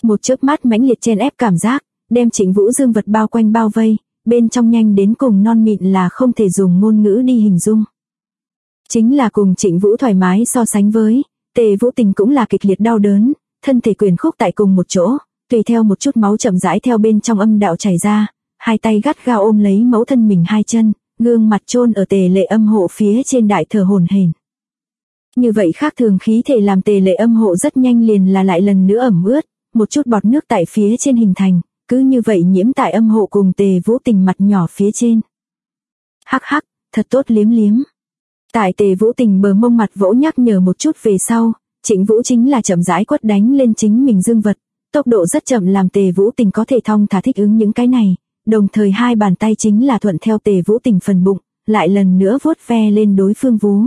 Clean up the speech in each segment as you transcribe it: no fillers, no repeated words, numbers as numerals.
Một chớp mắt mãnh liệt chen ép cảm giác, đem Trịnh Vũ dương vật bao quanh bao vây, bên trong nhanh đến cùng non mịn là không thể dùng ngôn ngữ đi hình dung. Chính là cùng Trịnh Vũ thoải mái so sánh với, Tề Vũ Tình cũng là kịch liệt đau đớn, thân thể quyền khúc tại cùng một chỗ, tùy theo một chút máu chậm rãi theo bên trong âm đạo chảy ra, hai tay gắt gao ôm lấy mẫu thân mình hai chân, gương mặt chôn ở Tề Lệ Âm hộ phía trên đại thở hổn hển. Như vậy khác thường khí thể làm Tề Lệ Âm hộ rất nhanh liền là lại lần nữa ẩm ướt, một chút bọt nước tại phía trên hình thành, cứ như vậy nhiễm tại âm hộ cùng Tề Vũ Tình mặt nhỏ phía trên. Hắc hắc, thật tốt liếm liếm. Tại Tề Vũ Tình bờ mông mặt vỗ nhắc nhở một chút về sau, Trịnh Vũ chính là chậm rãi quất đánh lên chính mình dương vật, tốc độ rất chậm làm Tề Vũ Tình có thể thong thả thích ứng những cái này, đồng thời hai bàn tay chính là thuận theo Tề Vũ Tình phần bụng, lại lần nữa vuốt ve lên đối phương vú.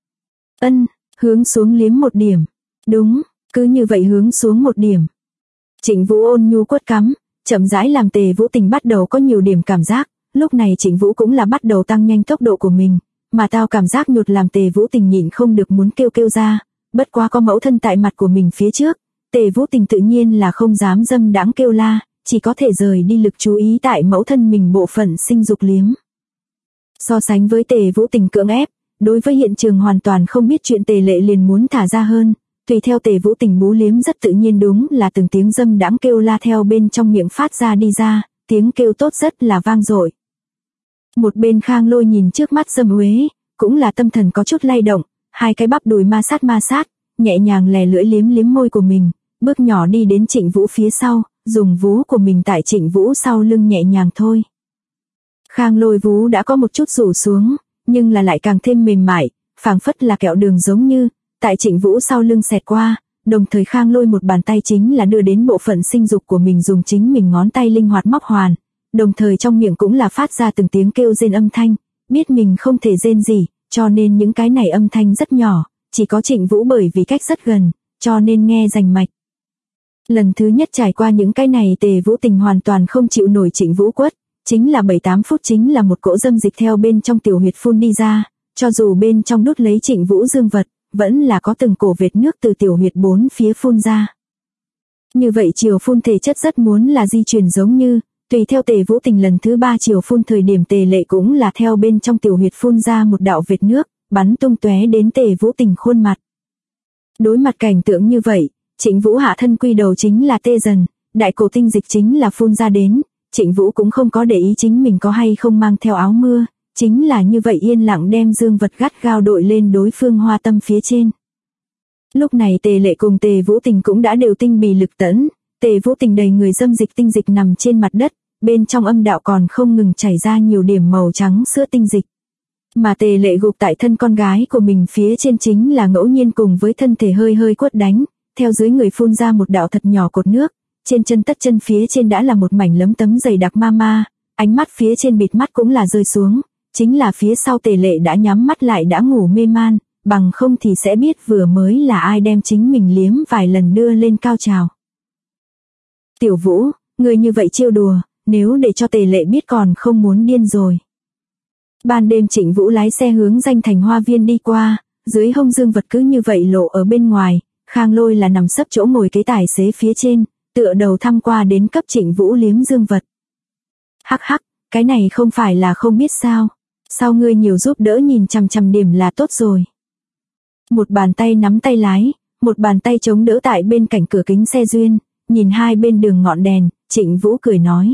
Hướng xuống liếm một điểm. Đúng, cứ như vậy hướng xuống một điểm. Trịnh Vũ ôn nhu quất cắm, chậm rãi làm Tề Vũ Tình bắt đầu có nhiều điểm cảm giác, lúc này Trịnh Vũ cũng là bắt đầu tăng nhanh tốc độ của mình, mà tao cảm giác nhột làm Tề Vũ Tình nhịn không được muốn kêu ra, bất quá có mẫu thân tại mặt của mình phía trước, Tề Vũ Tình tự nhiên là không dám dâm đãng kêu la, chỉ có thể rời đi lực chú ý tại mẫu thân mình bộ phận sinh dục liếm. So sánh với Tề Vũ Tình cưỡng ép, đối với hiện trường hoàn toàn không biết chuyện Tề Lệ liền muốn thả ra hơn, tùy theo Tề Vũ Tình bú liếm rất tự nhiên, đúng là từng tiếng dâm đãng kêu la theo bên trong miệng phát ra đi ra, tiếng kêu tốt rất là vang dội. Một bên Khang Lôi nhìn trước mắt dâm uế, cũng là tâm thần có chút lay động, hai cái bắp đùi ma sát, nhẹ nhàng lè lưỡi liếm môi của mình, bước nhỏ đi đến Trịnh Vũ phía sau, dùng vú của mình tại Trịnh Vũ sau lưng nhẹ nhàng thôi. Khang Lôi vú đã có một chút rủ xuống, nhưng là lại càng thêm mềm mại, phảng phất là kẹo đường giống như, tại Trịnh Vũ sau lưng xẹt qua, đồng thời Khang Lôi một bàn tay chính là đưa đến bộ phận sinh dục của mình, dùng chính mình ngón tay linh hoạt móc hoàn, đồng thời trong miệng cũng là phát ra từng tiếng kêu rên âm thanh, biết mình không thể rên gì, cho nên những cái này âm thanh rất nhỏ, chỉ có Trịnh Vũ bởi vì cách rất gần, cho nên nghe rành mạch. Lần thứ nhất trải qua những cái này Tề Vũ Tình hoàn toàn không chịu nổi Trịnh Vũ quất, chính là 7-8 phút chính là một cỗ dâm dịch theo bên trong tiểu huyệt phun đi ra, cho dù bên trong đút lấy Trịnh Vũ dương vật, vẫn là có từng cổ vệt nước từ tiểu huyệt bốn phía phun ra. Như vậy chiều phun thể chất rất muốn là di chuyển giống như, tùy theo Tề Vũ Tình lần thứ 3 chiều phun thời điểm Tề Lệ cũng là theo bên trong tiểu huyệt phun ra một đạo vệt nước, bắn tung tóe đến Tề Vũ Tình khuôn mặt. Đối mặt cảnh tượng như vậy, Trịnh Vũ hạ thân quy đầu chính là tê dần, đại cổ tinh dịch chính là phun ra đến, Trịnh Vũ cũng không có để ý chính mình có hay không mang theo áo mưa, chính là như vậy yên lặng đem dương vật gắt gao đội lên đối phương hoa tâm phía trên. Lúc này Tề Lệ cùng Tề Vũ Tình cũng đã đều tinh bì lực tẫn, Tề Vũ Tình đầy người dâm dịch tinh dịch nằm trên mặt đất, bên trong âm đạo còn không ngừng chảy ra nhiều điểm màu trắng sữa tinh dịch. Mà Tề Lệ gục tại thân con gái của mình phía trên chính là ngẫu nhiên cùng với thân thể hơi quất đánh, theo dưới người phun ra một đạo thật nhỏ cột nước, trên chân tất chân phía trên đã là một mảnh lấm tấm dày đặc ma, ánh mắt phía trên bịt mắt cũng là rơi xuống, chính là phía sau Tề Lệ đã nhắm mắt lại đã ngủ mê man, bằng không thì sẽ biết vừa mới là ai đem chính mình liếm vài lần đưa lên cao trào. Tiểu Vũ, người như vậy trêu đùa, nếu để cho Tề Lệ biết còn không muốn điên rồi. Ban đêm Trịnh Vũ lái xe hướng Danh Thành Hoa Viên đi qua, dưới hông dương vật cứ như vậy lộ ở bên ngoài, Khang Lôi là nằm sấp chỗ ngồi kế tài xế phía trên, tựa đầu thăm qua đến cấp Trịnh Vũ liếm dương vật. Hắc hắc, cái này không phải là không biết sao, sao ngươi nhiều giúp đỡ nhìn chằm điểm là tốt rồi. Một bàn tay nắm tay lái, một bàn tay chống đỡ tại bên cạnh cửa kính xe duyên, nhìn hai bên đường ngọn đèn, Trịnh Vũ cười nói.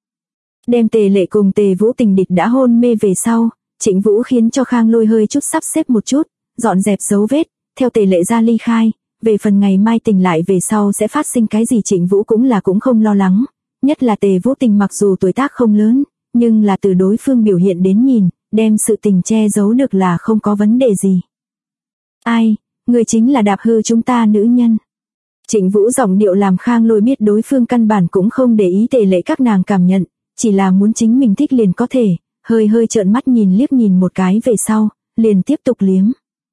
Đem Tề Lệ cùng Tề Vũ Tình địch đã hôn mê về sau, Trịnh Vũ khiến cho Khang Lôi hơi chút sắp xếp một chút, dọn dẹp dấu vết, theo Tề Lệ ra ly khai, về phần ngày mai tỉnh lại về sau sẽ phát sinh cái gì Trịnh Vũ cũng không lo lắng, nhất là Tề Vũ Tình mặc dù tuổi tác không lớn, nhưng là từ đối phương biểu hiện đến nhìn, đem sự tình che giấu được là không có vấn đề gì. Ai, người chính là đạp hư chúng ta nữ nhân. Trịnh Vũ giọng điệu làm Khang Lôi biết đối phương căn bản cũng không để ý Tề Lệ các nàng cảm nhận, chỉ là muốn chính mình thích liền có thể, hơi trợn mắt nhìn liếc nhìn một cái về sau, liền tiếp tục liếm.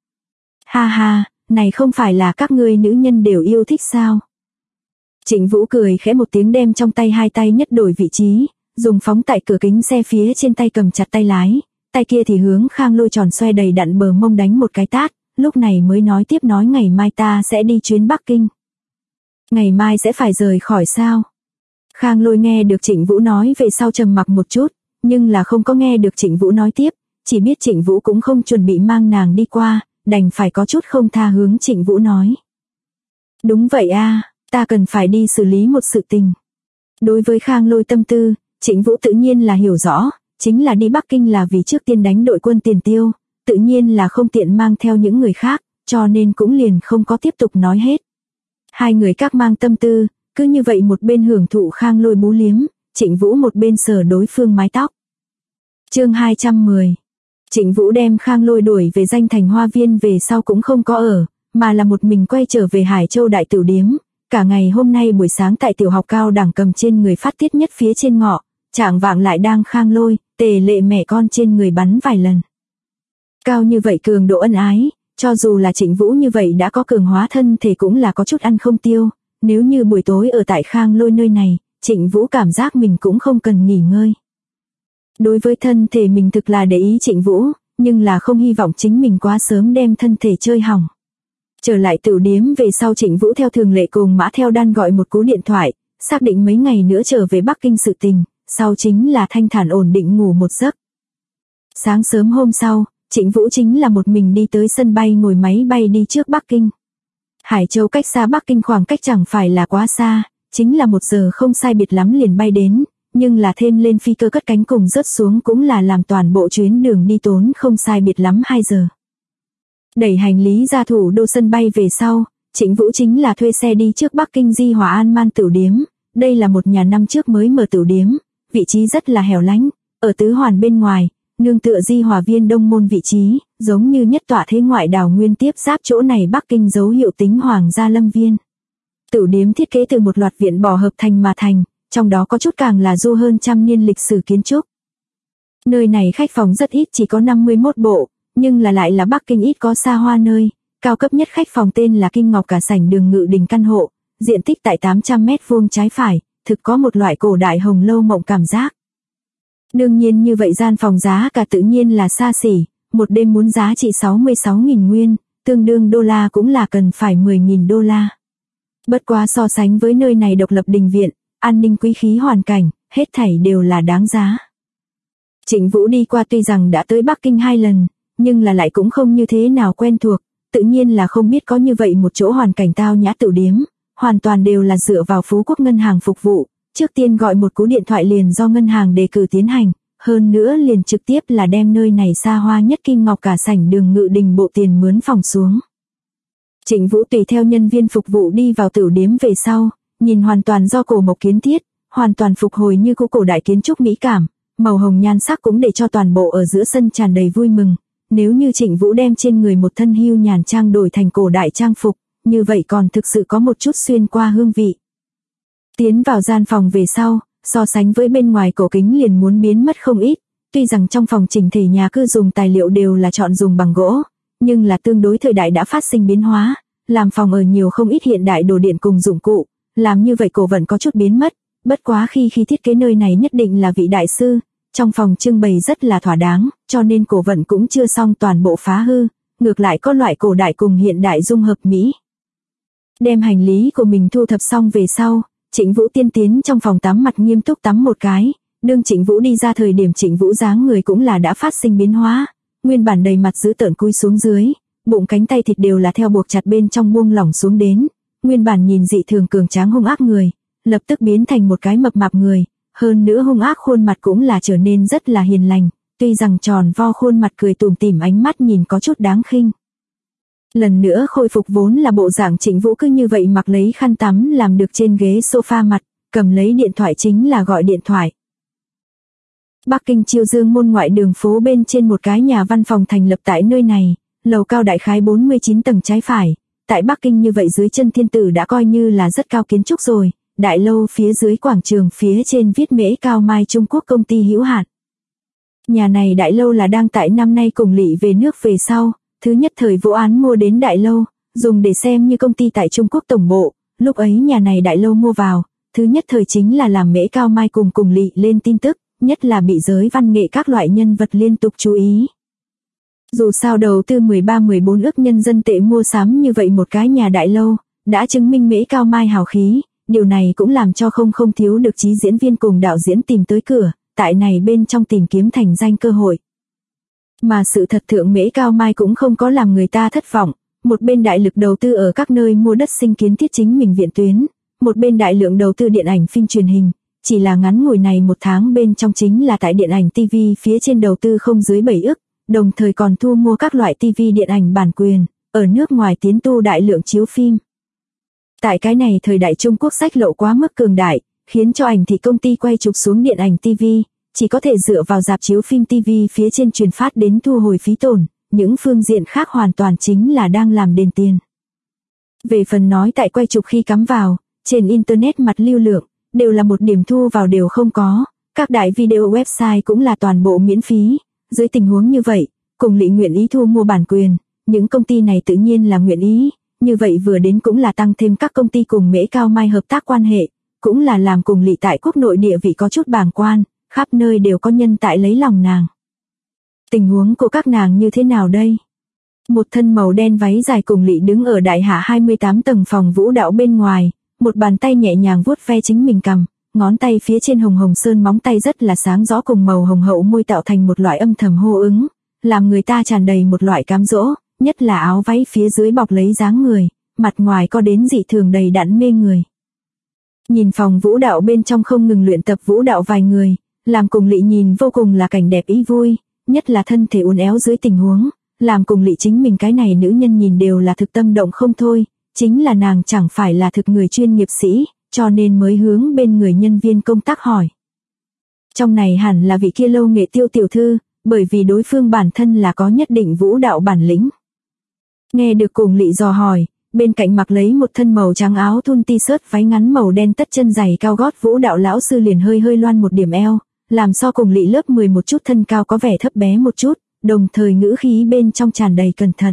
Ha ha, này không phải là các ngươi nữ nhân đều yêu thích sao? Trịnh Vũ cười khẽ một tiếng đem trong tay hai tay nhất đổi vị trí, dùng phóng tại cửa kính xe phía trên tay cầm chặt tay lái, tay kia thì hướng Khang Lôi tròn xoe đầy đặn bờ mông đánh một cái tát, lúc này mới nói tiếp nói ngày mai ta sẽ đi chuyến Bắc Kinh. Ngày mai sẽ phải rời khỏi sao? Khang Lôi nghe được Trịnh Vũ nói về sau trầm mặc một chút, nhưng là không có nghe được Trịnh Vũ nói tiếp, chỉ biết Trịnh Vũ cũng không chuẩn bị mang nàng đi qua, đành phải có chút không tha hướng Trịnh Vũ nói. Đúng vậy a, ta cần phải đi xử lý một sự tình. Đối với Khang Lôi tâm tư, Trịnh Vũ tự nhiên là hiểu rõ, chính là đi Bắc Kinh là vì trước tiên đánh đội quân tiền tiêu, tự nhiên là không tiện mang theo những người khác, cho nên cũng liền không có tiếp tục nói hết. Hai người các mang tâm tư, cứ như vậy một bên hưởng thụ Khang Lôi bú liếm, Trịnh Vũ một bên sờ đối phương mái tóc. Chương 210. Trịnh Vũ đem Khang Lôi đuổi về Danh Thành Hoa Viên về sau cũng không có ở, mà là một mình quay trở về Hải Châu Đại Tửu Điếm. Cả ngày hôm nay buổi sáng tại tiểu học cao đẳng cầm trên người phát tiết nhất phía trên ngọ, trạng vạng lại đang Khang Lôi, Tề Lệ mẹ con trên người bắn vài lần. Cao như vậy cường độ ân ái, cho dù là Trịnh Vũ như vậy đã có cường hóa thân thể cũng là có chút ăn không tiêu, nếu như buổi tối ở tại Khang Lôi nơi này, Trịnh Vũ cảm giác mình cũng không cần nghỉ ngơi. Đối với thân thể mình thực là để ý Trịnh Vũ, nhưng là không hy vọng chính mình quá sớm đem thân thể chơi hỏng. Trở lại tửu điếm về sau Trịnh Vũ theo thường lệ cùng Mã Theo Đan gọi một cú điện thoại, xác định mấy ngày nữa trở về Bắc Kinh sự tình, sau chính là thanh thản ổn định ngủ một giấc. Sáng sớm hôm sau, Trịnh Vũ chính là một mình đi tới sân bay ngồi máy bay đi trước Bắc Kinh. Hải Châu cách xa Bắc Kinh khoảng cách chẳng phải là quá xa, chính là 1 giờ không sai biệt lắm liền bay đến, nhưng là thêm lên phi cơ cất cánh cùng rớt xuống cũng là làm toàn bộ chuyến đường đi tốn không sai biệt lắm 2 giờ. Đẩy hành lý ra thủ đô sân bay về sau, Trịnh Vũ chính là thuê xe đi trước Bắc Kinh Di Hòa An Man Tửu Điếm, đây là một nhà năm trước mới mở tửu điếm, vị trí rất là hẻo lánh, ở tứ hoàn bên ngoài, nương tựa Di Hòa Viên Đông Môn vị trí, giống như nhất tọa thế ngoại đảo nguyên tiếp giáp chỗ này Bắc Kinh dấu hiệu tính Hoàng gia Lâm Viên. Tửu điếm thiết kế từ một loạt viện bỏ hợp thành mà thành, trong đó có chút càng là du hơn trăm niên lịch sử kiến trúc. Nơi này khách phòng rất ít, chỉ có 51 bộ, nhưng là lại là Bắc Kinh ít có xa hoa nơi, cao cấp nhất khách phòng tên là Kim Ngọc cả sảnh đường ngự đình căn hộ, diện tích tại 800 mét vuông trái phải, thực có một loại cổ đại hồng lâu mộng cảm giác. Đương nhiên như vậy gian phòng giá cả tự nhiên là xa xỉ, một đêm muốn giá trị 66.000 nguyên, tương đương đô la cũng là cần phải 10.000 đô la. Bất quá so sánh với nơi này độc lập đình viện, an ninh quý khí hoàn cảnh, hết thảy đều là đáng giá. Trịnh Vũ đi qua tuy rằng đã tới Bắc Kinh 2 lần, nhưng là lại cũng không như thế nào quen thuộc, tự nhiên là không biết có như vậy một chỗ hoàn cảnh tao nhã tửu điếm, hoàn toàn đều là dựa vào Phú Quốc ngân hàng phục vụ, trước tiên gọi một cú điện thoại liền do ngân hàng đề cử tiến hành, hơn nữa liền trực tiếp là đem nơi này xa hoa nhất Kim Ngọc cả sảnh đường ngự đình bộ tiền mướn phòng xuống. Trịnh Vũ tùy theo nhân viên phục vụ đi vào tửu điếm về sau, nhìn hoàn toàn do cổ mộc kiến thiết, hoàn toàn phục hồi như cũ cổ đại kiến trúc mỹ cảm, màu hồng nhan sắc cũng để cho toàn bộ ở giữa sân tràn đầy vui mừng. Nếu như Trịnh Vũ đem trên người một thân hưu nhàn trang đổi thành cổ đại trang phục, như vậy còn thực sự có một chút xuyên qua hương vị. Tiến vào gian phòng về sau, so sánh với bên ngoài cổ kính liền muốn biến mất không ít, tuy rằng trong phòng chỉnh thể nhà cư dùng tài liệu đều là chọn dùng bằng gỗ, nhưng là tương đối thời đại đã phát sinh biến hóa, làm phòng ở nhiều không ít hiện đại đồ điện cùng dụng cụ, làm như vậy cổ vẫn có chút biến mất, bất quá khi thiết kế nơi này nhất định là vị đại sư, trong phòng trưng bày rất là thỏa đáng, cho nên cổ vận cũng chưa xong toàn bộ phá hư, ngược lại có loại cổ đại cùng hiện đại dung hợp mỹ. Đem hành lý của mình thu thập xong về sau, Trịnh Vũ tiên tiến trong phòng tắm mặt nghiêm túc tắm một cái, đương Trịnh Vũ đi ra thời điểm Trịnh Vũ dáng người cũng là đã phát sinh biến hóa, nguyên bản đầy mặt giữ tợn cúi xuống dưới, bụng cánh tay thịt đều là theo buộc chặt bên trong buông lỏng xuống đến, nguyên bản nhìn dị thường cường tráng hung ác người, lập tức biến thành một cái mập mạp người, hơn nữa hung ác khuôn mặt cũng là trở nên rất là hiền lành, tuy rằng tròn vo khuôn mặt cười tủm tỉm ánh mắt nhìn có chút đáng khinh. Lần nữa khôi phục vốn là bộ dạng Trịnh Vũ cứ như vậy mặc lấy khăn tắm làm được trên ghế sofa mặt, cầm lấy điện thoại chính là gọi điện thoại. Bắc Kinh Chiêu Dương môn ngoại đường phố bên trên một cái nhà văn phòng thành lập tại nơi này, lầu cao đại khái 49 tầng trái phải, tại Bắc Kinh như vậy dưới chân thiên tử đã coi như là rất cao kiến trúc rồi, đại lâu phía dưới quảng trường phía trên viết Mễ Cao Mai Trung Quốc công ty hữu hạn. Nhà này đại lâu là đang tại năm nay cùng lỵ về nước về sau, thứ nhất thời vụ án mua đến đại lâu, dùng để xem như công ty tại Trung Quốc tổng bộ, lúc ấy nhà này đại lâu mua vào, thứ nhất thời chính là làm Mễ Cao Mai cùng lỵ lên tin tức, nhất là bị giới văn nghệ các loại nhân vật liên tục chú ý. Dù sao đầu tư 13-14 ức nhân dân tệ mua sắm như vậy một cái nhà đại lâu, đã chứng minh Mễ Cao Mai hào khí, điều này cũng làm cho không thiếu được chí diễn viên cùng đạo diễn tìm tới cửa, tại này bên trong tìm kiếm thành danh cơ hội. Mà sự thật thượng Mễ Cao Mai cũng không có làm người ta thất vọng, một bên đại lực đầu tư ở các nơi mua đất sinh kiến thiết chính mình viện tuyến, một bên đại lượng đầu tư điện ảnh phim truyền hình, chỉ là ngắn ngủi này một tháng bên trong chính là tại điện ảnh TV phía trên đầu tư không dưới 7 ức, đồng thời còn thu mua các loại TV điện ảnh bản quyền, ở nước ngoài tiến tu đại lượng chiếu phim. Tại cái này thời đại Trung Quốc sách lậu quá mức cường đại, khiến cho ảnh thị công ty quay chụp xuống điện ảnh TV, chỉ có thể dựa vào rạp chiếu phim TV phía trên truyền phát đến thu hồi phí tổn, những phương diện khác hoàn toàn chính là đang làm đền tiền. Về phần nói tại quay chụp khi cắm vào, trên Internet mặt lưu lượng, đều là một điểm thu vào đều không có, các đại video website cũng là toàn bộ miễn phí, dưới tình huống như vậy, cùng Lị nguyện ý thu mua bản quyền, những công ty này tự nhiên là nguyện ý, như vậy vừa đến cũng là tăng thêm các công ty cùng Mễ Cao Mai hợp tác quan hệ, cũng là làm cùng Lị tại quốc nội địa vị có chút bàng quan, khắp nơi đều có nhân tại lấy lòng nàng. Tình huống của các nàng như thế nào đây? Một thân màu đen váy dài cùng Lị đứng ở đại hạ 28 tầng phòng vũ đạo bên ngoài, một bàn tay nhẹ nhàng vuốt ve chính mình cằm, ngón tay phía trên hồng hồng sơn móng tay rất là sáng rõ cùng màu hồng hậu môi tạo thành một loại âm thầm hô ứng, làm người ta tràn đầy một loại cám dỗ, nhất là áo váy phía dưới bọc lấy dáng người, mặt ngoài có đến dị thường đầy đặn mê người. Nhìn phòng vũ đạo bên trong không ngừng luyện tập vũ đạo vài người, làm cùng Lị nhìn vô cùng là cảnh đẹp ý vui, nhất là thân thể uốn éo dưới tình huống, làm cùng Lị chính mình cái này nữ nhân nhìn đều là thực tâm động không thôi, chính là nàng chẳng phải là thực người chuyên nghiệp sĩ, cho nên mới hướng bên người nhân viên công tác hỏi. Trong này hẳn là vị kia Lâu Nghệ Tiêu tiểu thư, bởi vì đối phương bản thân là có nhất định vũ đạo bản lĩnh. Nghe được cùng Lị dò hỏi, bên cạnh mặc lấy một thân màu trắng áo thun t-shirt váy ngắn màu đen tất chân giày cao gót vũ đạo lão sư liền hơi loan một điểm eo, làm so cùng Lị lớp 10 một chút thân cao có vẻ thấp bé một chút, đồng thời ngữ khí bên trong tràn đầy cẩn thận.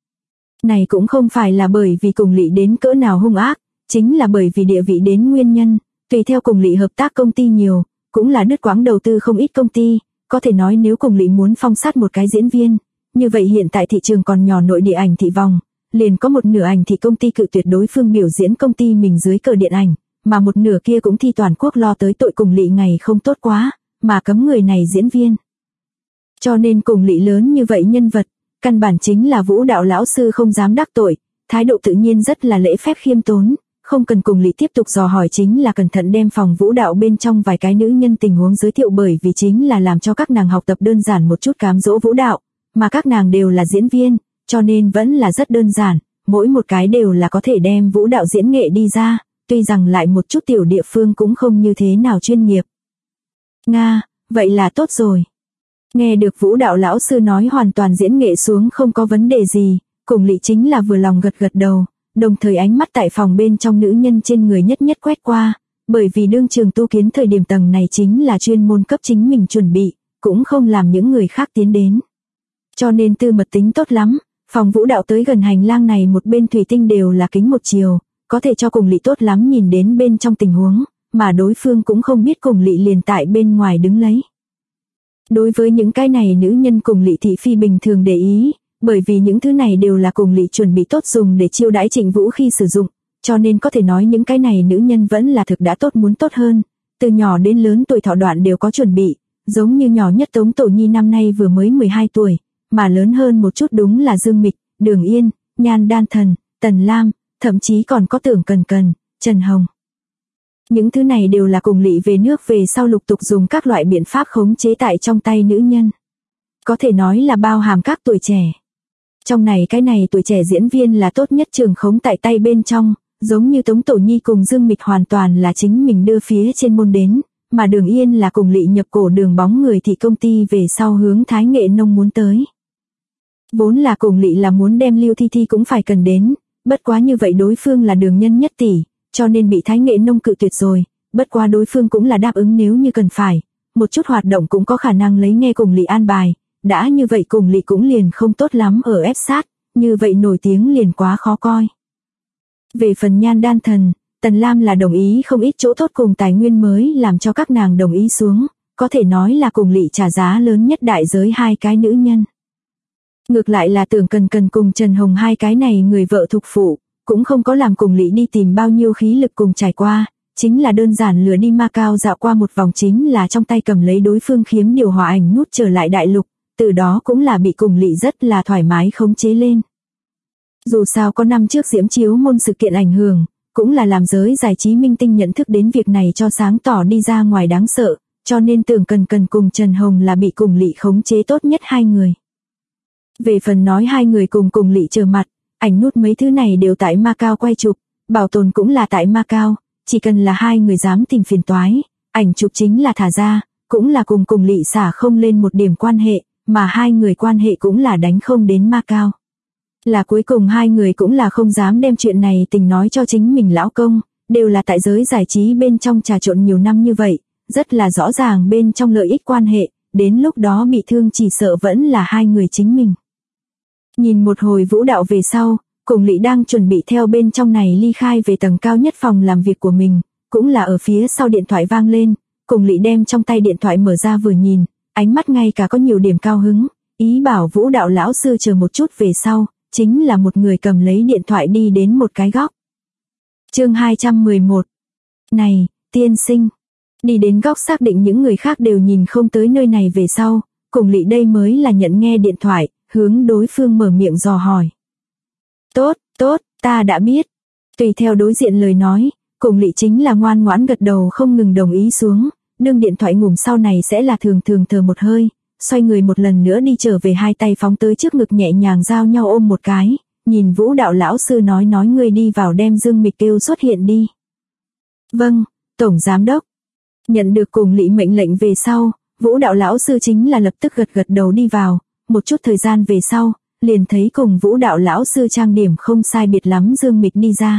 Này cũng không phải là bởi vì cùng Lị đến cỡ nào hung ác, chính là bởi vì địa vị đến nguyên nhân, tùy theo cùng Lị hợp tác công ty nhiều, cũng là đứt quãng đầu tư không ít công ty, có thể nói nếu cùng Lị muốn phong sát một cái diễn viên, như vậy hiện tại thị trường còn nhỏ nội địa ảnh thị vòng, liền có một nửa ảnh thị công ty cự tuyệt đối phương biểu diễn công ty mình dưới cờ điện ảnh, mà một nửa kia cũng thi toàn quốc lo tới tội cùng Lị ngày không tốt quá, mà cấm người này diễn viên. Cho nên cùng Lị lớn như vậy nhân vật, căn bản chính là vũ đạo lão sư không dám đắc tội, thái độ tự nhiên rất là lễ phép khiêm tốn, không cần cùng Lị tiếp tục dò hỏi chính là cẩn thận đem phòng vũ đạo bên trong vài cái nữ nhân tình huống giới thiệu bởi vì chính là làm cho các nàng học tập đơn giản một chút cám dỗ vũ đạo, mà các nàng đều là diễn viên, cho nên vẫn là rất đơn giản, mỗi một cái đều là có thể đem vũ đạo diễn nghệ đi ra, tuy rằng lại một chút tiểu địa phương cũng không như thế nào chuyên nghiệp. Nga, vậy là tốt rồi. Nghe được vũ đạo lão sư nói hoàn toàn diễn nghệ xuống không có vấn đề gì, cùng Lị chính là vừa lòng gật đầu, đồng thời ánh mắt tại phòng bên trong nữ nhân trên người nhất quét qua, bởi vì đương trường tu kiến thời điểm tầng này chính là chuyên môn cấp chính mình chuẩn bị, cũng không làm những người khác tiến đến. Cho nên tư mật tính tốt lắm, phòng vũ đạo tới gần hành lang này một bên thủy tinh đều là kính một chiều, có thể cho cùng Lị tốt lắm nhìn đến bên trong tình huống, mà đối phương cũng không biết cùng Lị liền tại bên ngoài đứng lấy. Đối với những cái này nữ nhân cùng Lị thị phi bình thường để ý, bởi vì những thứ này đều là cùng Lị chuẩn bị tốt dùng để chiêu đãi Trịnh Vũ khi sử dụng, cho nên có thể nói những cái này nữ nhân vẫn là thực đã tốt muốn tốt hơn, từ nhỏ đến lớn tuổi thọ đoạn đều có chuẩn bị, giống như nhỏ nhất Tống Tổ Nhi năm nay vừa mới 12 tuổi, mà lớn hơn một chút đúng là Dương Mịch, Đường Yên, Nhan Đan Thần, Tần Lam, thậm chí còn có Tưởng Cần Cần, Trần Hồng. Những thứ này đều là cùng Lị về nước về sau lục tục dùng các loại biện pháp khống chế tại trong tay nữ nhân. Có thể nói là bao hàm các tuổi trẻ. Trong này cái này tuổi trẻ diễn viên là tốt nhất trường khống tại tay bên trong, giống như Tống Tổ Nhi cùng Dương Mịch hoàn toàn là chính mình đưa phía trên môn đến, mà Đường Yên là cùng Lị nhập cổ Đường Bóng người thị công ty về sau hướng Thái Nghệ Nông muốn tới. Vốn là cùng Lị là muốn đem Lưu Thi Thi cũng phải cần đến, bất quá như vậy đối phương là Đường Nhân nhất tỷ, cho nên bị Thái Nghệ Nông cự tuyệt rồi, bất quá đối phương cũng là đáp ứng nếu như cần phải, một chút hoạt động cũng có khả năng lấy nghe cùng Lị an bài, đã như vậy cùng Lị cũng liền không tốt lắm ở ép sát, như vậy nổi tiếng liền quá khó coi. Về phần Nhan Đan Thần, Tần Lam là đồng ý không ít chỗ tốt cùng tài nguyên mới làm cho các nàng đồng ý xuống, có thể nói là cùng Lị trả giá lớn nhất đại giới hai cái nữ nhân. Ngược lại là Tưởng Cần Cần cùng Trần Hồng hai cái này người vợ thục phụ, cũng không có làm cùng Lị đi tìm bao nhiêu khí lực cùng trải qua, chính là đơn giản lừa đi Macau dạo qua một vòng, chính là trong tay cầm lấy đối phương khiếm điều hòa ảnh nút trở lại đại lục, từ đó cũng là bị cùng Lị rất là thoải mái khống chế lên. Dù sao có năm trước Diễm Chiếu môn sự kiện ảnh hưởng, cũng là làm giới giải trí minh tinh nhận thức đến việc này cho sáng tỏ đi ra ngoài đáng sợ, cho nên Tưởng Cần Cần cùng Trần Hồng là bị cùng Lị khống chế tốt nhất hai người. Về phần nói hai người cùng Lị trở mặt, ảnh nút mấy thứ này đều tại Macau quay chụp, bảo tồn cũng là tại Macau, chỉ cần là hai người dám tìm phiền toái, ảnh chụp chính là thả ra, cũng là cùng Lị xả không lên một điểm quan hệ, mà hai người quan hệ cũng là đánh không đến Macau. Là cuối cùng hai người cũng là không dám đem chuyện này tình nói cho chính mình lão công, đều là tại giới giải trí bên trong trà trộn nhiều năm như vậy, rất là rõ ràng bên trong lợi ích quan hệ, đến lúc đó bị thương chỉ sợ vẫn là hai người chính mình. Nhìn một hồi vũ đạo về sau, cùng Lị đang chuẩn bị theo bên trong này ly khai về tầng cao nhất phòng làm việc của mình, cũng là ở phía sau điện thoại vang lên, cùng Lị đem trong tay điện thoại mở ra vừa nhìn, ánh mắt ngay cả có nhiều điểm cao hứng, ý bảo vũ đạo lão sư chờ một chút về sau, chính là một người cầm lấy điện thoại đi đến một cái góc. Chương 211. Này, tiên sinh. Đi đến góc xác định những người khác đều nhìn không tới nơi này về sau, cùng Lị đây mới là nhận nghe điện thoại, hướng đối phương mở miệng dò hỏi. Tốt, ta đã biết. Tùy theo đối diện lời nói, cùng Lị chính là ngoan ngoãn gật đầu không ngừng đồng ý xuống, đương điện thoại ngủm sau này sẽ là thường thở một hơi, xoay người một lần nữa đi trở về, hai tay phóng tới trước ngực nhẹ nhàng giao nhau ôm một cái, nhìn vũ đạo lão sư nói ngươi đi vào đem Dương Mịch kêu xuất hiện đi. Vâng, tổng giám đốc. Nhận được cùng Lị mệnh lệnh về sau, vũ đạo lão sư chính là lập tức gật đầu đi vào, một chút thời gian về sau, liền thấy cùng vũ đạo lão sư trang điểm không sai biệt lắm Dương Mịch đi ra.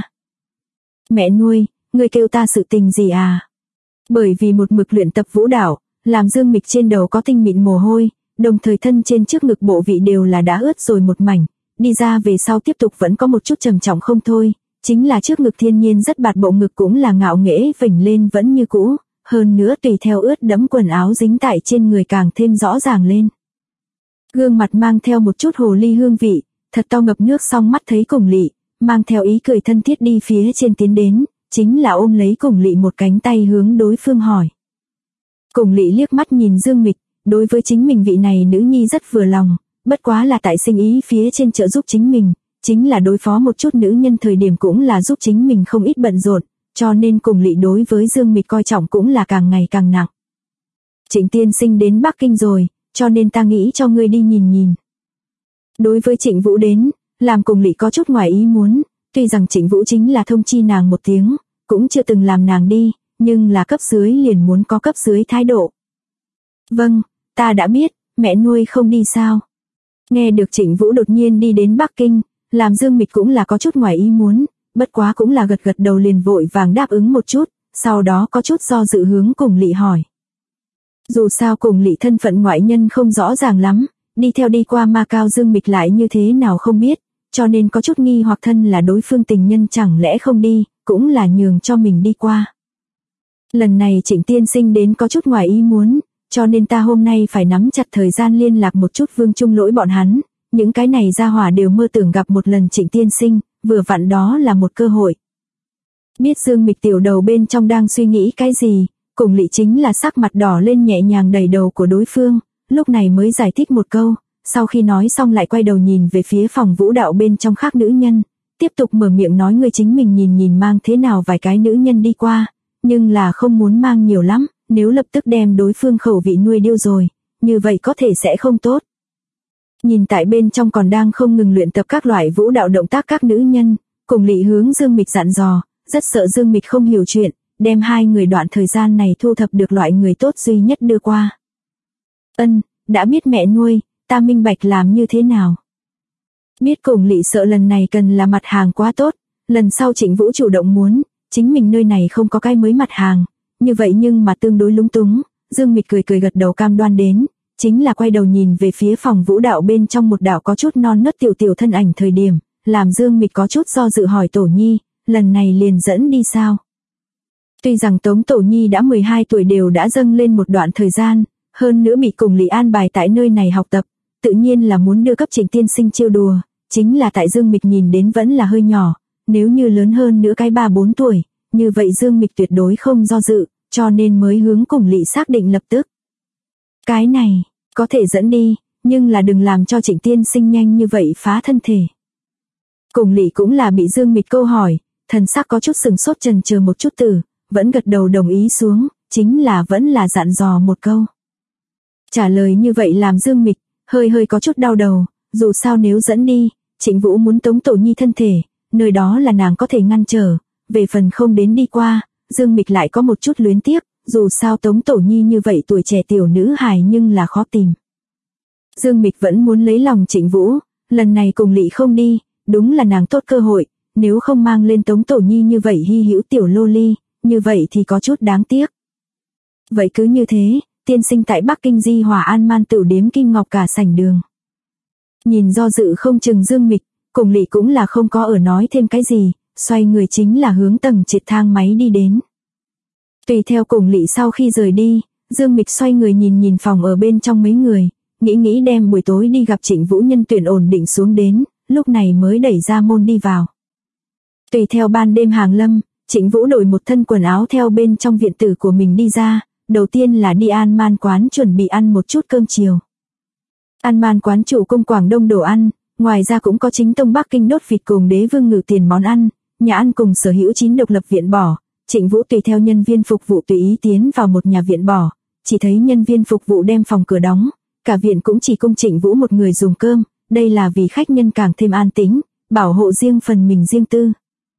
Mẹ nuôi, ngươi kêu ta sự tình gì à? Bởi vì một mực luyện tập vũ đạo, làm Dương Mịch trên đầu có tinh mịn mồ hôi, đồng thời thân trên trước ngực bộ vị đều là đã ướt rồi một mảnh, đi ra về sau tiếp tục vẫn có một chút trầm trọng không thôi, chính là trước ngực thiên nhiên rất bạt bộ ngực cũng là ngạo nghễ vểnh lên vẫn như cũ, hơn nữa tùy theo ướt đẫm quần áo dính tại trên người càng thêm rõ ràng lên. Gương mặt mang theo một chút hồ ly hương vị, thật to ngập nước, song mắt thấy cùng Lị, mang theo ý cười thân thiết đi phía trên tiến đến, chính là ôm lấy cùng Lị một cánh tay hướng đối phương hỏi. Cùng Lị liếc mắt nhìn Dương Mịch, đối với chính mình vị này nữ nhi rất vừa lòng, bất quá là tại sinh ý phía trên trợ giúp chính mình, chính là đối phó một chút nữ nhân thời điểm cũng là giúp chính mình không ít bận rộn, cho nên cùng Lị đối với Dương Mịch coi trọng cũng là càng ngày càng nặng. Trịnh tiên sinh đến Bắc Kinh rồi, cho nên ta nghĩ cho ngươi đi nhìn. Đối với Trịnh Vũ đến, làm cùng Lị có chút ngoài ý muốn, tuy rằng Trịnh Vũ chính là thông chi nàng một tiếng, cũng chưa từng làm nàng đi, nhưng là cấp dưới liền muốn có cấp dưới thái độ. Vâng, ta đã biết, mẹ nuôi không đi sao? Nghe được Trịnh Vũ đột nhiên đi đến Bắc Kinh, làm Dương Mịch cũng là có chút ngoài ý muốn, bất quá cũng là gật đầu liền vội vàng đáp ứng một chút, sau đó có chút do dự hướng cùng Lị hỏi. Dù sao cùng Lị thân phận ngoại nhân không rõ ràng lắm, đi theo đi qua Macau Dương Mịch lại như thế nào không biết, cho nên có chút nghi hoặc thân là đối phương tình nhân chẳng lẽ không đi, cũng là nhường cho mình đi qua. Lần này Trịnh tiên sinh đến có chút ngoài ý muốn, cho nên ta hôm nay phải nắm chặt thời gian liên lạc một chút Vương Trung Lỗi bọn hắn, những cái này gia hỏa đều mơ tưởng gặp một lần Trịnh tiên sinh, vừa vặn đó là một cơ hội. Biết Dương Mịch tiểu đầu bên trong đang suy nghĩ cái gì, cùng Lị chính là sắc mặt đỏ lên nhẹ nhàng đẩy đầu của đối phương, lúc này mới giải thích một câu, sau khi nói xong lại quay đầu nhìn về phía phòng vũ đạo bên trong khác nữ nhân, tiếp tục mở miệng nói ngươi chính mình nhìn mang thế nào vài cái nữ nhân đi qua, nhưng là không muốn mang nhiều lắm, nếu lập tức đem đối phương khẩu vị nuôi điêu rồi, như vậy có thể sẽ không tốt. Nhìn tại bên trong còn đang không ngừng luyện tập các loại vũ đạo động tác các nữ nhân, cùng Lị hướng Dương Mịch dặn dò, rất sợ Dương Mịch không hiểu chuyện, đem hai người đoạn thời gian này thu thập được loại người tốt duy nhất đưa qua. Đã biết mẹ nuôi, ta minh bạch làm như thế nào. Biết cùng Lị sợ lần này cần là mặt hàng quá tốt, lần sau Trịnh Vũ chủ động muốn, chính mình nơi này không có cái mới mặt hàng, như vậy nhưng mà tương đối lúng túng, Dương Mịch cười gật đầu cam đoan đến, chính là quay đầu nhìn về phía phòng vũ đạo bên trong một đạo có chút non nớt tiểu thân ảnh thời điểm, làm Dương Mịch có chút do dự hỏi Tổ Nhi, lần này liền dẫn đi sao? Tuy rằng Tống Tổ Nhi đã 12 tuổi đều đã dâng lên một đoạn thời gian, hơn nữa bị cùng Lị an bài tại nơi này học tập, tự nhiên là muốn đưa cấp Trịnh tiên sinh trêu đùa, chính là tại Dương Mịch nhìn đến vẫn là hơi nhỏ, nếu như lớn hơn nữa cái 3-4 tuổi, như vậy Dương Mịch tuyệt đối không do dự, cho nên mới hướng Cùng Lỵ xác định lập tức. Cái này, có thể dẫn đi, nhưng là đừng làm cho Trịnh tiên sinh nhanh như vậy phá thân thể. Cùng Lỵ cũng là bị Dương Mịch câu hỏi, thần sắc có chút sừng sốt chần chờ một chút vẫn gật đầu đồng ý xuống, chính là vẫn là dặn dò một câu. Trả lời như vậy làm Dương Mịch hơi có chút đau đầu, dù sao nếu dẫn đi, Trịnh Vũ muốn Tống Tổ Nhi thân thể, nơi đó là nàng có thể ngăn trở, về phần không đến đi qua, Dương Mịch lại có một chút luyến tiếc, dù sao Tống Tổ Nhi như vậy tuổi trẻ tiểu nữ hài nhưng là khó tìm. Dương Mịch vẫn muốn lấy lòng Trịnh Vũ, lần này Cùng Lỵ không đi, đúng là nàng tốt cơ hội, nếu không mang lên Tống Tổ Nhi như vậy hy hữu tiểu lô ly, như vậy thì có chút đáng tiếc. Vậy cứ như thế, tiên sinh tại Bắc Kinh Di Hòa An Man Tửu Điếm Kim Ngọc cả sảnh đường. Nhìn do dự không chừng Dương Mịch, Cùng Lỵ cũng là không có ở nói thêm cái gì, xoay người chính là hướng tầng trệt thang máy đi đến. Tùy theo Cùng Lỵ sau khi rời đi, Dương Mịch xoay người nhìn phòng ở bên trong mấy người, nghĩ đem buổi tối đi gặp Trịnh Vũ nhân tuyển ổn định xuống đến, lúc này mới đẩy ra môn đi vào. Tùy theo ban đêm hàng lâm, Trịnh Vũ đổi một thân quần áo theo bên trong viện tử của mình đi ra, đầu tiên là đi An Man quán chuẩn bị ăn một chút cơm chiều. An Man quán chủ cung Quảng Đông đồ ăn, ngoài ra cũng có chính tông Bắc Kinh đốt vịt cùng Đế Vương Ngự Tiền món ăn, nhà ăn cùng sở hữu 9 độc lập viện bỏ. Trịnh Vũ tùy theo nhân viên phục vụ tùy ý tiến vào một nhà viện bỏ, chỉ thấy nhân viên phục vụ đem phòng cửa đóng, cả viện cũng chỉ cung Trịnh Vũ một người dùng cơm, đây là vì khách nhân càng thêm an tĩnh, bảo hộ riêng phần mình riêng tư.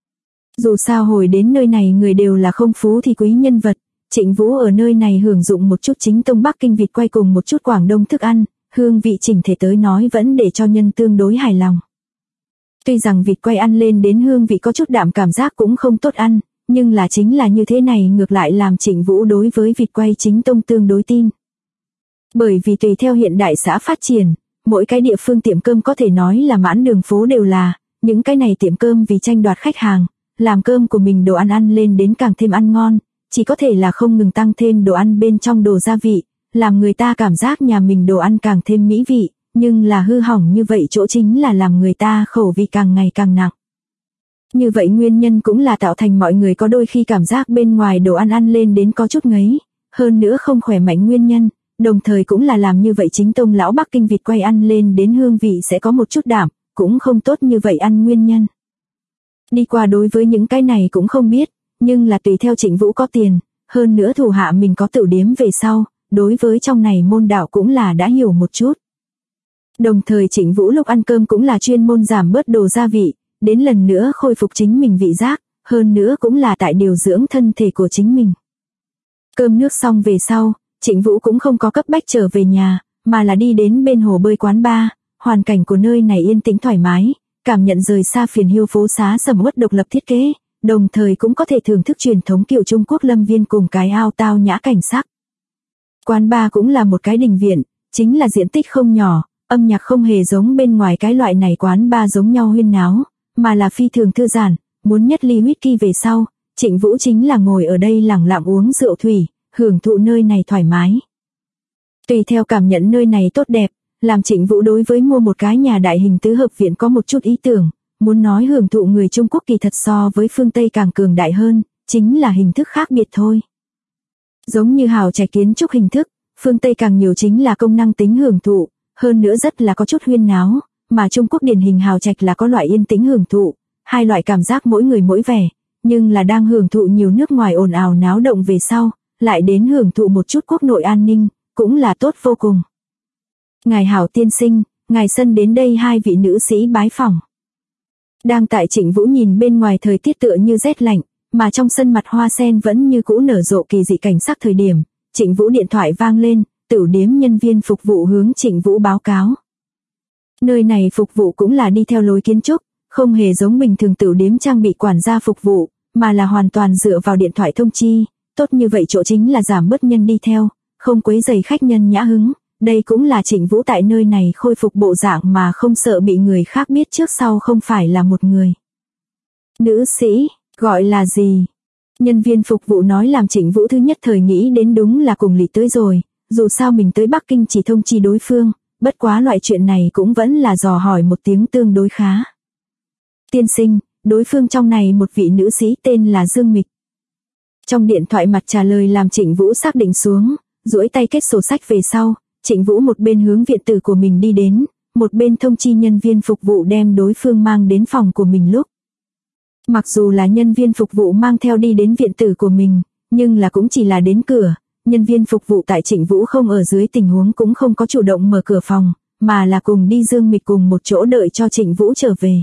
Dù sao hồi đến nơi này người đều là không phú thì quý nhân vật, Trịnh Vũ ở nơi này hưởng dụng một chút chính tông Bắc Kinh vịt quay cùng một chút Quảng Đông thức ăn, hương vị chỉnh thể tới nói vẫn để cho nhân tương đối hài lòng. Tuy rằng vịt quay ăn lên đến hương vị có chút đạm cảm giác cũng không tốt ăn, nhưng là chính là như thế này ngược lại làm Trịnh Vũ đối với vịt quay chính tông tương đối tin. Bởi vì tùy theo hiện đại xã phát triển, mỗi cái địa phương tiệm cơm có thể nói là mãn đường phố đều là, những cái này tiệm cơm vì tranh đoạt khách hàng, làm cơm của mình đồ ăn lên đến càng thêm ăn ngon, chỉ có thể là không ngừng tăng thêm đồ ăn bên trong đồ gia vị, làm người ta cảm giác nhà mình đồ ăn càng thêm mỹ vị, nhưng là hư hỏng như vậy chỗ chính là làm người ta khẩu vị càng ngày càng nặng. Như vậy nguyên nhân cũng là tạo thành mọi người có đôi khi cảm giác bên ngoài đồ ăn lên đến có chút ngấy, hơn nữa không khỏe mạnh nguyên nhân, đồng thời cũng là làm như vậy chính tông lão Bắc Kinh vịt quay ăn lên đến hương vị sẽ có một chút đạm, cũng không tốt như vậy ăn nguyên nhân. Đi qua đối với những cái này cũng không biết, nhưng là tùy theo Trịnh Vũ có tiền, hơn nữa thủ hạ mình có tửu điếm về sau, đối với trong này môn đạo cũng là đã hiểu một chút. Đồng thời Trịnh Vũ lúc ăn cơm cũng là chuyên môn giảm bớt đồ gia vị, đến lần nữa khôi phục chính mình vị giác, hơn nữa cũng là tại điều dưỡng thân thể của chính mình. Cơm nước xong về sau, Trịnh Vũ cũng không có cấp bách trở về nhà, mà là đi đến bên hồ bơi quán bar, hoàn cảnh của nơi này yên tĩnh thoải mái, cảm nhận rời xa phiền hiu phố xá sầm uất độc lập thiết kế, đồng thời cũng có thể thưởng thức truyền thống kiểu Trung Quốc lâm viên cùng cái ao tao nhã cảnh sắc. Quán bar cũng là một cái đình viện, chính là diện tích không nhỏ, âm nhạc không hề giống bên ngoài cái loại này quán bar giống nhau huyên náo, mà là phi thường thư giãn, muốn nhất ly whisky về sau, Trịnh Vũ chính là ngồi ở đây lẳng lặng uống rượu thủy, hưởng thụ nơi này thoải mái. Tùy theo cảm nhận nơi này tốt đẹp, làm Trịnh Vũ đối với mua một cái nhà đại hình tứ hợp viện có một chút ý tưởng, muốn nói hưởng thụ người Trung Quốc kỳ thật so với phương Tây càng cường đại hơn, chính là hình thức khác biệt thôi. Giống như hào trạch kiến trúc hình thức, phương Tây càng nhiều chính là công năng tính hưởng thụ, hơn nữa rất là có chút huyên náo, mà Trung Quốc điển hình hào trạch là có loại yên tĩnh hưởng thụ, hai loại cảm giác mỗi người mỗi vẻ, nhưng là đang hưởng thụ nhiều nước ngoài ồn ào náo động về sau, lại đến hưởng thụ một chút quốc nội an ninh, cũng là tốt vô cùng. Ngài Hảo tiên sinh, ngài sân đến đây hai vị nữ sĩ bái phỏng. Đang tại Trịnh Vũ nhìn bên ngoài thời tiết tựa như rét lạnh, mà trong sân mặt hoa sen vẫn như cũ nở rộ kỳ dị cảnh sắc thời điểm, Trịnh Vũ điện thoại vang lên, tửu điếm nhân viên phục vụ hướng Trịnh Vũ báo cáo. Nơi này phục vụ cũng là đi theo lối kiến trúc, không hề giống bình thường tửu điếm trang bị quản gia phục vụ, mà là hoàn toàn dựa vào điện thoại thông chi, tốt như vậy chỗ chính là giảm bớt nhân đi theo, không quấy rầy khách nhân nhã hứng, đây cũng là Trịnh Vũ tại nơi này khôi phục bộ dạng mà không sợ bị người khác biết trước sau không phải là một người. Nữ sĩ, gọi là gì? Nhân viên phục vụ nói làm Trịnh Vũ thứ nhất thời nghĩ đến đúng là Cùng Lỵ tới rồi, dù sao mình tới Bắc Kinh chỉ thông chi đối phương, bất quá loại chuyện này cũng vẫn là dò hỏi một tiếng tương đối khá. Tiên sinh, đối phương trong này một vị nữ sĩ tên là Dương Mịch. Trong điện thoại mặt trả lời làm Trịnh Vũ xác định xuống, duỗi tay kết sổ sách về sau, Trịnh Vũ một bên hướng viện tử của mình đi đến, một bên thông chi nhân viên phục vụ đem đối phương mang đến phòng của mình lúc. Mặc dù là nhân viên phục vụ mang theo đi đến viện tử của mình, nhưng là cũng chỉ là đến cửa, nhân viên phục vụ tại Trịnh Vũ không ở dưới tình huống cũng không có chủ động mở cửa phòng, mà là cùng đi Dương Mịch cùng một chỗ đợi cho Trịnh Vũ trở về.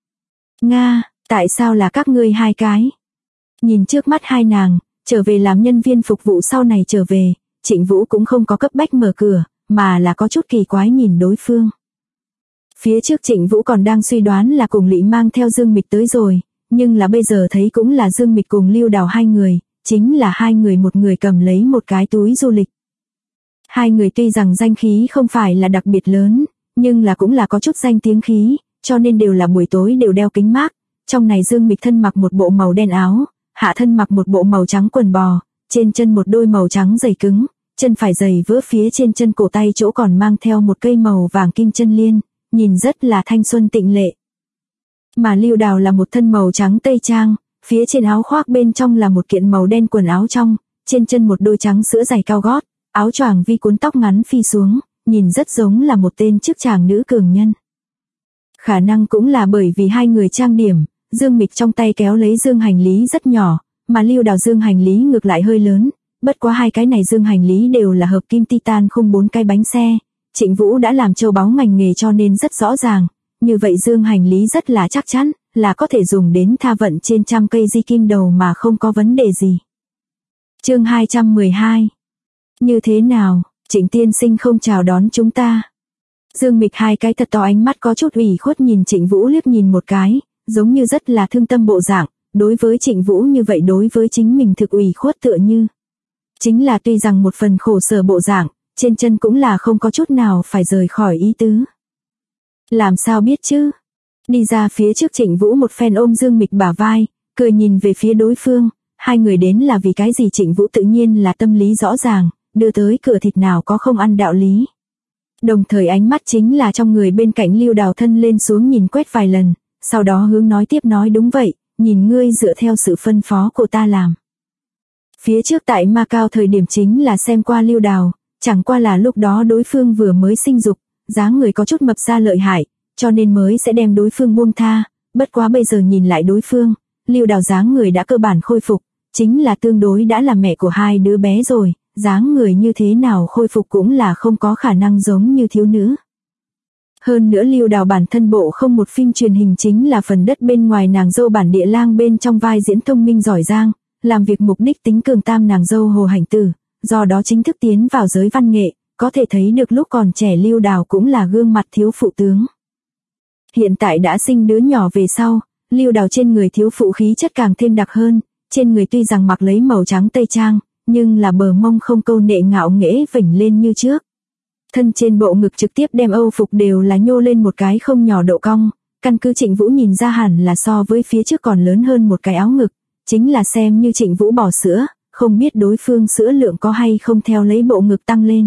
Nga, tại sao là các ngươi hai cái? Nhìn trước mắt hai nàng, trở về làm nhân viên phục vụ sau này trở về, Trịnh Vũ cũng không có cấp bách mở cửa, mà là có chút kỳ quái nhìn đối phương. Phía trước Trịnh Vũ còn đang suy đoán là cùng Lị mang theo Dương Mịch tới rồi, nhưng là bây giờ thấy cũng là Dương Mịch cùng Lưu Đào hai người, chính là hai người một người cầm lấy một cái túi du lịch. Hai người tuy rằng danh khí không phải là đặc biệt lớn, nhưng là cũng là có chút danh tiếng khí, cho nên đều là buổi tối đều đeo kính mát. Trong này Dương Mịch thân mặc một bộ màu đen áo, hạ thân mặc một bộ màu trắng quần bò, trên chân một đôi màu trắng giày cứng, chân phải giày vỡ phía trên chân cổ tay chỗ còn mang theo một cây màu vàng kim chân liên, nhìn rất là thanh xuân tịnh lệ. Mà Lưu Đào là một thân màu trắng tây trang, phía trên áo khoác bên trong là một kiện màu đen quần áo trong, trên chân một đôi trắng sữa giày cao gót, áo choàng vi cuốn tóc ngắn phi xuống, nhìn rất giống là một tên chức chàng nữ cường nhân. Khả năng cũng là bởi vì hai người trang điểm, Dương Mịch trong tay kéo lấy dương hành lý rất nhỏ, mà Lưu Đào dương hành lý ngược lại hơi lớn, bất quá hai cái này dương hành lý đều là hợp kim titan không 4 cái bánh xe. Trịnh Vũ đã làm châu báu ngành nghề cho nên rất rõ ràng, như vậy dương hành lý rất là chắc chắn, là có thể dùng đến tha vận trên trăm cây di kim đầu mà không có vấn đề gì. Chương 212. Như thế nào, Trịnh tiên sinh không chào đón chúng ta? Dương Mịch hai cái thật to ánh mắt có chút ủy khuất nhìn Trịnh Vũ liếc nhìn một cái, giống như rất là thương tâm bộ dạng, đối với Trịnh Vũ như vậy đối với chính mình thực ủy khuất tựa như. Chính là tuy rằng một phần khổ sở bộ dạng, trên chân cũng là không có chút nào phải rời khỏi ý tứ. Làm sao biết chứ? Đi ra phía trước Trịnh Vũ một phen ôm Dương Mịch bả vai, cười nhìn về phía đối phương, hai người đến là vì cái gì Trịnh Vũ tự nhiên là tâm lý rõ ràng, đưa tới cửa thịt nào có không ăn đạo lý. Đồng thời ánh mắt chính là trong người bên cạnh Lưu Đào thân lên xuống nhìn quét vài lần, sau đó hướng nói tiếp nói đúng vậy, nhìn ngươi dựa theo sự phân phó của ta làm. Phía trước tại Macau thời điểm chính là xem qua Lưu Đào, chẳng qua là lúc đó đối phương vừa mới sinh dục, dáng người có chút mập ra lợi hại, cho nên mới sẽ đem đối phương buông tha, bất quá bây giờ nhìn lại đối phương, Lưu Đào dáng người đã cơ bản khôi phục, chính là tương đối đã là mẹ của hai đứa bé rồi, dáng người như thế nào khôi phục cũng là không có khả năng giống như thiếu nữ. Hơn nữa Lưu Đào bản thân bộ không một phim truyền hình chính là phần đất bên ngoài nàng dâu bản địa lang bên trong vai diễn thông minh giỏi giang, làm việc mục đích tính cường tam nàng dâu Hồ Hành Tử, do đó chính thức tiến vào giới văn nghệ, có thể thấy được lúc còn trẻ Lưu Đào cũng là gương mặt thiếu phụ tướng. Hiện tại đã sinh đứa nhỏ về sau, Lưu Đào trên người thiếu phụ khí chất càng thêm đặc hơn, trên người tuy rằng mặc lấy màu trắng tây trang, nhưng là bờ mông không câu nệ ngạo nghễ vểnh lên như trước. Thân trên bộ ngực trực tiếp đem âu phục đều là nhô lên một cái không nhỏ độ cong, căn cứ Trịnh Vũ nhìn ra hẳn là so với phía trước còn lớn hơn một cái áo ngực, chính là xem như Trịnh Vũ bỏ sữa, không biết đối phương sữa lượng có hay không theo lấy bộ ngực tăng lên.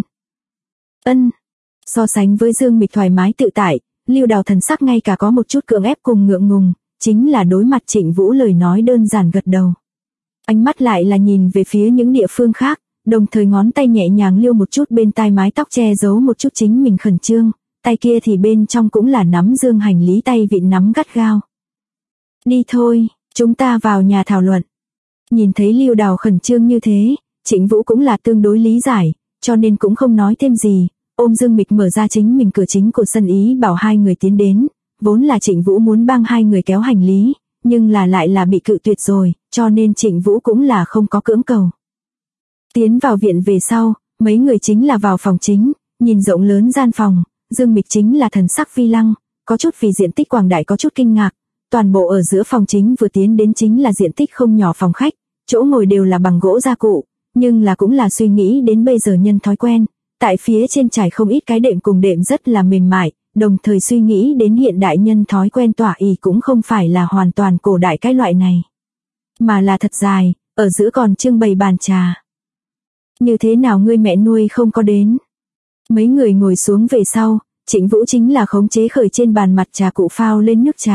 So sánh với Dương Mịch thoải mái tự tại, Lưu Đào thần sắc ngay cả có một chút cưỡng ép cùng ngượng ngùng, chính là đối mặt Trịnh Vũ lời nói đơn giản gật đầu. Ánh mắt lại là nhìn về phía những địa phương khác, đồng thời ngón tay nhẹ nhàng liêu một chút bên tai mái tóc che giấu một chút chính mình khẩn trương, tay kia thì bên trong cũng là nắm dương hành lý tay vịn nắm gắt gao. Đi thôi, chúng ta vào nhà thảo luận. Nhìn thấy Lưu Đào khẩn trương như thế, Trịnh Vũ cũng là tương đối lý giải, cho nên cũng không nói thêm gì, ôm Dương Mịch mở ra chính mình cửa chính của sân ý bảo hai người tiến đến, vốn là Trịnh Vũ muốn bang hai người kéo hành lý, nhưng là lại là bị cự tuyệt rồi, cho nên Trịnh Vũ cũng là không có cưỡng cầu. Tiến vào viện về sau, mấy người chính là vào phòng chính, nhìn rộng lớn gian phòng, Dương Mịch chính là thần sắc vi lăng, có chút vì diện tích quảng đại có chút kinh ngạc, toàn bộ ở giữa phòng chính vừa tiến đến chính là diện tích không nhỏ phòng khách, chỗ ngồi đều là bằng gỗ gia cụ, nhưng là cũng là suy nghĩ đến bây giờ nhân thói quen, tại phía trên trải không ít cái đệm cùng đệm rất là mềm mại, đồng thời suy nghĩ đến hiện đại nhân thói quen tỏa ý cũng không phải là hoàn toàn cổ đại cái loại này, mà là thật dài, ở giữa còn trưng bày bàn trà. Như thế nào ngươi mẹ nuôi không có đến? Mấy người ngồi xuống về sau, Trịnh Vũ chính là khống chế khởi trên bàn mặt trà cụ phao lên nước trà,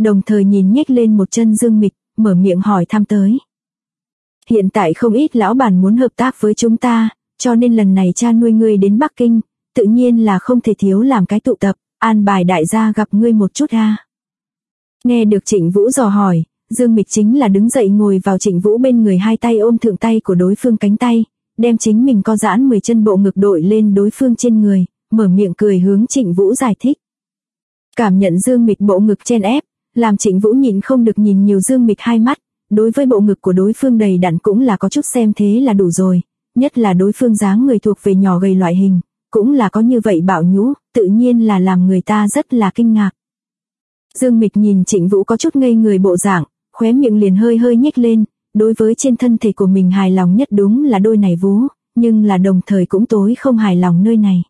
đồng thời nhìn nhếch lên một chân Dương Mịch, mở miệng hỏi thăm tới. Hiện tại không ít lão bản muốn hợp tác với chúng ta, cho nên lần này cha nuôi ngươi đến Bắc Kinh, tự nhiên là không thể thiếu làm cái tụ tập, an bài đại gia gặp ngươi một chút ha. Nghe được Trịnh Vũ dò hỏi, Dương Mịch chính là đứng dậy ngồi vào Trịnh Vũ bên người, hai tay ôm thượng tay của đối phương cánh tay, đem chính mình co giãn 10 chân bộ ngực đội lên đối phương trên người, mở miệng cười hướng Trịnh Vũ giải thích. Cảm nhận Dương Mịch bộ ngực chen ép, làm Trịnh Vũ nhịn không được nhìn nhiều Dương Mịch hai mắt, đối với bộ ngực của đối phương đầy đặn cũng là có chút xem thế là đủ rồi, nhất là đối phương dáng người thuộc về nhỏ gầy loại hình, cũng là có như vậy bạo nhũ, tự nhiên là làm người ta rất là kinh ngạc. Dương Mịch nhìn Trịnh Vũ có chút ngây người bộ dạng, khóe miệng liền hơi hơi nhếch lên, đối với trên thân thể của mình hài lòng nhất đúng là đôi này vú, nhưng là đồng thời cũng tối không hài lòng nơi này.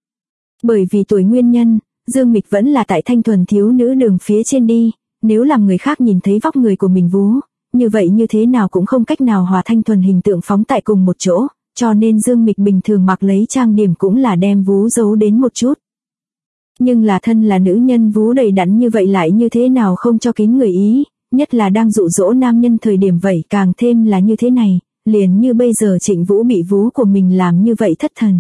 Bởi vì tuổi nguyên nhân, Dương Mịch vẫn là tại thanh thuần thiếu nữ đường phía trên đi, nếu làm người khác nhìn thấy vóc người của mình vú, như vậy như thế nào cũng không cách nào hòa thanh thuần hình tượng phóng tại cùng một chỗ, cho nên Dương Mịch bình thường mặc lấy trang điểm cũng là đem vú giấu đến một chút. Nhưng là thân là nữ nhân vú đầy đặn như vậy lại như thế nào không cho kín người ý, nhất là đang dụ dỗ nam nhân thời điểm vậy càng thêm là như thế này, liền như bây giờ Trịnh Vũ bị vú của mình làm như vậy thất thần.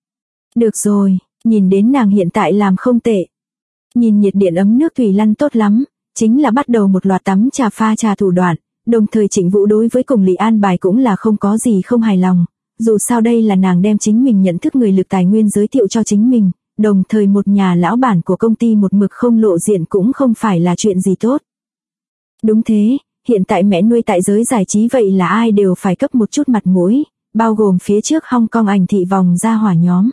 Được rồi, nhìn đến nàng hiện tại làm không tệ. Nhìn nhiệt điện ấm nước thủy lăn tốt lắm, chính là bắt đầu một loạt tắm trà pha trà thủ đoạn, đồng thời Trịnh Vũ đối với cùng Lý an bài cũng là không có gì không hài lòng, dù sao đây là nàng đem chính mình nhận thức người lực tài nguyên giới thiệu cho chính mình, đồng thời một nhà lão bản của công ty một mực không lộ diện cũng không phải là chuyện gì tốt. Đúng thế, hiện tại mẹ nuôi tại giới giải trí vậy là ai đều phải cấp một chút mặt mũi, bao gồm phía trước Hong Kong ảnh thị vòng ra hỏa nhóm.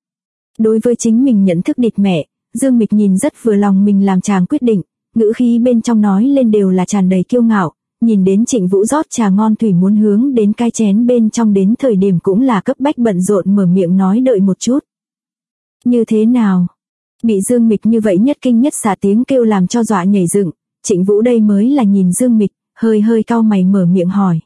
Đối với chính mình nhận thức địt mẹ, Dương Mịch nhìn rất vừa lòng mình làm chàng quyết định, ngữ khí bên trong nói lên đều là tràn đầy kiêu ngạo, nhìn đến Trịnh Vũ rót trà ngon thủy muốn hướng đến cái chén bên trong đến thời điểm cũng là cấp bách bận rộn mở miệng nói đợi một chút. Như thế nào? Bị Dương Mịch như vậy nhất kinh nhất xạ tiếng kêu làm cho dọa nhảy dựng, Trịnh Vũ đây mới là nhìn Dương Mịch, hơi hơi cau mày mở miệng hỏi.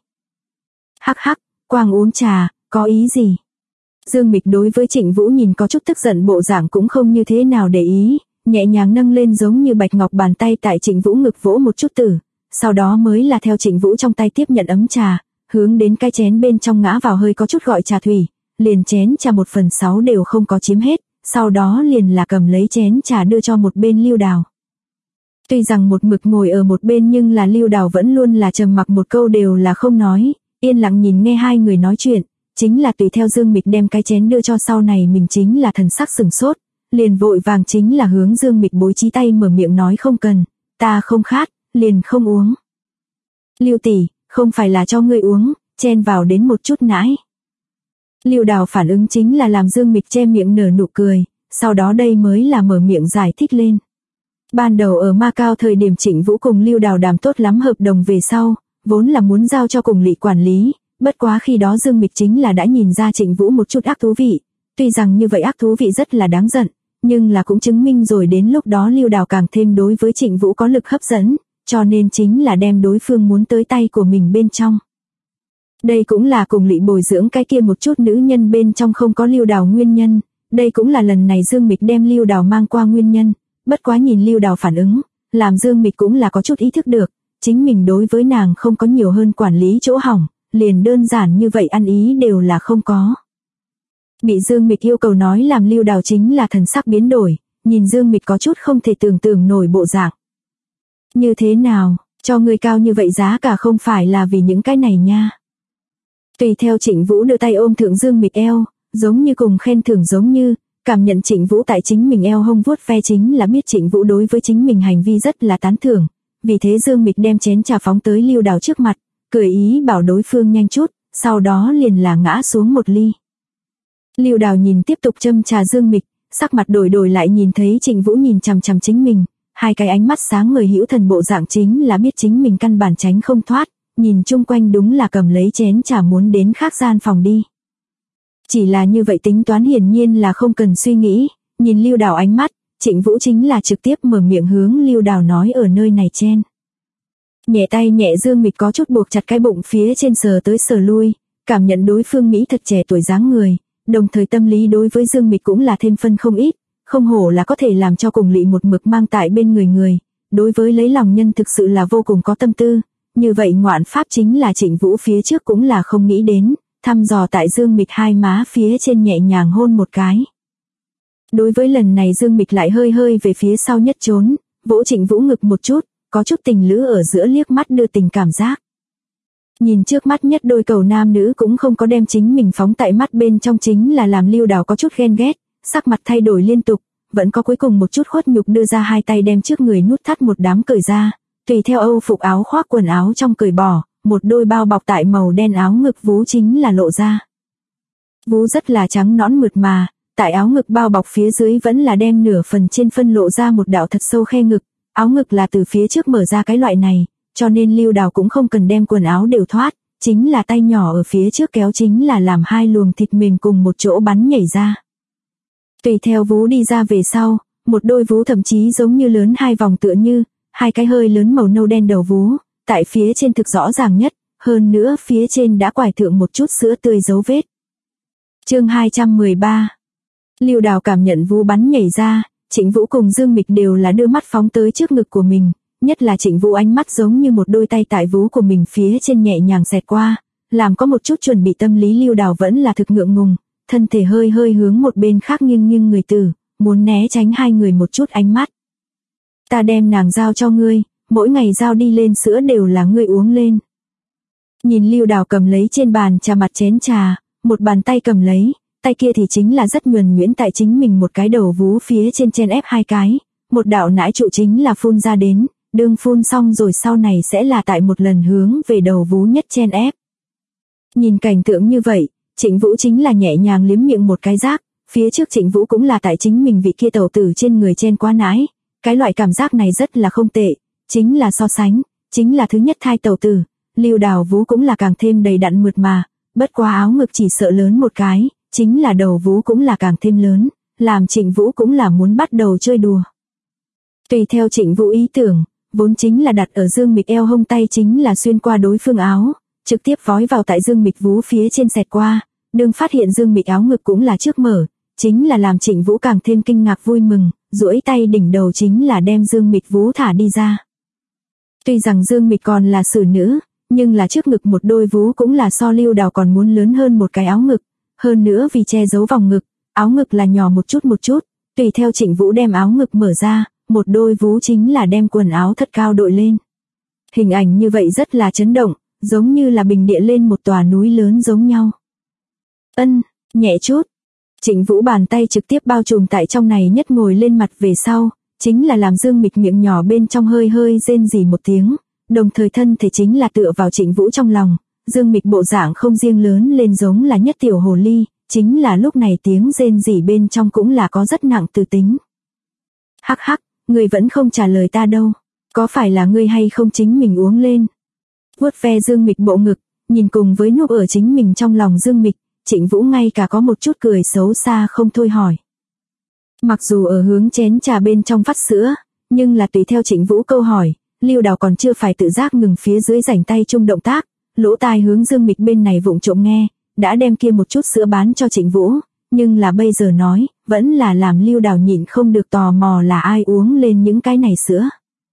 Hắc hắc, quang uống trà, có ý gì? Dương Mịch đối với Trịnh Vũ nhìn có chút tức giận bộ dạng cũng không như thế nào để ý, nhẹ nhàng nâng lên giống như bạch ngọc bàn tay tại Trịnh Vũ ngực vỗ một chút tử, sau đó mới là theo Trịnh Vũ trong tay tiếp nhận ấm trà, hướng đến cái chén bên trong ngã vào hơi có chút gọi trà thủy, liền chén trà 1/6 đều không có chiếm hết, sau đó liền là cầm lấy chén trà đưa cho một bên Lưu Đào. Tuy rằng một mực ngồi ở một bên nhưng là Lưu Đào vẫn luôn là trầm mặc một câu đều là không nói, yên lặng nhìn nghe hai người nói chuyện, chính là tùy theo Dương Mịch đem cái chén đưa cho sau này mình chính là thần sắc sừng sốt, liền vội vàng chính là hướng Dương Mịch bối trí tay mở miệng nói không cần, ta không khát, liền không uống. Lưu tỷ, không phải là cho ngươi uống, chen vào đến một chút nãi. Lưu Đào phản ứng chính là làm Dương Mịch che miệng nở nụ cười, sau đó đây mới là mở miệng giải thích lên. Ban đầu ở Macau thời điểm Trịnh Vũ cùng Lưu Đào đàm tốt lắm hợp đồng về sau, vốn là muốn giao cho cùng Lý quản lý, bất quá khi đó Dương Mịch chính là đã nhìn ra Trịnh Vũ một chút ác thú vị, tuy rằng như vậy ác thú vị rất là đáng giận, nhưng là cũng chứng minh rồi đến lúc đó Lưu Đào càng thêm đối với Trịnh Vũ có lực hấp dẫn, cho nên chính là đem đối phương muốn tới tay của mình bên trong. Đây cũng là cùng Lý bồi dưỡng cái kia một chút nữ nhân bên trong không có Lưu Đào nguyên nhân, đây cũng là lần này Dương Mịch đem Lưu Đào mang qua nguyên nhân, bất quá nhìn Lưu Đào phản ứng, làm Dương Mịch cũng là có chút ý thức được, chính mình đối với nàng không có nhiều hơn quản lý chỗ hỏng, liền đơn giản như vậy ăn ý đều là không có. Bị Dương Mịch yêu cầu nói làm Lưu Đào chính là thần sắc biến đổi, nhìn Dương Mịch có chút không thể tưởng tượng nổi bộ dạng. Như thế nào, cho người cao như vậy giá cả không phải là vì những cái này nha. Tùy theo Trịnh Vũ đưa tay ôm thượng Dương Mịch eo, giống như cùng khen thưởng giống như, cảm nhận Trịnh Vũ tại chính mình eo hông vuốt ve chính là biết Trịnh Vũ đối với chính mình hành vi rất là tán thưởng, vì thế Dương Mịch đem chén trà phóng tới Lưu Đào trước mặt, cười ý bảo đối phương nhanh chút, sau đó liền là ngã xuống một ly. Lưu Đào nhìn tiếp tục châm trà Dương Mịch, sắc mặt đổi lại nhìn thấy Trịnh Vũ nhìn chằm chằm chính mình, hai cái ánh mắt sáng ngời hữu thần bộ dạng chính là biết chính mình căn bản tránh không thoát, nhìn chung quanh đúng là cầm lấy chén trà muốn đến khác gian phòng đi. Chỉ là như vậy tính toán hiển nhiên là không cần suy nghĩ, nhìn Lưu Đào ánh mắt, Trịnh Vũ chính là trực tiếp mở miệng hướng Lưu Đào nói ở nơi này chen. Nhẹ tay nhẹ Dương Mịch có chút buộc chặt cái bụng phía trên sờ tới sờ lui, cảm nhận đối phương Mỹ thật trẻ tuổi dáng người, đồng thời tâm lý đối với Dương Mịch cũng là thêm phân không ít, không hổ là có thể làm cho cùng Lý một mực mang tại bên người người, đối với lấy lòng nhân thực sự là vô cùng có tâm tư, như vậy ngoạn pháp chính là Trịnh Vũ phía trước cũng là không nghĩ đến, thăm dò tại Dương Mịch hai má phía trên nhẹ nhàng hôn một cái. Đối với lần này Dương Mịch lại hơi hơi về phía sau nhất trốn, vỗ Trịnh Vũ ngực một chút, có chút tình lữ ở giữa liếc mắt đưa tình cảm giác. Nhìn trước mắt nhất đôi cầu nam nữ cũng không có đem chính mình phóng tại mắt bên trong, chính là làm Lưu Đào có chút ghen ghét, sắc mặt thay đổi liên tục, vẫn có cuối cùng một chút khuất nhục đưa ra hai tay đem trước người nút thắt một đám cởi ra, tùy theo Âu phục áo khoác quần áo trong cởi bỏ, một đôi bao bọc tại màu đen áo ngực vú chính là lộ ra. Vú rất là trắng nõn mượt mà, tại áo ngực bao bọc phía dưới vẫn là đem nửa phần trên phân lộ ra một đạo thật sâu khe ngực, áo ngực là từ phía trước mở ra cái loại này, cho nên Lưu Đào cũng không cần đem quần áo đều thoát, chính là tay nhỏ ở phía trước kéo chính là làm hai luồng thịt mềm cùng một chỗ bắn nhảy ra. Tùy theo vú đi ra về sau, một đôi vú thậm chí giống như lớn hai vòng tựa như, hai cái hơi lớn màu nâu đen đầu vú, tại phía trên thực rõ ràng nhất, hơn nữa phía trên đã quải thượng một chút sữa tươi dấu vết. Chương 213. Lưu Đào cảm nhận vú bắn nhảy ra, Trịnh Vũ cùng Dương Mịch đều là đưa mắt phóng tới trước ngực của mình, nhất là Trịnh Vũ ánh mắt giống như một đôi tay tại vú của mình phía trên nhẹ nhàng xẹt qua, làm có một chút chuẩn bị tâm lý Lưu Đào vẫn là thực ngượng ngùng, thân thể hơi hơi hướng một bên khác nghiêng nghiêng người từ, muốn né tránh hai người một chút ánh mắt. Ta đem nàng giao cho ngươi, mỗi ngày giao đi lên sữa đều là ngươi uống lên. Nhìn Lưu Đào cầm lấy trên bàn trà mặt chén trà, một bàn tay cầm lấy, tay kia thì chính là rất nhuần nhuyễn tại chính mình một cái đầu vú phía trên chen ép hai cái, một đạo nãi trụ chính là phun ra đến, đương phun xong rồi sau này sẽ là tại một lần hướng về đầu vú nhất chen ép. Nhìn cảnh tượng như vậy, Trịnh Vũ chính là nhẹ nhàng liếm miệng một cái giác, phía trước Trịnh Vũ cũng là tại chính mình vị kia tẩu tử trên người chen quá nãi, cái loại cảm giác này rất là không tệ, chính là so sánh, chính là thứ nhất thai tẩu tử, Lưu Đào vú cũng là càng thêm đầy đặn mượt mà, bất quá áo ngực chỉ sợ lớn một cái, chính là đầu vú cũng là càng thêm lớn, làm Trịnh Vũ cũng là muốn bắt đầu chơi đùa. Tùy theo Trịnh Vũ ý tưởng, vốn chính là đặt ở Dương Mịch eo hông tay chính là xuyên qua đối phương áo, trực tiếp vói vào tại Dương Mịch vú phía trên xẹt qua, đương phát hiện Dương Mịch áo ngực cũng là trước mở, chính là làm Trịnh Vũ càng thêm kinh ngạc vui mừng, duỗi tay đỉnh đầu chính là đem Dương Mịch vú thả đi ra. Tuy rằng Dương Mịch còn là xử nữ, nhưng là trước ngực một đôi vú cũng là so Lưu Đào còn muốn lớn hơn một cái áo ngực, hơn nữa vì che giấu vòng ngực, áo ngực là nhỏ một chút, tùy theo Trịnh Vũ đem áo ngực mở ra, một đôi vú chính là đem quần áo thật cao đội lên. Hình ảnh như vậy rất là chấn động, giống như là bình địa lên một tòa núi lớn giống nhau. Nhẹ chút. Trịnh Vũ bàn tay trực tiếp bao trùm tại trong này nhất ngồi lên mặt về sau, chính là làm Dương Mịch miệng nhỏ bên trong hơi hơi rên rỉ một tiếng, đồng thời thân thể chính là tựa vào Trịnh Vũ trong lòng, Dương Mịch bộ dạng không riêng lớn lên giống là nhất tiểu hồ ly, chính là lúc này tiếng rên rỉ bên trong cũng là có rất nặng từ tính. Hắc hắc, ngươi vẫn không trả lời ta đâu, có phải là ngươi hay không chính mình uống lên? Vuốt ve Dương Mịch bộ ngực, nhìn cùng với núp ở chính mình trong lòng Dương Mịch, Trịnh Vũ ngay cả có một chút cười xấu xa không thôi hỏi. Mặc dù ở hướng chén trà bên trong vắt sữa, nhưng là tùy theo Trịnh Vũ câu hỏi, Lưu Đào còn chưa phải tự giác ngừng phía dưới rảnh tay chung động tác, lỗ tai hướng Dương Mịch bên này vụng trộm nghe, đã đem kia một chút sữa bán cho Trịnh Vũ, nhưng là bây giờ nói, vẫn là làm Lưu Đào nhịn không được tò mò là ai uống lên những cái này sữa.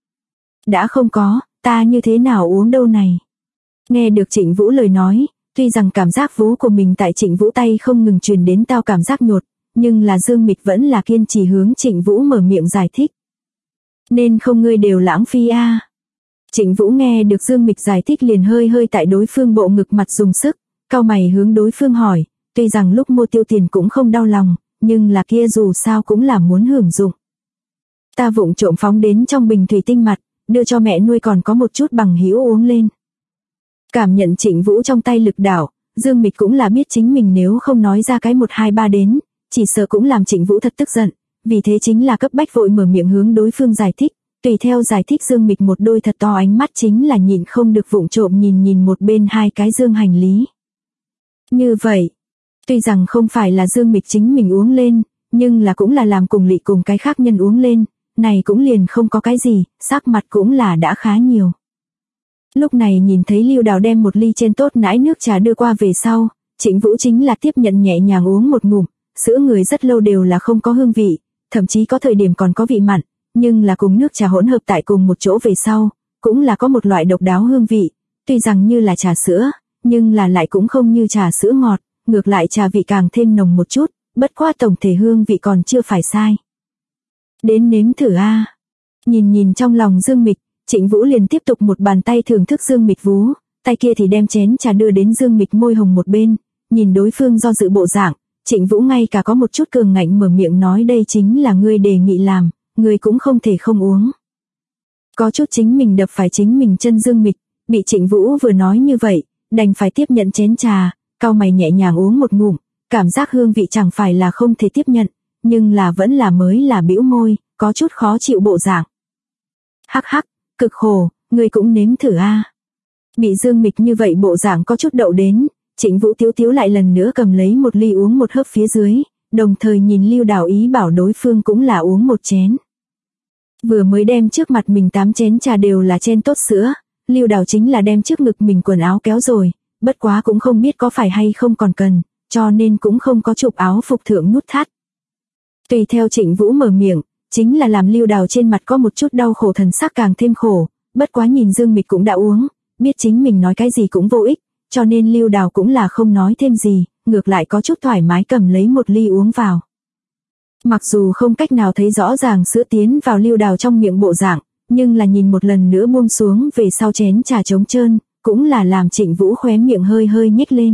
Đã không có, ta như thế nào uống đâu này. Nghe được Trịnh Vũ lời nói, tuy rằng cảm giác vú của mình tại Trịnh Vũ tay không ngừng truyền đến tao cảm giác nhột, nhưng là Dương Mịch vẫn là kiên trì hướng Trịnh Vũ mở miệng giải thích. Nên không ngươi đều lãng phí a. Trịnh Vũ nghe được Dương Mịch giải thích liền hơi hơi tại đối phương bộ ngực mặt dùng sức, cau mày hướng đối phương hỏi, tuy rằng lúc mua tiêu tiền cũng không đau lòng, nhưng là kia dù sao cũng là muốn hưởng dụng. Ta vụng trộm phóng đến trong bình thủy tinh mặt, đưa cho mẹ nuôi còn có một chút bằng hữu uống lên. Cảm nhận Trịnh Vũ trong tay lực đảo, Dương Mịch cũng là biết chính mình nếu không nói ra cái 1 2 3 đến, chỉ sợ cũng làm Trịnh Vũ thật tức giận, vì thế chính là cấp bách vội mở miệng hướng đối phương giải thích, tùy theo giải thích Dương Mịch một đôi thật to ánh mắt chính là nhịn không được vụng trộm nhìn một bên hai cái dương hành lý. Như vậy, tuy rằng không phải là Dương Mịch chính mình uống lên, nhưng là cũng là làm cùng lị cùng cái khác nhân uống lên, này cũng liền không có cái gì, sắc mặt cũng là đã khá nhiều. Lúc này nhìn thấy Lưu Đào đem một ly trên tốt nãi nước trà đưa qua về sau, Trịnh Vũ chính là tiếp nhận nhẹ nhàng uống một ngụm, sữa người rất lâu đều là không có hương vị, thậm chí có thời điểm còn có vị mặn, nhưng là cùng nước trà hỗn hợp tại cùng một chỗ về sau, cũng là có một loại độc đáo hương vị, tuy rằng như là trà sữa, nhưng là lại cũng không như trà sữa ngọt, ngược lại trà vị càng thêm nồng một chút, bất quá tổng thể hương vị còn chưa phải sai. Đến nếm thử a. Nhìn trong lòng Dương Mịch, Trịnh Vũ liền tiếp tục một bàn tay thưởng thức Dương Mịch vú, tay kia thì đem chén trà đưa đến Dương Mịch môi hồng một bên, nhìn đối phương do dự bộ dạng, Trịnh Vũ ngay cả có một chút cường ngạnh mở miệng nói đây chính là ngươi đề nghị làm, ngươi cũng không thể không uống. Có chút chính mình đập phải chính mình chân Dương Mịch, bị Trịnh Vũ vừa nói như vậy, đành phải tiếp nhận chén trà, cau mày nhẹ nhàng uống một ngụm, cảm giác hương vị chẳng phải là không thể tiếp nhận, nhưng là vẫn là mới là bĩu môi, có chút khó chịu bộ dạng. Hắc hắc, cực khổ, ngươi cũng nếm thử a. Bị Dương Mịch như vậy bộ dạng có chút đậu đến, Trịnh Vũ tiếu lại lần nữa cầm lấy một ly uống một hớp phía dưới, đồng thời nhìn Lưu Đào ý bảo đối phương cũng là uống một chén. Vừa mới đem trước mặt mình 8 chén trà đều là chen tốt sữa, Lưu Đào chính là đem trước ngực mình quần áo kéo rồi, bất quá cũng không biết có phải hay không còn cần, cho nên cũng không có chụp áo phục thượng nút thắt. Tùy theo Trịnh Vũ mở miệng, chính là làm Lưu Đào trên mặt có một chút đau khổ thần sắc càng thêm khổ, bất quá nhìn Dương Mịch cũng đã uống, biết chính mình nói cái gì cũng vô ích, cho nên Lưu Đào cũng là không nói thêm gì, ngược lại có chút thoải mái cầm lấy một ly uống vào. Mặc dù không cách nào thấy rõ ràng sữa tiến vào Lưu Đào trong miệng bộ dạng, nhưng là nhìn một lần nữa buông xuống về sau chén trà trống trơn, cũng là làm Trịnh Vũ khóe miệng hơi nhếch lên.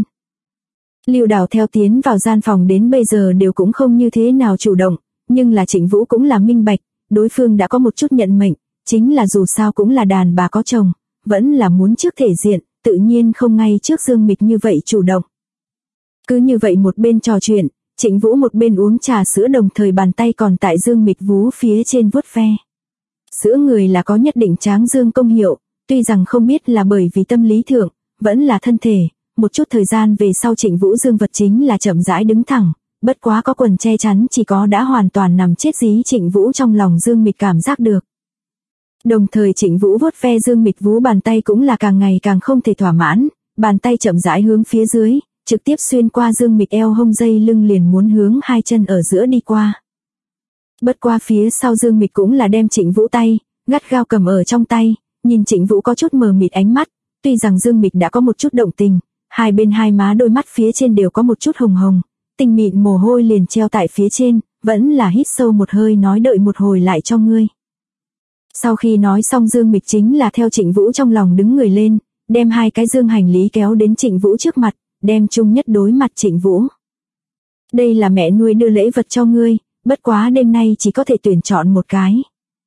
Lưu Đào theo tiến vào gian phòng đến bây giờ đều cũng không như thế nào chủ động, nhưng là Trịnh Vũ cũng là minh bạch, đối phương đã có một chút nhận mệnh, chính là dù sao cũng là đàn bà có chồng, vẫn là muốn trước thể diện, tự nhiên không ngay trước Dương Mịch như vậy chủ động. Cứ như vậy một bên trò chuyện, Trịnh Vũ một bên uống trà sữa đồng thời bàn tay còn tại Dương Mịch vú phía trên vuốt ve. Sữa người là có nhất định tráng dương công hiệu, tuy rằng không biết là bởi vì tâm lý thượng, vẫn là thân thể, một chút thời gian về sau Trịnh Vũ dương vật chính là chậm rãi đứng thẳng, bất quá có quần che chắn chỉ có đã hoàn toàn nằm chết dí Trịnh Vũ trong lòng Dương Mịch cảm giác được. Đồng thời Trịnh Vũ vuốt ve Dương Mịch vú bàn tay cũng là càng ngày càng không thể thỏa mãn, bàn tay chậm rãi hướng phía dưới, trực tiếp xuyên qua Dương Mịch eo hông dây lưng liền muốn hướng hai chân ở giữa đi qua. Bất qua phía sau Dương Mịch cũng là đem Trịnh Vũ tay, gắt gao cầm ở trong tay, nhìn Trịnh Vũ có chút mờ mịt ánh mắt, tuy rằng Dương Mịch đã có một chút động tình, hai bên hai má đôi mắt phía trên đều có một chút hồng hồng, tinh mịn mồ hôi liền treo tại phía trên, vẫn là hít sâu một hơi nói đợi một hồi lại cho ngươi. Sau khi nói xong Dương Mịch chính là theo Trịnh Vũ trong lòng đứng người lên, đem hai cái dương hành lý kéo đến Trịnh Vũ trước mặt, đem chung nhất đối mặt Trịnh Vũ. Đây là mẹ nuôi đưa lễ vật cho ngươi, bất quá đêm nay chỉ có thể tuyển chọn một cái.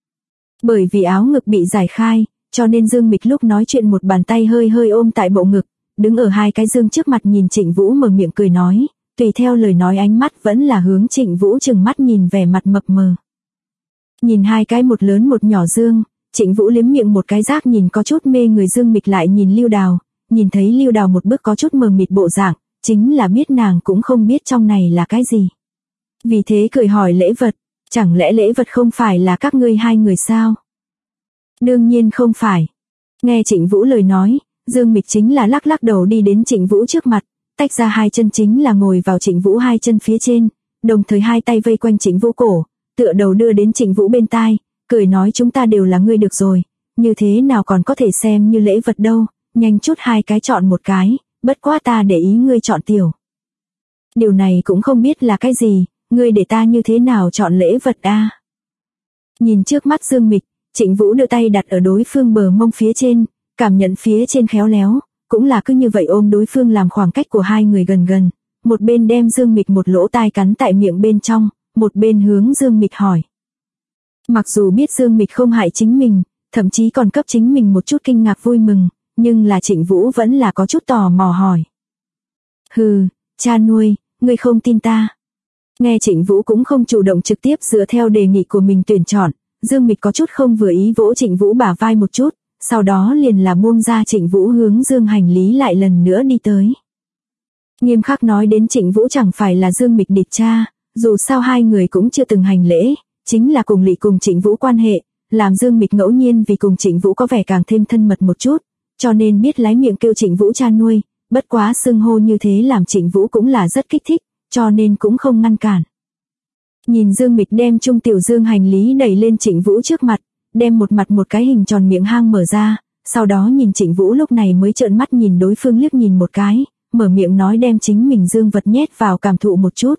Bởi vì áo ngực bị giải khai, cho nên Dương Mịch lúc nói chuyện một bàn tay hơi ôm tại bộ ngực, đứng ở hai cái dương trước mặt nhìn Trịnh Vũ mở miệng cười nói, tùy theo lời nói ánh mắt vẫn là hướng Trịnh Vũ chừng mắt nhìn vẻ mặt mập mờ. Nhìn hai cái một lớn một nhỏ dương, Trịnh Vũ liếm miệng một cái rác nhìn có chút mê người Dương Mịch lại nhìn Lưu Đào, nhìn thấy Lưu Đào một bước có chút mờ mịt bộ dạng, chính là biết nàng cũng không biết trong này là cái gì. Vì thế cười hỏi lễ vật, chẳng lẽ lễ vật không phải là các ngươi hai người sao? Đương nhiên không phải. Nghe Trịnh Vũ lời nói, Dương Mịch chính là lắc đầu đi đến Trịnh Vũ trước mặt, tách ra hai chân chính là ngồi vào Trịnh Vũ hai chân phía trên, đồng thời hai tay vây quanh Trịnh Vũ cổ, tựa đầu đưa đến Trịnh Vũ bên tai, cười nói chúng ta đều là ngươi được rồi, như thế nào còn có thể xem như lễ vật đâu, nhanh chút hai cái chọn một cái, bất quá ta để ý ngươi chọn tiểu. Điều này cũng không biết là cái gì, ngươi để ta như thế nào chọn lễ vật a? Nhìn trước mắt Dương Mịch, Trịnh Vũ đưa tay đặt ở đối phương bờ mông phía trên, cảm nhận phía trên khéo léo, cũng là cứ như vậy ôm đối phương làm khoảng cách của hai người gần, một bên đem Dương Mịch một lỗ tai cắn tại miệng bên trong, một bên hướng Dương Mịch hỏi. Mặc dù biết Dương Mịch không hại chính mình, thậm chí còn cấp chính mình một chút kinh ngạc vui mừng, nhưng là Trịnh Vũ vẫn là có chút tò mò hỏi. Hừ, cha nuôi, ngươi không tin ta. Nghe Trịnh Vũ cũng không chủ động trực tiếp dựa theo đề nghị của mình tuyển chọn, Dương Mịch có chút không vừa ý vỗ Trịnh Vũ bả vai một chút, sau đó liền là buông ra Trịnh Vũ hướng dương hành lý lại lần nữa đi tới. Nghiêm khắc nói đến Trịnh Vũ chẳng phải là Dương Mịch địch cha, dù sao hai người cũng chưa từng hành lễ, chính là cùng lỵ cùng Trịnh Vũ quan hệ, làm Dương Mịch ngẫu nhiên vì cùng Trịnh Vũ có vẻ càng thêm thân mật một chút, cho nên biết lái miệng kêu Trịnh Vũ cha nuôi, bất quá xưng hô như thế làm Trịnh Vũ cũng là rất kích thích, cho nên cũng không ngăn cản. Nhìn Dương Mịch đem Trung Tiểu Dương hành lý đẩy lên Trịnh Vũ trước mặt, đem một mặt một cái hình tròn miệng hang mở ra, sau đó nhìn Trịnh Vũ lúc này mới trợn mắt nhìn đối phương liếc nhìn một cái, mở miệng nói đem chính mình dương vật nhét vào cảm thụ một chút.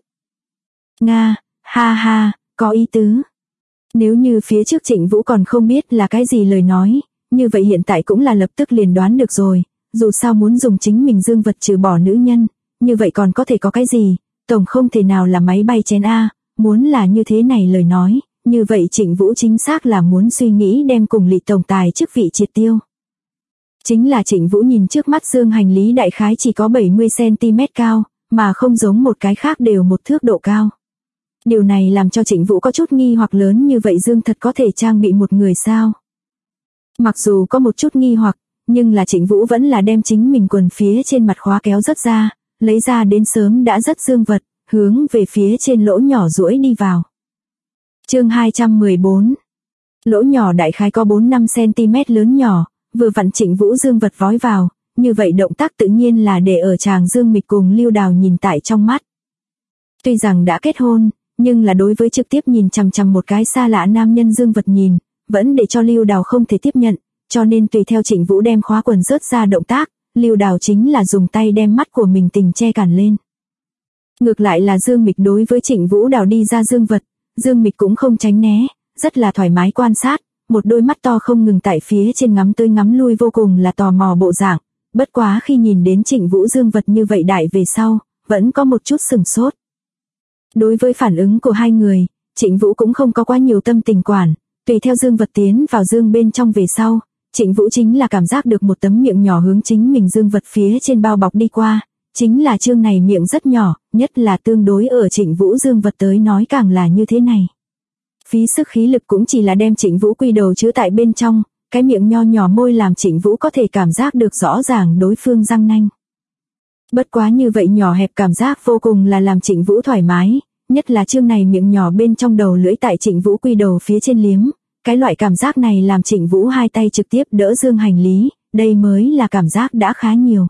Nga, ha ha, có ý tứ. Nếu như phía trước Trịnh Vũ còn không biết là cái gì lời nói, như vậy hiện tại cũng là lập tức liền đoán được rồi, dù sao muốn dùng chính mình dương vật trừ bỏ nữ nhân, như vậy còn có thể có cái gì, tổng không thể nào là máy bay chén A, muốn là như thế này lời nói, như vậy Trịnh Vũ chính xác là muốn suy nghĩ đem cùng Lý tổng tài chức vị triệt tiêu. Chính là Trịnh Vũ nhìn trước mắt dương hành lý đại khái chỉ có 70cm cao, mà không giống một cái khác đều một thước độ cao. Điều này làm cho Trịnh Vũ có chút nghi hoặc lớn như vậy dương thật có thể trang bị một người sao. Mặc dù có một chút nghi hoặc, nhưng là Trịnh Vũ vẫn là đem chính mình quần phía trên mặt khóa kéo rất ra, lấy ra đến sớm đã rất dương vật, hướng về phía trên lỗ nhỏ duỗi đi vào. Chương 214. Lỗ nhỏ đại khái có 4-5cm lớn nhỏ, vừa vặn Trịnh Vũ dương vật vói vào, như vậy động tác tự nhiên là để ở chàng Dương Mịch cùng Lưu Đào nhìn tại trong mắt. Tuy rằng đã kết hôn, nhưng là đối với trực tiếp nhìn chằm chằm một cái xa lạ nam nhân dương vật nhìn, vẫn để cho Lưu Đào không thể tiếp nhận, cho nên tùy theo Trịnh Vũ đem khóa quần rớt ra động tác, Lưu Đào chính là dùng tay đem mắt của mình tình che cản lên. Ngược lại là Dương Mịch đối với Trịnh Vũ đào đi ra dương vật, Dương Mịch cũng không tránh né, rất là thoải mái quan sát, một đôi mắt to không ngừng tại phía trên ngắm tới ngắm lui vô cùng là tò mò bộ dạng, bất quá khi nhìn đến Trịnh Vũ dương vật như vậy đại về sau, vẫn có một chút sửng sốt. Đối với phản ứng của hai người, Trịnh Vũ cũng không có quá nhiều tâm tình quản, tùy theo dương vật tiến vào dương bên trong về sau, Trịnh Vũ chính là cảm giác được một tấm miệng nhỏ hướng chính mình dương vật phía trên bao bọc đi qua, chính là chương này miệng rất nhỏ, nhất là tương đối ở Trịnh Vũ dương vật tới nói càng là như thế này. Phí sức khí lực cũng chỉ là đem Trịnh Vũ quy đầu chứa tại bên trong, cái miệng nho nhỏ môi làm Trịnh Vũ có thể cảm giác được rõ ràng đối phương răng nanh. Bất quá như vậy nhỏ hẹp cảm giác vô cùng là làm Trịnh Vũ thoải mái, nhất là chương này miệng nhỏ bên trong đầu lưỡi tại Trịnh Vũ quy đầu phía trên liếm, cái loại cảm giác này làm Trịnh Vũ hai tay trực tiếp đỡ dương hành lý, đây mới là cảm giác đã khá nhiều.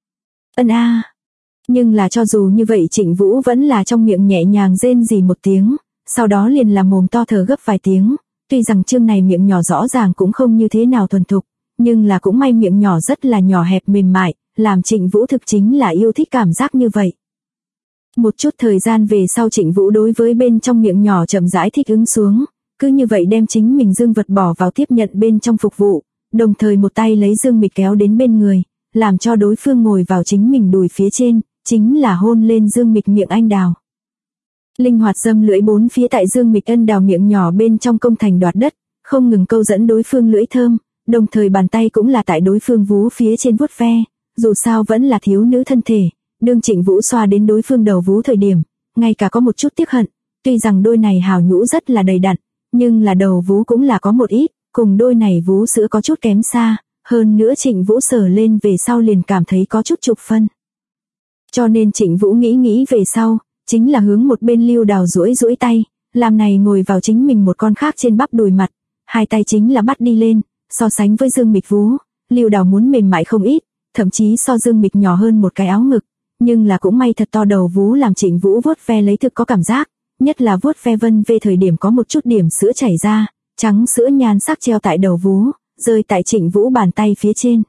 Ân a. Nhưng là cho dù như vậy Trịnh Vũ vẫn là trong miệng nhẹ nhàng rên rỉ một tiếng, sau đó liền là mồm to thở gấp vài tiếng, tuy rằng chương này miệng nhỏ rõ ràng cũng không như thế nào thuần thục, nhưng là cũng may miệng nhỏ rất là nhỏ hẹp mềm mại, làm Trịnh Vũ thực chính là yêu thích cảm giác như vậy. Một chút thời gian về sau Trịnh Vũ đối với bên trong miệng nhỏ chậm rãi thích ứng xuống, cứ như vậy đem chính mình dương vật bỏ vào tiếp nhận bên trong phục vụ, đồng thời một tay lấy Dương Mịch kéo đến bên người, làm cho đối phương ngồi vào chính mình đùi phía trên, chính là hôn lên Dương Mịch miệng anh đào. Linh hoạt dâm lưỡi bốn phía tại Dương Mịch ân đào miệng nhỏ bên trong công thành đoạt đất, không ngừng câu dẫn đối phương lưỡi thơm, đồng thời bàn tay cũng là tại đối phương vú phía trên vuốt ve, dù sao vẫn là thiếu nữ thân thể, đương Trịnh Vũ xoa đến đối phương đầu vú thời điểm, ngay cả có một chút tiếc hận, tuy rằng đôi này hào nhũ rất là đầy đặn, nhưng là đầu vú cũng là có một ít, cùng đôi này vú sữa có chút kém xa, hơn nữa Trịnh Vũ sờ lên về sau liền cảm thấy có chút trục phân. Cho nên Trịnh Vũ nghĩ về sau, chính là hướng một bên Lưu Đào duỗi tay, làm này ngồi vào chính mình một con khác trên bắp đùi mặt, hai tay chính là bắt đi lên, so sánh với Dương Mịch vú, Lưu Đào muốn mềm mại không ít, thậm chí so Dương Mịch nhỏ hơn một cái áo ngực, nhưng là cũng may thật to đầu vú làm Trịnh Vũ vuốt ve lấy thực có cảm giác, nhất là vuốt ve vân về thời điểm có một chút điểm sữa chảy ra, trắng sữa nhan sắc treo tại đầu vú, rơi tại Trịnh Vũ bàn tay phía trên.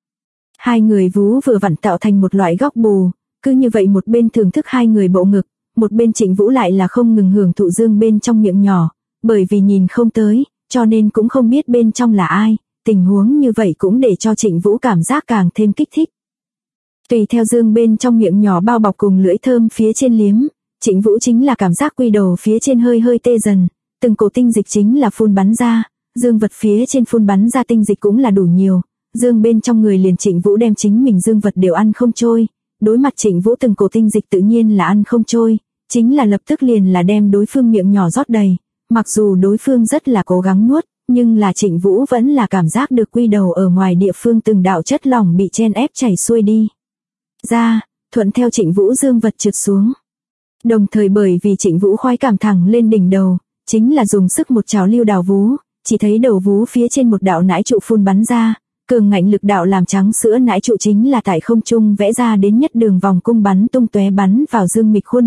Hai người vú vừa vặn tạo thành một loại góc bù, cứ như vậy một bên thưởng thức hai người bộ ngực, một bên Trịnh Vũ lại là không ngừng hưởng thụ dương bên trong miệng nhỏ, bởi vì nhìn không tới, cho nên cũng không biết bên trong là ai, tình huống như vậy cũng để cho Trịnh Vũ cảm giác càng thêm kích thích. Tùy theo dương bên trong miệng nhỏ bao bọc cùng lưỡi thơm phía trên liếm, Trịnh Vũ chính là cảm giác quy đầu phía trên hơi tê dần, từng cổ tinh dịch chính là phun bắn ra, dương vật phía trên phun bắn ra tinh dịch cũng là đủ nhiều, dương bên trong người liền Trịnh Vũ đem chính mình dương vật đều ăn không trôi, đối mặt Trịnh Vũ từng cổ tinh dịch tự nhiên là ăn không trôi, chính là lập tức liền là đem đối phương miệng nhỏ rót đầy, mặc dù đối phương rất là cố gắng nuốt, nhưng là Trịnh Vũ vẫn là cảm giác được quy đầu ở ngoài địa phương từng đạo chất lỏng bị chen ép chảy xuôi đi ra, thuận theo Trịnh Vũ dương vật trượt xuống. Đồng thời bởi vì Trịnh Vũ khoái cảm thẳng lên đỉnh đầu, chính là dùng sức một chảo Lưu Đào vú, chỉ thấy đầu vú phía trên một đạo nãi trụ phun bắn ra, cường ngạnh lực đạo làm trắng sữa nãi trụ chính là tại không trung vẽ ra đến nhất đường vòng cung bắn tung tóe bắn vào Dương Mịch khuôn mặt,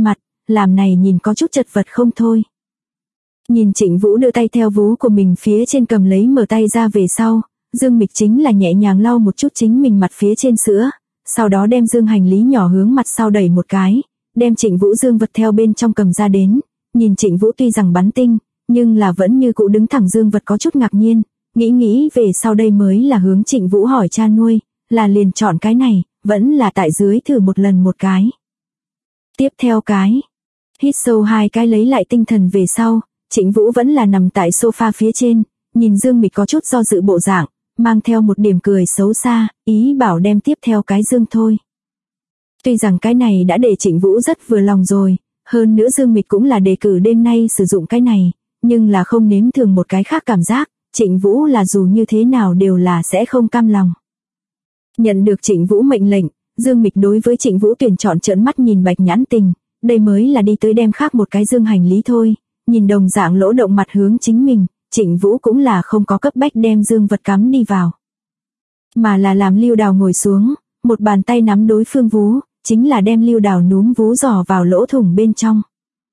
làm này nhìn có chút chật vật không thôi. Nhìn Trịnh Vũ đưa tay theo vú của mình phía trên cầm lấy mở tay ra về sau, Dương Mịch chính là nhẹ nhàng lau một chút chính mình mặt phía trên sữa, sau đó đem dương hành lý nhỏ hướng mặt sau đẩy một cái, đem Trịnh Vũ dương vật theo bên trong cầm ra đến, nhìn Trịnh Vũ tuy rằng bắn tinh, nhưng là vẫn như cũ đứng thẳng dương vật có chút ngạc nhiên, nghĩ về sau đây mới là hướng Trịnh Vũ hỏi cha nuôi, là liền chọn cái này, vẫn là tại dưới thử một lần một cái. Tiếp theo cái, hít sâu 2 cái lấy lại tinh thần về sau, Trịnh Vũ vẫn là nằm tại sofa phía trên, nhìn Dương Mịch có chút do dự bộ dạng, mang theo một điểm cười xấu xa, ý bảo đem tiếp theo cái dương thôi. Tuy rằng cái này đã để Trịnh Vũ rất vừa lòng rồi, hơn nữa Dương Mịch cũng là đề cử đêm nay sử dụng cái này, nhưng là không nếm thường một cái khác cảm giác, Trịnh Vũ là dù như thế nào đều là sẽ không cam lòng. Nhận được Trịnh Vũ mệnh lệnh, Dương Mịch đối với Trịnh Vũ tuyển chọn trợn mắt nhìn Bạch Nhãn Tình, đây mới là đi tới đem khác một cái dương hành lý thôi, nhìn đồng dạng lỗ động mặt hướng chính mình, Trịnh Vũ cũng là không có cấp bách đem dương vật cắm đi vào. Mà là làm Lưu Đào ngồi xuống, một bàn tay nắm đối phương vú, chính là đem Lưu Đào núm vú giò vào lỗ thủng bên trong.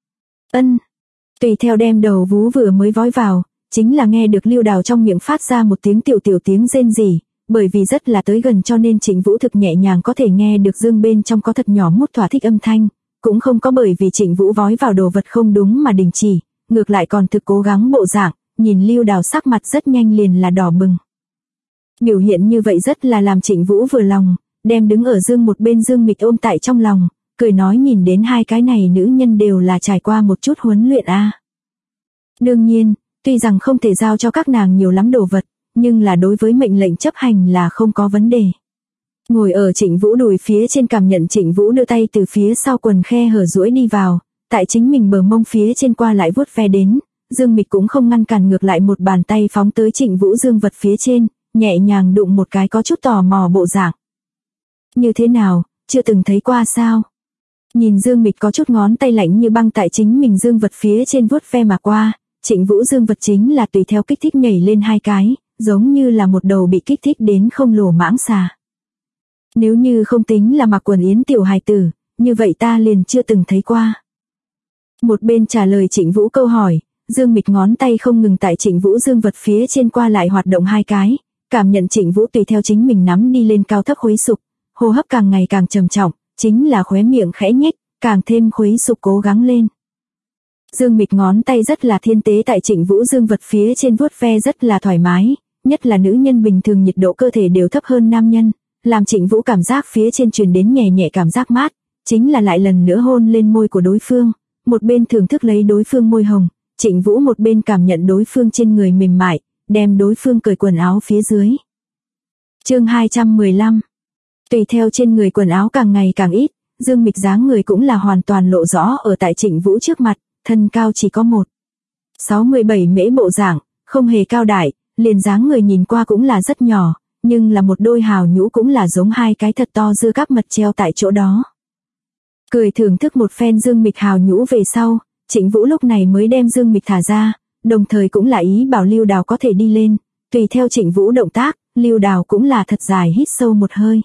Tùy theo đem đầu vú vừa mới vói vào, chính là nghe được Lưu Đào trong miệng phát ra một tiếng tiểu tiếng rên rỉ, bởi vì rất là tới gần cho nên Trịnh Vũ thực nhẹ nhàng có thể nghe được dương bên trong có thật nhỏ mút thỏa thích âm thanh, cũng không có bởi vì Trịnh Vũ vói vào đồ vật không đúng mà đình chỉ, ngược lại còn thực cố gắng bộ dạng, nhìn Lưu Đào sắc mặt rất nhanh liền là đỏ bừng. Biểu hiện như vậy rất là làm Trịnh Vũ vừa lòng, đem đứng ở dương một bên Dương Mịch ôm tại trong lòng, cười nói nhìn đến 2 cái này nữ nhân đều là trải qua một chút huấn luyện a. Đương nhiên, tuy rằng không thể giao cho các nàng nhiều lắm đồ vật, nhưng là đối với mệnh lệnh chấp hành là không có vấn đề. Ngồi ở Trịnh Vũ đùi phía trên cảm nhận Trịnh Vũ đưa tay từ phía sau quần khe hở duỗi đi vào, tại chính mình bờ mông phía trên qua lại vuốt ve đến, Dương Mịch cũng không ngăn cản ngược lại một bàn tay phóng tới Trịnh Vũ dương vật phía trên, nhẹ nhàng đụng một cái có chút tò mò bộ dạng. Như thế nào, chưa từng thấy qua sao? Nhìn Dương Mịch có chút ngón tay lạnh như băng tại chính mình dương vật phía trên vuốt ve mà qua, Trịnh Vũ dương vật chính là tùy theo kích thích nhảy lên 2 cái, giống như là một đầu bị kích thích đến không lồ mãng xà. Nếu như không tính là mặc quần yến tiểu hài tử, như vậy ta liền chưa từng thấy qua. Một bên trả lời Trịnh Vũ câu hỏi, Dương Mịch ngón tay không ngừng tại Trịnh Vũ dương vật phía trên qua lại hoạt động 2 cái, cảm nhận Trịnh Vũ tùy theo chính mình nắm đi lên cao thấp khuấy sục, hô hấp càng ngày càng trầm trọng, chính là khóe miệng khẽ nhếch, càng thêm khuấy sục cố gắng lên. Dương Mịch ngón tay rất là thiên tế tại Trịnh Vũ dương vật phía trên vuốt ve rất là thoải mái, nhất là nữ nhân bình thường nhiệt độ cơ thể đều thấp hơn nam nhân, làm Trịnh Vũ cảm giác phía trên truyền đến nhẹ nhẹ cảm giác mát, chính là lại lần nữa hôn lên môi của đối phương, một bên thưởng thức lấy đối phương môi hồng, Trịnh Vũ một bên cảm nhận đối phương trên người mềm mại, đem đối phương cởi quần áo phía dưới. Chương 215. Tùy theo trên người quần áo càng ngày càng ít, Dương Mịch dáng người cũng là hoàn toàn lộ rõ ở tại Trịnh Vũ trước mặt, thân cao chỉ có 1,67 mễ bộ dạng, không hề cao đại, liền dáng người nhìn qua cũng là rất nhỏ, nhưng là một đôi hào nhũ cũng là giống 2 cái thật to dưa cáp mật treo tại chỗ đó. Cười thưởng thức một phen Dương Mịch hào nhũ về sau, Trịnh Vũ lúc này mới đem Dương Mịch thả ra, đồng thời cũng là ý bảo Lưu Đào có thể đi lên, tùy theo Trịnh Vũ động tác, Lưu Đào cũng là thật dài hít sâu một hơi.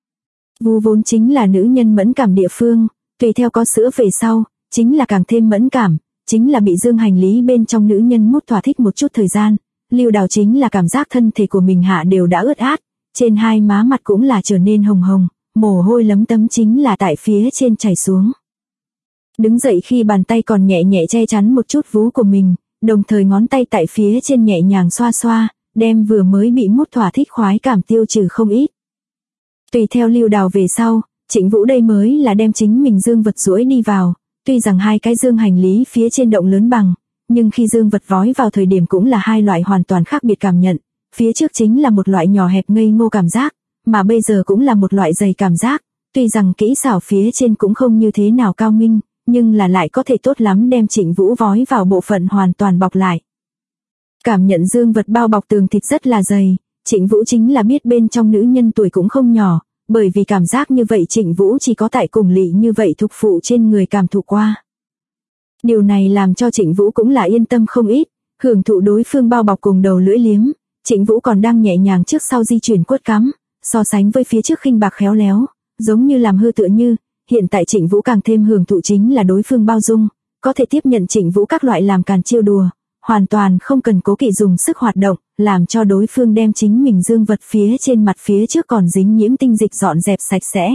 Vú vốn chính là nữ nhân mẫn cảm địa phương, tùy theo có sữa về sau, chính là càng thêm mẫn cảm, chính là bị dương hành lý bên trong nữ nhân mút thỏa thích một chút thời gian, Lưu Đào chính là cảm giác thân thể của mình hạ đều đã ướt át, trên 2 má mặt cũng là trở nên hồng hồng, mồ hôi lấm tấm chính là tại phía trên chảy xuống. Đứng dậy khi bàn tay còn nhẹ nhẹ che chắn một chút vú của mình, đồng thời ngón tay tại phía trên nhẹ nhàng xoa xoa, đem vừa mới bị mút thỏa thích khoái cảm tiêu trừ không ít. Tùy theo Lưu Đào về sau, Trịnh Vũ đây mới là đem chính mình dương vật duỗi đi vào, tuy rằng 2 cái dương hành lý phía trên động lớn bằng, nhưng khi dương vật vói vào thời điểm cũng là 2 loại hoàn toàn khác biệt cảm nhận, phía trước chính là một loại nhỏ hẹp ngây ngô cảm giác, mà bây giờ cũng là một loại dày cảm giác, tuy rằng kỹ xảo phía trên cũng không như thế nào cao minh, nhưng là lại có thể tốt lắm đem Trịnh Vũ vói vào bộ phận hoàn toàn bọc lại. Cảm nhận dương vật bao bọc tường thịt rất là dày, Trịnh Vũ chính là biết bên trong nữ nhân tuổi cũng không nhỏ, bởi vì cảm giác như vậy Trịnh Vũ chỉ có tại cùng lỵ như vậy thục phụ trên người cảm thụ qua. Điều này làm cho Trịnh Vũ cũng là yên tâm không ít, hưởng thụ đối phương bao bọc cùng đầu lưỡi liếm, Trịnh Vũ còn đang nhẹ nhàng trước sau di chuyển quất cắm, so sánh với phía trước khinh bạc khéo léo, giống như làm hư tựa như, hiện tại Trịnh Vũ càng thêm hưởng thụ chính là đối phương bao dung, có thể tiếp nhận Trịnh Vũ các loại làm càn trêu đùa, hoàn toàn không cần cố kỵ dùng sức hoạt động, làm cho đối phương đem chính mình dương vật phía trên mặt phía trước còn dính nhiễm tinh dịch dọn dẹp sạch sẽ.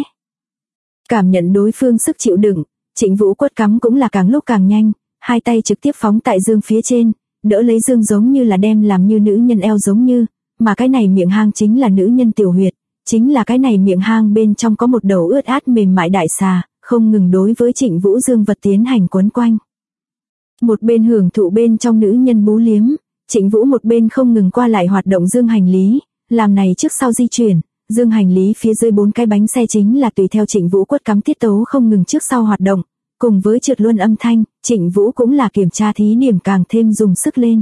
Cảm nhận đối phương sức chịu đựng, Trịnh Vũ quất cắm cũng là càng lúc càng nhanh, hai tay trực tiếp phóng tại dương phía trên, đỡ lấy dương giống như là đem làm như nữ nhân eo giống như, mà cái này miệng hang chính là nữ nhân tiểu huyệt, chính là cái này miệng hang bên trong có một đầu ướt át mềm mại đại xà, không ngừng đối với Trịnh Vũ dương vật tiến hành quấn quanh. Một bên hưởng thụ bên trong nữ nhân bú liếm, Trịnh Vũ một bên không ngừng qua lại hoạt động dương hành lý, làm này trước sau di chuyển, dương hành lý phía dưới 4 cái bánh xe chính là tùy theo Trịnh Vũ quất cắm tiết tấu không ngừng trước sau hoạt động, cùng với trượt luân âm thanh, Trịnh Vũ cũng là kiểm tra thí điểm càng thêm dùng sức lên.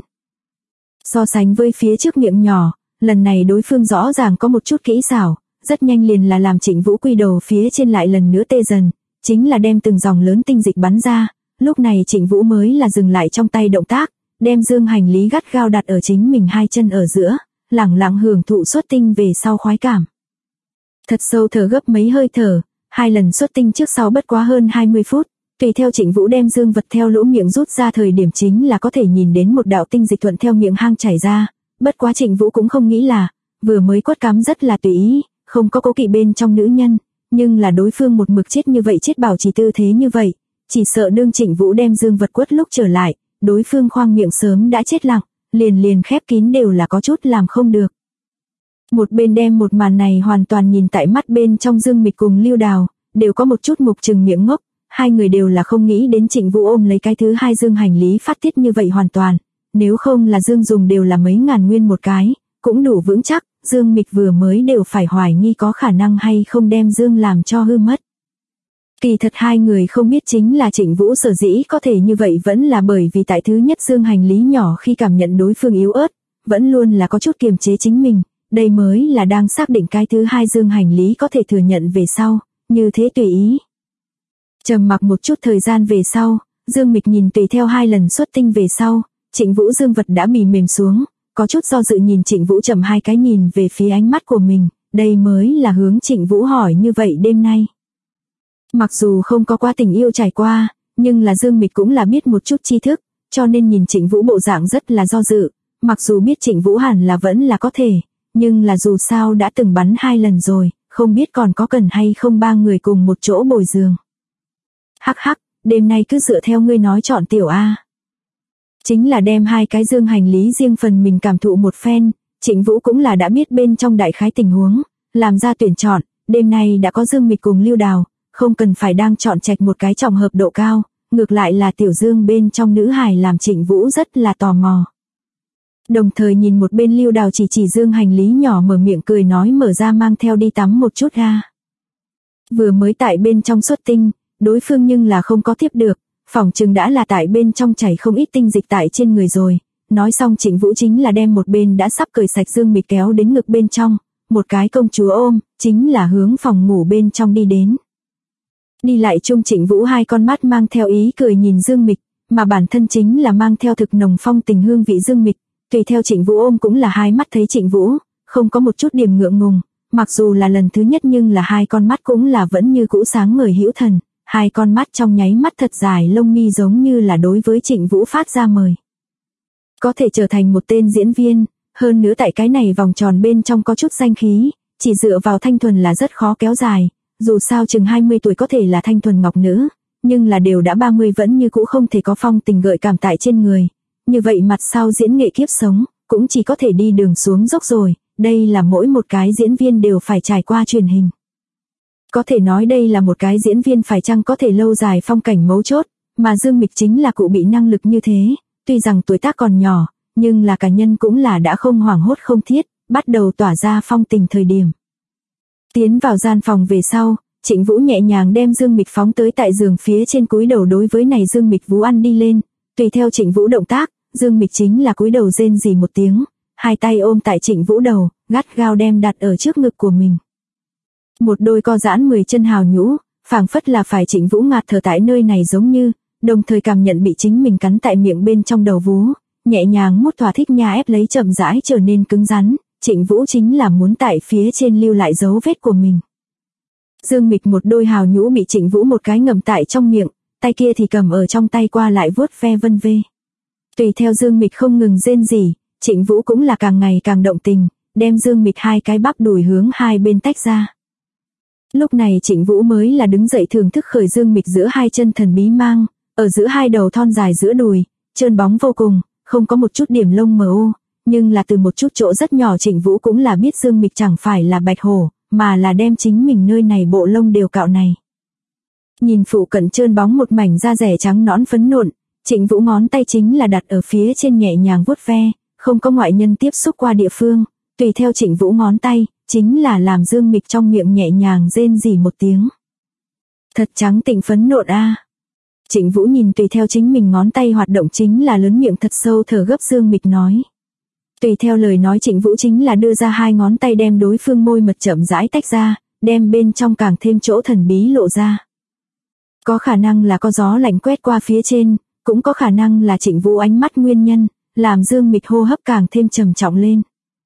So sánh với phía trước miệng nhỏ, lần này đối phương rõ ràng có một chút kỹ xảo, rất nhanh liền là làm Trịnh Vũ quy đầu phía trên lại lần nữa tê dần, chính là đem từng dòng lớn tinh dịch bắn ra, lúc này Trịnh Vũ mới là dừng lại trong tay động tác, đem dương hành lý gắt gao đặt ở chính mình hai chân ở giữa, lẳng lặng hưởng thụ xuất tinh về sau khoái cảm. Thật sâu thở gấp mấy hơi thở, 2 lần xuất tinh trước sau bất quá hơn 20 phút, tùy theo Trịnh Vũ đem dương vật theo lỗ miệng rút ra thời điểm chính là có thể nhìn đến một đạo tinh dịch thuận theo miệng hang chảy ra, bất quá Trịnh Vũ cũng không nghĩ là, vừa mới quất cắm rất là tùy ý, không có cố kỵ bên trong nữ nhân, nhưng là đối phương một mực chết như vậy chết bảo trì tư thế như vậy, chỉ sợ đương Trịnh Vũ đem dương vật quất lúc trở lại, đối phương khoang miệng sớm đã chết lặng, liền khép kín đều là có chút làm không được. Một bên đem một màn này hoàn toàn nhìn tại mắt bên trong Dương Mịch cùng Lưu Đào, đều có một chút mục trừng miệng ngốc, hai người đều là không nghĩ đến Trịnh Vũ ôm lấy cái thứ hai dương hành lý phát tiết như vậy hoàn toàn, nếu không là dương dùng đều là mấy ngàn nguyên một cái, cũng đủ vững chắc, Dương Mịch vừa mới đều phải hoài nghi có khả năng hay không đem dương làm cho hư mất. Kỳ thật hai người không biết chính là Trịnh Vũ sở dĩ có thể như vậy vẫn là bởi vì tại thứ nhất dương hành lý nhỏ khi cảm nhận đối phương yếu ớt, vẫn luôn là có chút kiềm chế chính mình, đây mới là đang xác định cái thứ hai dương hành lý có thể thừa nhận về sau, như thế tùy ý. Trầm mặc một chút thời gian về sau, Dương Mịch nhìn tùy theo 2 lần xuất tinh về sau, Trịnh Vũ dương vật đã mềm xuống, có chút do dự nhìn Trịnh Vũ chậm 2 cái nhìn về phía ánh mắt của mình, đây mới là hướng Trịnh Vũ hỏi như vậy đêm nay. Mặc dù không có qua tình yêu trải qua, nhưng là Dương Mịch cũng là biết một chút tri thức, cho nên nhìn Trịnh Vũ bộ dạng rất là do dự, mặc dù biết Trịnh Vũ hẳn là vẫn là có thể, nhưng là dù sao đã từng bắn 2 lần rồi, không biết còn có cần hay không 3 người cùng một chỗ bồi giường. Hắc hắc, đêm nay cứ dựa theo ngươi nói chọn tiểu A. Chính là đem 2 cái dương hành lý riêng phần mình cảm thụ một phen, Trịnh Vũ cũng là đã biết bên trong đại khái tình huống, làm ra tuyển chọn, đêm nay đã có Dương Mịch cùng Lưu Đào, không cần phải đang chọn trạch một cái trọng hợp độ cao, ngược lại là tiểu dương bên trong nữ hài làm Trịnh Vũ rất là tò mò. Đồng thời nhìn một bên Lưu Đào chỉ dương hành lý nhỏ mở miệng cười nói mở ra mang theo đi tắm một chút ra. Vừa mới tại bên trong xuất tinh, đối phương nhưng là không có tiếp được, phỏng chừng đã là tại bên trong chảy không ít tinh dịch tại trên người rồi. Nói xong Trịnh Vũ chính là đem một bên đã sắp cởi sạch Dương Mịch kéo đến ngực bên trong, một cái công chúa ôm, chính là hướng phòng ngủ bên trong đi đến. Đi lại chung Trịnh Vũ 2 con mắt mang theo ý cười nhìn Dương Mịch, mà bản thân chính là mang theo thực nồng phong tình hương vị Dương Mịch, tùy theo Trịnh Vũ ôm cũng là 2 mắt thấy Trịnh Vũ, không có một chút điểm ngượng ngùng, mặc dù là lần thứ nhất nhưng là 2 con mắt cũng là vẫn như cũ sáng ngời hữu thần, 2 con mắt trong nháy mắt thật dài lông mi giống như là đối với Trịnh Vũ phát ra mời. Có thể trở thành một tên diễn viên, hơn nữa tại cái này vòng tròn bên trong có chút danh khí, chỉ dựa vào thanh thuần là rất khó kéo dài, dù sao chừng 20 tuổi có thể là thanh thuần ngọc nữ, nhưng là đều đã 30 vẫn như cũ không thể có phong tình gợi cảm tại trên người. Như vậy mặt sau diễn nghệ kiếp sống, cũng chỉ có thể đi đường xuống dốc rồi, đây là mỗi một cái diễn viên đều phải trải qua truyền hình. Có thể nói đây là một cái diễn viên phải chăng có thể lâu dài phong cảnh mấu chốt, mà Dương Mịch chính là cụ bị năng lực như thế, tuy rằng tuổi tác còn nhỏ, nhưng là cá nhân cũng là đã không hoảng hốt không thiết, bắt đầu tỏa ra phong tình thời điểm. Tiến vào gian phòng về sau, Trịnh Vũ nhẹ nhàng đem Dương Mịch phóng tới tại giường phía trên cúi đầu đối với này Dương Mịch vú ăn đi lên, tùy theo Trịnh Vũ động tác, Dương Mịch chính là cúi đầu rên rỉ một tiếng, 2 tay ôm tại Trịnh Vũ đầu, gắt gao đem đặt ở trước ngực của mình. Một đôi co giãn 10 chân hào nhũ, phảng phất là phải Trịnh Vũ ngạt thở tại nơi này giống như, đồng thời cảm nhận bị chính mình cắn tại miệng bên trong đầu vú, nhẹ nhàng mút thỏa thích nha ép lấy chậm rãi trở nên cứng rắn, Trịnh Vũ chính là muốn tại phía trên lưu lại dấu vết của mình. Dương Mịch một đôi hào nhũ bị Trịnh Vũ một cái ngậm tại trong miệng, tay kia thì cầm ở trong tay qua lại vuốt ve vân vê. Tùy theo Dương Mịch không ngừng rên rỉ, Trịnh Vũ cũng là càng ngày càng động tình, đem Dương Mịch hai cái bắp đùi hướng hai bên tách ra. Lúc này Trịnh Vũ mới là đứng dậy thưởng thức khởi Dương Mịch giữa hai chân thần bí mang, ở giữa hai đầu thon dài giữa đùi, trơn bóng vô cùng, không có một chút điểm lông mờ ô, nhưng là từ một chút chỗ rất nhỏ Trịnh Vũ cũng là biết Dương Mịch chẳng phải là bạch hổ, mà là đem chính mình nơi này bộ lông đều cạo này. Nhìn phụ cận trơn bóng một mảnh da rẻ trắng nõn phấn nộn, Trịnh Vũ ngón tay chính là đặt ở phía trên nhẹ nhàng vuốt ve, không có ngoại nhân tiếp xúc qua địa phương, tùy theo Trịnh Vũ ngón tay, chính là làm Dương Mịch trong miệng nhẹ nhàng rên rỉ một tiếng. Thật trắng tịnh phấn nộn a. Trịnh Vũ nhìn tùy theo chính mình ngón tay hoạt động chính là lớn miệng thật sâu thở gấp Dương Mịch nói. Tùy theo lời nói Trịnh Vũ chính là đưa ra hai ngón tay đem đối phương môi mật chậm rãi tách ra, đem bên trong càng thêm chỗ thần bí lộ ra. Có khả năng là có gió lạnh quét qua phía trên, cũng có khả năng là Trịnh Vũ ánh mắt nguyên nhân, làm Dương Mịch hô hấp càng thêm trầm trọng lên.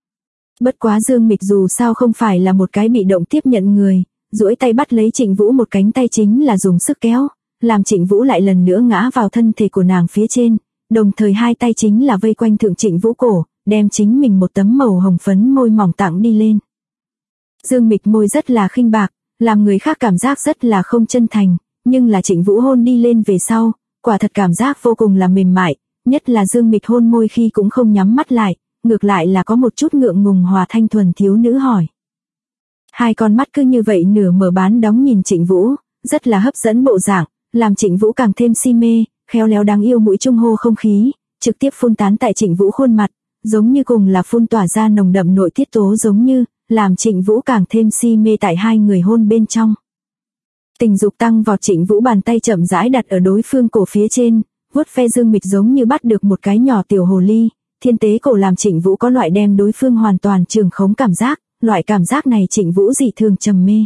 Bất quá Dương Mịch dù sao không phải là một cái bị động tiếp nhận người, duỗi tay bắt lấy Trịnh Vũ một cánh tay chính là dùng sức kéo, làm Trịnh Vũ lại lần nữa ngã vào thân thể của nàng phía trên, đồng thời hai tay chính là vây quanh thượng Trịnh Vũ cổ, đem chính mình một tấm màu hồng phấn môi mỏng tặng đi lên. Dương Mịch môi rất là khinh bạc, làm người khác cảm giác rất là không chân thành, nhưng là Trịnh Vũ hôn đi lên về sau, quả thật cảm giác vô cùng là mềm mại, nhất là Dương Mịch hôn môi khi cũng không nhắm mắt lại, ngược lại là có một chút ngượng ngùng hòa thanh thuần thiếu nữ hỏi. Hai con mắt cứ như vậy nửa mở bán đóng nhìn Trịnh Vũ, rất là hấp dẫn bộ dạng, làm Trịnh Vũ càng thêm si mê, khéo léo đáng yêu mũi trung hô không khí, trực tiếp phun tán tại Trịnh Vũ khuôn mặt, giống như cùng là phun tỏa ra nồng đậm nội tiết tố giống như, làm Trịnh Vũ càng thêm si mê tại hai người hôn bên trong. Tình dục tăng vọt Trịnh Vũ bàn tay chậm rãi đặt ở đối phương cổ phía trên, vuốt ve Dương Mịch giống như bắt được một cái nhỏ tiểu hồ ly, thiên tế cổ làm Trịnh Vũ có loại đem đối phương hoàn toàn trường khống cảm giác, loại cảm giác này Trịnh Vũ dị thường trầm mê.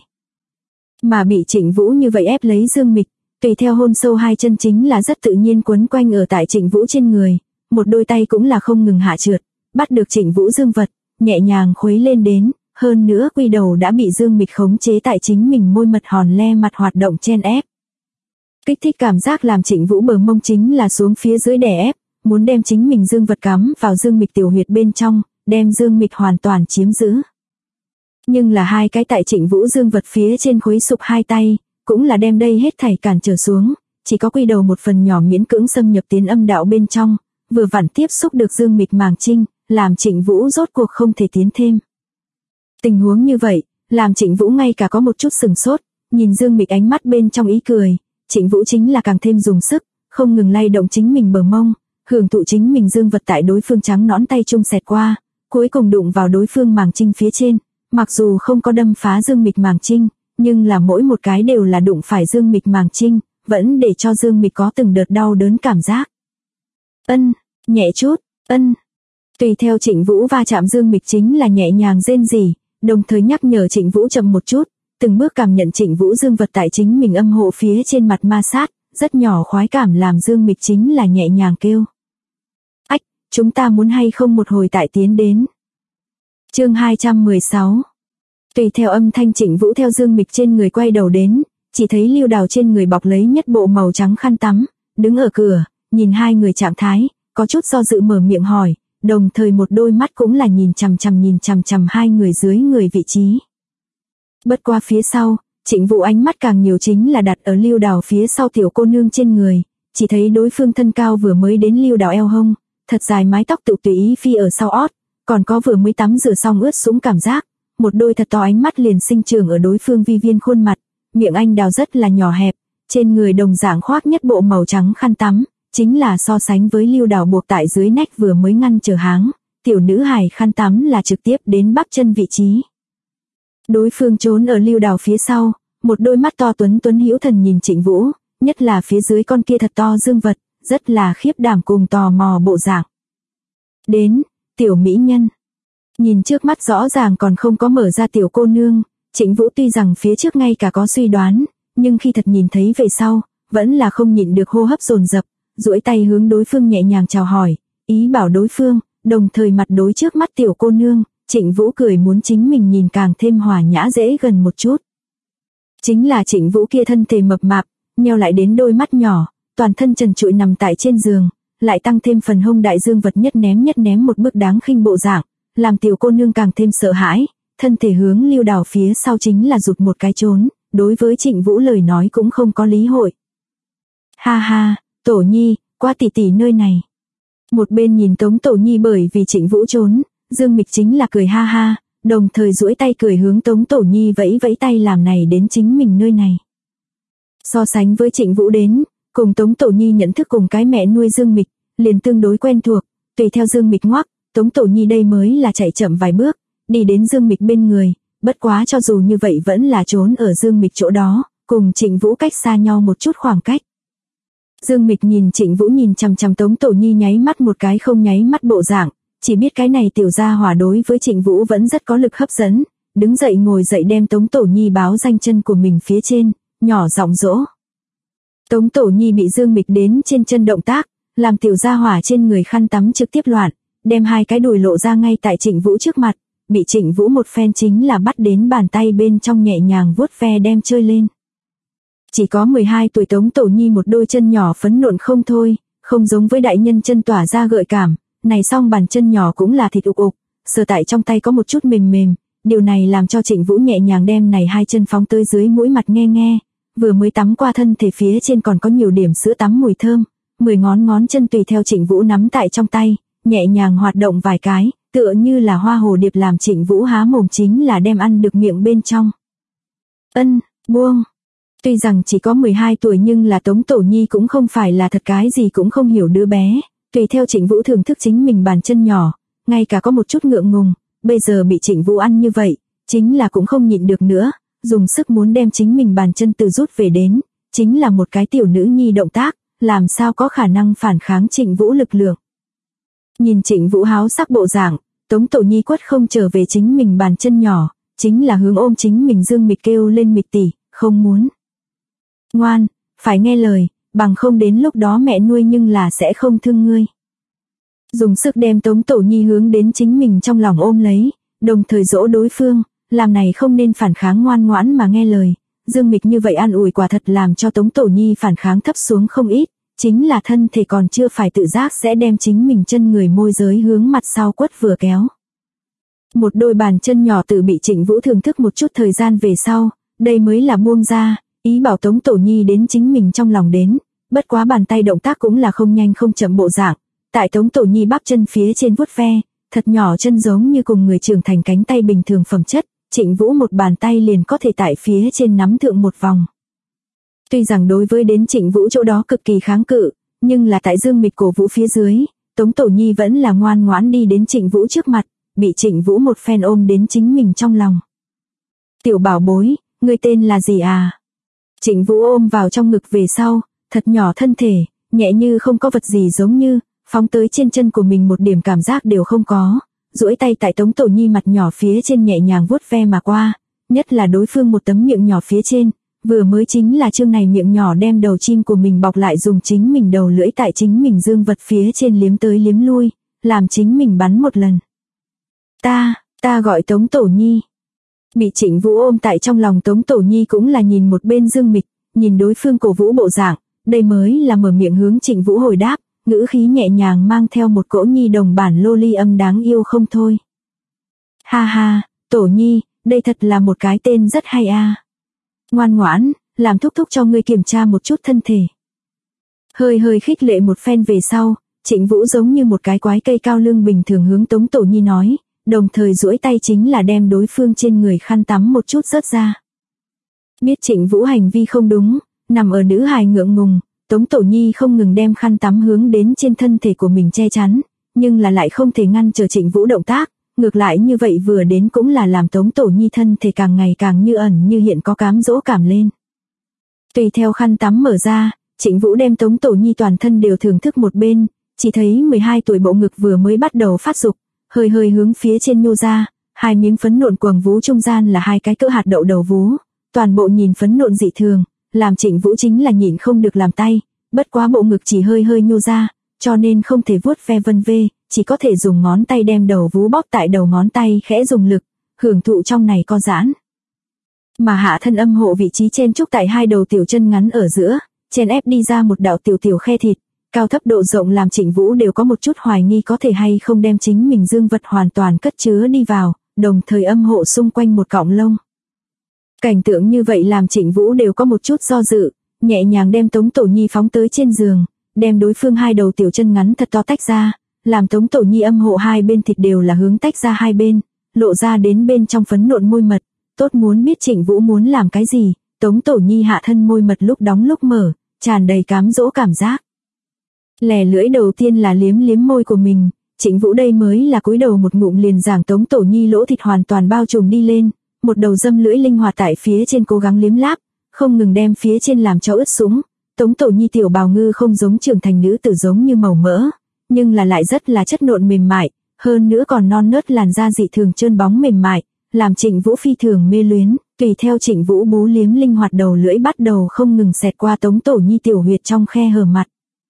Mà bị Trịnh Vũ như vậy ép lấy Dương Mịch, tùy theo hôn sâu hai chân chính là rất tự nhiên quấn quanh ở tại Trịnh Vũ trên người, một đôi tay cũng là không ngừng hạ trượt, bắt được Trịnh Vũ dương vật, nhẹ nhàng khuấy lên đến, hơn nữa quy đầu đã bị Dương Mịch khống chế tại chính mình môi mật hòn le mặt hoạt động chen ép. Kích thích cảm giác làm Trịnh Vũ bờ mông chính là xuống phía dưới đè ép, muốn đem chính mình dương vật cắm vào Dương Mịch tiểu huyệt bên trong, đem Dương Mịch hoàn toàn chiếm giữ. Nhưng là hai cái tại Trịnh Vũ dương vật phía trên khuấy sụp hai tay, cũng là đem đây hết thảy cản trở xuống, chỉ có quy đầu một phần nhỏ miễn cưỡng xâm nhập tiến âm đạo bên trong, vừa vặn tiếp xúc được Dương Mịch màng trinh, làm Trịnh Vũ rốt cuộc không thể tiến thêm. Tình huống như vậy, làm Trịnh Vũ ngay cả có một chút sừng sốt, nhìn Dương Mịch ánh mắt bên trong ý cười, Trịnh Vũ chính là càng thêm dùng sức, không ngừng lay động chính mình bờ mông, hưởng thụ chính mình dương vật tại đối phương trắng nõn tay trung xẹt qua, cuối cùng đụng vào đối phương màng trinh phía trên, mặc dù không có đâm phá Dương Mịch màng trinh, nhưng là mỗi một cái đều là đụng phải Dương Mịch màng trinh, vẫn để cho Dương Mịch có từng đợt đau đớn cảm giác. Ân, nhẹ chút, ân. Tùy theo Trịnh Vũ va chạm Dương Mịch chính là nhẹ nhàng rên rỉ, đồng thời nhắc nhở Trịnh Vũ chậm một chút, từng bước cảm nhận Trịnh Vũ dương vật tại chính mình âm hộ phía trên mặt ma sát, rất nhỏ khoái cảm làm Dương Mịch chính là nhẹ nhàng kêu. Ách, chúng ta muốn hay không một hồi tại tiến đến. Chương 216. Tùy theo âm thanh Trịnh Vũ theo Dương Mịch trên người quay đầu đến, chỉ thấy Lưu Đào trên người bọc lấy nhất bộ màu trắng khăn tắm, đứng ở cửa, nhìn hai người trạng thái, có chút do dự mở miệng hỏi, đồng thời một đôi mắt cũng là nhìn chằm chằm hai người dưới người vị trí. Bất qua phía sau, Trịnh Vũ ánh mắt càng nhiều chính là đặt ở Lưu Đào phía sau tiểu cô nương trên người, chỉ thấy đối phương thân cao vừa mới đến Lưu Đào eo hông, thật dài mái tóc tự tùy ý phi ở sau ót, còn có vừa mới tắm rửa xong ướt sũng cảm giác, một đôi thật to ánh mắt liền sinh trưởng ở đối phương vi viên khuôn mặt, miệng anh đào rất là nhỏ hẹp, trên người đồng dạng khoác nhất bộ màu trắng khăn tắm, chính là so sánh với Lưu Đào buộc tại dưới nách vừa mới ngăn trở háng, tiểu nữ hài khăn tắm là trực tiếp đến bắp chân vị trí. Đối phương trốn ở Lưu Đào phía sau, một đôi mắt to tuấn hữu thần nhìn Trịnh Vũ, nhất là phía dưới con kia thật to dương vật, rất là khiếp đảm cùng tò mò bộ dạng. Đến, tiểu mỹ nhân. Nhìn trước mắt rõ ràng còn không có mở ra tiểu cô nương, Trịnh Vũ tuy rằng phía trước ngay cả có suy đoán, nhưng khi thật nhìn thấy về sau, vẫn là không nhịn được hô hấp dồn dập, duỗi tay hướng đối phương nhẹ nhàng chào hỏi, ý bảo đối phương, đồng thời mặt đối trước mắt tiểu cô nương, Trịnh Vũ cười muốn chính mình nhìn càng thêm hòa nhã dễ gần một chút. Chính là Trịnh Vũ kia thân thể mập mạp, nheo lại đến đôi mắt nhỏ, toàn thân trần trụi nằm tại trên giường, lại tăng thêm phần hông đại dương vật nhất ném một bước đáng khinh bộ dạng, làm tiểu cô nương càng thêm sợ hãi, thân thể hướng Lưu Đào phía sau chính là rụt một cái trốn, đối với Trịnh Vũ lời nói cũng không có lý hội. Ha ha, Tổ Nhi, qua tỷ tỷ nơi này. Một bên nhìn Tống Tổ Nhi bởi vì Trịnh Vũ trốn, Dương Mịch chính là cười ha ha, đồng thời duỗi tay cười hướng Tống Tổ Nhi vẫy vẫy tay làm này đến chính mình nơi này. So sánh với Trịnh Vũ đến, cùng Tống Tổ Nhi nhận thức cùng cái mẹ nuôi Dương Mịch, liền tương đối quen thuộc, tùy theo Dương Mịch ngoắc, Tống Tổ Nhi đây mới là chạy chậm vài bước, đi đến Dương Mịch bên người, bất quá cho dù như vậy vẫn là trốn ở Dương Mịch chỗ đó, cùng Trịnh Vũ cách xa nhau một chút khoảng cách. Dương Mịch nhìn Trịnh Vũ nhìn chằm chằm Tống Tổ Nhi nháy mắt một cái không nháy mắt bộ dạng, chỉ biết cái này tiểu gia hỏa đối với Trịnh Vũ vẫn rất có lực hấp dẫn, đứng dậy ngồi dậy đem Tống Tổ Nhi báo danh chân của mình phía trên, nhỏ giọng dỗ. Tống Tổ Nhi bị Dương Mịch đến trên chân động tác, làm tiểu gia hỏa trên người khăn tắm trực tiếp loạn, đem hai cái đùi lộ ra ngay tại Trịnh Vũ trước mặt, bị Trịnh Vũ một phen chính là bắt đến bàn tay bên trong nhẹ nhàng vuốt ve đem chơi lên. Chỉ có 12 tuổi Tống Tổ Nhi một đôi chân nhỏ phấn nộn không thôi, không giống với đại nhân chân tỏa ra gợi cảm, này song bàn chân nhỏ cũng là thịt ục ục, sờ tại trong tay có một chút mềm mềm, điều này làm cho Trịnh Vũ nhẹ nhàng đem này hai chân phóng tới dưới mũi mặt nghe nghe, vừa mới tắm qua thân thể phía trên còn có nhiều điểm sữa tắm mùi thơm, 10 ngón chân tùy theo Trịnh Vũ nắm tại trong tay, nhẹ nhàng hoạt động vài cái, tựa như là hoa hồ điệp làm Trịnh Vũ há mồm chính là đem ăn được miệng bên trong. Buông. Tuy rằng chỉ có 12 tuổi nhưng là Tống Tổ Nhi cũng không phải là thật cái gì cũng không hiểu đứa bé, tùy theo Trịnh Vũ thưởng thức chính mình bàn chân nhỏ, ngay cả có một chút ngượng ngùng, bây giờ bị Trịnh Vũ ăn như vậy, chính là cũng không nhịn được nữa, dùng sức muốn đem chính mình bàn chân từ rút về đến, chính là một cái tiểu nữ nhi động tác, làm sao có khả năng phản kháng Trịnh Vũ lực lượng. Nhìn Trịnh Vũ háo sắc bộ dạng, Tống Tổ Nhi quất không trở về chính mình bàn chân nhỏ, chính là hướng ôm chính mình Dương Mịch kêu lên Mịch tỷ, không muốn. Ngoan, phải nghe lời, bằng không đến lúc đó mẹ nuôi nhưng là sẽ không thương ngươi. Dùng sức đem Tống Tổ Nhi hướng đến chính mình trong lòng ôm lấy, đồng thời dỗ đối phương, làm này không nên phản kháng ngoan ngoãn mà nghe lời. Dương Mịch như vậy an ủi quả thật làm cho Tống Tổ Nhi phản kháng thấp xuống không ít, chính là thân thể còn chưa phải tự giác sẽ đem chính mình chân người môi giới hướng mặt sau quất vừa kéo. Một đôi bàn chân nhỏ tự bị Trịnh Vũ thưởng thức một chút thời gian về sau, đây mới là buông ra, ý bảo Tống Tổ Nhi đến chính mình trong lòng đến, bất quá bàn tay động tác cũng là không nhanh không chậm bộ dạng, tại Tống Tổ Nhi bắp chân phía trên vuốt ve, thật nhỏ chân giống như cùng người trưởng thành cánh tay bình thường phẩm chất, Trịnh Vũ một bàn tay liền có thể tại phía trên nắm thượng một vòng. Tuy rằng đối với đến Trịnh Vũ chỗ đó cực kỳ kháng cự, nhưng là tại Dương Mịch cổ vũ phía dưới, Tống Tổ Nhi vẫn là ngoan ngoãn đi đến Trịnh Vũ trước mặt, bị Trịnh Vũ một phen ôm đến chính mình trong lòng. Tiểu bảo bối, ngươi tên là gì à? Trịnh Vũ ôm vào trong ngực về sau, thật nhỏ thân thể, nhẹ như không có vật gì giống như, phóng tới trên chân của mình một điểm cảm giác đều không có, duỗi tay tại Tống Tổ Nhi mặt nhỏ phía trên nhẹ nhàng vuốt ve mà qua, nhất là đối phương một tấm miệng nhỏ phía trên, vừa mới chính là chương này miệng nhỏ đem đầu chim của mình bọc lại dùng chính mình đầu lưỡi tại chính mình dương vật phía trên liếm tới liếm lui, làm chính mình bắn một lần. Ta gọi Tống Tổ Nhi. Bị Trịnh Vũ ôm tại trong lòng Tống Tổ Nhi cũng là nhìn một bên Dương Mịch, nhìn đối phương cổ vũ bộ dạng, đây mới là mở miệng hướng Trịnh Vũ hồi đáp, ngữ khí nhẹ nhàng mang theo một cỗ nhi đồng bản lô ly âm đáng yêu không thôi. Ha ha, Tổ Nhi, đây thật là một cái tên rất hay a. Ngoan ngoãn, làm thúc thúc cho ngươi kiểm tra một chút thân thể. Hơi khích lệ một phen về sau, Trịnh Vũ giống như một cái quái cây cao lương bình thường hướng Tống Tổ Nhi nói, đồng thời duỗi tay chính là đem đối phương trên người khăn tắm một chút rớt ra. Biết Trịnh Vũ hành vi không đúng, nằm ở nữ hài ngượng ngùng, Tống Tổ Nhi không ngừng đem khăn tắm hướng đến trên thân thể của mình che chắn, nhưng là lại không thể ngăn trở Trịnh Vũ động tác, ngược lại như vậy vừa đến cũng là làm Tống Tổ Nhi thân thể càng ngày càng như ẩn như hiện có cám dỗ cảm lên. Tùy theo khăn tắm mở ra, Trịnh Vũ đem Tống Tổ Nhi toàn thân đều thưởng thức một bên, chỉ thấy 12 tuổi bộ ngực vừa mới bắt đầu phát dục, hơi hướng phía trên nhô ra, hai miếng phấn nộn quầng vú trung gian là hai cái cỡ hạt đậu đầu vú, toàn bộ nhìn phấn nộn dị thường, làm Trịnh Vũ chính là nhịn không được làm tay, bất quá bộ ngực chỉ hơi nhô ra, cho nên không thể vuốt ve vân vê, chỉ có thể dùng ngón tay đem đầu vú bóp tại đầu ngón tay khẽ dùng lực, hưởng thụ trong này co giãn. mà hạ thân âm hộ vị trí chen chúc tại hai đầu tiểu chân ngắn ở giữa, chen ép đi ra một đạo tiểu tiểu khe thịt, cao thấp độ rộng làm Trịnh Vũ đều có một chút hoài nghi có thể hay không đem chính mình dương vật hoàn toàn cất chứa đi vào, đồng thời âm hộ xung quanh một cọng lông. Cảnh tượng như vậy làm Trịnh Vũ đều có một chút do dự, nhẹ nhàng đem Tống Tổ Nhi phóng tới trên giường, đem đối phương hai đầu tiểu chân ngắn thật to tách ra, làm Tống Tổ Nhi âm hộ hai bên thịt đều là hướng tách ra hai bên, lộ ra đến bên trong phấn nộn môi mật. Tốt muốn biết Trịnh Vũ muốn làm cái gì, Tống Tổ Nhi hạ thân môi mật lúc đóng lúc mở, tràn đầy cám dỗ cảm giác. Lè lưỡi đầu tiên là liếm liếm môi của mình, Trịnh Vũ đây mới là cúi đầu một ngụm liền giảng Tống Tổ Nhi lỗ thịt hoàn toàn bao trùm đi lên, một đầu dâm lưỡi linh hoạt tại phía trên cố gắng liếm láp, không ngừng đem phía trên làm cho ướt sũng. Tống Tổ Nhi tiểu bào ngư không giống trưởng thành nữ tử giống như màu mỡ, nhưng là lại rất là chất nộn mềm mại, hơn nữa còn non nớt làn da dị thường trơn bóng mềm mại, làm Trịnh Vũ phi thường mê luyến. Tùy theo Trịnh Vũ bú liếm linh hoạt đầu lưỡi bắt đầu không ngừng xẹt qua Tống Tổ Nhi tiểu huyệt trong khe hở mặt.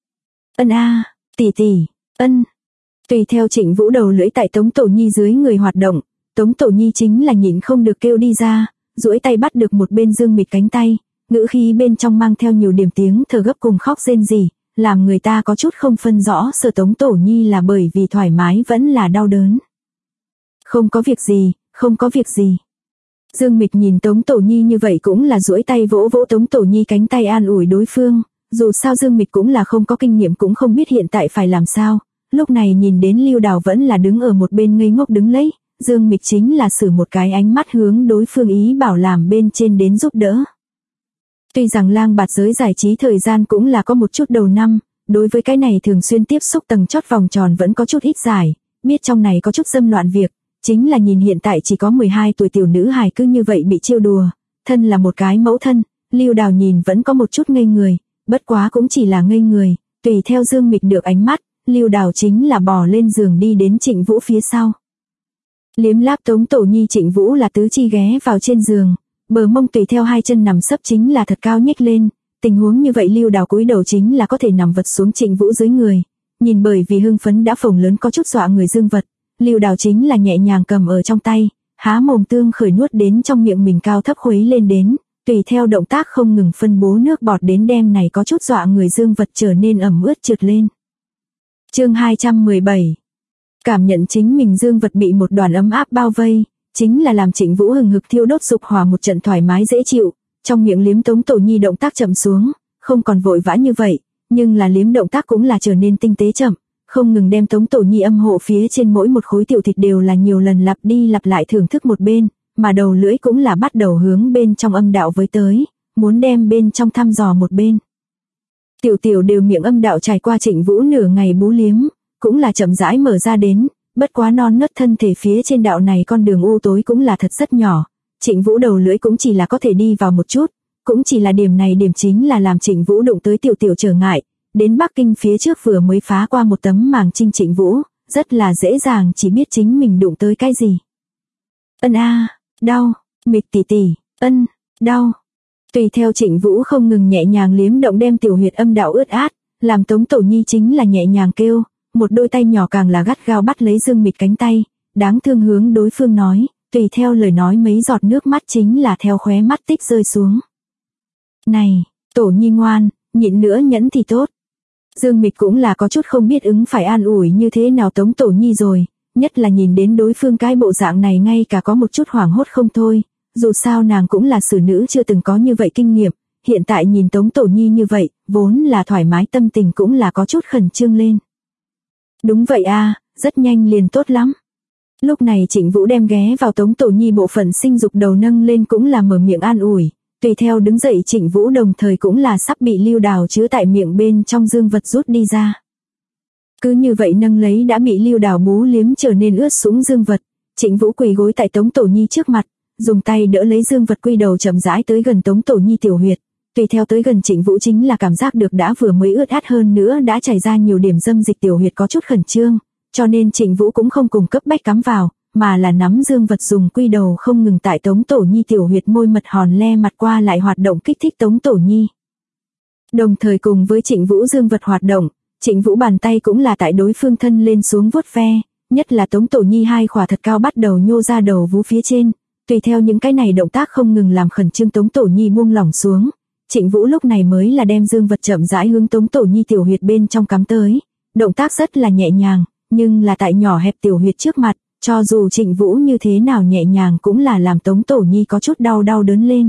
Ân a, tỷ tỷ, ân. Tùy theo Trịnh Vũ đầu lưỡi tại Tống Tổ Nhi dưới người hoạt động, Tống Tổ Nhi chính là nhịn không được kêu đi ra, duỗi tay bắt được một bên Dương Mịch cánh tay, ngữ khí bên trong mang theo nhiều điểm tiếng thở gấp cùng khóc rên rỉ, làm người ta có chút không phân rõ sợ Tống Tổ Nhi là bởi vì thoải mái vẫn là đau đớn. Không có việc gì, không có việc gì. Dương Mịch nhìn Tống Tổ Nhi như vậy cũng là duỗi tay vỗ vỗ Tống Tổ Nhi cánh tay an ủi đối phương, dù sao Dương Mịch cũng là không có kinh nghiệm cũng không biết hiện tại phải làm sao. Lúc này nhìn đến Lưu Đào vẫn là đứng ở một bên ngây ngốc đứng lấy, Dương Mịch chính là sử một cái ánh mắt hướng đối phương ý bảo làm bên trên đến giúp đỡ. Tuy rằng lang bạt giới giải trí thời gian cũng là có một chút đầu năm, đối với cái này thường xuyên tiếp xúc tầng chót vòng tròn vẫn có chút ít giải, biết trong này có chút dâm loạn việc, chính là nhìn hiện tại chỉ có 12 tuổi tiểu nữ hài cứ như vậy bị trêu đùa, thân là một cái mẫu thân, Lưu Đào nhìn vẫn có một chút ngây người, bất quá cũng chỉ là ngây người, tùy theo Dương Mịch được ánh mắt, Lưu Đào chính là bò lên giường đi đến Trịnh Vũ phía sau. Liếm láp Tống Tổ Nhi Trịnh Vũ là tứ chi ghé vào trên giường, bờ mông tùy theo hai chân nằm sấp chính là thật cao nhếch lên, tình huống như vậy Lưu Đào cúi đầu chính là có thể nằm vật xuống Trịnh Vũ dưới người, nhìn bởi vì hưng phấn đã phồng lớn có chút dọa người dương vật, Lưu Đào chính là nhẹ nhàng cầm ở trong tay, há mồm tương khởi nuốt đến trong miệng mình cao thấp khuấy lên đến, tùy theo động tác không ngừng phân bố nước bọt đến đem này có chút dọa người dương vật trở nên ẩm ướt trượt lên. Chương 217. Cảm nhận chính mình dương vật bị một đoàn ấm áp bao vây, chính là làm Trịnh Vũ hừng hực thiêu đốt dục hỏa một trận thoải mái dễ chịu, trong miệng liếm Tống Tổ Nhi động tác chậm xuống, không còn vội vã như vậy, nhưng là liếm động tác cũng là trở nên tinh tế chậm, không ngừng đem Tống Tổ Nhi âm hộ phía trên mỗi một khối tiểu thịt đều là nhiều lần lặp đi lặp lại thưởng thức một bên, mà đầu lưỡi cũng là bắt đầu hướng bên trong âm đạo với tới, muốn đem bên trong thăm dò một bên. Tiểu tiểu đều miệng âm đạo trải qua Trịnh Vũ nửa ngày bú liếm, cũng là chậm rãi mở ra đến, bất quá non nớt thân thể phía trên đạo này con đường u tối cũng là thật rất nhỏ, Trịnh Vũ đầu lưỡi cũng chỉ là có thể đi vào một chút, cũng chỉ là điểm này điểm chính là làm Trịnh Vũ đụng tới tiểu tiểu trở ngại, đến Bắc Kinh phía trước vừa mới phá qua một tấm màng trinh Trịnh Vũ, rất là dễ dàng chỉ biết chính mình đụng tới cái gì. Ân a, đau, Mịch tỷ tỷ, ân, đau. Tùy theo Trịnh Vũ không ngừng nhẹ nhàng liếm động đem tiểu huyệt âm đạo ướt át, làm Tống Tổ Nhi chính là nhẹ nhàng kêu, một đôi tay nhỏ càng là gắt gao bắt lấy Dương Mịch cánh tay, đáng thương hướng đối phương nói, tùy theo lời nói mấy giọt nước mắt chính là theo khóe mắt tích rơi xuống. Này, Tổ Nhi ngoan, nhịn nữa nhẫn thì tốt. Dương Mịch cũng là có chút không biết ứng phải an ủi như thế nào Tống Tổ Nhi rồi, nhất là nhìn đến đối phương cái bộ dạng này ngay cả có một chút hoảng hốt không thôi, dù sao nàng cũng là xử nữ chưa từng có như vậy kinh nghiệm, hiện tại nhìn Tống Tổ Nhi như vậy, vốn là thoải mái tâm tình cũng là có chút khẩn trương lên. Đúng vậy a, rất nhanh liền tốt lắm. Lúc này Trịnh Vũ đem ghé vào Tống Tổ Nhi bộ phận sinh dục đầu nâng lên cũng là mở miệng an ủi, tùy theo đứng dậy Trịnh Vũ đồng thời cũng là sắp bị Lưu Đào chứa tại miệng bên trong dương vật rút đi ra. Cứ như vậy nâng lấy đã bị Lưu Đào bú liếm trở nên ướt sũng dương vật, Trịnh Vũ quỳ gối tại Tống Tổ Nhi trước mặt, dùng tay đỡ lấy dương vật quy đầu chậm rãi tới gần Tống Tổ Nhi tiểu huyệt, tùy theo tới gần Trịnh Vũ chính là cảm giác được đã vừa mới ướt át hơn nữa đã chảy ra nhiều điểm dâm dịch tiểu huyệt có chút khẩn trương, cho nên Trịnh Vũ cũng không cùng cấp bách cắm vào, mà là nắm dương vật dùng quy đầu không ngừng tại Tống Tổ Nhi tiểu huyệt môi mật hòn le mặt qua lại hoạt động kích thích Tống Tổ Nhi. Đồng thời cùng với Trịnh Vũ dương vật hoạt động, Trịnh Vũ bàn tay cũng là tại đối phương thân lên xuống vuốt ve, nhất là Tống Tổ Nhi hai khỏa thật cao bắt đầu nhô ra đầu vú phía trên, Tùy theo những cái này động tác không ngừng làm khẩn trương Tống Tổ Nhi buông lỏng xuống, Trịnh Vũ lúc này mới là đem dương vật chậm rãi hướng Tống Tổ Nhi tiểu huyệt bên trong cắm tới. Động tác rất là nhẹ nhàng, nhưng là tại nhỏ hẹp tiểu huyệt trước mặt, cho dù Trịnh Vũ như thế nào nhẹ nhàng cũng là làm Tống Tổ Nhi có chút đau đớn lên.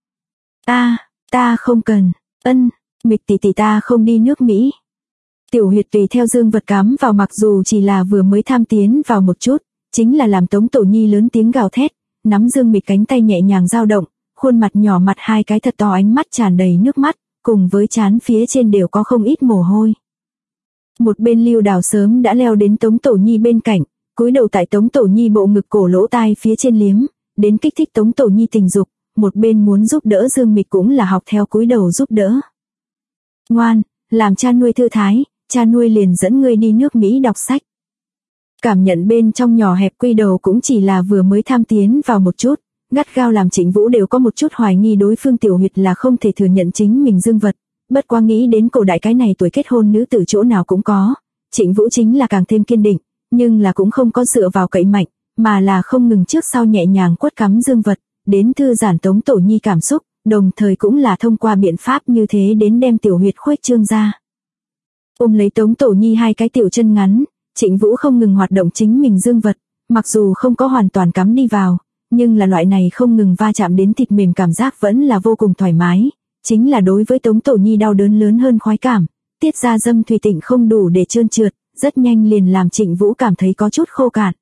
Ta không cần, Mịch tỷ tỷ ta không đi nước Mỹ. Tiểu huyệt tùy theo dương vật cắm vào mặc dù chỉ là vừa mới tham tiến vào một chút, chính là làm Tống Tổ Nhi lớn tiếng gào thét, nắm Dương Mịch cánh tay nhẹ nhàng dao động, khuôn mặt nhỏ mặt hai cái thật to ánh mắt tràn đầy nước mắt, cùng với trán phía trên đều có không ít mồ hôi. Một bên Lưu Đào sớm đã leo đến Tống Tổ Nhi bên cạnh, cúi đầu tại Tống Tổ Nhi bộ ngực cổ lỗ tai phía trên liếm, đến kích thích Tống Tổ Nhi tình dục, một bên muốn giúp đỡ Dương Mịch cũng là học theo cúi đầu giúp đỡ. Ngoan, làm cha nuôi thư thái, cha nuôi liền dẫn ngươi đi nước Mỹ đọc sách. Cảm nhận bên trong nhỏ hẹp quy đầu cũng chỉ là vừa mới tham tiến vào một chút, gắt gao làm Trịnh Vũ đều có một chút hoài nghi đối phương tiểu huyệt là không thể thừa nhận chính mình dương vật, bất quá nghĩ đến cổ đại cái này tuổi kết hôn nữ tử chỗ nào cũng có, Trịnh Vũ chính là càng thêm kiên định, nhưng là cũng không có dựa vào cậy mạnh, mà là không ngừng trước sau nhẹ nhàng quất cắm dương vật, đến thư giãn Tống Tổ Nhi cảm xúc, đồng thời cũng là thông qua biện pháp như thế đến đem tiểu huyệt khuếch trương ra. Ôm lấy Tống Tổ Nhi hai cái tiểu chân ngắn, Trịnh Vũ không ngừng hoạt động chính mình dương vật, mặc dù không có hoàn toàn cắm đi vào, nhưng là loại này không ngừng va chạm đến thịt mềm cảm giác vẫn là vô cùng thoải mái, chính là đối với Tống Tổ Nhi đau đớn lớn hơn khoái cảm, tiết ra dâm thủy tịnh không đủ để trơn trượt, rất nhanh liền làm Trịnh Vũ cảm thấy có chút khô cạn.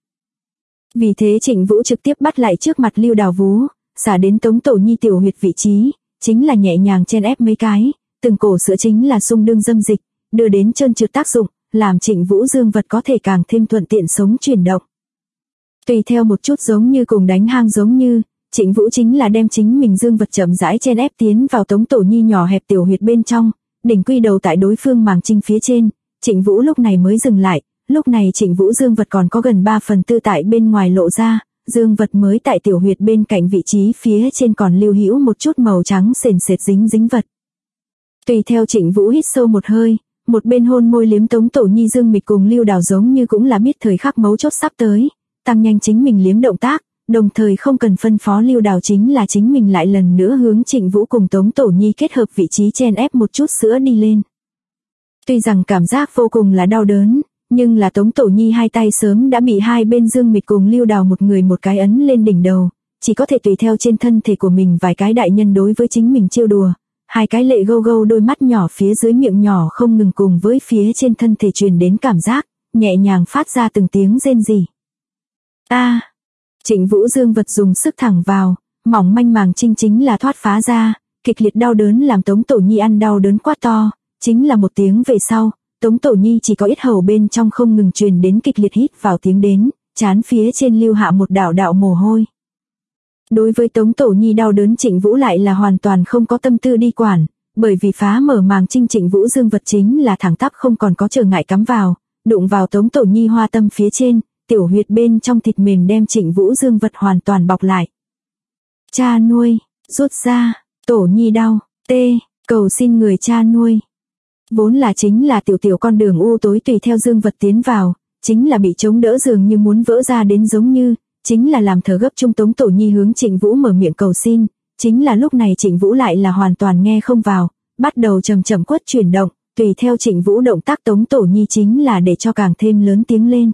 Vì thế Trịnh Vũ trực tiếp bắt lại trước mặt Lưu Đào vú, xả đến Tống Tổ Nhi tiểu huyệt vị trí, chính là nhẹ nhàng chen ép mấy cái, từng cổ sữa chính là xung đương dâm dịch, đưa đến trơn trượt tác dụng, làm Trịnh Vũ dương vật có thể càng thêm thuận tiện sống chuyển động. Tùy theo một chút giống như cùng đánh hang giống như, Trịnh Vũ chính là đem chính mình dương vật chậm rãi chen ép tiến vào Tống Tổ Nhi nhỏ hẹp tiểu huyệt bên trong, đỉnh quy đầu tại đối phương màng trinh phía trên, Trịnh Vũ lúc này mới dừng lại, lúc này Trịnh Vũ dương vật còn có gần 3/4 tại bên ngoài lộ ra, dương vật mới tại tiểu huyệt bên cạnh vị trí phía trên còn lưu hữu một chút màu trắng sền sệt dính vật. Tùy theo Trịnh Vũ hít sâu một hơi, một bên hôn môi liếm Tống Tổ Nhi Dương Mịch cùng Lưu Đào giống như cũng là biết thời khắc mấu chốt sắp tới, tăng nhanh chính mình liếm động tác, đồng thời không cần phân phó Lưu Đào chính là chính mình lại lần nữa hướng Trịnh Vũ cùng Tống Tổ Nhi kết hợp vị trí chen ép một chút sữa đi lên. Tuy rằng cảm giác vô cùng là đau đớn, nhưng là Tống Tổ Nhi hai tay sớm đã bị hai bên Dương Mịch cùng Lưu Đào một người một cái ấn lên đỉnh đầu, chỉ có thể tùy theo trên thân thể của mình vài cái đại nhân đối với chính mình trêu đùa. Hai cái lệ gâu gâu đôi mắt nhỏ phía dưới miệng nhỏ không ngừng cùng với phía trên thân thể truyền đến cảm giác, nhẹ nhàng phát ra từng tiếng rên rỉ. Trịnh Vũ dương vật dùng sức thẳng vào, mỏng manh màng trinh chính là thoát phá ra, kịch liệt đau đớn làm Tống Tổ Nhi ăn đau đớn quát to, chính là một tiếng về sau, Tống Tổ Nhi chỉ có yết hầu bên trong không ngừng truyền đến kịch liệt hít vào tiếng đến, trán phía trên lưu hạ một đạo mồ hôi. Đối với Tống Tổ Nhi đau đớn Trịnh Vũ lại là hoàn toàn không có tâm tư đi quản, bởi vì phá mở màng trinh Trịnh Vũ dương vật chính là thẳng tắp không còn có trở ngại cắm vào, đụng vào Tống Tổ Nhi hoa tâm phía trên, tiểu huyệt bên trong thịt mềm đem Trịnh Vũ dương vật hoàn toàn bọc lại. Cha nuôi, rút ra, Tổ Nhi đau, cầu xin người cha nuôi. Vốn là chính là tiểu con đường u tối tùy theo dương vật tiến vào, chính là bị chống đỡ dường như muốn vỡ ra đến giống như, chính là làm thở gấp chung Tống Tổ Nhi hướng Trịnh Vũ mở miệng cầu xin, chính là lúc này Trịnh Vũ lại là hoàn toàn nghe không vào, bắt đầu chậm quất chuyển động, tùy theo Trịnh Vũ động tác Tống Tổ Nhi chính là để cho càng thêm lớn tiếng lên.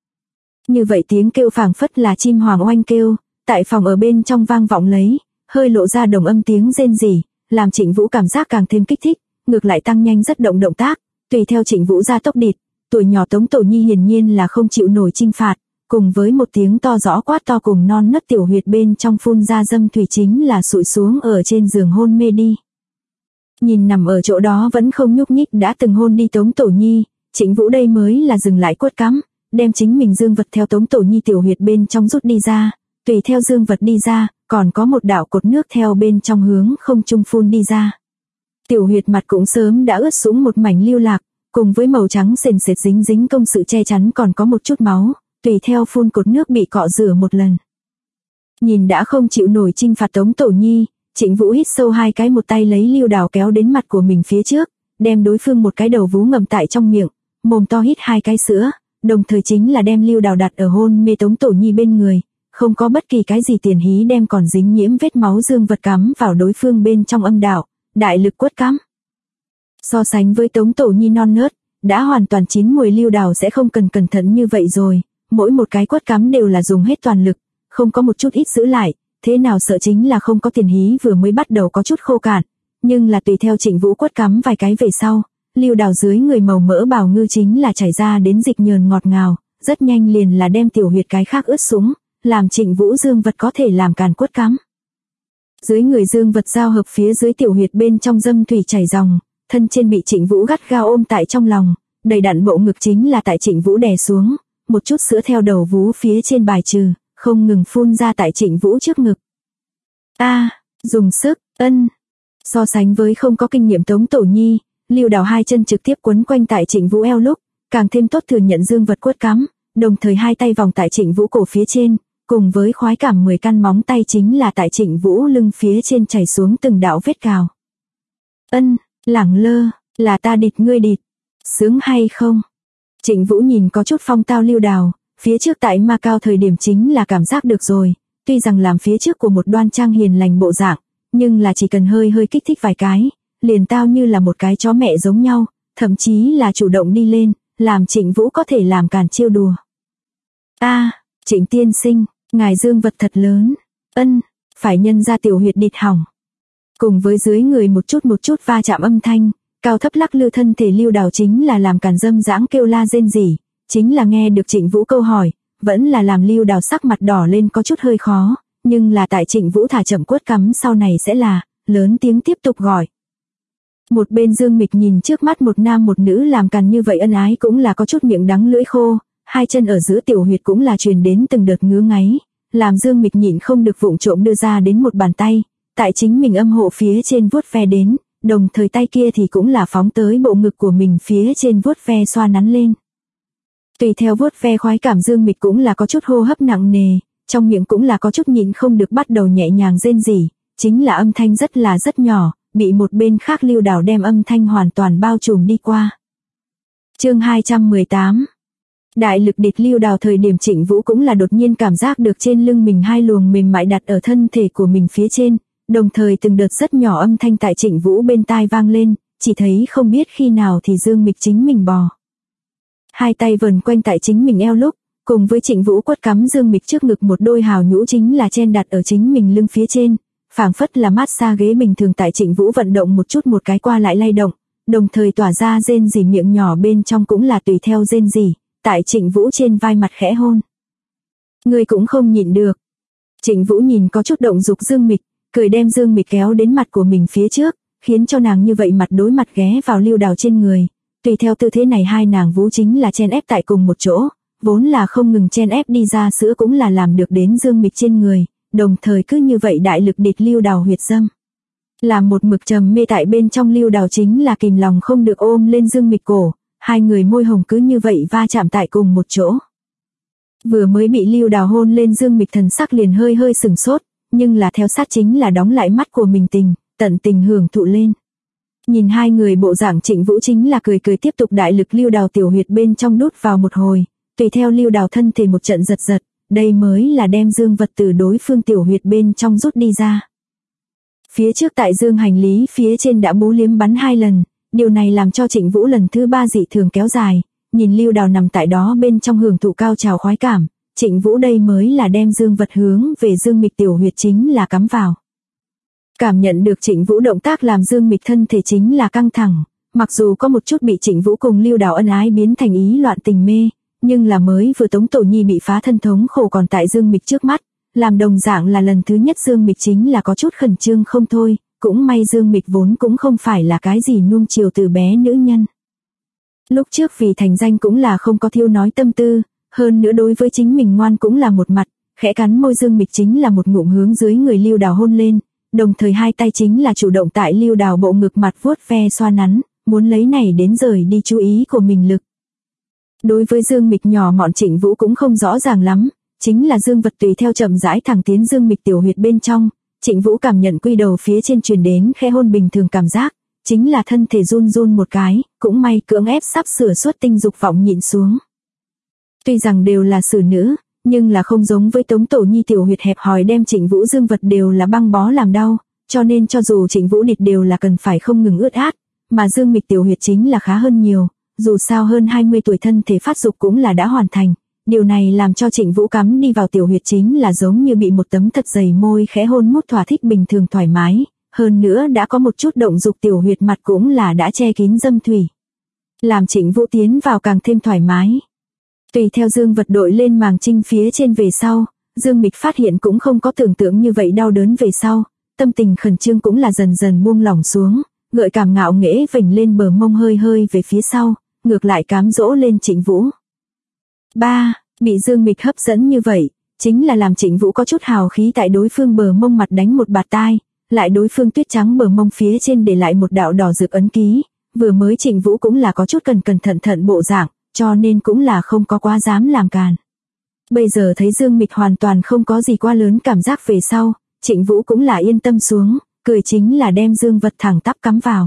Như vậy tiếng kêu phảng phất là chim hoàng oanh kêu, tại phòng ở bên trong vang vọng lấy, hơi lộ ra đồng âm tiếng rên rỉ, làm Trịnh Vũ cảm giác càng thêm kích thích, ngược lại tăng nhanh rất động tác, tùy theo Trịnh Vũ ra tốc địt, tuổi nhỏ Tống Tổ Nhi hiển nhiên là không chịu nổi chinh phạt, cùng với một tiếng to rõ quát to cùng non nớt tiểu huyệt bên trong phun ra dâm thủy chính là sụi xuống ở trên giường hôn mê đi. Nhìn nằm ở chỗ đó vẫn không nhúc nhích đã từng hôn đi Tống Tổ Nhi, Trịnh Vũ đây mới là dừng lại quất cắm, đem chính mình dương vật theo Tống Tổ Nhi tiểu huyệt bên trong rút đi ra, tùy theo dương vật đi ra, còn có một đạo cột nước theo bên trong hướng không trung phun đi ra. Tiểu huyệt mặt cũng sớm đã ướt sũng một mảnh lưu lạc, cùng với màu trắng sền sệt dính công sự che chắn còn có một chút máu, tùy theo phun cột nước bị cọ rửa một lần. Nhìn đã không chịu nổi chinh phạt Tống Tổ Nhi, Trịnh Vũ hít sâu hai cái, một tay lấy Lưu Đào kéo đến mặt của mình phía trước, đem đối phương một cái đầu vú ngậm tại trong miệng, mồm to hít hai cái sữa, đồng thời chính là đem Lưu Đào đặt ở hôn mê Tống Tổ Nhi bên người, không có bất kỳ cái gì tiền hí đem còn dính nhiễm vết máu dương vật cắm vào đối phương bên trong âm đạo, đại lực quất cắm. So sánh với Tống Tổ Nhi non nớt, đã hoàn toàn chín mùi Lưu Đào sẽ không cần cẩn thận như vậy rồi, mỗi một cái quất cắm đều là dùng hết toàn lực, không có một chút ít giữ lại, thế nào sợ chính là không có tiền hí vừa mới bắt đầu có chút khô cạn, nhưng là tùy theo Trịnh Vũ quất cắm vài cái về sau, Lưu Đào dưới người màu mỡ bào ngư chính là chảy ra đến dịch nhờn ngọt ngào, rất nhanh liền là đem tiểu huyệt cái khác ướt sũng, làm Trịnh Vũ dương vật có thể làm càn quất cắm. Dưới người dương vật giao hợp phía dưới tiểu huyệt bên trong dâm thủy chảy ròng, thân trên bị Trịnh Vũ gắt gao ôm tại trong lòng, đầy đặn bộ ngực chính là tại Trịnh Vũ đè xuống, một chút sữa theo đầu vú phía trên bài trừ, không ngừng phun ra tại Trịnh Vũ trước ngực. Dùng sức, So sánh với không có kinh nghiệm Tống Tổ Nhi, Lưu Đào hai chân trực tiếp quấn quanh tại Trịnh Vũ eo lúc, càng thêm tốt thừa nhận dương vật quất cắm, đồng thời hai tay vòng tại Trịnh Vũ cổ phía trên, cùng với khoái cảm 10 căn móng tay chính là tại Trịnh Vũ lưng phía trên chảy xuống từng đạo vết cào. Lẳng lơ, là ta địt ngươi địt, sướng hay không? Trịnh Vũ nhìn có chút phong tao Lưu Đào, phía trước tại Macau thời điểm chính là cảm giác được rồi, tuy rằng làm phía trước của một đoan trang hiền lành bộ dạng, nhưng là chỉ cần hơi hơi kích thích vài cái, liền tao như là một cái chó mẹ giống nhau, thậm chí là chủ động đi lên, làm Trịnh Vũ có thể làm càn trêu đùa. Trịnh tiên sinh, ngài dương vật thật lớn, phải nhân ra tiểu huyệt địt hỏng. Cùng với dưới người một chút va chạm âm thanh, cao thấp lắc lư thân thể Lưu Đào chính là làm càn dâm dãng kêu la rên rỉ, chính là nghe được Trịnh Vũ câu hỏi, vẫn là làm Lưu Đào sắc mặt đỏ lên có chút hơi khó, nhưng là tại Trịnh Vũ thả chậm quất cắm sau này sẽ là, lớn tiếng tiếp tục gọi. Một bên Dương Mịch nhìn trước mắt một nam một nữ làm càn như vậy ân ái cũng là có chút miệng đắng lưỡi khô, hai chân ở giữa tiểu huyệt cũng là truyền đến từng đợt ngứa ngáy, làm Dương Mịch nhịn không được vụng trộm đưa ra đến một bàn tay, tại chính mình âm hộ phía trên vuốt ve đến, đồng thời tay kia thì cũng là phóng tới bộ ngực của mình phía trên vuốt ve xoa nắn lên. Tùy theo vuốt ve khoái cảm Dương Mịch cũng là có chút hô hấp nặng nề, trong miệng cũng là có chút nhịn không được bắt đầu nhẹ nhàng rên rỉ, chính là âm thanh rất nhỏ, bị một bên khác Lưu Đào đem âm thanh hoàn toàn bao trùm đi qua. Chương 218. Đại lực địt Lưu Đào thời điểm Trịnh Vũ cũng là đột nhiên cảm giác được trên lưng mình hai luồng mềm mại đặt ở thân thể của mình phía trên, đồng thời từng đợt rất nhỏ âm thanh tại Trịnh Vũ bên tai vang lên, chỉ thấy không biết khi nào thì Dương Mịch chính mình bò. Hai tay vần quanh tại chính mình eo lúc, cùng với Trịnh Vũ quất cắm Dương Mịch trước ngực một đôi hào nhũ chính là chen đặt ở chính mình lưng phía trên, phảng phất là massage ghế bình thường tại Trịnh Vũ vận động một chút một cái qua lại lay động, đồng thời tỏa ra rên rỉ miệng nhỏ bên trong cũng là tùy theo rên rỉ, tại Trịnh Vũ trên vai mặt khẽ hôn. Người cũng không nhịn được. Trịnh Vũ nhìn có chút động dục Dương Mịch, cười đem Dương Mịch kéo đến mặt của mình phía trước, khiến cho nàng như vậy mặt đối mặt ghé vào Lưu Đào trên người, tùy theo tư thế này hai nàng vú chính là chen ép tại cùng một chỗ, vốn là không ngừng chen ép đi ra sữa cũng là làm được đến Dương Mịch trên người, đồng thời cứ như vậy đại lực địt Lưu Đào huyệt dâm. Làm một mực trầm mê tại bên trong Lưu Đào chính là kìm lòng không được ôm lên Dương Mịch cổ, hai người môi hồng cứ như vậy va chạm tại cùng một chỗ. Vừa mới bị Lưu Đào hôn lên Dương Mịch thần sắc liền hơi hơi sừng sốt, nhưng là theo sát chính là đóng lại mắt của mình tận tình hưởng thụ lên. Nhìn hai người bộ dạng Trịnh Vũ chính là cười tiếp tục đại lực Lưu Đào tiểu huyệt bên trong đút vào một hồi, tùy theo Lưu Đào thân thể một trận giật, đây mới là đem dương vật từ đối phương tiểu huyệt bên trong rút đi ra. Phía trước tại dương hành lý phía trên đã bú liếm bắn 2 lần, điều này làm cho Trịnh Vũ lần thứ 3 dị thường kéo dài, nhìn Lưu Đào nằm tại đó bên trong hưởng thụ cao trào khoái cảm, Trịnh Vũ đây mới là đem dương vật hướng về Dương Mịch tiểu huyệt chính là cắm vào. Cảm nhận được Trịnh Vũ động tác làm Dương Mịch thân thể chính là căng thẳng, mặc dù có một chút bị Trịnh Vũ cùng Lưu Đào ân ái biến thành ý loạn tình mê, nhưng là mới vừa Tống Tổ Nhi bị phá thân thống khổ còn tại Dương Mịch trước mắt, làm đồng dạng là lần thứ nhất Dương Mịch chính là có chút khẩn trương không thôi, cũng may Dương Mịch vốn cũng không phải là cái gì nuông chiều từ bé nữ nhân. Lúc trước vì thành danh cũng là không có thiêu nói tâm tư, hơn nữa đối với chính mình ngoan cũng là một mặt, khẽ cắn môi Dương Mịch chính là một ngụm hướng dưới người Lưu Đào hôn lên, đồng thời hai tay chính là chủ động tại Lưu Đào bộ ngực mặt vuốt ve xoa nắn, muốn lấy này đến rời đi chú ý của mình lực. Đối với Dương Mịch nhỏ mọn Trịnh Vũ cũng không rõ ràng lắm, chính là dương vật tùy theo chậm rãi thẳng tiến Dương Mịch tiểu huyệt bên trong, Trịnh Vũ cảm nhận quy đầu phía trên truyền đến khẽ hôn bình thường cảm giác, chính là thân thể run run một cái, cũng may cưỡng ép sắp sửa xuất tinh dục vọng nhịn xuống. Tuy rằng đều là xử nữ, Nhưng là không giống với Tống Tổ Nhi tiểu huyệt hẹp hòi đem Trịnh Vũ dương vật đều là băng bó làm đau, cho nên cho dù Trịnh Vũ địt đều là cần phải không ngừng ướt át, mà Dương Mịch tiểu huyệt chính là khá hơn nhiều, dù sao hơn 20 tuổi thân thể phát dục cũng là đã hoàn thành. Điều này làm cho Trịnh Vũ cắm đi vào tiểu huyệt chính là giống như bị một tấm thật dày môi khẽ hôn mút thỏa thích bình thường thoải mái, hơn nữa đã có một chút động dục tiểu huyệt mặt cũng là đã che kín dâm thủy. Làm Trịnh Vũ tiến vào càng thêm thoải mái. Tùy theo dương vật đội lên màng trinh phía trên về sau, Dương Mịch phát hiện cũng không có tưởng tượng như vậy đau đớn về sau, tâm tình khẩn trương cũng là dần dần buông lỏng xuống, gợi cảm ngạo nghễ vểnh lên bờ mông hơi hơi về phía sau, ngược lại cám dỗ lên Trịnh Vũ. 3. Bị Dương Mịch hấp dẫn như vậy, chính là làm Trịnh Vũ có chút hào khí tại đối phương bờ mông mặt đánh một bạt tai, lại đối phương tuyết trắng bờ mông phía trên để lại một đạo đỏ rực ấn ký, vừa mới Trịnh Vũ cũng là có chút cẩn thận bộ dạng, cho nên cũng là không có quá dám làm càn. Bây giờ thấy Dương Mịch hoàn toàn không có gì quá lớn cảm giác về sau, Trịnh Vũ cũng là yên tâm xuống, cười chính là đem dương vật thẳng tắp cắm vào.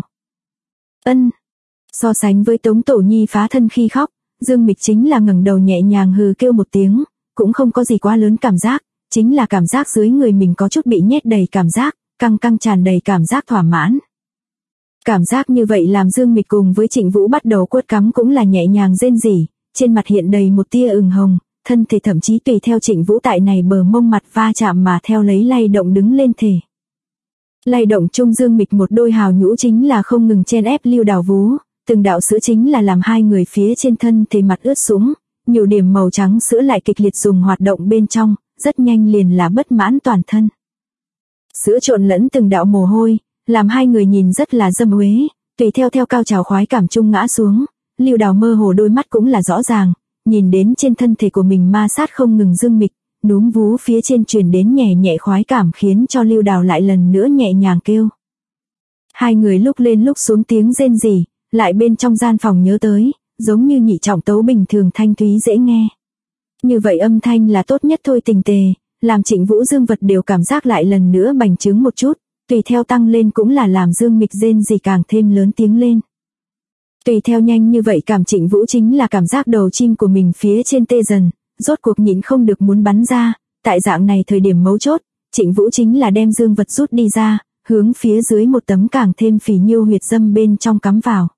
So sánh với Tống Tổ Nhi phá thân khi khóc, Dương Mịch chính là ngẩng đầu nhẹ nhàng hừ kêu một tiếng, cũng không có gì quá lớn cảm giác, chính là cảm giác dưới người mình có chút bị nhét đầy cảm giác, căng tràn đầy cảm giác thỏa mãn. Cảm giác như vậy làm Dương Mịch cùng với Trịnh Vũ bắt đầu quất cắm cũng là nhẹ nhàng rên rỉ, trên mặt hiện đầy một tia ửng hồng, thân thể thậm chí tùy theo Trịnh Vũ tại này bờ mông mặt va chạm mà theo lấy lay động đứng lên thể. Lay động chung Dương Mịch một đôi hào nhũ chính là không ngừng chen ép lưu đào vú, từng đạo sữa chính là làm hai người phía trên thân thể mặt ướt sũng, nhiều điểm màu trắng sữa lại kịch liệt dùng hoạt động bên trong, rất nhanh liền là bất mãn toàn thân. Sữa trộn lẫn từng đạo mồ hôi, làm hai người nhìn rất là dâm uế, tùy theo cao trào khoái cảm chung ngã xuống, lưu đào mơ hồ đôi mắt cũng là rõ ràng, nhìn đến trên thân thể của mình ma sát không ngừng Dương Mịch, núm vú phía trên truyền đến nhẹ nhẹ khoái cảm khiến cho lưu đào lại lần nữa nhẹ nhàng kêu. Hai người lúc lên lúc xuống tiếng rên rỉ, lại bên trong gian phòng nhớ tới, giống như nhị trọng tấu bình thường thanh thúy dễ nghe. Như vậy âm thanh là tốt nhất thôi tình tề, làm Trịnh Vũ dương vật đều cảm giác lại lần nữa bành trướng một chút, tùy theo tăng lên cũng là làm Dương Mịch rên rỉ càng thêm lớn tiếng lên. Tùy theo nhanh như vậy cảm Trịnh Vũ chính là cảm giác đầu chim của mình phía trên tê dần, rốt cuộc nhịn không được muốn bắn ra, tại dạng này thời điểm mấu chốt, Trịnh Vũ chính là đem dương vật rút đi ra, hướng phía dưới một tấm càng thêm phì nhiêu huyệt dâm bên trong cắm vào.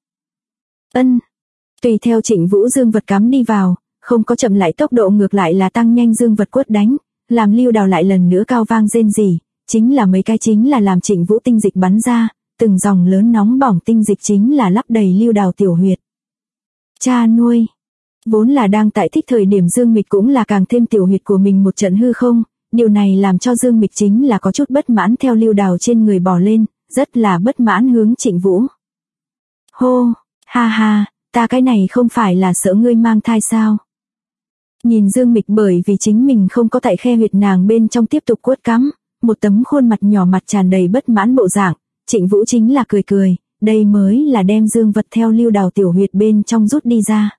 Tùy theo Trịnh Vũ dương vật cắm đi vào, không có chậm lại tốc độ ngược lại là tăng nhanh dương vật quất đánh, làm lưu đào lại lần nữa cao vang rên rỉ, chính là mấy cái chính là làm Trịnh Vũ tinh dịch bắn ra, từng dòng lớn nóng bỏng tinh dịch chính là lấp đầy lưu đào tiểu huyệt. Cha nuôi. Vốn là đang tại thích thời điểm Dương Mịch cũng là càng thêm tiểu huyệt của mình một trận hư không, điều này làm cho Dương Mịch chính là có chút bất mãn theo lưu đào trên người bò lên, rất là bất mãn hướng Trịnh Vũ. Hô, ha ha, ta cái này không phải là sợ ngươi mang thai sao? Nhìn Dương Mịch bởi vì chính mình không có tại khe huyệt nàng bên trong tiếp tục quất cắm, một tấm khuôn mặt nhỏ mặt tràn đầy bất mãn bộ dạng, Trịnh Vũ chính là cười, đây mới là đem dương vật theo lưu đào tiểu huyệt bên trong rút đi ra.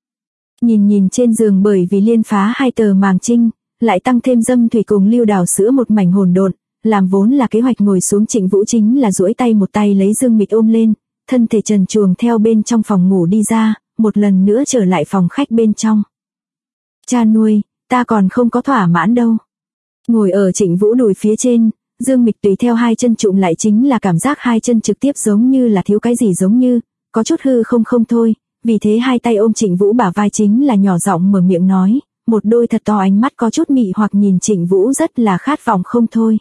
Nhìn trên giường bởi vì liên phá hai tờ màng trinh, lại tăng thêm dâm thủy cùng lưu đào sữa một mảnh hỗn độn, làm vốn là kế hoạch ngồi xuống Trịnh Vũ chính là duỗi tay một tay lấy Dương Mịch ôm lên, thân thể trần truồng theo bên trong phòng ngủ đi ra, một lần nữa trở lại phòng khách bên trong. Cha nuôi, ta còn không có thỏa mãn đâu. Ngồi ở Trịnh Vũ đùi phía trên, Dương Mịch tùy theo hai chân trụm lại chính là cảm giác hai chân trực tiếp giống như là thiếu cái gì giống như, có chút hư không thôi, vì thế hai tay ôm Trịnh Vũ bả vai chính là nhỏ giọng mở miệng nói, một đôi thật to ánh mắt có chút mị hoặc nhìn Trịnh Vũ rất là khát vọng không thôi.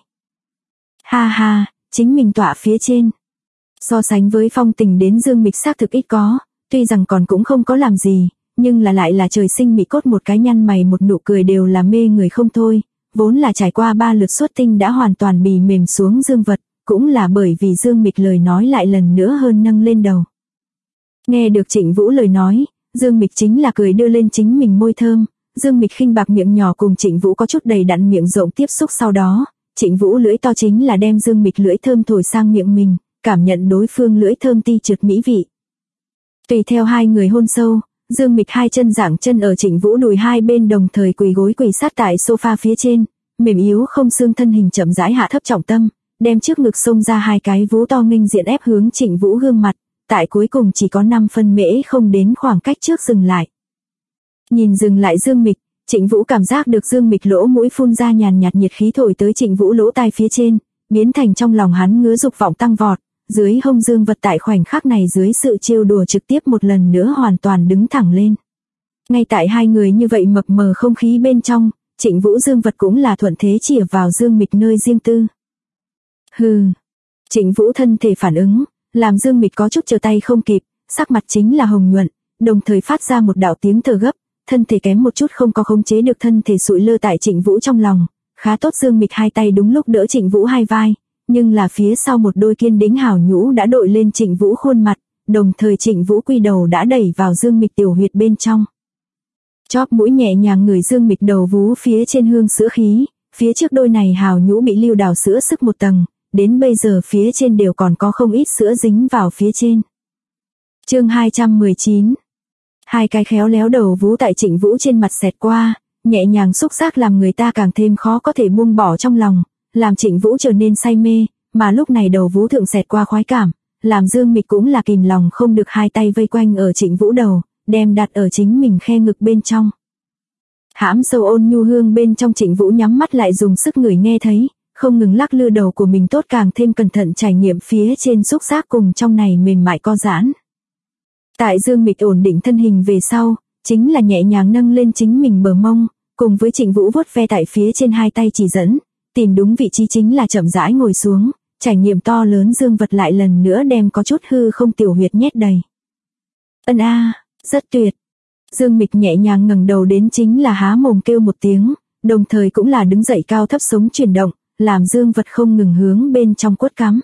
Ha ha, chính mình tọa phía trên. So sánh với phong tình đến Dương Mịch xác thực ít có, tuy rằng còn cũng không có làm gì, nhưng là lại là trời sinh mị cốt một cái nhăn mày một nụ cười đều là mê người không thôi. Vốn là trải qua 3 lượt xuất tinh đã hoàn toàn bì mềm xuống dương vật, cũng là bởi vì Dương Mịch lời nói lại lần nữa hơn nâng lên đầu. Nghe được Trịnh Vũ lời nói, Dương Mịch chính là cười đưa lên chính mình môi thơm, Dương Mịch khinh bạc miệng nhỏ cùng Trịnh Vũ có chút đầy đặn miệng rộng tiếp xúc sau đó, Trịnh Vũ lưỡi to chính là đem Dương Mịch lưỡi thơm thổi sang miệng mình, cảm nhận đối phương lưỡi thơm ti trượt mỹ vị. Tùy theo hai người hôn sâu, Dương Mịch hai chân giảng chân ở Trịnh Vũ đùi hai bên đồng thời quỳ gối quỳ sát tại sofa phía trên, mềm yếu không xương thân hình chậm rãi hạ thấp trọng tâm, đem trước ngực xông ra hai cái vú to nghênh diện ép hướng Trịnh Vũ gương mặt, tại cuối cùng chỉ có 5 phân mễ không đến khoảng cách trước dừng lại. Nhìn dừng lại Dương Mịch, Trịnh Vũ cảm giác được Dương Mịch lỗ mũi phun ra nhàn nhạt nhiệt khí thổi tới Trịnh Vũ lỗ tai phía trên, biến thành trong lòng hắn ngứa dục vọng tăng vọt, dưới hông Dương Vật tại khoảnh khắc này dưới sự trêu đùa trực tiếp một lần nữa hoàn toàn đứng thẳng lên. Ngay tại hai người như vậy mập mờ không khí bên trong, Trịnh Vũ Dương Vật cũng là thuận thế chìa vào Dương Mịch nơi riêng tư. Hừ. Trịnh Vũ thân thể phản ứng, làm Dương Mịch có chút trở tay không kịp, sắc mặt chính là hồng nhuận, đồng thời phát ra một đạo tiếng thở gấp, thân thể kém một chút không có khống chế được thân thể sụi lơ tại Trịnh Vũ trong lòng. Khá tốt Dương Mịch hai tay đúng lúc đỡ Trịnh Vũ hai vai, nhưng là phía sau một đôi kiên đĩnh hào nhũ đã đội lên Trịnh Vũ khuôn mặt, đồng thời Trịnh Vũ quy đầu đã đẩy vào Dương Mịch tiểu huyệt bên trong. Chóp mũi nhẹ nhàng ngửi Dương Mịch đầu vú phía trên hương sữa khí, phía trước đôi này hào nhũ bị lưu đào sữa sức một tầng, đến bây giờ phía trên đều còn có không ít sữa dính vào phía trên. Chương 219. Hai cái khéo léo đầu vú tại Trịnh Vũ trên mặt xẹt qua, nhẹ nhàng xúc giác làm người ta càng thêm khó có thể buông bỏ trong lòng, làm Trịnh Vũ trở nên say mê, mà lúc này đầu vú thượng xẹt qua khoái cảm, làm Dương Mịch cũng là kìm lòng không được hai tay vây quanh ở Trịnh Vũ đầu, đem đặt ở chính mình khe ngực bên trong. Hãm sâu ôn nhu hương bên trong Trịnh Vũ nhắm mắt lại dùng sức ngửi nghe thấy, không ngừng lắc lư đầu của mình tốt càng thêm cẩn thận trải nghiệm phía trên xúc giác cùng trong này mềm mại co giãn. Tại Dương Mịch ổn định thân hình về sau, chính là nhẹ nhàng nâng lên chính mình bờ mông, cùng với Trịnh Vũ vuốt ve tại phía trên hai tay chỉ dẫn, tìm đúng vị trí chính là chậm rãi ngồi xuống, trải nghiệm to lớn Dương Vật lại lần nữa đem có chút hư không tiểu huyệt nhét đầy. Ân a, rất tuyệt. Dương Mịch nhẹ nhàng ngẩng đầu đến chính là há mồm kêu một tiếng, đồng thời cũng là đứng dậy cao thấp sống chuyển động, làm Dương Vật không ngừng hướng bên trong quất cắm.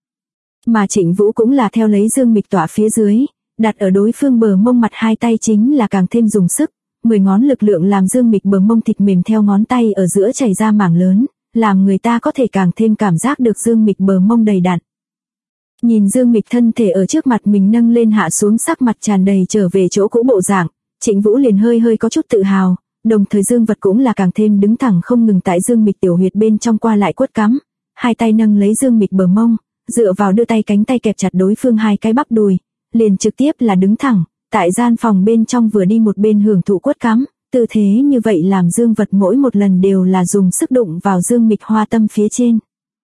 Mà Trịnh Vũ cũng là theo lấy Dương Mịch tỏa phía dưới, đặt ở đối phương bờ mông mặt hai tay chính là càng thêm dùng sức, 10 ngón lực lượng làm Dương Mịch bờ mông thịt mềm theo ngón tay ở giữa chảy ra mảng lớn, làm người ta có thể càng thêm cảm giác được Dương Mịch bờ mông đầy đặn. Nhìn Dương Mịch thân thể ở trước mặt mình nâng lên hạ xuống sắc mặt tràn đầy trở về chỗ cũ bộ dạng, Trịnh Vũ liền hơi có chút tự hào, đồng thời Dương Vật cũng là càng thêm đứng thẳng không ngừng tại Dương Mịch tiểu huyệt bên trong qua lại quất cắm, hai tay nâng lấy Dương Mịch bờ mông, dựa vào đưa tay cánh tay kẹp chặt đối phương hai cái bắp đùi, liền trực tiếp là đứng thẳng, tại gian phòng bên trong vừa đi một bên hưởng thụ quất cắm, tư thế như vậy làm Dương Vật mỗi một lần đều là dùng sức đụng vào Dương Mịch hoa tâm phía trên.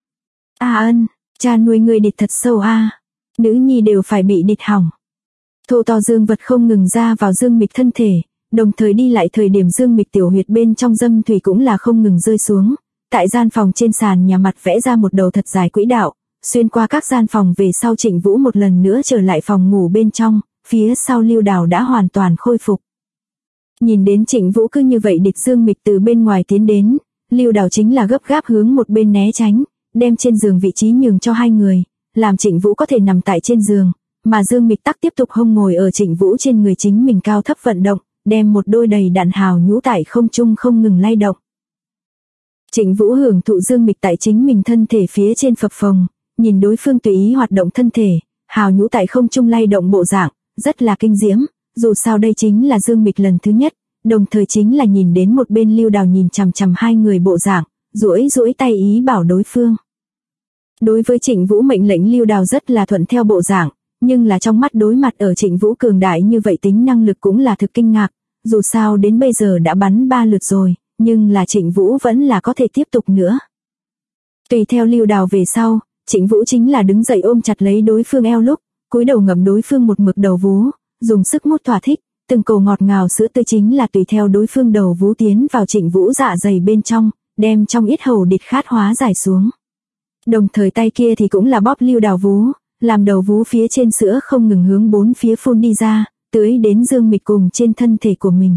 A ân, cha nuôi ngươi địch thật sâu a, nữ nhi đều phải bị địch hỏng. Thô to Dương Vật không ngừng ra vào Dương Mịch thân thể, đồng thời đi lại thời điểm Dương Mịch tiểu huyệt bên trong dâm thủy cũng là không ngừng rơi xuống, tại gian phòng trên sàn nhà mặt vẽ ra một đầu thật dài quỹ đạo, xuyên qua các gian phòng về sau Trịnh Vũ một lần nữa trở lại phòng ngủ bên trong, phía sau lưu đào đã hoàn toàn khôi phục. Nhìn đến Trịnh Vũ cứ như vậy địch Dương Mịch từ bên ngoài tiến đến, lưu đào chính là gấp gáp hướng một bên né tránh, đem trên giường vị trí nhường cho hai người, làm Trịnh Vũ có thể nằm tại trên giường, mà Dương Mịch tắc tiếp tục hông ngồi ở Trịnh Vũ trên người chính mình cao thấp vận động, đem một đôi đầy đặn hào nhũ tại không trung không ngừng lay động. Trịnh Vũ hưởng thụ Dương Mịch tại chính mình thân thể phía trên phập phồng, nhìn đối phương tùy ý hoạt động thân thể, hào nhũ tại không trung lay động bộ dạng, rất là kinh diễm, dù sao đây chính là Dương Mịch lần thứ nhất, đồng thời chính là nhìn đến một bên lưu đào nhìn chằm chằm hai người bộ dạng, duỗi tay ý bảo đối phương. Đối với Trịnh Vũ mệnh lệnh lưu đào rất là thuận theo bộ dạng, nhưng là trong mắt đối mặt ở Trịnh Vũ cường đại như vậy tính năng lực cũng là thực kinh ngạc, dù sao đến bây giờ đã bắn 3 lượt rồi, nhưng là Trịnh Vũ vẫn là có thể tiếp tục nữa. Tùy theo lưu đào về sau, Trịnh Vũ chính là đứng dậy ôm chặt lấy đối phương eo lúc, cúi đầu ngậm đối phương một mực đầu vú, dùng sức mút thỏa thích, từng cổ ngọt ngào sữa tươi chính là tùy theo đối phương đầu vú tiến vào Trịnh Vũ dạ dày bên trong, đem trong yết hầu địch khát hóa giải xuống. Đồng thời tay kia thì cũng là bóp lưu đào vú, làm đầu vú phía trên sữa không ngừng hướng bốn phía phun đi ra, tưới đến Dương Mịch cùng trên thân thể của mình.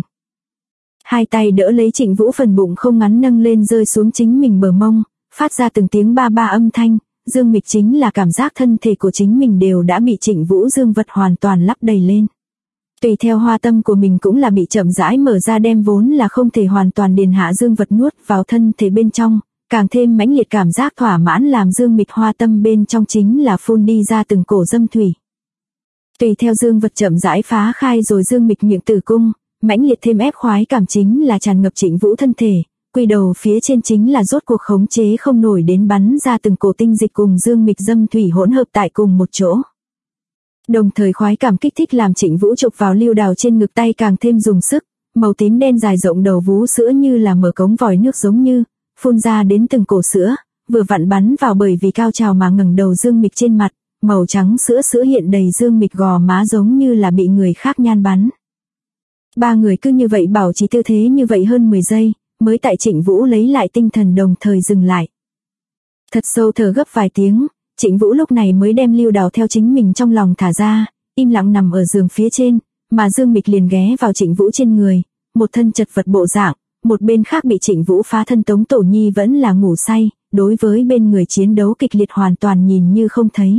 Hai tay đỡ lấy Trịnh Vũ phần bụng không ngắn nâng lên rơi xuống chính mình bờ mông, phát ra từng tiếng ba ba âm thanh, Dương Mịch chính là cảm giác thân thể của chính mình đều đã bị Trịnh Vũ Dương Vật hoàn toàn lắp đầy lên. Tùy theo hoa tâm của mình cũng là bị chậm rãi mở ra đem vốn là không thể hoàn toàn điền hạ Dương Vật nuốt vào thân thể bên trong, càng thêm mãnh liệt cảm giác thỏa mãn làm Dương Mịch hoa tâm bên trong chính là phun đi ra từng cổ dâm thủy. Tùy theo Dương Vật chậm rãi phá khai rồi Dương Mịch miệng tử cung, mãnh liệt thêm ép khoái cảm chính là tràn ngập Trịnh Vũ thân thể, quy đầu phía trên chính là rốt cuộc khống chế không nổi đến bắn ra từng cổ tinh dịch cùng Dương Mịch dâm thủy hỗn hợp tại cùng một chỗ. Đồng thời khoái cảm kích thích làm Trịnh Vũ chụp vào lưu đào trên ngực tay càng thêm dùng sức, màu tím đen dài rộng đầu vú sữa như là mở cống vòi nước giống như, phun ra đến từng cổ sữa, vừa vặn bắn vào bởi vì cao trào mà ngẩng đầu Dương Mịch trên mặt, màu trắng sữa sữa hiện đầy Dương Mịch gò má giống như là bị người khác nhan bắn. Ba người cứ như vậy bảo trì tư thế như vậy hơn 10 giây, mới tại Trịnh Vũ lấy lại tinh thần đồng thời dừng lại. Thật sâu thở gấp vài tiếng, Trịnh Vũ lúc này mới đem Lưu Đào theo chính mình trong lòng thả ra, im lặng nằm ở giường phía trên, mà Dương Mịch liền ghé vào Trịnh Vũ trên người, một thân chật vật bộ dạng, một bên khác bị Trịnh Vũ phá thân Tống Tổ Nhi vẫn là ngủ say, đối với bên người chiến đấu kịch liệt hoàn toàn nhìn như không thấy.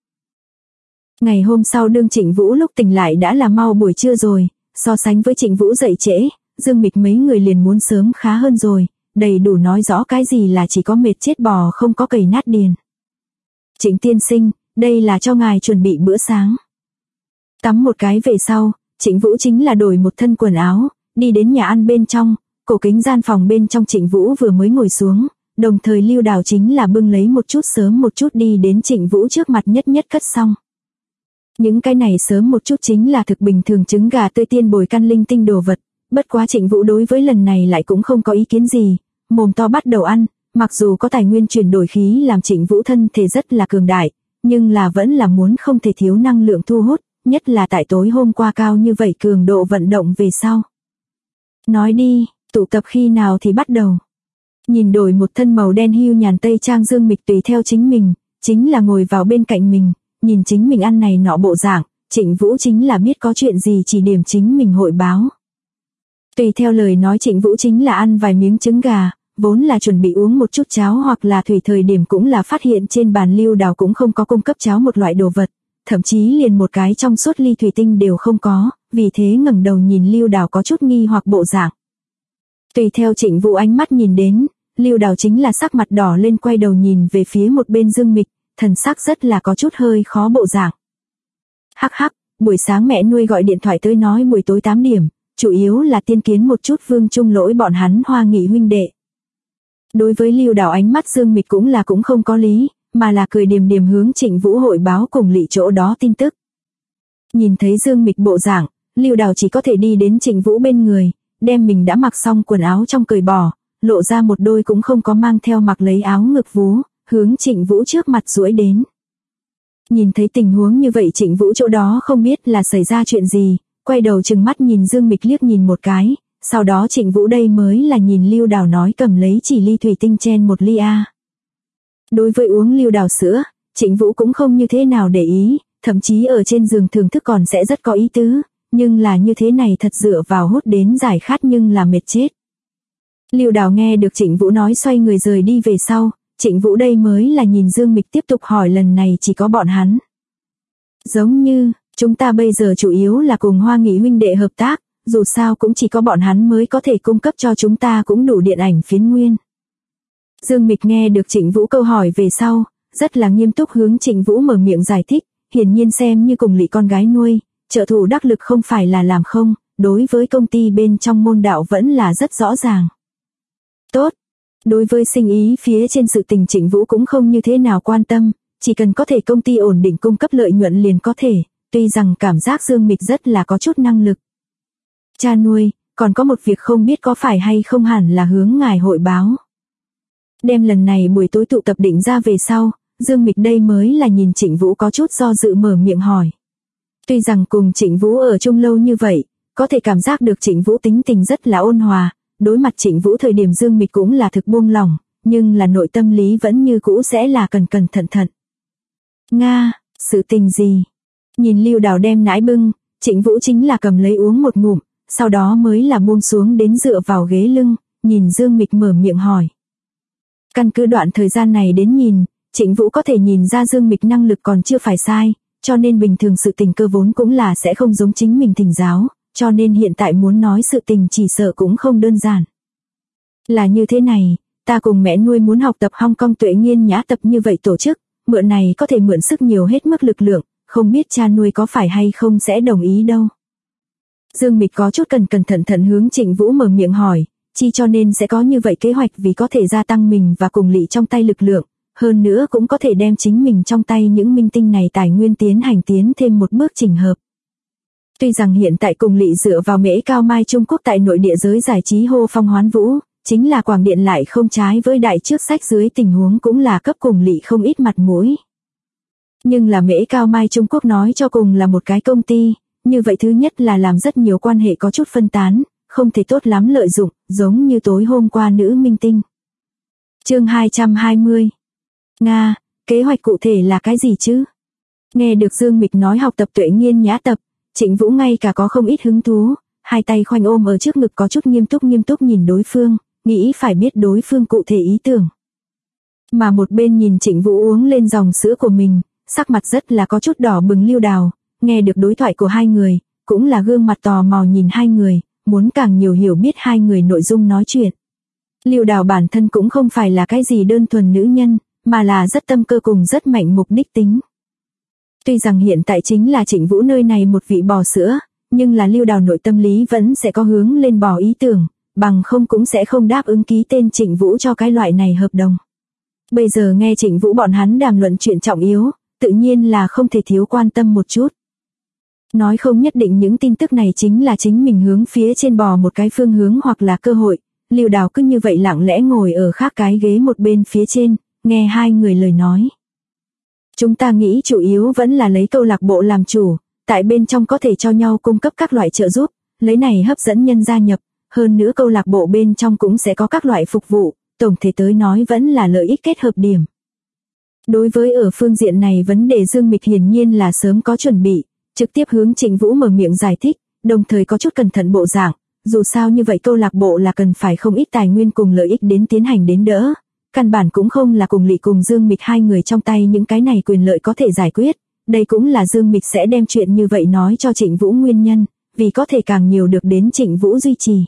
Ngày hôm sau đương Trịnh Vũ lúc tỉnh lại đã là mau buổi trưa rồi, so sánh với Trịnh Vũ dậy trễ, Dương Mịch mấy người liền muốn sớm khá hơn rồi, đầy đủ nói rõ cái gì là chỉ có mệt chết bò không có cầy nát điền. Trịnh tiên sinh, đây là cho ngài chuẩn bị bữa sáng. Tắm một cái về sau, Trịnh Vũ chính là đổi một thân quần áo, đi đến nhà ăn bên trong, cổ kính gian phòng bên trong Trịnh Vũ vừa mới ngồi xuống, đồng thời Lưu Đào chính là bưng lấy một chút sớm một chút đi đến Trịnh Vũ trước mặt nhất nhất cất xong. Những cái này sớm một chút chính là thực bình thường trứng gà tươi tiên bồi căn linh tinh đồ vật, bất quá Trịnh Vũ đối với lần này lại cũng không có ý kiến gì, mồm to bắt đầu ăn, mặc dù có tài nguyên chuyển đổi khí làm Trịnh Vũ thân thể rất là cường đại, nhưng là vẫn là muốn không thể thiếu năng lượng thu hút, nhất là tại tối hôm qua cao như vậy cường độ vận động về sau. Nói đi, tụ tập khi nào thì bắt đầu. Nhìn đổi một thân màu đen hưu nhàn tây trang Dương Mịch tùy theo chính mình, chính là ngồi vào bên cạnh mình, nhìn chính mình ăn này nọ bộ dạng, Trịnh Vũ chính là biết có chuyện gì chỉ điểm chính mình hội báo. Tùy theo lời nói Trịnh Vũ chính là ăn vài miếng trứng gà, vốn là chuẩn bị uống một chút cháo hoặc là thủy thời điểm cũng là phát hiện trên bàn Lưu Đào cũng không có cung cấp cháo một loại đồ vật, thậm chí liền một cái trong suốt ly thủy tinh đều không có, vì thế ngẩng đầu nhìn Lưu Đào có chút nghi hoặc bộ dạng. Tùy theo Trịnh Vũ ánh mắt nhìn đến, Lưu Đào chính là sắc mặt đỏ lên quay đầu nhìn về phía một bên Dương Mịch, thần sắc rất là có chút hơi khó bộ dạng. Hắc hắc, buổi sáng mẹ nuôi gọi điện thoại tới nói buổi tối 8 điểm, chủ yếu là tiên kiến một chút Vương Trung Lỗi bọn hắn Hoa Nghị huynh đệ. Đối với Lưu Đào ánh mắt Dương Mịch cũng không có lý, mà là cười điềm điềm hướng Trịnh Vũ hội báo cùng lỵ chỗ đó tin tức. Nhìn thấy Dương Mịch bộ dạng, Lưu Đào chỉ có thể đi đến Trịnh Vũ bên người, đem mình đã mặc xong quần áo trong cởi bỏ, lộ ra một đôi cũng không có mang theo mặc lấy áo ngực vú, hướng Trịnh Vũ trước mặt duỗi đến. Nhìn thấy tình huống như vậy Trịnh Vũ chỗ đó không biết là xảy ra chuyện gì, quay đầu trừng mắt nhìn Dương Mịch liếc nhìn một cái, sau đó Trịnh Vũ đây mới là nhìn Lưu Đào nói cầm lấy chỉ ly thủy tinh chen một ly a. Đối với uống Lưu Đào sữa, Trịnh Vũ cũng không như thế nào để ý, thậm chí ở trên giường thưởng thức còn sẽ rất có ý tứ, nhưng là như thế này thật dựa vào hút đến giải khát nhưng là mệt chết. Lưu Đào nghe được Trịnh Vũ nói xoay người rời đi về sau, Trịnh Vũ đây mới là nhìn Dương Mịch tiếp tục hỏi lần này chỉ có bọn hắn. Giống như, chúng ta bây giờ chủ yếu là cùng Hoa Nghị huynh đệ hợp tác, dù sao cũng chỉ có bọn hắn mới có thể cung cấp cho chúng ta cũng đủ điện ảnh phiến nguyên. Dương Mịch nghe được Trịnh Vũ câu hỏi về sau, rất là nghiêm túc hướng Trịnh Vũ mở miệng giải thích, hiển nhiên xem như cùng lỵ con gái nuôi, trợ thủ đắc lực không phải là làm không, đối với công ty bên trong môn đạo vẫn là rất rõ ràng. Tốt. Đối với sinh ý phía trên sự tình Trịnh Vũ cũng không như thế nào quan tâm, chỉ cần có thể công ty ổn định cung cấp lợi nhuận liền có thể, tuy rằng cảm giác Dương Mịch rất là có chút năng lực. Cha nuôi, còn có một việc không biết có phải hay không hẳn là hướng ngài hội báo. Đem lần này buổi tối tụ tập định ra về sau, Dương Mịch đây mới là nhìn Trịnh Vũ có chút do dự mở miệng hỏi. Tuy rằng cùng Trịnh Vũ ở chung lâu như vậy, có thể cảm giác được Trịnh Vũ tính tình rất là ôn hòa, đối mặt Trịnh Vũ thời điểm Dương Mịch cũng là thực buông lỏng, nhưng là nội tâm lý vẫn như cũ sẽ là cẩn cẩn thận thận. Nga, sự tình gì? Nhìn Lưu Đào đem nãi bưng, Trịnh Vũ chính là cầm lấy uống một ngụm, sau đó mới là buông xuống đến dựa vào ghế lưng, nhìn Dương Mịch mở miệng hỏi. Căn cứ đoạn thời gian này đến nhìn, Trịnh Vũ có thể nhìn ra Dương Mịch năng lực còn chưa phải sai, cho nên bình thường sự tình cơ vốn cũng là sẽ không giống chính mình thỉnh giáo, cho nên hiện tại muốn nói sự tình chỉ sợ cũng không đơn giản. Là như thế này, ta cùng mẹ nuôi muốn học tập Hong Kong Tuệ Nghiên Nhã tập như vậy tổ chức, mượn này có thể mượn sức nhiều hết mức lực lượng, không biết cha nuôi có phải hay không sẽ đồng ý đâu. Dương Mịch có chút cẩn thận hướng Trịnh Vũ mở miệng hỏi, chi cho nên sẽ có như vậy kế hoạch vì có thể gia tăng mình và cùng lỵ trong tay lực lượng, hơn nữa cũng có thể đem chính mình trong tay những minh tinh này tài nguyên tiến hành tiến thêm một bước chỉnh hợp. Tuy rằng hiện tại Cùng Lị dựa vào Mễ Cao Mai Trung Quốc tại nội địa giới giải trí hô phong hoán vũ, chính là Quảng Điện lại không trái với đại trước sách dưới tình huống cũng là cấp Cùng Lị không ít mặt mũi. Nhưng là Mễ Cao Mai Trung Quốc nói cho cùng là một cái công ty, như vậy thứ nhất là làm rất nhiều quan hệ có chút phân tán, không thể tốt lắm lợi dụng, giống như tối hôm qua nữ minh tinh. Chương 220. Nga, kế hoạch cụ thể là cái gì chứ? Nghe được Dương Mịch nói học tập Tuệ Nghiên nhã tập, Trịnh Vũ ngay cả có không ít hứng thú, hai tay khoanh ôm ở trước ngực có chút nghiêm túc nhìn đối phương, nghĩ phải biết đối phương cụ thể ý tưởng. Mà một bên nhìn Trịnh Vũ uống lên dòng sữa của mình, sắc mặt rất là có chút đỏ bừng Lưu Đào, nghe được đối thoại của hai người, cũng là gương mặt tò mò nhìn hai người, muốn càng nhiều hiểu biết hai người nội dung nói chuyện. Lưu Đào bản thân cũng không phải là cái gì đơn thuần nữ nhân, mà là rất tâm cơ cùng rất mạnh mục đích tính. Tuy rằng hiện tại chính là Trịnh Vũ nơi này một vị bò sữa, nhưng là Lưu Đào nội tâm lý vẫn sẽ có hướng lên bò ý tưởng, bằng không cũng sẽ không đáp ứng ký tên Trịnh Vũ cho cái loại này hợp đồng. Bây giờ nghe Trịnh Vũ bọn hắn đàm luận chuyện trọng yếu, tự nhiên là không thể thiếu quan tâm một chút. Nói không nhất định những tin tức này chính là chính mình hướng phía trên bò một cái phương hướng hoặc là cơ hội, Lưu Đào cứ như vậy lặng lẽ ngồi ở khác cái ghế một bên phía trên, nghe hai người lời nói. Chúng ta nghĩ chủ yếu vẫn là lấy câu lạc bộ làm chủ, tại bên trong có thể cho nhau cung cấp các loại trợ giúp, lấy này hấp dẫn nhân gia nhập, hơn nữa câu lạc bộ bên trong cũng sẽ có các loại phục vụ, tổng thể tới nói vẫn là lợi ích kết hợp điểm. Đối với ở phương diện này vấn đề Dương Mịch hiển nhiên là sớm có chuẩn bị, trực tiếp hướng Trịnh Vũ mở miệng giải thích, đồng thời có chút cẩn thận bộ dạng, dù sao như vậy câu lạc bộ là cần phải không ít tài nguyên cùng lợi ích đến tiến hành đến đỡ. Căn bản cũng không là Cùng Lị cùng Dương Mịch hai người trong tay những cái này quyền lợi có thể giải quyết, đây cũng là Dương Mịch sẽ đem chuyện như vậy nói cho Trịnh Vũ nguyên nhân, vì có thể càng nhiều được đến Trịnh Vũ duy trì.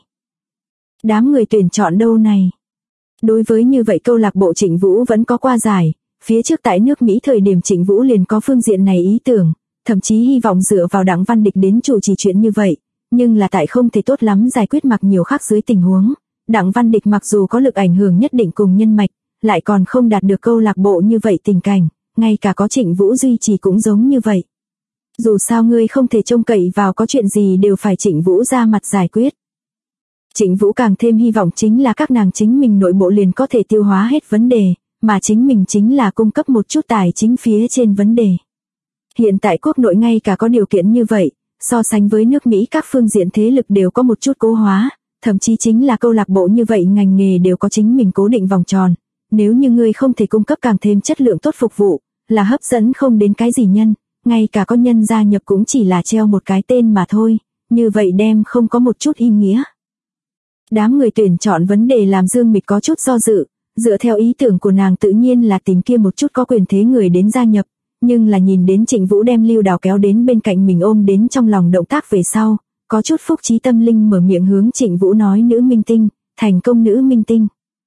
Đám người tuyển chọn đâu này? Đối với như vậy câu lạc bộ Trịnh Vũ vẫn có qua giải, phía trước tại nước Mỹ thời điểm Trịnh Vũ liền có phương diện này ý tưởng, thậm chí hy vọng dựa vào Đặng Văn Địch đến chủ trì chuyện như vậy, nhưng là tại không thể tốt lắm giải quyết mặc nhiều khác dưới tình huống. Đặng Văn Địch mặc dù có lực ảnh hưởng nhất định cùng nhân mạch, lại còn không đạt được câu lạc bộ như vậy tình cảnh, ngay cả có Trịnh Vũ duy trì cũng giống như vậy. Dù sao ngươi không thể trông cậy vào có chuyện gì đều phải Trịnh Vũ ra mặt giải quyết. Trịnh Vũ càng thêm hy vọng chính là các nàng chính mình nội bộ liền có thể tiêu hóa hết vấn đề, mà chính mình chính là cung cấp một chút tài chính phía trên vấn đề. Hiện tại quốc nội ngay cả có điều kiện như vậy, so sánh với nước Mỹ các phương diện thế lực đều có một chút cố hóa, thậm chí chính là câu lạc bộ như vậy ngành nghề đều có chính mình cố định vòng tròn. Nếu như ngươi không thể cung cấp càng thêm chất lượng tốt phục vụ, là hấp dẫn không đến cái gì nhân, ngay cả có nhân gia nhập cũng chỉ là treo một cái tên mà thôi, như vậy đem không có một chút ý nghĩa. Đám người tuyển chọn vấn đề làm Dương Mịch có chút do dự, dựa theo ý tưởng của nàng tự nhiên là tìm kia một chút có quyền thế người đến gia nhập, nhưng là nhìn đến Trịnh Vũ đem Lưu Đào kéo đến bên cạnh mình ôm đến trong lòng động tác về sau, có chút phúc trí tâm linh mở miệng hướng Trịnh Vũ nói nữ minh tinh, thành công nữ minh tinh.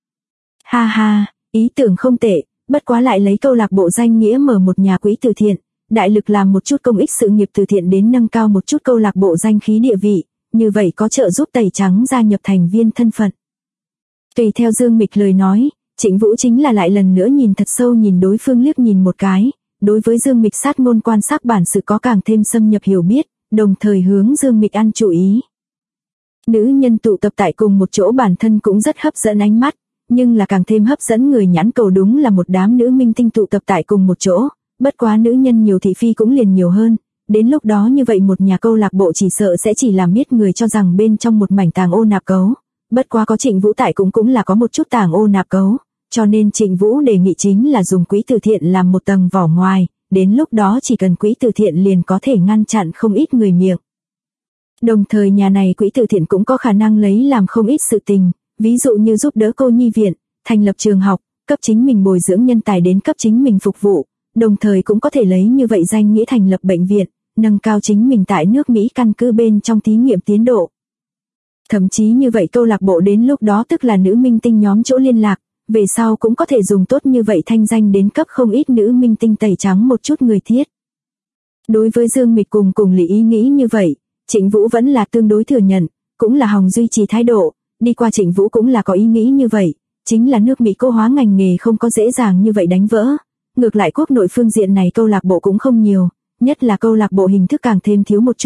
Ha ha, ý tưởng không tệ, bất quá lại lấy câu lạc bộ danh nghĩa mở một nhà quỹ từ thiện, đại lực làm một chút công ích sự nghiệp từ thiện đến nâng cao một chút câu lạc bộ danh khí địa vị, như vậy có trợ giúp tẩy trắng gia nhập thành viên thân phận. Tùy theo Dương Mịch lời nói, Trịnh Vũ chính là lại lần nữa nhìn thật sâu nhìn đối phương liếc nhìn một cái, đối với Dương Mịch sát ngôn quan sát bản sự có càng thêm xâm nhập hiểu biết, đồng thời hướng Dương Mịch ăn chú ý. Nữ nhân tụ tập tại cùng một chỗ bản thân cũng rất hấp dẫn ánh mắt, nhưng là càng thêm hấp dẫn người nhãn cầu đúng là một đám nữ minh tinh tụ tập tại cùng một chỗ, bất quá nữ nhân nhiều thị phi cũng liền nhiều hơn, đến lúc đó như vậy một nhà câu lạc bộ chỉ sợ sẽ chỉ làm biết người cho rằng bên trong một mảnh tàng ô nạp cấu, bất quá có Trịnh Vũ tại cũng là có một chút tàng ô nạp cấu, cho nên Trịnh Vũ đề nghị chính là dùng quỹ từ thiện làm một tầng vỏ ngoài, đến lúc đó chỉ cần quỹ từ thiện liền có thể ngăn chặn không ít người miệng. Đồng thời nhà này quỹ từ thiện cũng có khả năng lấy làm không ít sự tình, ví dụ như giúp đỡ cô nhi viện, thành lập trường học, cấp chính mình bồi dưỡng nhân tài đến cấp chính mình phục vụ, đồng thời cũng có thể lấy như vậy danh nghĩa thành lập bệnh viện, nâng cao chính mình tại nước Mỹ căn cứ bên trong thí nghiệm tiến độ. Thậm chí như vậy câu lạc bộ đến lúc đó tức là nữ minh tinh nhóm chỗ liên lạc, về sau cũng có thể dùng tốt như vậy thanh danh đến cấp không ít nữ minh tinh tẩy trắng một chút người thiết. Đối với Dương Mịch cùng Lý ý nghĩ như vậy, Trịnh Vũ vẫn là tương đối thừa nhận, cũng là hòng duy trì thái độ, đi qua Trịnh Vũ cũng là có ý nghĩ như vậy, chính là nước Mỹ cô hóa ngành nghề không có dễ dàng như vậy đánh vỡ. Ngược lại quốc nội phương diện này câu lạc bộ cũng không nhiều, nhất là câu lạc bộ hình thức càng thêm thiếu một chút,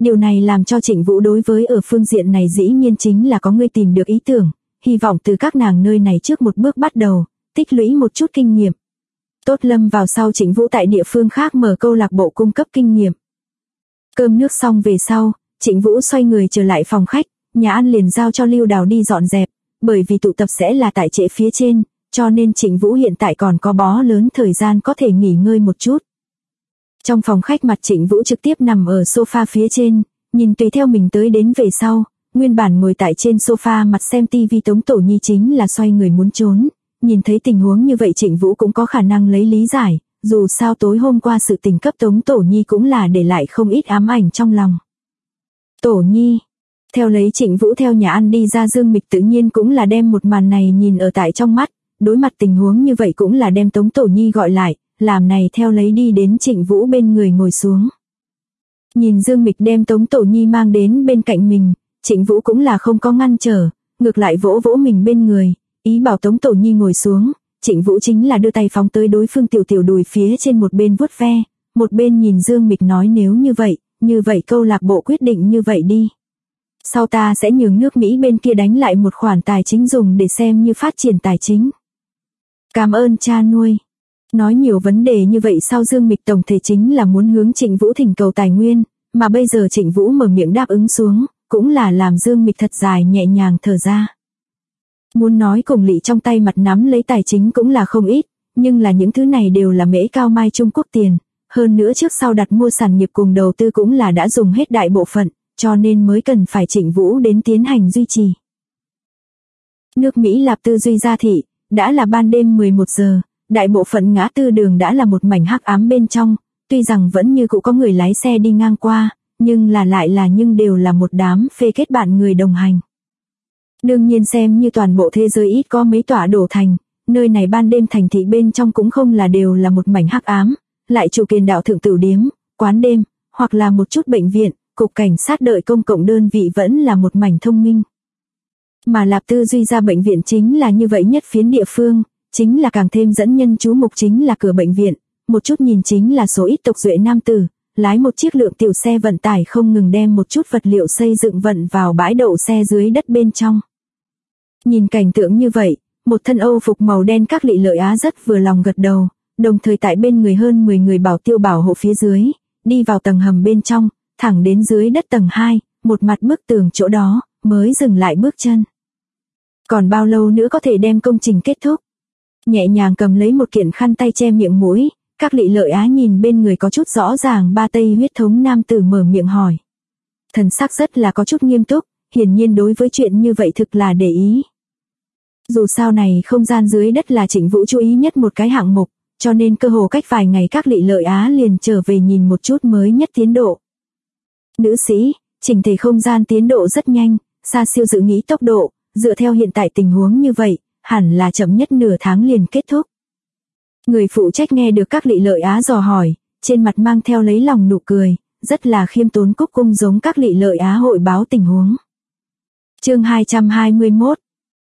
Điều này làm cho Trịnh Vũ đối với ở phương diện này dĩ nhiên chính là có người tìm được ý tưởng, hy vọng từ các nàng nơi này trước một bước bắt đầu, tích lũy một chút kinh nghiệm. Tốt lâm vào sau Trịnh Vũ tại địa phương khác mở câu lạc bộ cung cấp kinh nghiệm. Cơm nước xong về sau, Trịnh Vũ xoay người trở lại phòng khách, nhà ăn liền giao cho Lưu Đào đi dọn dẹp, bởi vì tụ tập sẽ là tại trễ phía trên, cho nên Trịnh Vũ hiện tại còn có bó lớn thời gian có thể nghỉ ngơi một chút. Trong phòng khách mặt Trịnh Vũ trực tiếp nằm ở sofa phía trên, nhìn tùy theo mình tới đến về sau, nguyên bản ngồi tại trên sofa mặt xem tivi Tống Tổ Nhi chính là xoay người muốn trốn, nhìn thấy tình huống như vậy Trịnh Vũ cũng có khả năng lấy lý giải, dù sao tối hôm qua sự tình cấp Tống Tổ Nhi cũng là để lại không ít ám ảnh trong lòng. Tổ Nhi, theo lấy Trịnh Vũ theo nhà ăn đi ra, Dương Mịch tự nhiên cũng là đem một màn này nhìn ở tại trong mắt, đối mặt tình huống như vậy cũng là đem Tống Tổ Nhi gọi lại, làm này theo lấy đi đến Trịnh Vũ bên người ngồi xuống. Nhìn Dương Mịch đem Tống Tổ Nhi mang đến bên cạnh mình, Trịnh Vũ cũng là không có ngăn trở, ngược lại vỗ vỗ mình bên người, ý bảo Tống Tổ Nhi ngồi xuống. Trịnh Vũ chính là đưa tay phóng tới đối phương tiểu tiểu đùi phía trên, một bên vuốt ve, một bên nhìn Dương Mịch nói nếu như vậy câu lạc bộ quyết định như vậy đi. Sau ta sẽ nhường nước Mỹ bên kia đánh lại một khoản tài chính dùng để xem như phát triển tài chính. Cảm ơn cha nuôi. Nói nhiều vấn đề như vậy sau Dương Mịch tổng thể chính là muốn hướng Trịnh Vũ thỉnh cầu tài nguyên, mà bây giờ Trịnh Vũ mở miệng đáp ứng xuống, cũng là làm Dương Mịch thật dài nhẹ nhàng thở ra. Muốn nói cùng Lị trong tay mặt nắm lấy tài chính cũng là không ít, nhưng là những thứ này đều là mễ cao mai Trung Quốc tiền, hơn nữa trước sau đặt mua sản nghiệp cùng đầu tư cũng là đã dùng hết đại bộ phận, cho nên mới cần phải Trịnh Vũ đến tiến hành duy trì. Nước Mỹ Lạp Tư Duy Gia Thị, đã là ban đêm 11 giờ, đại bộ phận ngã tư đường đã là một mảnh hắc ám bên trong, tuy rằng vẫn như cũ có người lái xe đi ngang qua, nhưng đều là một đám phê kết bạn người đồng hành. Đương nhiên xem như toàn bộ thế giới ít có mấy tọa đổ thành, nơi này ban đêm thành thị bên trong cũng không là đều là một mảnh hắc ám, lại chủ kiền đạo thượng tửu điếm, quán đêm, hoặc là một chút bệnh viện, cục cảnh sát đợi công cộng đơn vị vẫn là một mảnh thông minh. Mà Lạp Tư Duy Gia bệnh viện chính là như vậy nhất phiến địa phương, chính là càng thêm dẫn nhân chú mục chính là cửa bệnh viện, một chút nhìn chính là số ít tộc duệ nam tử, lái một chiếc lượng tiểu xe vận tải không ngừng đem một chút vật liệu xây dựng vận vào bãi đậu xe dưới đất bên trong. Nhìn cảnh tượng như vậy, một thân Âu phục màu đen các Lị Lợi Á rất vừa lòng gật đầu, đồng thời tại bên người hơn 10 người bảo tiêu bảo hộ phía dưới, đi vào tầng hầm bên trong, thẳng đến dưới đất tầng 2, một mặt bức tường chỗ đó, mới dừng lại bước chân. Còn bao lâu nữa có thể đem công trình kết thúc? Nhẹ nhàng cầm lấy một kiện khăn tay che miệng mũi, các Lị Lợi Á nhìn bên người có chút rõ ràng ba tây huyết thống nam tử mở miệng hỏi. Thần sắc rất là có chút nghiêm túc, hiển nhiên đối với chuyện như vậy thực là để ý. Dù sao này không gian dưới đất là Trịnh Vũ chú ý nhất một cái hạng mục, cho nên cơ hồ cách vài ngày các Lị Lợi Á liền trở về nhìn một chút mới nhất tiến độ. Nữ sĩ, chỉnh thể không gian tiến độ rất nhanh, xa siêu dự nghĩ tốc độ, dựa theo hiện tại tình huống như vậy, hẳn là chậm nhất nửa tháng liền kết thúc. Người phụ trách nghe được các Lị Lợi Á dò hỏi, trên mặt mang theo lấy lòng nụ cười, rất là khiêm tốn cúc cung giống các Lị Lợi Á hội báo tình huống. Chương 221.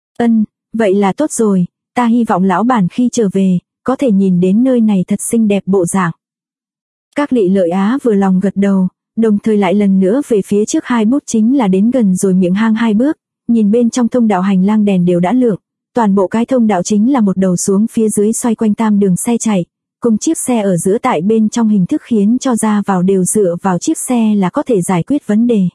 Vậy là tốt rồi, ta hy vọng lão bản khi trở về, có thể nhìn đến nơi này thật xinh đẹp bộ dạng. Các Lị Lợi Á vừa lòng gật đầu, đồng thời lại lần nữa về phía trước 2 bước chính là đến gần rồi miệng hang 2 bước, nhìn bên trong thông đạo hành lang đèn đều đã lượng, toàn bộ cái thông đạo chính là một đầu xuống phía dưới xoay quanh tam đường xe chạy, cùng chiếc xe ở giữa tại bên trong hình thức khiến cho ra vào đều dựa vào chiếc xe là có thể giải quyết vấn đề.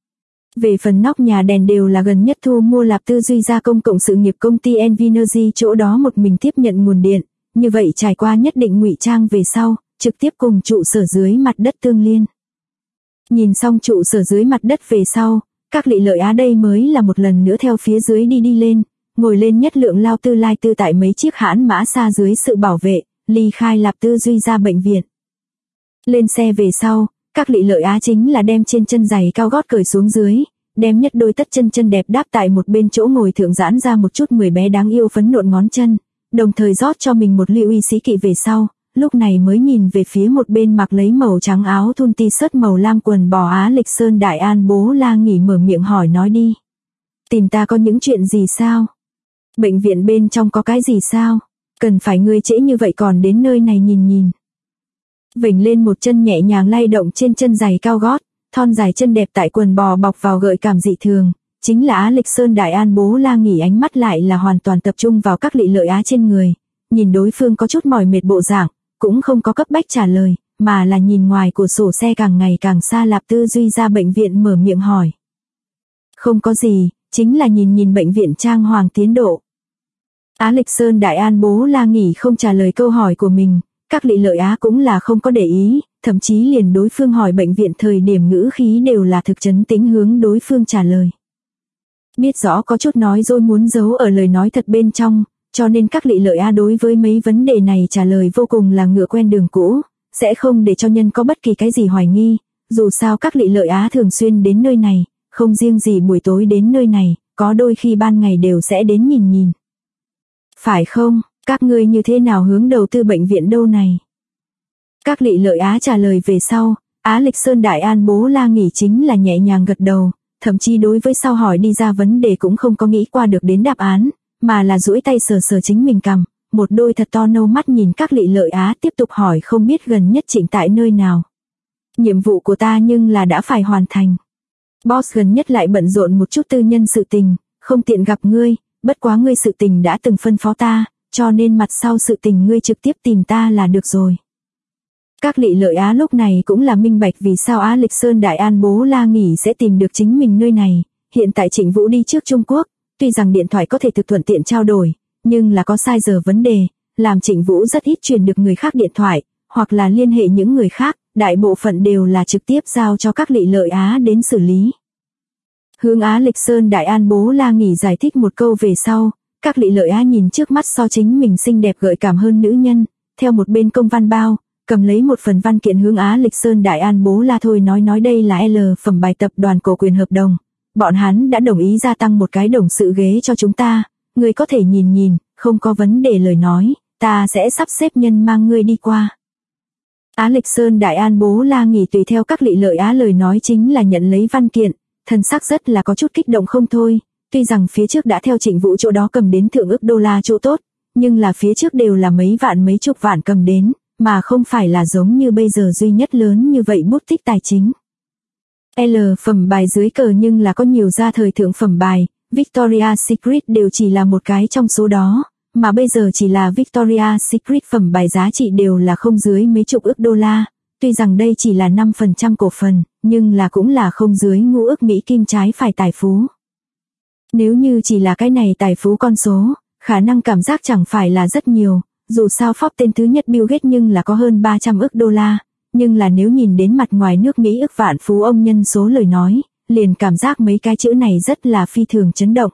Về phần nóc nhà đèn đều là gần nhất thu mua Lạp Tư Duy Gia công cộng sự nghiệp công ty Envinergy chỗ đó một mình tiếp nhận nguồn điện, như vậy trải qua nhất định ngụy trang về sau, trực tiếp cùng trụ sở dưới mặt đất tương liên. Nhìn xong trụ sở dưới mặt đất về sau, các Lị Lợi Á đây mới là một lần nữa theo phía dưới đi lên, ngồi lên nhất lượng lao tư lai tư tại mấy chiếc hãn mã xa dưới sự bảo vệ, ly khai Lạp Tư Duy Gia bệnh viện. Lên xe về sau, các Lị Lợi Á chính là đem trên chân giày cao gót cởi xuống dưới, đem nhất đôi tất chân đẹp đáp tại một bên chỗ ngồi thượng giãn ra một chút 10 bé đáng yêu phấn nộn ngón chân, đồng thời rót cho mình một ly uy xí kỵ về sau, lúc này mới nhìn về phía một bên mặc lấy màu trắng áo thun t-shirt màu lam quần bò Á Lịch Sơn Đại An Bố La Nghỉ mở miệng hỏi nói đi. Tìm ta có những chuyện gì sao? Bệnh viện bên trong có cái gì sao? Cần phải ngươi trễ như vậy còn đến nơi này nhìn. Vểnh lên một chân nhẹ nhàng lay động trên chân giày cao gót, thon dài chân đẹp tại quần bò bọc vào gợi cảm dị thường, chính là Á Lịch Sơn Đại An Bố La Nghỉ. Ánh mắt lại là hoàn toàn tập trung vào các lị lợi Á trên người, nhìn đối phương có chút mỏi mệt bộ dạng, cũng không có cấp bách trả lời, mà là nhìn ngoài cửa sổ xe càng ngày càng xa lạp tư duy ra bệnh viện mở miệng hỏi. Không có gì, chính là nhìn bệnh viện trang hoàng tiến độ. Á Lịch Sơn Đại An Bố La Nghỉ không trả lời câu hỏi của mình, các lị lợi Á cũng là không có để ý, thậm chí liền đối phương hỏi bệnh viện thời điểm ngữ khí đều là thực trấn tĩnh hướng đối phương trả lời. Biết rõ có chút nói dối muốn giấu ở lời nói thật bên trong, cho nên các lị lợi Á đối với mấy vấn đề này trả lời vô cùng là ngựa quen đường cũ, sẽ không để cho nhân có bất kỳ cái gì hoài nghi, dù sao các lị lợi Á thường xuyên đến nơi này, không riêng gì buổi tối đến nơi này, có đôi khi ban ngày đều sẽ đến nhìn. Phải không, các ngươi như thế nào hướng đầu tư bệnh viện đâu này? Các lị lợi Á trả lời về sau, Á Lịch Sơn Đại An Bố La Nghỉ chính là nhẹ nhàng gật đầu, thậm chí đối với sau hỏi đi ra vấn đề cũng không có nghĩ qua được đến đáp án, mà là duỗi tay sờ sờ chính mình cằm, một đôi thật to nâu mắt nhìn các lị lợi Á tiếp tục hỏi không biết gần nhất Trịnh tại nơi nào. Nhiệm vụ của ta nhưng là đã phải hoàn thành. Boss gần nhất lại bận rộn một chút tư nhân sự tình, không tiện gặp ngươi, bất quá ngươi sự tình đã từng phân phó ta, cho nên mặt sau sự tình ngươi trực tiếp tìm ta là được rồi. Các lị lợi Á lúc này cũng là minh bạch vì sao Á Lịch Sơn Đại An Bố La Nghỉ sẽ tìm được chính mình nơi này. Hiện tại Trịnh Vũ đi trước Trung Quốc, tuy rằng điện thoại có thể thực thuận tiện trao đổi, nhưng là có sai giờ vấn đề, làm Trịnh Vũ rất ít truyền được người khác điện thoại, hoặc là liên hệ những người khác, đại bộ phận đều là trực tiếp giao cho các lị lợi Á đến xử lý. Hướng Á Lịch Sơn Đại An Bố La Nghỉ giải thích một câu về sau, các lị lợi Á nhìn trước mắt so chính mình xinh đẹp gợi cảm hơn nữ nhân, theo một bên công văn bao, cầm lấy một phần văn kiện hướng Á Lịch Sơn Đại An Bố La thôi nói đây là L phẩm bài tập đoàn cổ quyền hợp đồng. Bọn hắn đã đồng ý gia tăng một cái đồng sự ghế cho chúng ta, ngươi có thể nhìn, không có vấn đề lời nói, ta sẽ sắp xếp nhân mang ngươi đi qua. Á Lịch Sơn Đại An Bố La Nghỉ tùy theo các lị lợi Á lời nói chính là nhận lấy văn kiện, thân sắc rất là có chút kích động không thôi, tuy rằng phía trước đã theo Trịnh Vũ chỗ đó cầm đến thượng ức đô la chỗ tốt, nhưng là phía trước đều là mấy vạn mấy chục vạn cầm đến, mà không phải là giống như bây giờ duy nhất lớn như vậy bút tích tài chính. L phẩm bài dưới cờ nhưng là có nhiều gia thời thượng phẩm bài, Victoria's Secret đều chỉ là một cái trong số đó, mà bây giờ chỉ là Victoria's Secret phẩm bài giá trị đều là không dưới mấy chục ức đô la, tuy rằng đây chỉ là 5% cổ phần, nhưng là cũng là không dưới ngũ ức Mỹ kim trái phải tài phú. Nếu như chỉ là cái này tài phú con số, khả năng cảm giác chẳng phải là rất nhiều, dù sao Forbes tên thứ nhất Bill Gates nhưng là có hơn 300 ức đô la, nhưng là nếu nhìn đến mặt ngoài nước Mỹ ức vạn phú ông nhân số lời nói, liền cảm giác mấy cái chữ này rất là phi thường chấn động.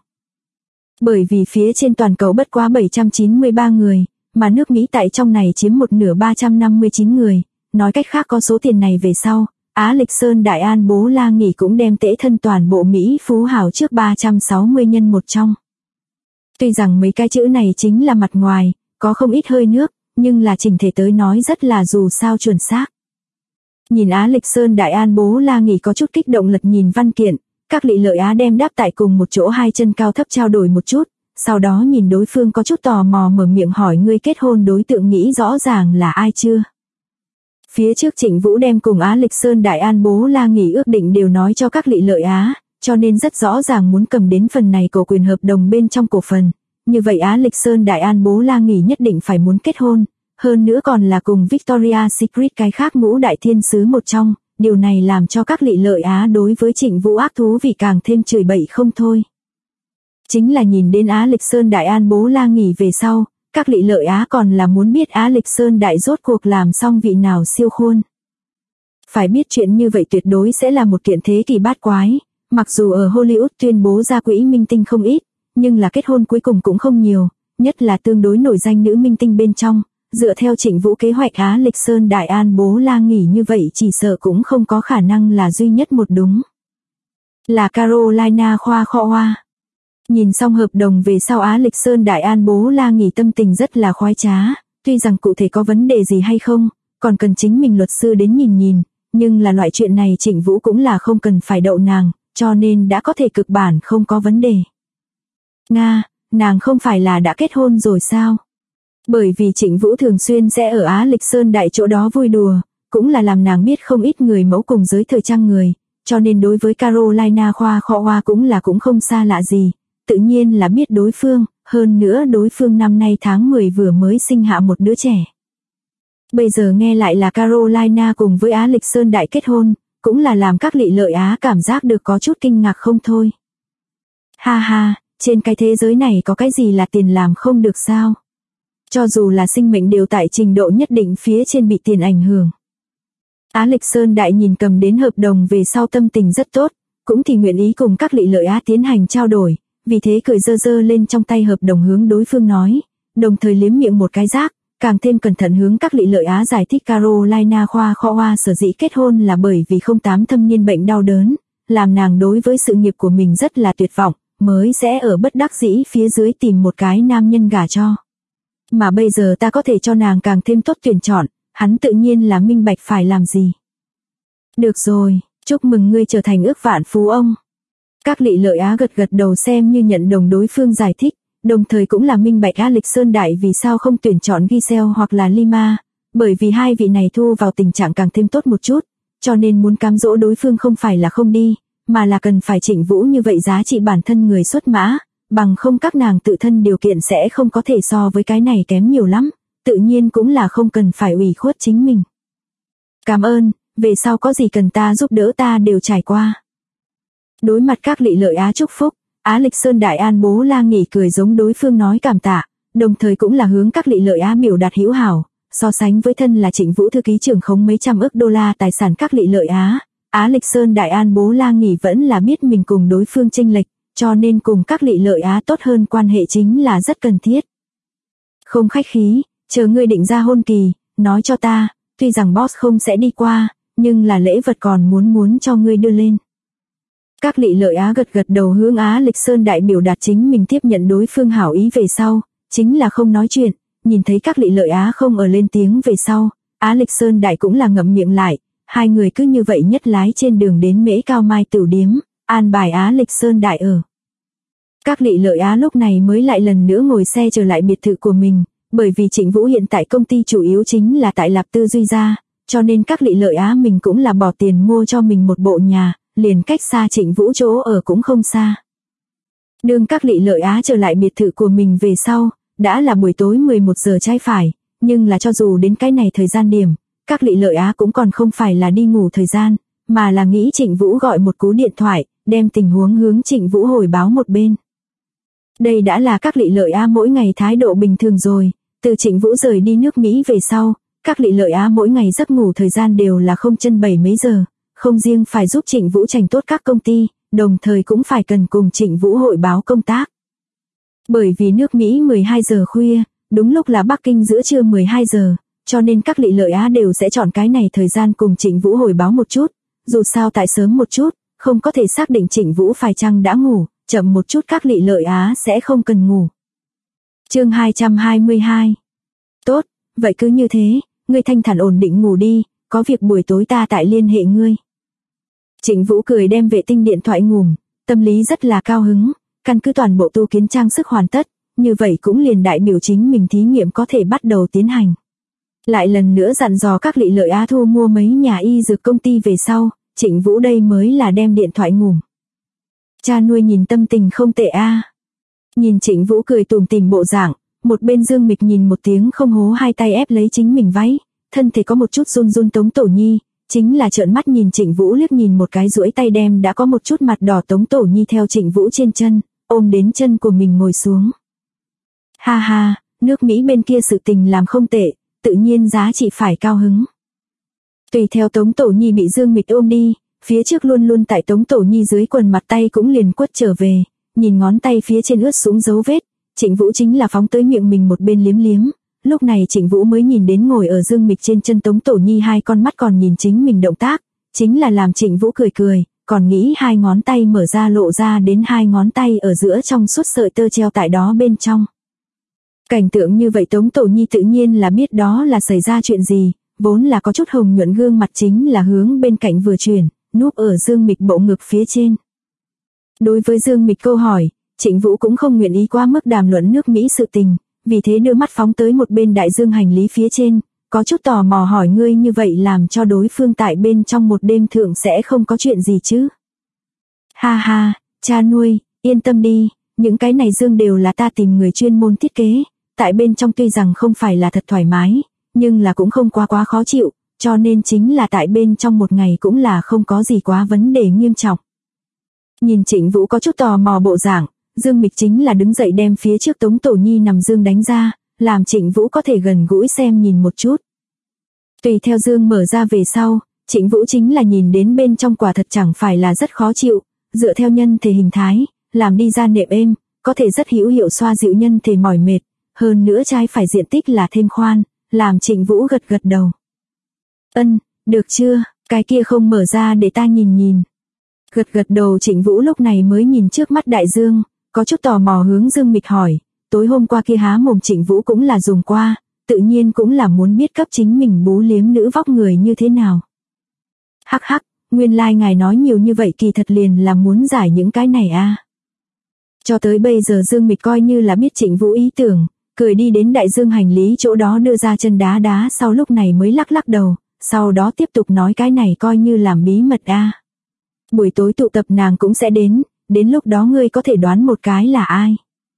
Bởi vì phía trên toàn cầu bất quá 793 người, mà nước Mỹ tại trong này chiếm một nửa 359 người, nói cách khác có số tiền này về sau, Á Lịch Sơn Đại An Bố La Nghỉ cũng đem tễ thân toàn bộ Mỹ phú hào trước 360 nhân một trong. Tuy rằng mấy cái chữ này chính là mặt ngoài, có không ít hơi nước, nhưng là chỉnh thể tới nói rất là dù sao chuẩn xác. Nhìn Á Lịch Sơn Đại An Bố La Nghỉ có chút kích động lật nhìn văn kiện, các lị lợi Á đem đáp tại cùng một chỗ hai chân cao thấp trao đổi một chút, sau đó nhìn đối phương có chút tò mò mở miệng hỏi ngươi kết hôn đối tượng nghĩ rõ ràng là ai chưa. Phía trước Trịnh Vũ đem cùng Á Lịch Sơn Đại An Bố La Nghỉ ước định đều nói cho các lị lợi Á, cho nên rất rõ ràng muốn cầm đến phần này cổ quyền hợp đồng bên trong cổ phần. Như vậy Á Lịch Sơn Đại An Bố La Nghỉ nhất định phải muốn kết hôn, hơn nữa còn là cùng Victoria's Secret cái khác ngũ đại thiên sứ một trong, điều này làm cho các lị lợi Á đối với Trịnh Vũ ác thú vì càng thêm chửi bậy không thôi. Chính là nhìn đến Á Lịch Sơn Đại An Bố La Nghỉ về sau, các lị lợi Á còn là muốn biết Á Lịch Sơn Đại rốt cuộc làm xong vị nào siêu khôn. Phải biết chuyện như vậy tuyệt đối sẽ là một kiện thế kỷ bát quái, mặc dù ở Hollywood tuyên bố ra quỹ minh tinh không ít, nhưng là kết hôn cuối cùng cũng không nhiều, nhất là tương đối nổi danh nữ minh tinh bên trong, dựa theo Trịnh Vũ kế hoạch Á Lịch Sơn Đại An Bố La Nghỉ như vậy chỉ sợ cũng không có khả năng là duy nhất một đúng. Là Carolina Khoa Kho Hoa. Nhìn xong hợp đồng về sau Á Lịch Sơn Đại An Bố La Nghỉ tâm tình rất là khoái trá, tuy rằng cụ thể có vấn đề gì hay không, còn cần chính mình luật sư đến nhìn, nhưng là loại chuyện này Trịnh Vũ cũng là không cần phải đậu nàng, cho nên đã có thể cực bản không có vấn đề. Nga, nàng không phải là đã kết hôn rồi sao? Bởi vì Trịnh Vũ thường xuyên sẽ ở Á Lịch Sơn Đại chỗ đó vui đùa, cũng là làm nàng biết không ít người mẫu cùng giới thời trang người, cho nên đối với Carolina Khoa Khoa cũng không xa lạ gì, tự nhiên là biết đối phương, hơn nữa đối phương năm nay tháng 10 vừa mới sinh hạ một đứa trẻ. Bây giờ nghe lại là Carolina cùng với Á Lịch Sơn Đại kết hôn, cũng là làm các Lị Lợi Á cảm giác được có chút kinh ngạc không thôi. Ha ha, trên cái thế giới này có cái gì là tiền làm không được sao? Cho dù là sinh mệnh đều tại trình độ nhất định phía trên bị tiền ảnh hưởng. Á Lịch Sơn Đại nhìn cầm đến hợp đồng về sau tâm tình rất tốt, cũng thì nguyện ý cùng các Lị Lợi Á tiến hành trao đổi, vì thế cười dơ dơ lên trong tay hợp đồng hướng đối phương nói, đồng thời liếm miệng một cái rác, càng thêm cẩn thận hướng các Lị Lợi Á giải thích Carolina Khoa Khoa sở dĩ kết hôn là bởi vì 08 thâm niên bệnh đau đớn, làm nàng đối với sự nghiệp của mình rất là tuyệt vọng, mới sẽ ở bất đắc dĩ phía dưới tìm một cái nam nhân gả cho. Mà bây giờ ta có thể cho nàng càng thêm tốt tuyển chọn, hắn tự nhiên là minh bạch phải làm gì. Được rồi, chúc mừng ngươi trở thành ước vạn phú ông. Các Lị Lợi Á gật gật đầu xem như nhận đồng đối phương giải thích, đồng thời cũng là minh bạch Á Lịch Sơn Đại vì sao không tuyển chọn Giselle hoặc là Lima, bởi vì hai vị này thu vào tình trạng càng thêm tốt một chút, cho nên muốn cám dỗ đối phương không phải là không đi, mà là cần phải Trịnh Vũ như vậy giá trị bản thân người xuất mã, bằng không các nàng tự thân điều kiện sẽ không có thể so với cái này kém nhiều lắm, tự nhiên cũng là không cần phải ủy khuất chính mình. Cảm ơn, về sau có gì cần ta giúp đỡ ta đều trải qua. Đối mặt các Lị Lợi Á chúc phúc, Á Lịch Sơn Đại An Bố La nghỉ cười giống đối phương nói cảm tạ, đồng thời cũng là hướng các Lị Lợi Á biểu đạt hữu hảo, so sánh với thân là Trịnh Vũ thư ký trưởng khống mấy trăm ức đô la tài sản các Lị Lợi Á, Á Lịch Sơn Đại An Bố La nghỉ vẫn là biết mình cùng đối phương chênh lệch, cho nên cùng các Lị Lợi Á tốt hơn quan hệ chính là rất cần thiết. Không khách khí, chờ ngươi định ra hôn kỳ, nói cho ta, tuy rằng boss không sẽ đi qua, nhưng là lễ vật còn muốn cho ngươi đưa lên. Các Lị Lợi Á gật gật đầu hướng Á Lịch Sơn Đại biểu đạt chính mình tiếp nhận đối phương hảo ý về sau, chính là không nói chuyện, nhìn thấy các Lị Lợi Á không ở lên tiếng về sau, Á Lịch Sơn Đại cũng là ngậm miệng lại, hai người cứ như vậy nhất lái trên đường đến Mễ Cao Mai Tửu Điếm, an bài Á Lịch Sơn Đại ở. Các Lị Lợi Á lúc này mới lại lần nữa ngồi xe trở lại biệt thự của mình, bởi vì Trịnh Vũ hiện tại công ty chủ yếu chính là tại Lạp Tư Duy gia, cho nên các Lị Lợi Á mình cũng là bỏ tiền mua cho mình một bộ nhà, liền cách xa Trịnh Vũ chỗ ở cũng không xa. Đương các Lị Lợi Á trở lại biệt thự của mình về sau, đã là buổi tối 11 giờ trái phải, nhưng là cho dù đến cái này thời gian điểm, các Lị Lợi Á cũng còn không phải là đi ngủ thời gian, mà là nghĩ Trịnh Vũ gọi một cú điện thoại, đem tình huống hướng Trịnh Vũ hồi báo một bên. Đây đã là các Lị Lợi Á mỗi ngày thái độ bình thường rồi, từ Trịnh Vũ rời đi nước Mỹ về sau, các Lị Lợi Á mỗi ngày giấc ngủ thời gian đều là không chân 7 mấy giờ, không riêng phải giúp Trịnh Vũ trành tốt các công ty, đồng thời cũng phải cần cùng Trịnh Vũ hội báo công tác. Bởi vì nước Mỹ 12 giờ khuya, đúng lúc là Bắc Kinh giữa trưa 12 giờ, cho nên các Lị Lợi Á đều sẽ chọn cái này thời gian cùng Trịnh Vũ hồi báo một chút, dù sao tại sớm một chút, không có thể xác định Trịnh Vũ phải chăng đã ngủ, chậm một chút các Lị Lợi Á sẽ không cần ngủ. Chương 222. Tốt, vậy cứ như thế, ngươi thanh thản ổn định ngủ đi, có việc buổi tối ta tại liên hệ ngươi. Trịnh Vũ cười đem vệ tinh điện thoại ngủm, tâm lý rất là cao hứng, căn cứ toàn bộ tu kiến trang sức hoàn tất, như vậy cũng liền đại biểu chính mình thí nghiệm có thể bắt đầu tiến hành. Lại lần nữa dặn dò các Lị Lợi Á thu mua mấy nhà y dược công ty về sau, Trịnh Vũ đây mới là đem điện thoại ngủm. Cha nuôi nhìn tâm tình không tệ a. Nhìn Trịnh Vũ cười tủm tỉm bộ dạng, một bên Dương Mịch nhìn một tiếng không hố hai tay ép lấy chính mình váy, thân thể có một chút run run Tống Tổ Nhi, chính là trợn mắt nhìn Trịnh Vũ liếc nhìn một cái duỗi tay đem đã có một chút mặt đỏ Tống Tổ Nhi theo Trịnh Vũ trên chân, ôm đến chân của mình ngồi xuống. Ha ha, nước Mỹ bên kia sự tình làm không tệ, tự nhiên giá trị phải cao hứng. Tùy theo Tống Tổ Nhi bị Dương Mịch ôm đi, phía trước luôn luôn tại Tống Tổ Nhi dưới quần mặt tay cũng liền quất trở về, nhìn ngón tay phía trên ướt xuống dấu vết, Trịnh Vũ chính là phóng tới miệng mình một bên liếm liếm, lúc này Trịnh Vũ mới nhìn đến ngồi ở Dương Mịch trên chân Tống Tổ Nhi hai con mắt còn nhìn chính mình động tác, chính là làm Trịnh Vũ cười cười, còn nghĩ hai ngón tay mở ra lộ ra đến hai ngón tay ở giữa trong suốt sợi tơ treo tại đó bên trong. Cảnh tượng như vậy Tống Tổ Nhi tự nhiên là biết đó là xảy ra chuyện gì, vốn là có chút hồng nhuận gương mặt chính là hướng bên cạnh vừa chuyển, núp ở Dương Mịch bộ ngực phía trên. Đối với Dương Mịch câu hỏi, Trịnh Vũ cũng không nguyện ý quá mức đàm luận nước Mỹ sự tình, vì thế đưa mắt phóng tới một bên đại dương hành lý phía trên, có chút tò mò hỏi ngươi như vậy làm cho đối phương tại bên trong một đêm thượng sẽ không có chuyện gì chứ. Ha ha, cha nuôi, yên tâm đi, những cái này dương đều là ta tìm người chuyên môn thiết kế, tại bên trong tuy rằng không phải là thật thoải mái, nhưng là cũng không quá khó chịu, cho nên chính là tại bên trong một ngày cũng là không có gì quá vấn đề nghiêm trọng. Nhìn Trịnh Vũ có chút tò mò bộ dạng, Dương Mịch chính là đứng dậy đem phía trước Tống Tổ Nhi nằm dương đánh ra, làm Trịnh Vũ có thể gần gũi xem nhìn một chút. Tùy theo dương mở ra về sau, Trịnh Vũ chính là nhìn đến bên trong quả thật chẳng phải là rất khó chịu, dựa theo nhân thể hình thái, làm đi ra nệm êm, có thể rất hữu hiệu xoa dịu nhân thể mỏi mệt, hơn nữa trái phải diện tích là thêm khoan, làm Trịnh Vũ gật gật đầu. Được chưa, cái kia không mở ra để ta nhìn nhìn. Gật gật đầu Trịnh Vũ lúc này mới nhìn trước mắt đại dương, có chút tò mò hướng Dương Mịch hỏi, tối hôm qua kia há mồm Trịnh Vũ cũng là dùng qua, tự nhiên cũng là muốn biết cấp chính mình bú liếm nữ vóc người như thế nào. Hắc hắc, nguyên lai ngài nói nhiều như vậy kỳ thật liền là muốn giải những cái này a. Cho tới bây giờ Dương Mịch coi như là biết Trịnh Vũ ý tưởng, cười đi đến đại dương hành lý chỗ đó đưa ra chân đá sau lúc này mới lắc lắc đầu, sau đó tiếp tục nói cái này coi như làm bí mật a. Buổi tối tụ tập nàng cũng sẽ đến lúc đó ngươi có thể đoán một cái là ai.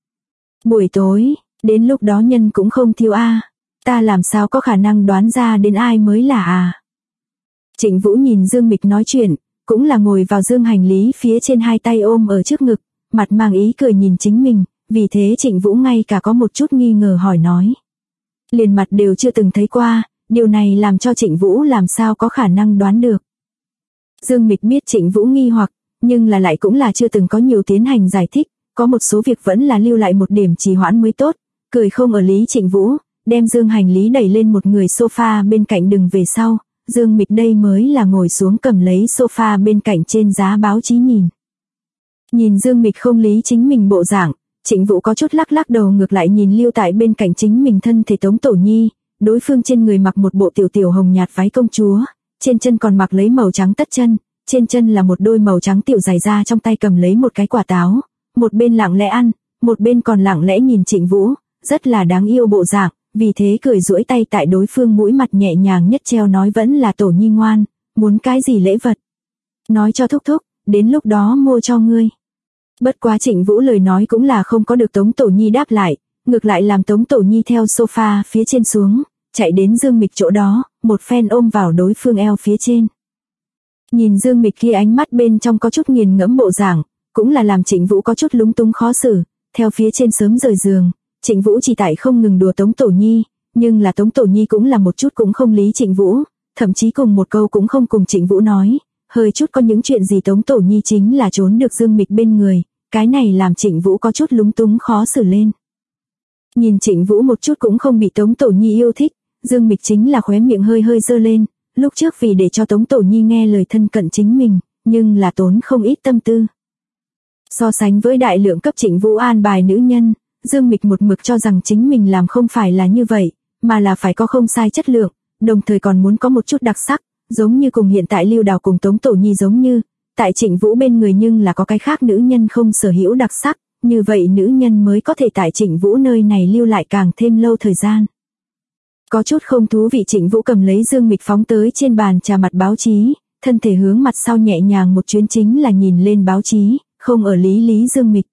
Buổi tối, đến lúc đó nhân cũng không thiếu a. Ta làm sao có khả năng đoán ra đến ai mới là à. Trịnh Vũ nhìn Dương Mịch nói chuyện, cũng là ngồi vào dương hành lý phía trên hai tay ôm ở trước ngực, mặt mang ý cười nhìn chính mình, vì thế Trịnh Vũ ngay cả có một chút nghi ngờ hỏi nói. Liền mặt đều chưa từng thấy qua, điều này làm cho Trịnh Vũ làm sao có khả năng đoán được. Dương Mịch biết Trịnh Vũ nghi hoặc, nhưng là lại cũng là chưa từng có nhiều tiến hành giải thích, có một số việc vẫn là lưu lại một điểm trì hoãn mới tốt, cười không ở lý Trịnh Vũ, đem dương hành lý đẩy lên một người sofa bên cạnh đừng về sau, Dương Mịch đây mới là ngồi xuống cầm lấy sofa bên cạnh trên giá báo chí nhìn. Nhìn Dương Mịch không lý chính mình bộ dạng, Trịnh Vũ có chút lắc lắc đầu ngược lại nhìn lưu tại bên cạnh chính mình thân thể Tống Tổ Nhi, đối phương trên người mặc một bộ tiểu hồng nhạt váy công chúa, trên chân còn mặc lấy màu trắng tất chân, trên chân là một đôi màu trắng tiểu giày da trong tay cầm lấy một cái quả táo, một bên lặng lẽ ăn, một bên còn lặng lẽ nhìn Trịnh Vũ, rất là đáng yêu bộ dạng, vì thế cười duỗi tay tại đối phương mũi mặt nhẹ nhàng nhất treo nói vẫn là Tổ Nhi ngoan, muốn cái gì lễ vật. Nói cho thúc thúc, đến lúc đó mua cho ngươi. Bất quá Trịnh Vũ lời nói cũng là không có được Tống Tổ Nhi đáp lại, ngược lại làm Tống Tổ Nhi theo sofa phía trên xuống, chạy đến Dương Mịch chỗ đó, một phen ôm vào đối phương eo phía trên. Nhìn Dương Mịch kia ánh mắt bên trong có chút nghiền ngẫm bộ dạng, cũng là làm Trịnh Vũ có chút lúng túng khó xử, theo phía trên sớm rời giường, Trịnh Vũ chỉ tại không ngừng đùa Tống Tổ Nhi, nhưng là Tống Tổ Nhi cũng là một chút cũng không lý Trịnh Vũ, thậm chí cùng một câu cũng không cùng Trịnh Vũ nói, hơi chút có những chuyện gì Tống Tổ Nhi chính là trốn được Dương Mịch bên người, cái này làm Trịnh Vũ có chút lúng túng khó xử lên. Nhìn Trịnh Vũ một chút cũng không bị Tống Tổ Nhi yêu thích, Dương Mịch chính là khóe miệng hơi giơ lên, lúc trước vì để cho Tống Tổ Nhi nghe lời thân cận chính mình, nhưng là tốn không ít tâm tư. So sánh với đại lượng cấp Trịnh Vũ an bài nữ nhân, Dương Mịch một mực cho rằng chính mình làm không phải là như vậy, mà là phải có không sai chất lượng, đồng thời còn muốn có một chút đặc sắc, giống như cùng hiện tại Lưu Đào cùng Tống Tổ Nhi giống như, tại Trịnh Vũ bên người nhưng là có cái khác nữ nhân không sở hữu đặc sắc, như vậy nữ nhân mới có thể tại Trịnh Vũ nơi này lưu lại càng thêm lâu thời gian. Có chút không thú vị Trịnh Vũ cầm lấy Dương Mịch phóng tới trên bàn trà mặt báo chí, thân thể hướng mặt sau nhẹ nhàng một chuyến chính là nhìn lên báo chí, không ở lý Dương Mịch.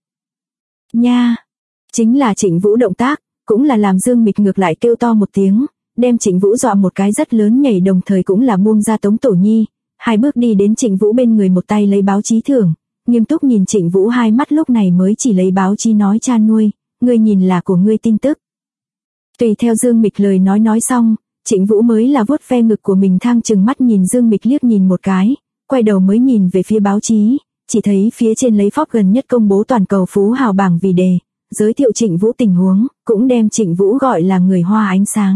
Nha! Chính là Trịnh Vũ động tác, cũng là làm Dương Mịch ngược lại kêu to một tiếng, đem Trịnh Vũ dọa một cái rất lớn nhảy đồng thời cũng là buông ra Tống Tổ Nhi, hai bước đi đến Trịnh Vũ bên người một tay lấy báo chí thưởng, nghiêm túc nhìn Trịnh Vũ hai mắt lúc này mới chỉ lấy báo chí nói cha nuôi, ngươi nhìn là của ngươi tin tức. Tùy theo Dương Mịch lời nói xong, Trịnh Vũ mới là vuốt ve ngực của mình thang chừng mắt nhìn Dương Mịch liếc nhìn một cái, quay đầu mới nhìn về phía báo chí, chỉ thấy phía trên lấy Forbes gần nhất công bố toàn cầu phú hào bảng vì đề, giới thiệu Trịnh Vũ tình huống, cũng đem Trịnh Vũ gọi là người hoa ánh sáng.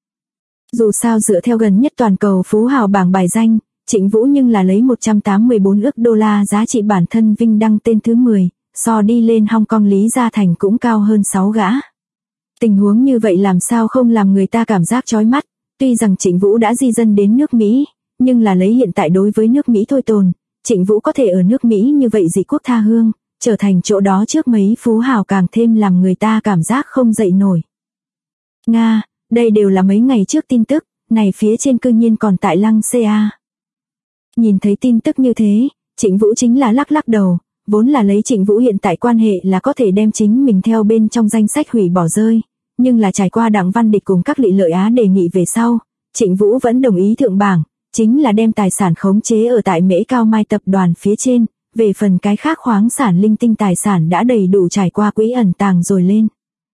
Dù sao dựa theo gần nhất toàn cầu phú hào bảng bài danh, Trịnh Vũ nhưng là lấy 184 ức đô la giá trị bản thân vinh đăng tên thứ 10, so đi lên Hong Kong Lý Gia Thành cũng cao hơn 6 gã. Tình huống như vậy làm sao không làm người ta cảm giác chói mắt, tuy rằng Trịnh Vũ đã di dân đến nước Mỹ, nhưng là lấy hiện tại đối với nước Mỹ thôi tồn, Trịnh Vũ có thể ở nước Mỹ như vậy dị quốc tha hương, trở thành chỗ đó trước mấy phú hào càng thêm làm người ta cảm giác không dậy nổi. Nga, đây đều là mấy ngày trước tin tức, này phía trên cư nhiên còn tại Lăng CA. Nhìn thấy tin tức như thế, Trịnh Vũ chính là lắc lắc đầu, vốn là lấy Trịnh Vũ hiện tại quan hệ là có thể đem chính mình theo bên trong danh sách hủy bỏ rơi, nhưng là trải qua Đặng Văn Địch cùng các Lị Lợi Á đề nghị về sau, Trịnh Vũ vẫn đồng ý thượng bảng, chính là đem tài sản khống chế ở tại Mễ Cao Mai tập đoàn phía trên, về phần cái khác khoáng sản linh tinh tài sản đã đầy đủ trải qua quỹ ẩn tàng rồi lên.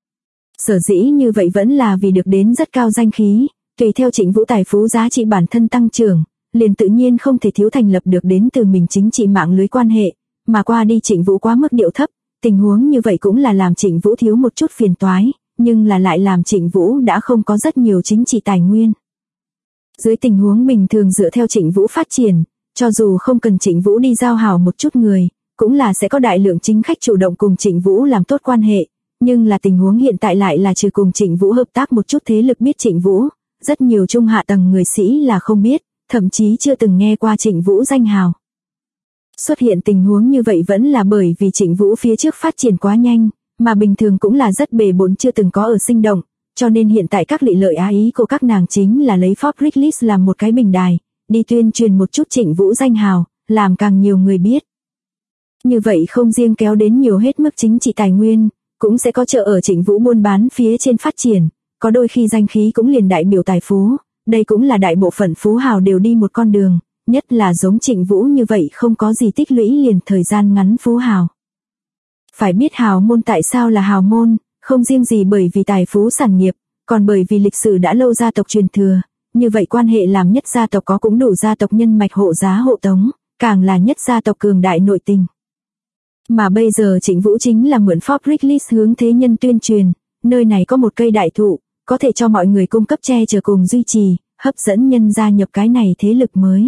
Sở dĩ như vậy vẫn là vì được đến rất cao danh khí, tùy theo Trịnh Vũ tài phú giá trị bản thân tăng trưởng, liền tự nhiên không thể thiếu thành lập được đến từ mình chính trị mạng lưới quan hệ, mà qua đi Trịnh Vũ quá mức điệu thấp, tình huống như vậy cũng là làm Trịnh Vũ thiếu một chút phiền toái, nhưng là lại làm Trịnh Vũ đã không có rất nhiều chính trị tài nguyên. Dưới tình huống bình thường dựa theo Trịnh Vũ phát triển, cho dù không cần Trịnh Vũ đi giao hảo một chút người, cũng là sẽ có đại lượng chính khách chủ động cùng Trịnh Vũ làm tốt quan hệ, nhưng là tình huống hiện tại lại là trừ cùng Trịnh Vũ hợp tác một chút thế lực biết Trịnh Vũ, rất nhiều trung hạ tầng người sĩ là không biết, thậm chí chưa từng nghe qua Trịnh Vũ danh hào. Xuất hiện tình huống như vậy vẫn là bởi vì Trịnh Vũ phía trước phát triển quá nhanh, mà bình thường cũng là rất bề bộn chưa từng có ở sinh động, cho nên hiện tại các Lị Lợi Á ý của các nàng chính là lấy Forbes List làm một cái bình đài, đi tuyên truyền một chút Trịnh Vũ danh hào, làm càng nhiều người biết. Như vậy không riêng kéo đến nhiều hết mức chính trị tài nguyên, cũng sẽ có trợ ở Trịnh Vũ buôn bán phía trên phát triển, có đôi khi danh khí cũng liền đại biểu tài phú, đây cũng là đại bộ phận phú hào đều đi một con đường, nhất là giống Trịnh Vũ như vậy không có gì tích lũy liền thời gian ngắn phú hào. Phải biết hào môn tại sao là hào môn, không riêng gì bởi vì tài phú sản nghiệp, còn bởi vì lịch sử đã lâu gia tộc truyền thừa, như vậy quan hệ làm nhất gia tộc có cũng đủ gia tộc nhân mạch hộ giá hộ tống, càng là nhất gia tộc cường đại nội tình. Mà bây giờ Trịnh Vũ chính là mượn Forbes List hướng thế nhân tuyên truyền, nơi này có một cây đại thụ, có thể cho mọi người cung cấp che chở cùng duy trì, hấp dẫn nhân gia nhập cái này thế lực mới.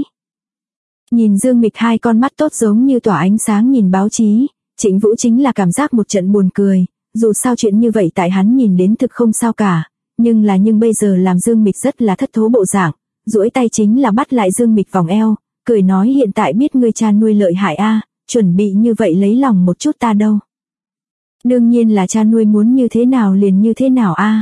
Nhìn Dương Mịch hai con mắt tốt giống như tỏa ánh sáng nhìn báo chí, Trịnh Vũ chính là cảm giác một trận buồn cười, dù sao chuyện như vậy tại hắn nhìn đến thực không sao cả, nhưng bây giờ làm Dương Mịch rất là thất thố bộ dạng, duỗi tay chính là bắt lại Dương Mịch vòng eo, cười nói hiện tại biết ngươi cha nuôi lợi hại a, chuẩn bị như vậy lấy lòng một chút ta đâu. Đương nhiên là cha nuôi muốn như thế nào liền như thế nào a.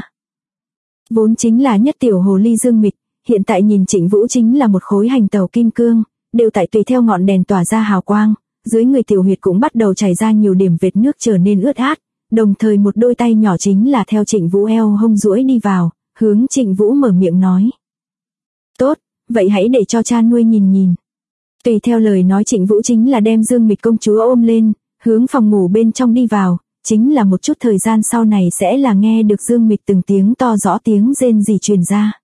Vốn chính là nhất tiểu hồ ly Dương Mịch, hiện tại nhìn Trịnh Vũ chính là một khối hành tàu kim cương, đều tại tùy theo ngọn đèn tỏa ra hào quang, dưới người tiểu huyệt cũng bắt đầu chảy ra nhiều điểm vệt nước trở nên ướt át, đồng thời một đôi tay nhỏ chính là theo Trịnh Vũ eo hông duỗi đi vào, hướng Trịnh Vũ mở miệng nói. Tốt, vậy hãy để cho cha nuôi nhìn nhìn. Tùy theo lời nói Trịnh Vũ chính là đem Dương Mịch công chúa ôm lên, hướng phòng ngủ bên trong đi vào, chính là một chút thời gian sau này sẽ là nghe được Dương Mịch từng tiếng to rõ tiếng rên rỉ truyền ra.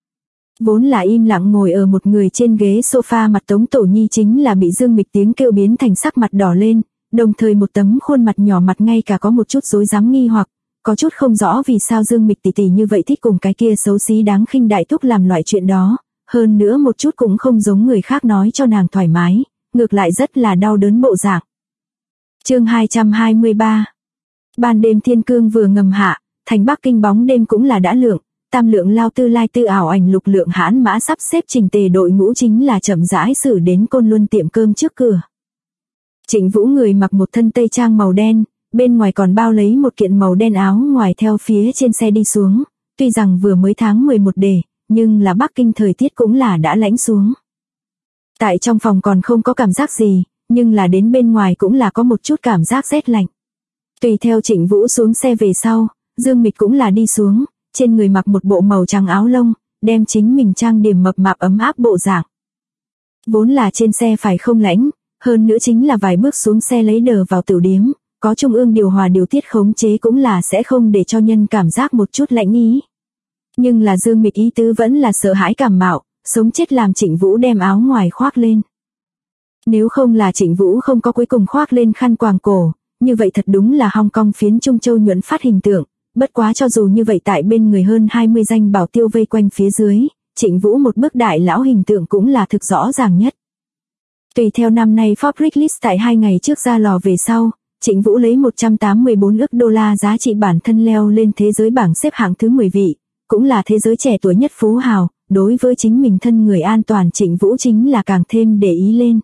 Vốn là im lặng ngồi ở một người trên ghế sofa mặt Tống Tổ Nhi chính là bị Dương Mịch tiếng kêu biến thành sắc mặt đỏ lên, đồng thời một tấm khuôn mặt nhỏ mặt ngay cả có một chút rối rắm nghi hoặc, có chút không rõ vì sao Dương Mịch tỷ tỷ như vậy thích cùng cái kia xấu xí đáng khinh đại thúc làm loại chuyện đó, hơn nữa một chút cũng không giống người khác nói cho nàng thoải mái, ngược lại rất là đau đớn bộ dạng. Chương 223. Ban đêm thiên cương vừa ngầm hạ, thành Bắc Kinh bóng đêm cũng là đã lượng, tam lượng lao tư lai tư ảo ảnh lục lượng hãn mã sắp xếp trình tề đội ngũ chính là chậm rãi xử đến Côn Luân tiệm cơm trước cửa. Trịnh Vũ người mặc một thân tây trang màu đen, bên ngoài còn bao lấy một kiện màu đen áo ngoài theo phía trên xe đi xuống, tuy rằng vừa mới tháng 11 đề, nhưng là Bắc Kinh thời tiết cũng là đã lạnh xuống. Tại trong phòng còn không có cảm giác gì, nhưng là đến bên ngoài cũng là có một chút cảm giác rét lạnh. Tùy theo Trịnh Vũ xuống xe về sau, Dương Mịch cũng là đi xuống, trên người mặc một bộ màu trắng áo lông, đem chính mình trang điểm mập mạp ấm áp bộ dạng. Vốn là trên xe phải không lạnh, hơn nữa chính là vài bước xuống xe lấy đờ vào tiểu điếm, có trung ương điều hòa điều tiết khống chế cũng là sẽ không để cho nhân cảm giác một chút lạnh ý. Nhưng là Dương Mịch ý tứ vẫn là sợ hãi cảm mạo, sống chết làm Trịnh Vũ đem áo ngoài khoác lên. Nếu không là Trịnh Vũ không có cuối cùng khoác lên khăn quàng cổ, như vậy thật đúng là Hong Kong phiến Trung Châu nhuận phát hình tượng, bất quá cho dù như vậy tại bên người hơn 20 danh bảo tiêu vây quanh phía dưới, Trịnh Vũ một bức đại lão hình tượng cũng là thực rõ ràng nhất. Tùy theo năm nay Forbes List tại 2 ngày trước ra lò về sau, Trịnh Vũ lấy 184 ức đô la giá trị bản thân leo lên thế giới bảng xếp hạng thứ 10 vị, cũng là thế giới trẻ tuổi nhất phú hào, đối với chính mình thân người an toàn Trịnh Vũ chính là càng thêm để ý lên.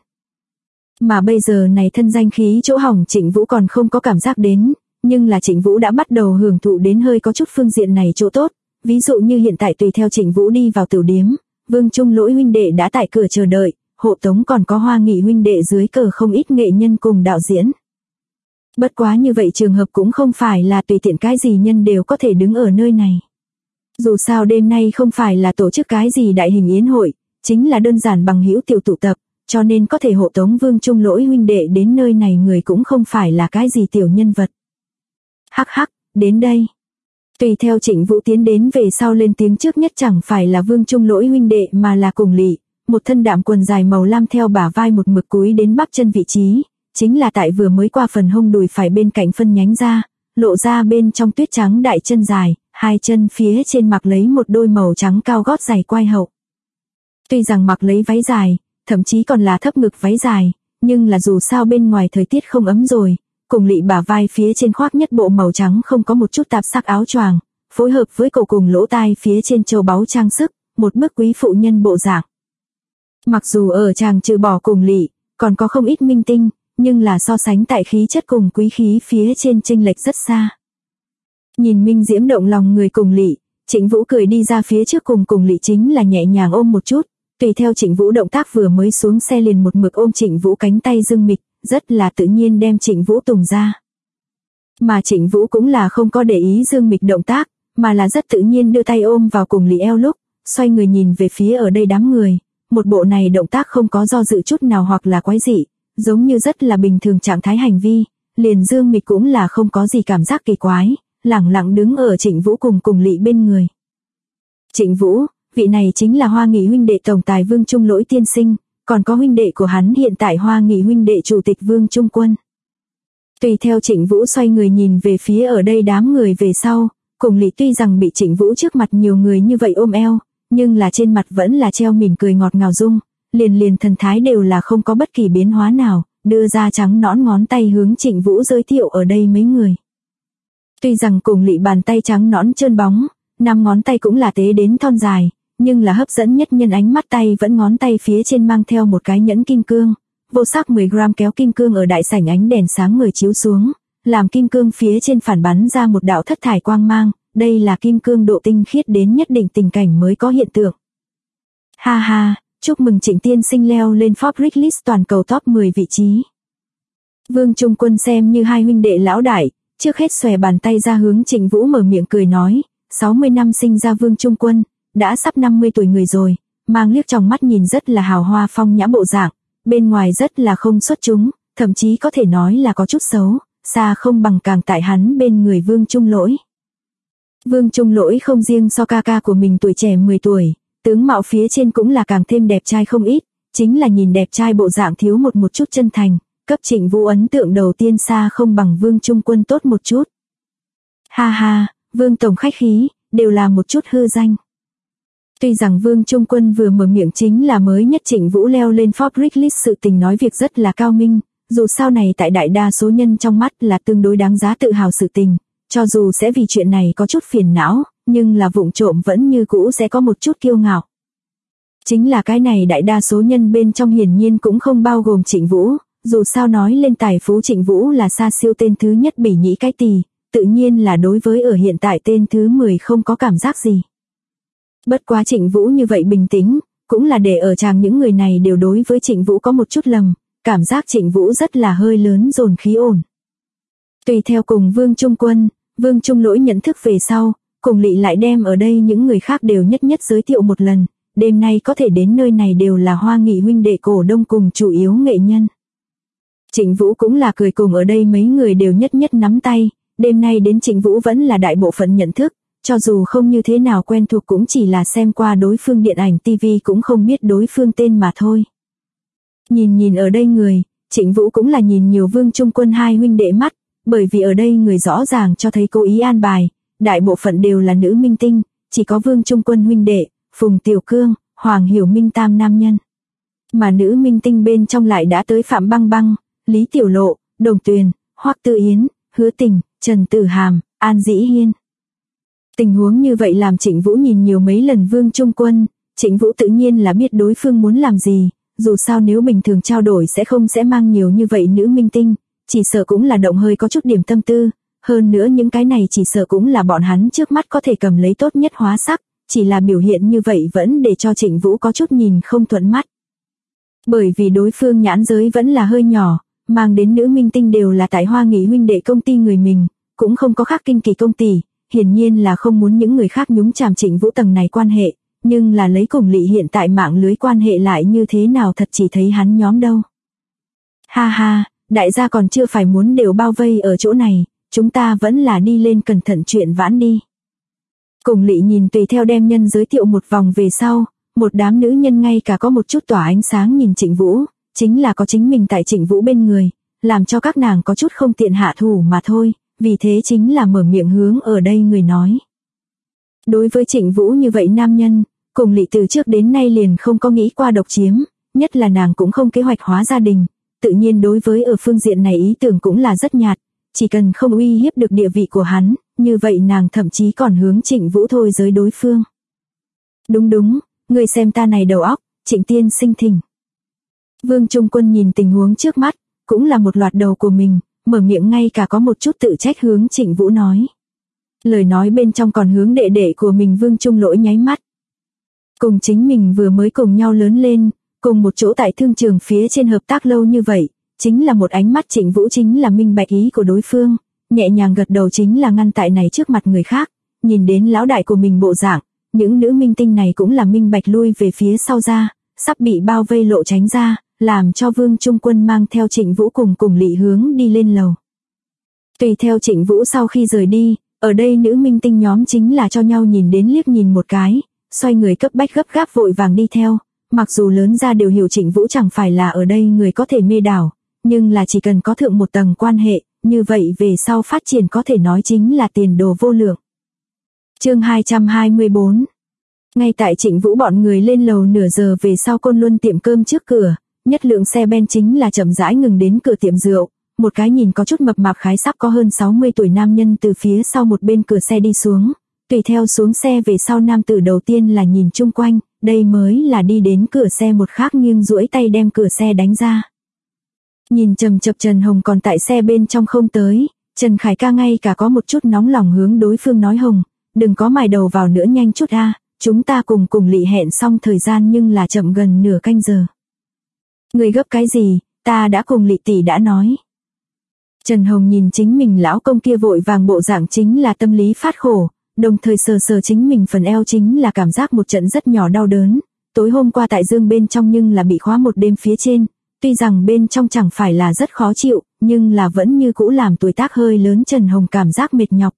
Mà bây giờ này thân danh khí chỗ hỏng Trịnh Vũ còn không có cảm giác đến, nhưng là Trịnh Vũ đã bắt đầu hưởng thụ đến hơi có chút phương diện này chỗ tốt, ví dụ như hiện tại tùy theo Trịnh Vũ đi vào tửu điếm, Vương Trung Lỗi huynh đệ đã tại cửa chờ đợi, hộ tống còn có Hoa Nghị huynh đệ dưới cờ không ít nghệ nhân cùng đạo diễn. Bất quá như vậy trường hợp cũng không phải là tùy tiện cái gì nhân đều có thể đứng ở nơi này. Dù sao đêm nay không phải là tổ chức cái gì đại hình yến hội, chính là đơn giản bằng hữu tiểu tụ tập, cho nên có thể hộ tống Vương Trung Lỗi huynh đệ đến nơi này người cũng không phải là cái gì tiểu nhân vật. Hắc hắc, đến đây. Tùy theo Trịnh Vũ tiến đến về sau lên tiếng trước nhất chẳng phải là Vương Trung Lỗi huynh đệ mà là Cùng Lị, một thân đạm quần dài màu lam theo bả vai một mực cúi đến bắp chân vị trí, chính là tại vừa mới qua phần hông đùi phải bên cạnh phân nhánh ra, lộ ra bên trong tuyết trắng đại chân dài, hai chân phía trên mặc lấy một đôi màu trắng cao gót giày quai hậu. Tuy rằng mặc lấy váy dài, thậm chí còn là thấp ngực váy dài, nhưng là dù sao bên ngoài thời tiết không ấm rồi, Cùng Lị bả vai phía trên khoác nhất bộ màu trắng không có một chút tạp sắc áo choàng, phối hợp với cổ cùng lỗ tai phía trên châu báu trang sức, một bức quý phụ nhân bộ dạng. Mặc dù ở chàng trừ bỏ Cùng Lị, còn có không ít minh tinh, nhưng là so sánh tại khí chất cùng quý khí phía trên chênh lệch rất xa. Nhìn minh diễm động lòng người Cùng Lị, Trịnh Vũ cười đi ra phía trước cùng Lị chính là nhẹ nhàng ôm một chút, tùy theo Trịnh Vũ động tác vừa mới xuống xe liền một mực ôm Trịnh Vũ cánh tay dương mịch, rất là tự nhiên đem Trịnh Vũ tùng ra. Mà Trịnh Vũ cũng là không có để ý dương mịch động tác, mà là rất tự nhiên đưa tay ôm vào Cùng Lị eo lúc, xoay người nhìn về phía ở đây đám người, một bộ này động tác không có do dự chút nào hoặc là quái dị, giống như rất là bình thường trạng thái hành vi, liền dương mịch cũng là không có gì cảm giác kỳ quái, lẳng lặng đứng ở Trịnh Vũ cùng Lị bên người. Trịnh Vũ, vị này chính là Hoa Nghị huynh đệ tổng tài Vương Trung Lỗi tiên sinh, còn có huynh đệ của hắn hiện tại Hoa Nghị huynh đệ chủ tịch Vương Trung Quân. Tùy theo Trịnh Vũ xoay người nhìn về phía ở đây đám người về sau, Cùng Lị tuy rằng bị Trịnh Vũ trước mặt nhiều người như vậy ôm eo, nhưng là trên mặt vẫn là treo mỉm cười ngọt ngào dung, liền thần thái đều là không có bất kỳ biến hóa nào, đưa ra trắng nõn ngón tay hướng Trịnh Vũ giới thiệu ở đây mấy người. Tuy rằng Cùng Lị bàn tay trắng nõn trơn bóng, 5 ngón tay cũng là tế đến thon dài, nhưng là hấp dẫn nhất nhân ánh mắt tay vẫn ngón tay phía trên mang theo một cái nhẫn kim cương, vô sắc 10 gram kéo kim cương ở đại sảnh ánh đèn sáng người chiếu xuống, làm kim cương phía trên phản bắn ra một đạo thất thải quang mang, đây là kim cương độ tinh khiết đến nhất định tình cảnh mới có hiện tượng. Ha ha, chúc mừng Trịnh tiên sinh leo lên Forbes list toàn cầu top 10 vị trí. Vương Trung Quân xem như hai huynh đệ lão đại, trước hết xòe bàn tay ra hướng Trịnh Vũ mở miệng cười nói, 60 năm sinh ra Vương Trung Quân, đã sắp 50 tuổi người rồi, mang liếc trong mắt nhìn rất là hào hoa phong nhã bộ dạng, bên ngoài rất là không xuất chúng, thậm chí có thể nói là có chút xấu, xa không bằng càng tại hắn bên người Vương Trung Lỗi. Vương Trung Lỗi không riêng so ca ca của mình tuổi trẻ 10 tuổi, tướng mạo phía trên cũng là càng thêm đẹp trai không ít, chính là nhìn đẹp trai bộ dạng thiếu một chút chân thành, cấp Trịnh Vũ ấn tượng đầu tiên xa không bằng Vương Trung Quân tốt một chút. Ha ha, Vương tổng khách khí, đều là một chút hư danh. Tuy rằng Vương Trung Quân vừa mở miệng chính là mới nhất Trịnh Vũ leo lên Forbes list sự tình nói việc rất là cao minh, dù sao này tại đại đa số nhân trong mắt là tương đối đáng giá tự hào sự tình, cho dù sẽ vì chuyện này có chút phiền não, nhưng là vụng trộm vẫn như cũ sẽ có một chút kiêu ngạo. Chính là cái này đại đa số nhân bên trong hiển nhiên cũng không bao gồm Trịnh Vũ, dù sao nói lên tài phú Trịnh Vũ là xa siêu tên thứ nhất bỉ nhĩ cái tỳ, tự nhiên là đối với ở hiện tại tên thứ 10 không có cảm giác gì. Bất quá Trịnh Vũ như vậy bình tĩnh, cũng là để ở chàng những người này đều đối với Trịnh Vũ có một chút lầm, cảm giác Trịnh Vũ rất là hơi lớn dồn khí ổn. Tùy theo cùng Vương Trung Quân, Vương Trung Lỗi nhận thức về sau, Cùng Lị lại đem ở đây những người khác đều nhất giới thiệu một lần, đêm nay có thể đến nơi này đều là Hoa Nghị huynh đệ cổ đông cùng chủ yếu nghệ nhân. Trịnh Vũ cũng là cười cùng ở đây mấy người đều nhất nắm tay, đêm nay đến Trịnh Vũ vẫn là đại bộ phận nhận thức, cho dù không như thế nào quen thuộc cũng chỉ là xem qua đối phương điện ảnh TV cũng không biết đối phương tên mà thôi. Nhìn ở đây người, Trịnh Vũ cũng là nhìn nhiều Vương Trung Quân hai huynh đệ mắt, bởi vì ở đây người rõ ràng cho thấy cố ý an bài, đại bộ phận đều là nữ minh tinh, chỉ có Vương Trung Quân huynh đệ, Phùng Tiểu Cương, Hoàng Hiểu Minh tam nam nhân. Mà nữ minh tinh bên trong lại đã tới Phạm Băng Băng, Lý Tiểu Lộ, Đồng Tuyền, Hoắc Tư Yến, Hứa Tình, Trần Tử Hàm, An Dĩ Hiên. Tình huống như vậy làm Trịnh Vũ nhìn nhiều mấy lần Vương Trung Quân, Trịnh Vũ tự nhiên là biết đối phương muốn làm gì, dù sao nếu bình thường trao đổi sẽ mang nhiều như vậy nữ minh tinh, chỉ sợ cũng là động hơi có chút điểm tâm tư, hơn nữa những cái này chỉ sợ cũng là bọn hắn trước mắt có thể cầm lấy tốt nhất hóa sắc, chỉ là biểu hiện như vậy vẫn để cho Trịnh Vũ có chút nhìn không thuận mắt. Bởi vì đối phương nhãn giới vẫn là hơi nhỏ, mang đến nữ minh tinh đều là tại Hoa Nghị huynh đệ công ty người mình, cũng không có khác kinh kỳ công tỷ, hiển nhiên là không muốn những người khác nhúng chàm Trịnh Vũ tầng này quan hệ, nhưng là lấy cùng Lị hiện tại mạng lưới quan hệ lại như thế nào thật chỉ thấy hắn nhóm đâu. Ha ha, đại gia còn chưa phải muốn đều bao vây ở chỗ này, chúng ta vẫn là đi lên cẩn thận chuyện vãn đi. Cùng Lị nhìn tùy theo đem nhân giới thiệu một vòng về sau, một đám nữ nhân ngay cả có một chút tỏa ánh sáng nhìn Trịnh Vũ, chính là có chính mình tại Trịnh Vũ bên người, làm cho các nàng có chút không tiện hạ thủ mà thôi, vì thế chính là mở miệng hướng ở đây người nói. Đối với Trịnh Vũ như vậy nam nhân, Cùng Lị từ trước đến nay liền không có nghĩ qua độc chiếm, nhất là nàng cũng không kế hoạch hóa gia đình, tự nhiên đối với ở phương diện này ý tưởng cũng là rất nhạt, chỉ cần không uy hiếp được địa vị của hắn, như vậy nàng thậm chí còn hướng Trịnh Vũ thôi giới đối phương. Đúng đúng, người xem ta này đầu óc, Trịnh tiên sinh thỉnh. Vương Trung Quân nhìn tình huống trước mắt, cũng là một loạt đầu của mình, mở miệng ngay cả có một chút tự trách hướng Trịnh Vũ nói. Lời nói bên trong còn hướng đệ đệ của mình Vương Trung Lỗi nháy mắt. Cùng chính mình vừa mới cùng nhau lớn lên, cùng một chỗ tại thương trường phía trên hợp tác lâu như vậy, chính là một ánh mắt Trịnh Vũ chính là minh bạch ý của đối phương, nhẹ nhàng gật đầu chính là ngăn tại này trước mặt người khác, nhìn đến lão đại của mình bộ dạng, những nữ minh tinh này cũng là minh bạch lui về phía sau ra, sắp bị bao vây lộ tránh ra, làm cho Vương Trung Quân mang theo Trịnh Vũ cùng Lị hướng đi lên lầu. Tùy theo Trịnh Vũ sau khi rời đi, ở đây nữ minh tinh nhóm chính là cho nhau nhìn đến liếc nhìn một cái, xoay người cấp bách gấp gáp vội vàng đi theo, mặc dù lớn ra đều hiểu Trịnh Vũ chẳng phải là ở đây người có thể mê đảo, nhưng là chỉ cần có thượng một tầng quan hệ, như vậy về sau phát triển có thể nói chính là tiền đồ vô lượng. Chương 224. Ngay tại Trịnh Vũ bọn người lên lầu nửa giờ về sau Côn Luân tiệm cơm trước cửa, nhất lượng xe ben chính là chậm rãi ngừng đến cửa tiệm rượu, một cái nhìn có chút mập mạp khái sắp có hơn 60 tuổi nam nhân từ phía sau một bên cửa xe đi xuống, tùy theo xuống xe về sau nam tử đầu tiên là nhìn chung quanh, đây mới là đi đến cửa xe một khác nghiêng duỗi tay đem cửa xe đánh ra. Nhìn chầm chập Trần Hồng còn tại xe bên trong không tới, Trần Khải Ca ngay cả có một chút nóng lòng hướng đối phương nói Hồng, đừng có mài đầu vào nữa nhanh chút a, chúng ta cùng Lị hẹn xong thời gian nhưng là chậm gần nửa canh giờ. Người gấp cái gì, ta đã cùng Lị tỷ đã nói. Trần Hồng nhìn chính mình lão công kia vội vàng bộ dạng chính là tâm lý phát khổ, đồng thời sờ sờ chính mình phần eo chính là cảm giác một trận rất nhỏ đau đớn, tối hôm qua tại dương bên trong nhưng là bị khóa một đêm phía trên, tuy rằng bên trong chẳng phải là rất khó chịu, nhưng là vẫn như cũ làm tuổi tác hơi lớn Trần Hồng cảm giác mệt nhọc.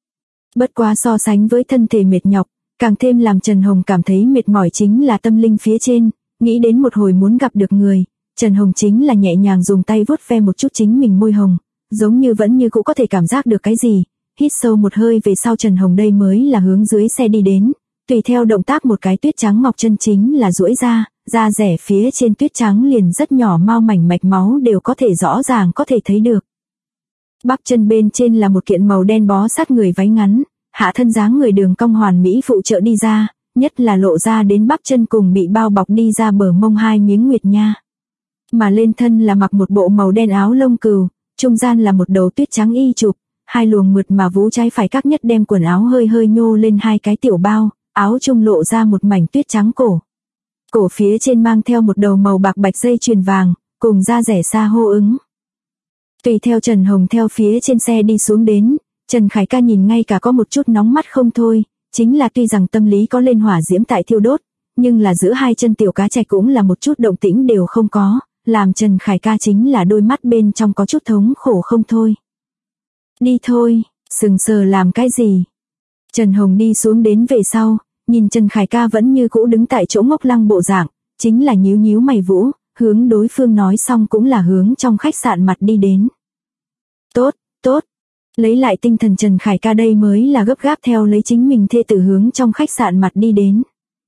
Bất quá so sánh với thân thể mệt nhọc, càng thêm làm Trần Hồng cảm thấy mệt mỏi chính là tâm linh phía trên, nghĩ đến một hồi muốn gặp được người, Trần Hồng chính là nhẹ nhàng dùng tay vuốt ve một chút chính mình môi hồng, giống như vẫn như cũ có thể cảm giác được cái gì, hít sâu một hơi về sau Trần Hồng đây mới là hướng dưới xe đi đến, tùy theo động tác một cái tuyết trắng ngọc chân chính là duỗi ra, da rẻ phía trên tuyết trắng liền rất nhỏ mao mảnh mạch máu đều có thể rõ ràng có thể thấy được. Bắp chân bên trên là một kiện màu đen bó sát người váy ngắn, hạ thân dáng người đường cong hoàn mỹ phụ trợ đi ra, nhất là lộ ra đến bắp chân cùng bị bao bọc đi ra bờ mông hai miếng nguyệt nha. Mà lên thân là mặc một bộ màu đen áo lông cừu, trung gian là một đầu tuyết trắng y chụp, hai luồng mượt mà vú trái phải các nhất đem quần áo hơi hơi nhô lên hai cái tiểu bao, áo trung lộ ra một mảnh tuyết trắng cổ. Cổ phía trên mang theo một đầu màu bạc bạch dây chuyền vàng, cùng da rẻ xa hô ứng. Tùy theo Trần Hồng theo phía trên xe đi xuống đến, Trần Khải Ca nhìn ngay cả có một chút nóng mắt không thôi, chính là tuy rằng tâm lý có lên hỏa diễm tại thiêu đốt, nhưng là giữa hai chân tiểu cá trạch cũng là một chút động tĩnh đều không có, làm Trần Khải Ca chính là đôi mắt bên trong có chút thống khổ không thôi. Đi thôi, sừng sờ làm cái gì? Trần Hồng đi xuống đến về sau, nhìn Trần Khải Ca vẫn như cũ đứng tại chỗ ngốc lăng bộ dạng, chính là nhíu nhíu mày vũ, hướng đối phương nói xong cũng là hướng trong khách sạn mặt đi đến. Tốt, tốt. Lấy lại tinh thần Trần Khải Ca đây mới là gấp gáp theo lấy chính mình thê tử hướng trong khách sạn mặt đi đến.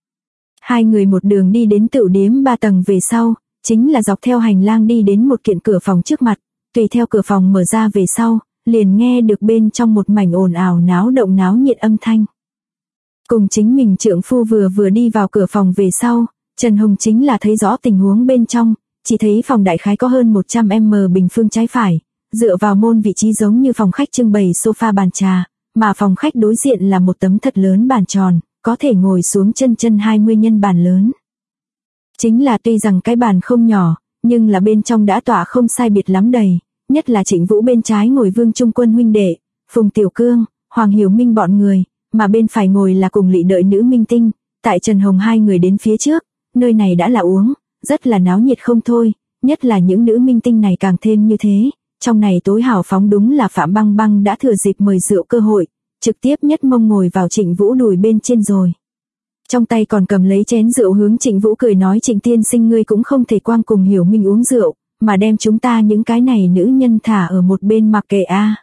Hai người một đường đi đến tửu điếm 3 tầng về sau, chính là dọc theo hành lang đi đến một kiện cửa phòng trước mặt, tùy theo cửa phòng mở ra về sau, liền nghe được bên trong một mảnh ồn ào náo động náo nhiệt âm thanh. Cùng chính mình trượng phu vừa đi vào cửa phòng về sau, Trần Hồng chính là thấy rõ tình huống bên trong, chỉ thấy phòng đại khái có hơn 100m bình phương trái phải, dựa vào môn vị trí giống như phòng khách trưng bày sofa bàn trà, mà phòng khách đối diện là một tấm thật lớn bàn tròn, có thể ngồi xuống chân 20 nhân bàn lớn. Chính là tuy rằng cái bàn không nhỏ, nhưng là bên trong đã tỏa không sai biệt lắm đầy, nhất là Trịnh Vũ bên trái ngồi Vương Trung Quân huynh đệ, Phùng Tiểu Cương, Hoàng Hiểu Minh bọn người, mà bên phải ngồi là cùng lỵ đợi nữ minh tinh, tại Trần Hồng hai người đến phía trước, nơi này đã là uống, rất là náo nhiệt không thôi, nhất là những nữ minh tinh này càng thêm như thế, trong này tối hào phóng đúng là Phạm Băng Băng đã thừa dịp mời rượu cơ hội, trực tiếp nhất mông ngồi vào Trịnh Vũ đùi bên trên rồi. Trong tay còn cầm lấy chén rượu hướng Trịnh Vũ cười nói Trịnh tiên sinh ngươi cũng không thể quang cùng Hiểu Minh uống rượu, mà đem chúng ta những cái này nữ nhân thả ở một bên mặc kệ a.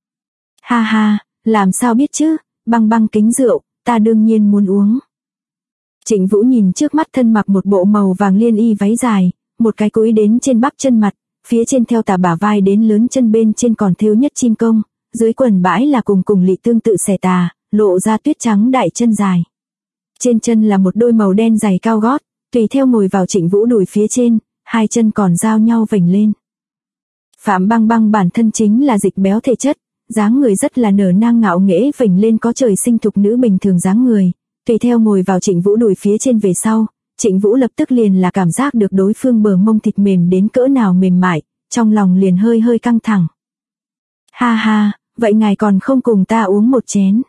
Ha ha, làm sao biết chứ, Băng Băng kính rượu, ta đương nhiên muốn uống. Trịnh Vũ nhìn trước mắt thân mặc một bộ màu vàng liên y váy dài, một cái cúi đến trên bắp chân mặt, phía trên theo tà bả vai đến lớn chân bên trên còn thêu nhất chim công, dưới quần bãi là cùng lỵ tương tự xẻ tà, lộ ra tuyết trắng đại chân dài. Trên chân là một đôi màu đen giày cao gót, tùy theo ngồi vào Trịnh Vũ đùi phía trên, hai chân còn giao nhau vểnh lên. Phạm Băng Băng bản thân chính là dịch béo thể chất, dáng người rất là nở nang ngạo nghễ vểnh lên có trời sinh thục nữ bình thường dáng người, tùy theo ngồi vào Trịnh Vũ đùi phía trên về sau, Trịnh Vũ lập tức liền là cảm giác được đối phương bờ mông thịt mềm đến cỡ nào mềm mại, trong lòng liền hơi căng thẳng. Ha ha, vậy ngài còn không cùng ta uống một chén.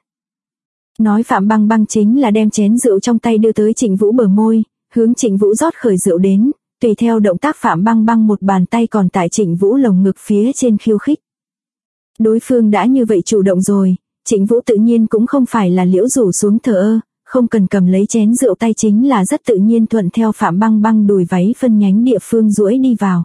Nói Phạm Băng Băng chính là đem chén rượu trong tay đưa tới Trịnh Vũ bờ môi, hướng Trịnh Vũ rót khởi rượu đến, tùy theo động tác Phạm Băng Băng một bàn tay còn tại Trịnh Vũ lồng ngực phía trên khiêu khích. Đối phương đã như vậy chủ động rồi, Trịnh Vũ tự nhiên cũng không phải là liễu rủ xuống thờ ơ, không cần cầm lấy chén rượu tay chính là rất tự nhiên thuận theo Phạm Băng Băng đùi váy phân nhánh địa phương duỗi đi vào.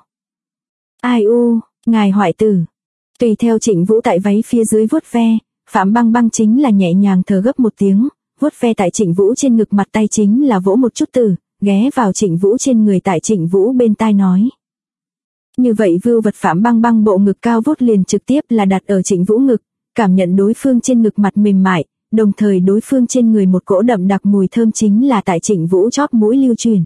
Ai u, ngài hoại tử. Tùy theo Trịnh Vũ tại váy phía dưới vuốt ve, Phạm Băng Băng chính là nhẹ nhàng thở gấp một tiếng, vuốt ve tại Trịnh Vũ trên ngực mặt tay chính là vỗ một chút tử, ghé vào Trịnh Vũ trên người tại Trịnh Vũ bên tai nói. Như vậy vưu vật Phạm Băng Băng bộ ngực cao vút liền trực tiếp là đặt ở Trịnh Vũ ngực, cảm nhận đối phương trên ngực mặt mềm mại, đồng thời đối phương trên người một cỗ đậm đặc mùi thơm chính là tại Trịnh Vũ chóp mũi lưu truyền.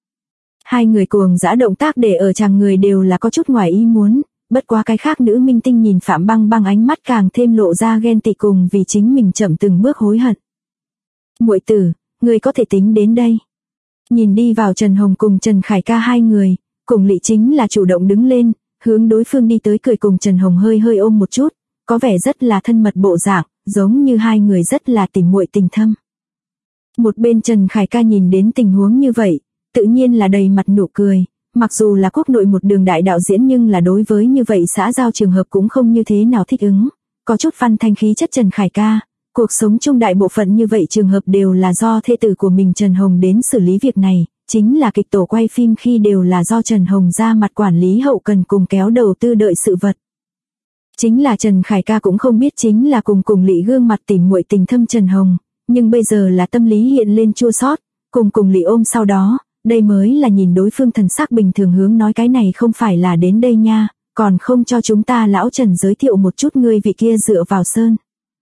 Hai người cuồng dã động tác để ở chàng người đều là có chút ngoài ý muốn, bất quá cái khác nữ minh tinh nhìn Phạm Băng Băng ánh mắt càng thêm lộ ra ghen tị cùng vì chính mình chậm từng bước hối hận. Muội tử, người có thể tính đến đây. Nhìn đi vào Trần Hồng cùng Trần Khải Ca hai người, cùng lỵ chính là chủ động đứng lên, hướng đối phương đi tới cười cùng Trần Hồng hơi ôm một chút, có vẻ rất là thân mật bộ dạng, giống như hai người rất là tình muội tình thâm. Một bên Trần Khải Ca nhìn đến tình huống như vậy, tự nhiên là đầy mặt nụ cười, mặc dù là quốc nội một đường đại đạo diễn nhưng là đối với như vậy xã giao trường hợp cũng không như thế nào thích ứng, có chút văn thanh khí chất Trần Khải Ca, cuộc sống chung đại bộ phận như vậy trường hợp đều là do thê tử của mình Trần Hồng đến xử lý việc này, chính là kịch tổ quay phim khi đều là do Trần Hồng ra mặt quản lý hậu cần cùng kéo đầu tư đợi sự vật. Chính là Trần Khải Ca cũng không biết chính là cùng lỵ gương mặt tỉ muội tình thâm Trần Hồng, nhưng bây giờ là tâm lý hiện lên chua xót, cùng lỵ ôm sau đó, đây mới là nhìn đối phương thần sắc bình thường hướng nói cái này không phải là đến đây nha, còn không cho chúng ta lão Trần giới thiệu một chút ngươi vị kia dựa vào sơn.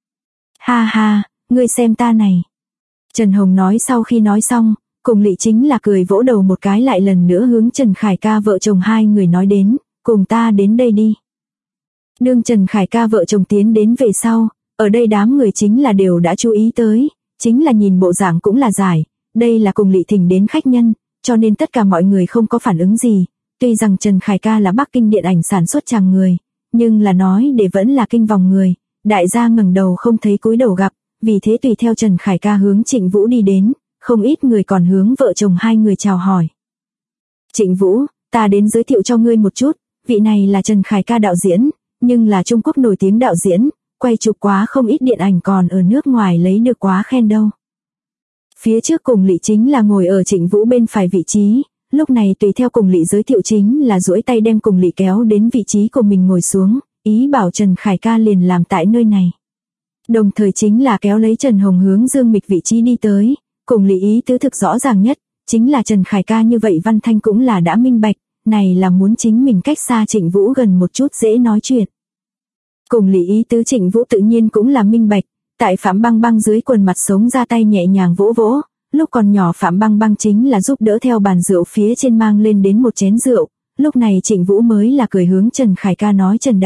Ha ha, ngươi xem ta này. Trần Hồng nói sau khi nói xong, cùng lỵ chính là cười vỗ đầu một cái lại lần nữa hướng Trần Khải Ca vợ chồng hai người nói đến, cùng ta đến đây đi. Đương Trần Khải Ca vợ chồng tiến đến về sau, ở đây đám người chính là đều đã chú ý tới, chính là nhìn bộ dạng cũng là giải, đây là cùng lỵ thỉnh đến khách nhân, cho nên tất cả mọi người không có phản ứng gì, tuy rằng Trần Khải Ca là Bắc Kinh điện ảnh sản xuất chàng người, nhưng là nói để vẫn là kinh vòng người, đại gia ngẩng đầu không thấy cúi đầu gặp, vì thế tùy theo Trần Khải Ca hướng Trịnh Vũ đi đến, không ít người còn hướng vợ chồng hai người chào hỏi. Trịnh Vũ, ta đến giới thiệu cho ngươi một chút, vị này là Trần Khải Ca đạo diễn, nhưng là Trung Quốc nổi tiếng đạo diễn, quay chụp quá không ít điện ảnh còn ở nước ngoài lấy được quá khen đâu. Phía trước cùng lỵ chính là ngồi ở Trịnh Vũ bên phải vị trí, lúc này tùy theo cùng lỵ giới thiệu chính là duỗi tay đem cùng lỵ kéo đến vị trí của mình ngồi xuống, ý bảo Trần Khải Ca liền làm tại nơi này. Đồng thời chính là kéo lấy Trần Hồng hướng Dương Mịch vị trí đi tới, cùng lỵ ý tứ thực rõ ràng nhất, chính là Trần Khải Ca như vậy văn thanh cũng là đã minh bạch, này là muốn chính mình cách xa Trịnh Vũ gần một chút dễ nói chuyện. Cùng lỵ ý tứ Trịnh Vũ tự nhiên cũng là minh bạch, tại Phạm Băng Băng dưới quần mặt sống ra tay nhẹ nhàng vỗ vỗ, lúc còn nhỏ Phạm Băng Băng chính là giúp đỡ theo bàn rượu phía trên mang lên đến một chén rượu, lúc này Trịnh Vũ mới là cười hướng Trần Khải Ca nói Trần đạo,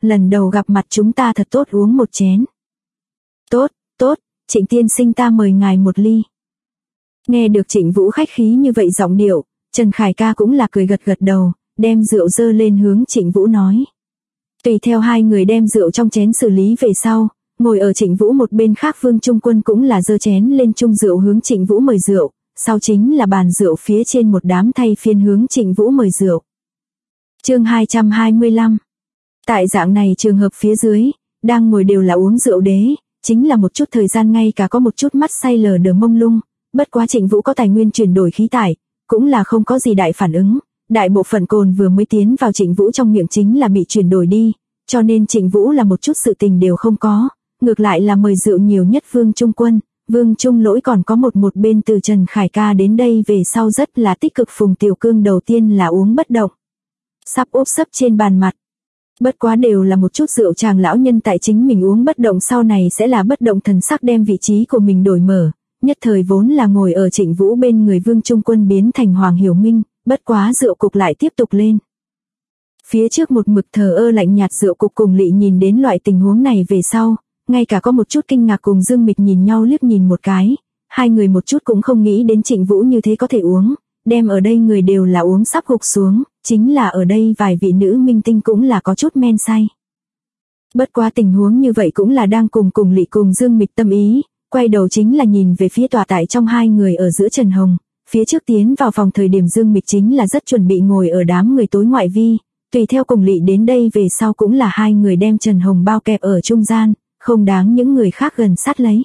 lần đầu gặp mặt chúng ta thật tốt uống một chén. Tốt, tốt, Trịnh tiên sinh ta mời ngài một ly. Nghe được Trịnh Vũ khách khí như vậy giọng điệu, Trần Khải ca cũng là cười gật gật đầu, đem rượu dơ lên hướng Trịnh Vũ nói. Tùy theo hai người đem rượu trong chén xử lý về sau, ngồi ở Trịnh Vũ một bên khác Vương Trung Quân cũng là dơ chén lên chung rượu hướng Trịnh Vũ mời rượu, sau chính là bàn rượu phía trên một đám thay phiên hướng Trịnh Vũ mời rượu. Chương 225. Tại dạng này trường hợp phía dưới, đang ngồi đều là uống rượu đế, chính là một chút thời gian ngay cả có một chút mắt say lờ đờ mông lung, bất quá Trịnh Vũ có tài nguyên chuyển đổi khí tải, cũng là không có gì đại phản ứng, đại bộ phận cồn vừa mới tiến vào Trịnh Vũ trong miệng chính là bị chuyển đổi đi, cho nên Trịnh Vũ là một chút sự tình đều không có, ngược lại là mời rượu nhiều nhất Vương Trung Quân, Vương Trung Lỗi còn có một bên từ Trần Khải ca đến đây về sau rất là tích cực. Phùng Tiểu Cương đầu tiên là uống bất động, sắp úp sấp trên bàn mặt. Bất quá đều là một chút rượu chàng lão nhân tại chính mình uống bất động sau này sẽ là bất động thần sắc đem vị trí của mình đổi mở, nhất thời vốn là ngồi ở Trịnh Vũ bên người Vương Trung Quân biến thành Hoàng Hiểu Minh, bất quá rượu cục lại tiếp tục lên. Phía trước một mực thờ ơ lạnh nhạt rượu cục cùng Lị nhìn đến loại tình huống này về sau, ngay cả có một chút kinh ngạc cùng Dương Mịch nhìn nhau liếc nhìn một cái, hai người một chút cũng không nghĩ đến Trịnh Vũ như thế có thể uống, đem ở đây người đều là uống sắp gục xuống, chính là ở đây vài vị nữ minh tinh cũng là có chút men say. Bất quá tình huống như vậy cũng là đang cùng Lị cùng Dương Mịch tâm ý, quay đầu chính là nhìn về phía tòa tại trong hai người ở giữa Trần Hồng, phía trước tiến vào phòng thời điểm Dương Mịch chính là rất chuẩn bị ngồi ở đám người tối ngoại vi, tùy theo cùng Lị đến đây về sau cũng là hai người đem Trần Hồng bao kẹp ở trung gian, không đáng những người khác gần sát lấy.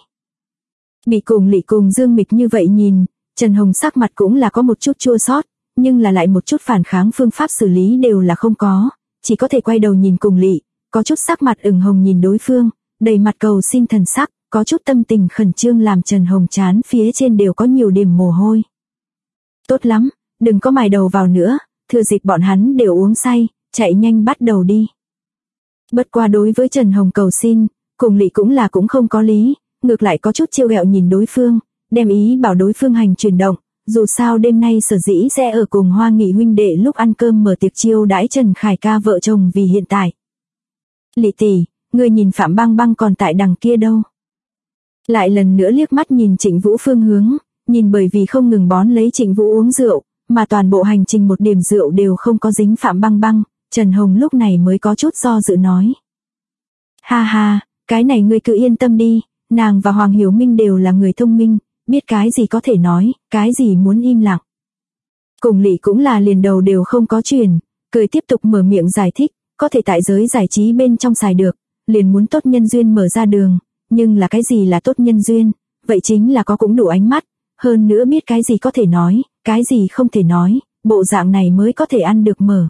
Bị cùng Lị cùng Dương Mịch như vậy nhìn, Trần Hồng sắc mặt cũng là có một chút chua xót, nhưng là lại một chút phản kháng phương pháp xử lý đều là không có, chỉ có thể quay đầu nhìn cùng Lị, có chút sắc mặt ửng hồng nhìn đối phương, đầy mặt cầu xin thần sắc, có chút tâm tình khẩn trương làm Trần Hồng trán phía trên đều có nhiều điểm mồ hôi. Tốt lắm, đừng có mài đầu vào nữa, thừa dịp bọn hắn đều uống say, chạy nhanh bắt đầu đi. Bất qua đối với Trần Hồng cầu xin, cùng Lị cũng không có lý, ngược lại có chút trêu ghẹo nhìn đối phương, đem ý bảo đối phương hành chuyển động, dù sao đêm nay sở dĩ sẽ ở cùng Hoa Nghị huynh đệ lúc ăn cơm mở tiệc chiêu đãi Trần Khải ca vợ chồng vì hiện tại. Lị tỷ, người nhìn Phạm Băng Băng còn tại đằng kia đâu? Lại lần nữa liếc mắt nhìn Trịnh Vũ phương hướng, nhìn bởi vì không ngừng bón lấy Trịnh Vũ uống rượu, mà toàn bộ hành trình một điểm rượu đều không có dính Phạm Băng Băng, Trần Hồng lúc này mới có chút do dự nói. Ha ha, cái này ngươi cứ yên tâm đi, nàng và Hoàng Hiểu Minh đều là người thông minh, biết cái gì có thể nói, cái gì muốn im lặng. Cùng Lị cũng là liền đầu đều không có chuyển, cười tiếp tục mở miệng giải thích, có thể tại giới giải trí bên trong xài được, liền muốn tốt nhân duyên mở ra đường, nhưng là cái gì là tốt nhân duyên, vậy chính là có cũng đủ ánh mắt, hơn nữa biết cái gì có thể nói, cái gì không thể nói, bộ dạng này mới có thể ăn được mở.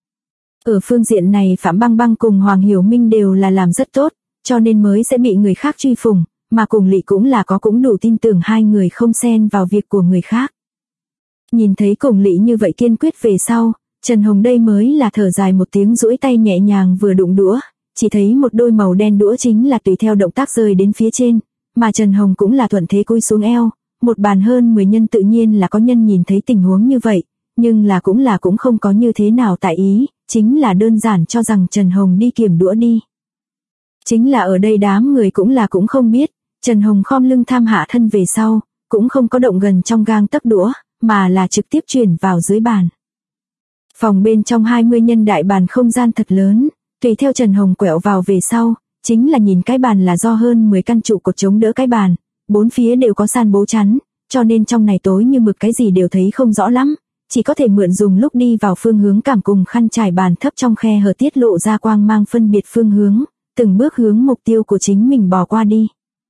Ở phương diện này Phạm Băng Băng cùng Hoàng Hiểu Minh đều là làm rất tốt, cho nên mới sẽ bị người khác truy phủng, mà cùng Lị cũng là có cũng đủ tin tưởng hai người không xen vào việc của người khác. Nhìn thấy cùng Lị như vậy kiên quyết về sau, Trần Hồng đây mới là thở dài một tiếng duỗi tay nhẹ nhàng vừa đụng đũa, chỉ thấy một đôi màu đen đũa chính là tùy theo động tác rơi đến phía trên, mà Trần Hồng cũng là thuận thế cúi xuống eo, một bàn hơn 10 nhân tự nhiên là có nhân nhìn thấy tình huống như vậy, nhưng là cũng không có như thế nào tại ý, chính là đơn giản cho rằng Trần Hồng đi kiểm đũa đi. Chính là ở đây đám người cũng không biết, Trần Hồng khom lưng tham hạ thân về sau, cũng không có động gần trong gang tấc đũa, mà là trực tiếp chuyển vào dưới bàn. Phòng bên trong 20 nhân đại bàn không gian thật lớn, tùy theo Trần Hồng quẹo vào về sau, chính là nhìn cái bàn là do hơn 10 căn trụ cột chống đỡ cái bàn, bốn phía đều có san bố chắn, cho nên trong này tối như mực cái gì đều thấy không rõ lắm, chỉ có thể mượn dùng lúc đi vào phương hướng cảm cùng khăn trải bàn thấp trong khe hở tiết lộ ra quang mang phân biệt phương hướng, từng bước hướng mục tiêu của chính mình bò qua đi.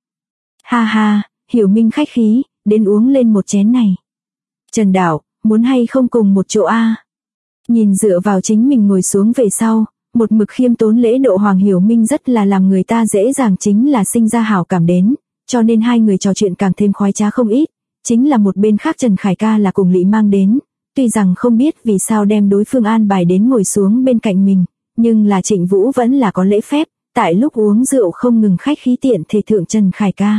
Ha ha, Hiểu Minh khách khí, đến uống lên một chén này. Trần Đạo, muốn hay không cùng một chỗ a? Nhìn dựa vào chính mình ngồi xuống về sau, một mực khiêm tốn lễ độ Hoàng Hiểu Minh rất là làm người ta dễ dàng chính là sinh ra hảo cảm đến, cho nên hai người trò chuyện càng thêm khoái trá không ít, chính là một bên khác Trần Khải ca là cùng Lị mang đến, tuy rằng không biết vì sao đem đối phương an bài đến ngồi xuống bên cạnh mình, nhưng là Trịnh Vũ vẫn là có lễ phép, tại lúc uống rượu không ngừng khách khí tiện thể thượng Trần Khải ca.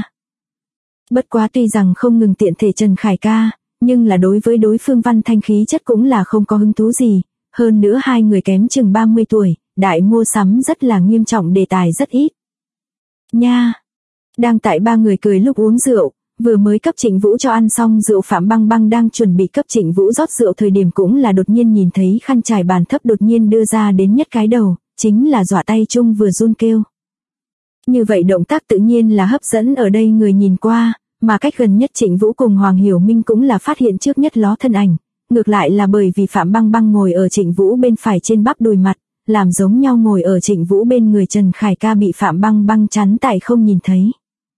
Bất quá tuy rằng không ngừng tiện thể Trần Khải ca, nhưng là đối với đối phương văn thanh khí chất cũng là không có hứng thú gì, hơn nữa hai người kém chừng 30 tuổi, đại mua sắm rất là nghiêm trọng, đề tài rất ít. Nha! Đang tại ba người cười lúc uống rượu, vừa mới cấp Trịnh Vũ cho ăn xong rượu, Phạm Băng Băng đang chuẩn bị cấp Trịnh Vũ rót rượu thời điểm cũng là đột nhiên nhìn thấy khăn trải bàn thấp đột nhiên đưa ra đến nhất cái đầu, chính là dọa tay chung vừa run kêu. Như vậy động tác tự nhiên là hấp dẫn ở đây người nhìn qua, mà cách gần nhất Trịnh Vũ cùng Hoàng Hiểu Minh cũng là phát hiện trước nhất ló thân ảnh, ngược lại là bởi vì Phạm Băng Băng ngồi ở Trịnh Vũ bên phải trên bắp đùi mặt, làm giống nhau ngồi ở Trịnh Vũ bên người Trần Khải Ca bị Phạm Băng Băng chắn tại không nhìn thấy.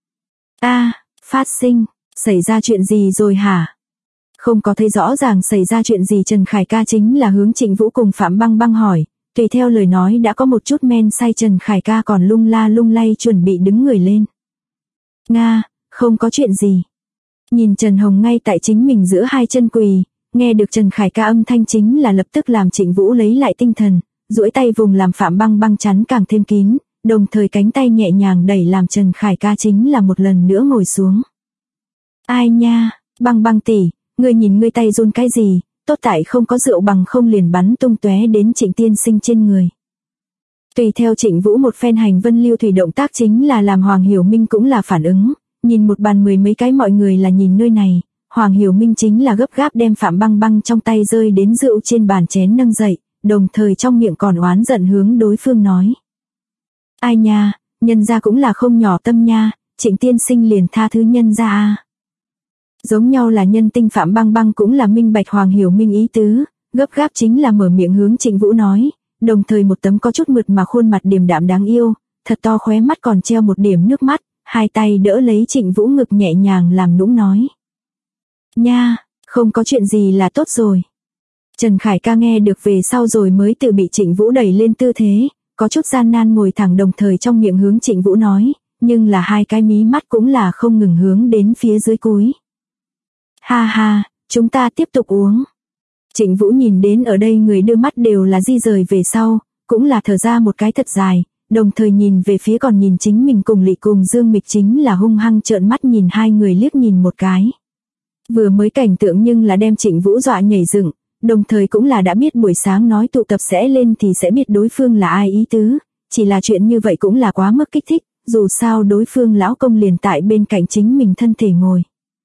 Phát sinh, xảy ra chuyện gì rồi hả? Không có thấy rõ ràng xảy ra chuyện gì, Trần Khải Ca chính là hướng Trịnh Vũ cùng Phạm Băng Băng hỏi, tùy theo lời nói đã có một chút men say, Trần Khải Ca còn lung la lung lay chuẩn bị đứng người lên. Nga, không có chuyện gì. Nhìn Trần Hồng ngay tại chính mình giữa hai chân quỳ, nghe được Trần Khải Ca âm thanh chính là lập tức làm Trịnh Vũ lấy lại tinh thần, duỗi tay vùng làm Phạm Băng Băng chắn càng thêm kín, đồng thời cánh tay nhẹ nhàng đẩy làm Trần Khải Ca chính là một lần nữa ngồi xuống. Ai nha, Băng Băng tỷ, ngươi nhìn ngươi tay run cái gì, tốt tại không có rượu, bằng không liền bắn tung tóe đến Trịnh tiên sinh trên người. Tùy theo Trịnh Vũ một phen hành vân lưu thủy động tác chính là làm Hoàng Hiểu Minh cũng là phản ứng, nhìn một bàn mười mấy cái mọi người là nhìn nơi này, Hoàng Hiểu Minh chính là gấp gáp đem Phạm Băng Băng trong tay rơi đến rượu trên bàn chén nâng dậy, đồng thời trong miệng còn oán giận hướng đối phương nói. Ai nha, nhân gia cũng là không nhỏ tâm nha, Trịnh tiên sinh liền tha thứ nhân gia a. Giống nhau là nhân tinh, Phạm Băng Băng cũng là minh bạch Hoàng Hiểu Minh ý tứ, gấp gáp chính là mở miệng hướng Trịnh Vũ nói, đồng thời một tấm có chút mượt mà khuôn mặt điềm đạm đáng yêu, thật to khóe mắt còn treo một điểm nước mắt, hai tay đỡ lấy Trịnh Vũ ngực nhẹ nhàng làm nũng nói. Nha, không có chuyện gì là tốt rồi. Trần Khải Ca nghe được về sau rồi mới tự bị Trịnh Vũ đẩy lên tư thế, có chút gian nan ngồi thẳng, đồng thời trong miệng hướng Trịnh Vũ nói, nhưng là hai cái mí mắt cũng là không ngừng hướng đến phía dưới cúi. Ha ha, chúng ta tiếp tục uống. Trịnh Vũ nhìn đến ở đây người đưa mắt đều là di rời về sau, cũng là thở ra một cái thật dài, đồng thời nhìn về phía còn nhìn chính mình cùng Lị cùng Dương Mịch chính là hung hăng trợn mắt nhìn hai người liếc nhìn một cái. Vừa mới cảnh tượng nhưng là đem Trịnh Vũ dọa nhảy dựng, đồng thời cũng là đã biết buổi sáng nói tụ tập sẽ lên thì sẽ biết đối phương là ai ý tứ, chỉ là chuyện như vậy cũng là quá mức kích thích, dù sao đối phương lão công liền tại bên cạnh chính mình thân thể ngồi.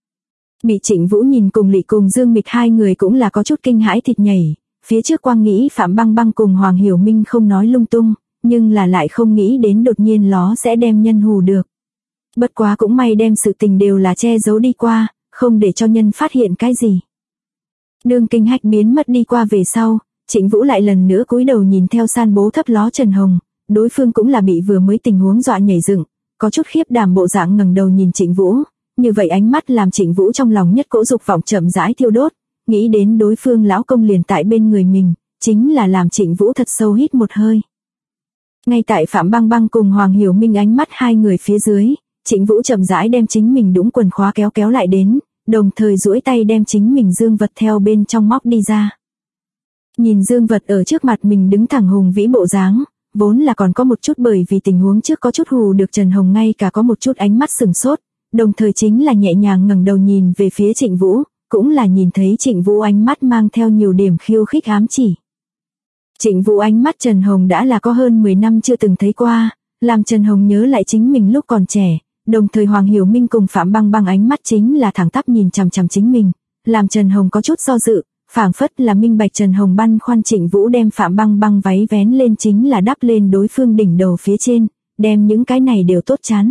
Bị Trịnh Vũ nhìn cùng Lị cùng Dương Mịch hai người cũng là có chút kinh hãi thịt nhảy, phía trước quang nghĩ Phạm Băng Băng cùng Hoàng Hiểu Minh không nói lung tung, nhưng là lại không nghĩ đến đột nhiên ló sẽ đem nhân hù được. Bất quá cũng may đem sự tình đều là che giấu đi qua, không để cho nhân phát hiện cái gì. Đương kinh hách biến mất đi qua về sau, Trịnh Vũ lại lần nữa cúi đầu nhìn theo san bố thấp ló Trần Hồng, đối phương cũng là bị vừa mới tình huống dọa nhảy dựng, có chút khiếp đảm bộ dạng ngẩng đầu nhìn Trịnh Vũ, như vậy ánh mắt làm Trịnh Vũ trong lòng nhất cỗ dục vọng chậm rãi thiêu đốt, nghĩ đến đối phương lão công liền tại bên người mình, chính là làm Trịnh Vũ thật sâu hít một hơi. Ngay tại Phạm Băng Băng cùng Hoàng Hiểu Minh ánh mắt hai người phía dưới, Trịnh Vũ chậm rãi đem chính mình đũng quần khóa kéo lại đến, đồng thời duỗi tay đem chính mình dương vật theo bên trong móc đi ra. Nhìn dương vật ở trước mặt mình đứng thẳng hùng vĩ bộ dáng, vốn là còn có một chút bởi vì tình huống trước có chút hù được Trần Hồng ngay cả có một chút ánh mắt sừng sốt, đồng thời chính là nhẹ nhàng ngẩng đầu nhìn về phía Trịnh Vũ, cũng là nhìn thấy Trịnh Vũ ánh mắt mang theo nhiều điểm khiêu khích ám chỉ. Trịnh Vũ ánh mắt Trần Hồng đã là có hơn 10 năm chưa từng thấy qua, làm Trần Hồng nhớ lại chính mình lúc còn trẻ, đồng thời Hoàng Hiểu Minh cùng Phạm Băng Băng ánh mắt chính là thẳng tắp nhìn chằm chằm chính mình, làm Trần Hồng có chút do dự, phảng phất là minh bạch Trần Hồng băn khoăn Trịnh Vũ đem Phạm Băng Băng váy vén lên chính là đắp lên đối phương đỉnh đầu phía trên, đem những cái này đều tốt chán.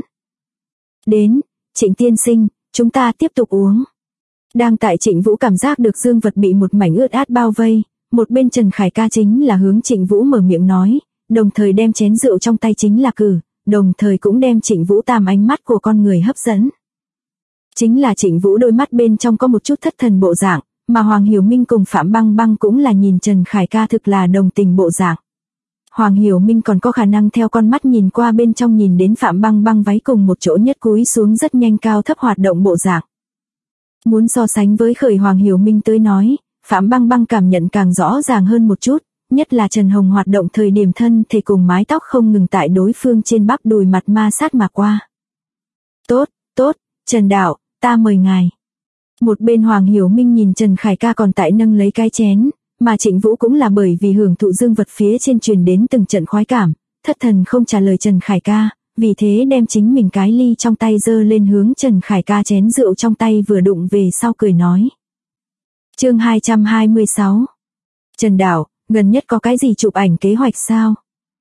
Đến, Trịnh tiên sinh, chúng ta tiếp tục uống. Đang tại Trịnh Vũ cảm giác được dương vật bị một mảnh ướt át bao vây, một bên Trần Khải Ca chính là hướng Trịnh Vũ mở miệng nói, đồng thời đem chén rượu trong tay chính là cử, đồng thời cũng đem Trịnh Vũ tam ánh mắt của con người hấp dẫn. Chính là Trịnh Vũ đôi mắt bên trong có một chút thất thần bộ dạng, mà Hoàng Hiểu Minh cùng Phạm Băng Băng cũng là nhìn Trần Khải Ca thực là đồng tình bộ dạng. Hoàng Hiểu Minh còn có khả năng theo con mắt nhìn qua bên trong nhìn đến Phạm Băng Băng váy cùng một chỗ nhất cúi xuống rất nhanh cao thấp hoạt động bộ dạng. Muốn so sánh với khởi Hoàng Hiểu Minh tới nói, Phạm Băng Băng cảm nhận càng rõ ràng hơn một chút, nhất là Trần Hồng hoạt động thời điểm thân thể cùng mái tóc không ngừng tại đối phương trên bắp đùi mặt ma sát mà qua. Tốt, Trần Đạo, ta mời ngài. Một bên Hoàng Hiểu Minh nhìn Trần Khải Ca còn tại nâng lấy cái chén, Mà Trịnh Vũ cũng là bởi vì hưởng thụ dương vật phía trên truyền đến từng trận khoái cảm, thất thần không trả lời Trần Khải ca, vì thế đem chính mình cái ly trong tay giơ lên hướng Trần Khải ca chén rượu trong tay vừa đụng về sau cười nói. Chương 226. Trần Đạo, gần nhất có cái gì chụp ảnh kế hoạch sao?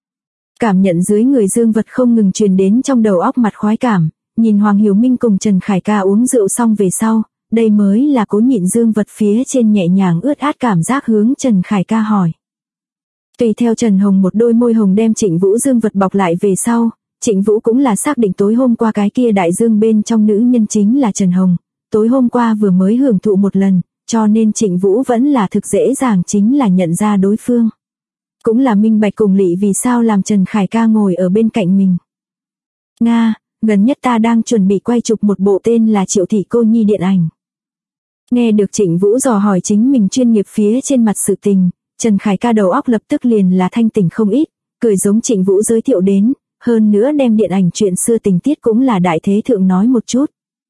Cảm nhận dưới người dương vật không ngừng truyền đến trong đầu óc mặt khoái cảm, nhìn Hoàng Hiểu Minh cùng Trần Khải ca uống rượu xong về sau, đây mới là cố nhịn dương vật phía trên nhẹ nhàng ướt át cảm giác hướng Trần Khải ca hỏi. Tùy theo Trần Hồng một đôi môi hồng đem Trịnh Vũ dương vật bọc lại về sau, Trịnh Vũ cũng là xác định tối hôm qua cái kia đại dương bên trong nữ nhân chính là Trần Hồng, tối hôm qua vừa mới hưởng thụ một lần, cho nên Trịnh Vũ vẫn là thực dễ dàng chính là nhận ra đối phương. Cũng là minh bạch cùng lị vì sao làm Trần Khải ca ngồi ở bên cạnh mình. Nga, gần nhất ta đang chuẩn bị quay chụp một bộ tên là Triệu Thị Cô Nhi điện ảnh. Nghe được Trịnh Vũ dò hỏi chính mình chuyên nghiệp phía trên mặt sự tình, Trần Khải ca đầu óc lập tức liền là thanh tỉnh không ít, cười giống Trịnh Vũ giới thiệu đến, hơn nữa đem điện ảnh chuyện xưa tình tiết cũng là đại thế thượng nói một chút.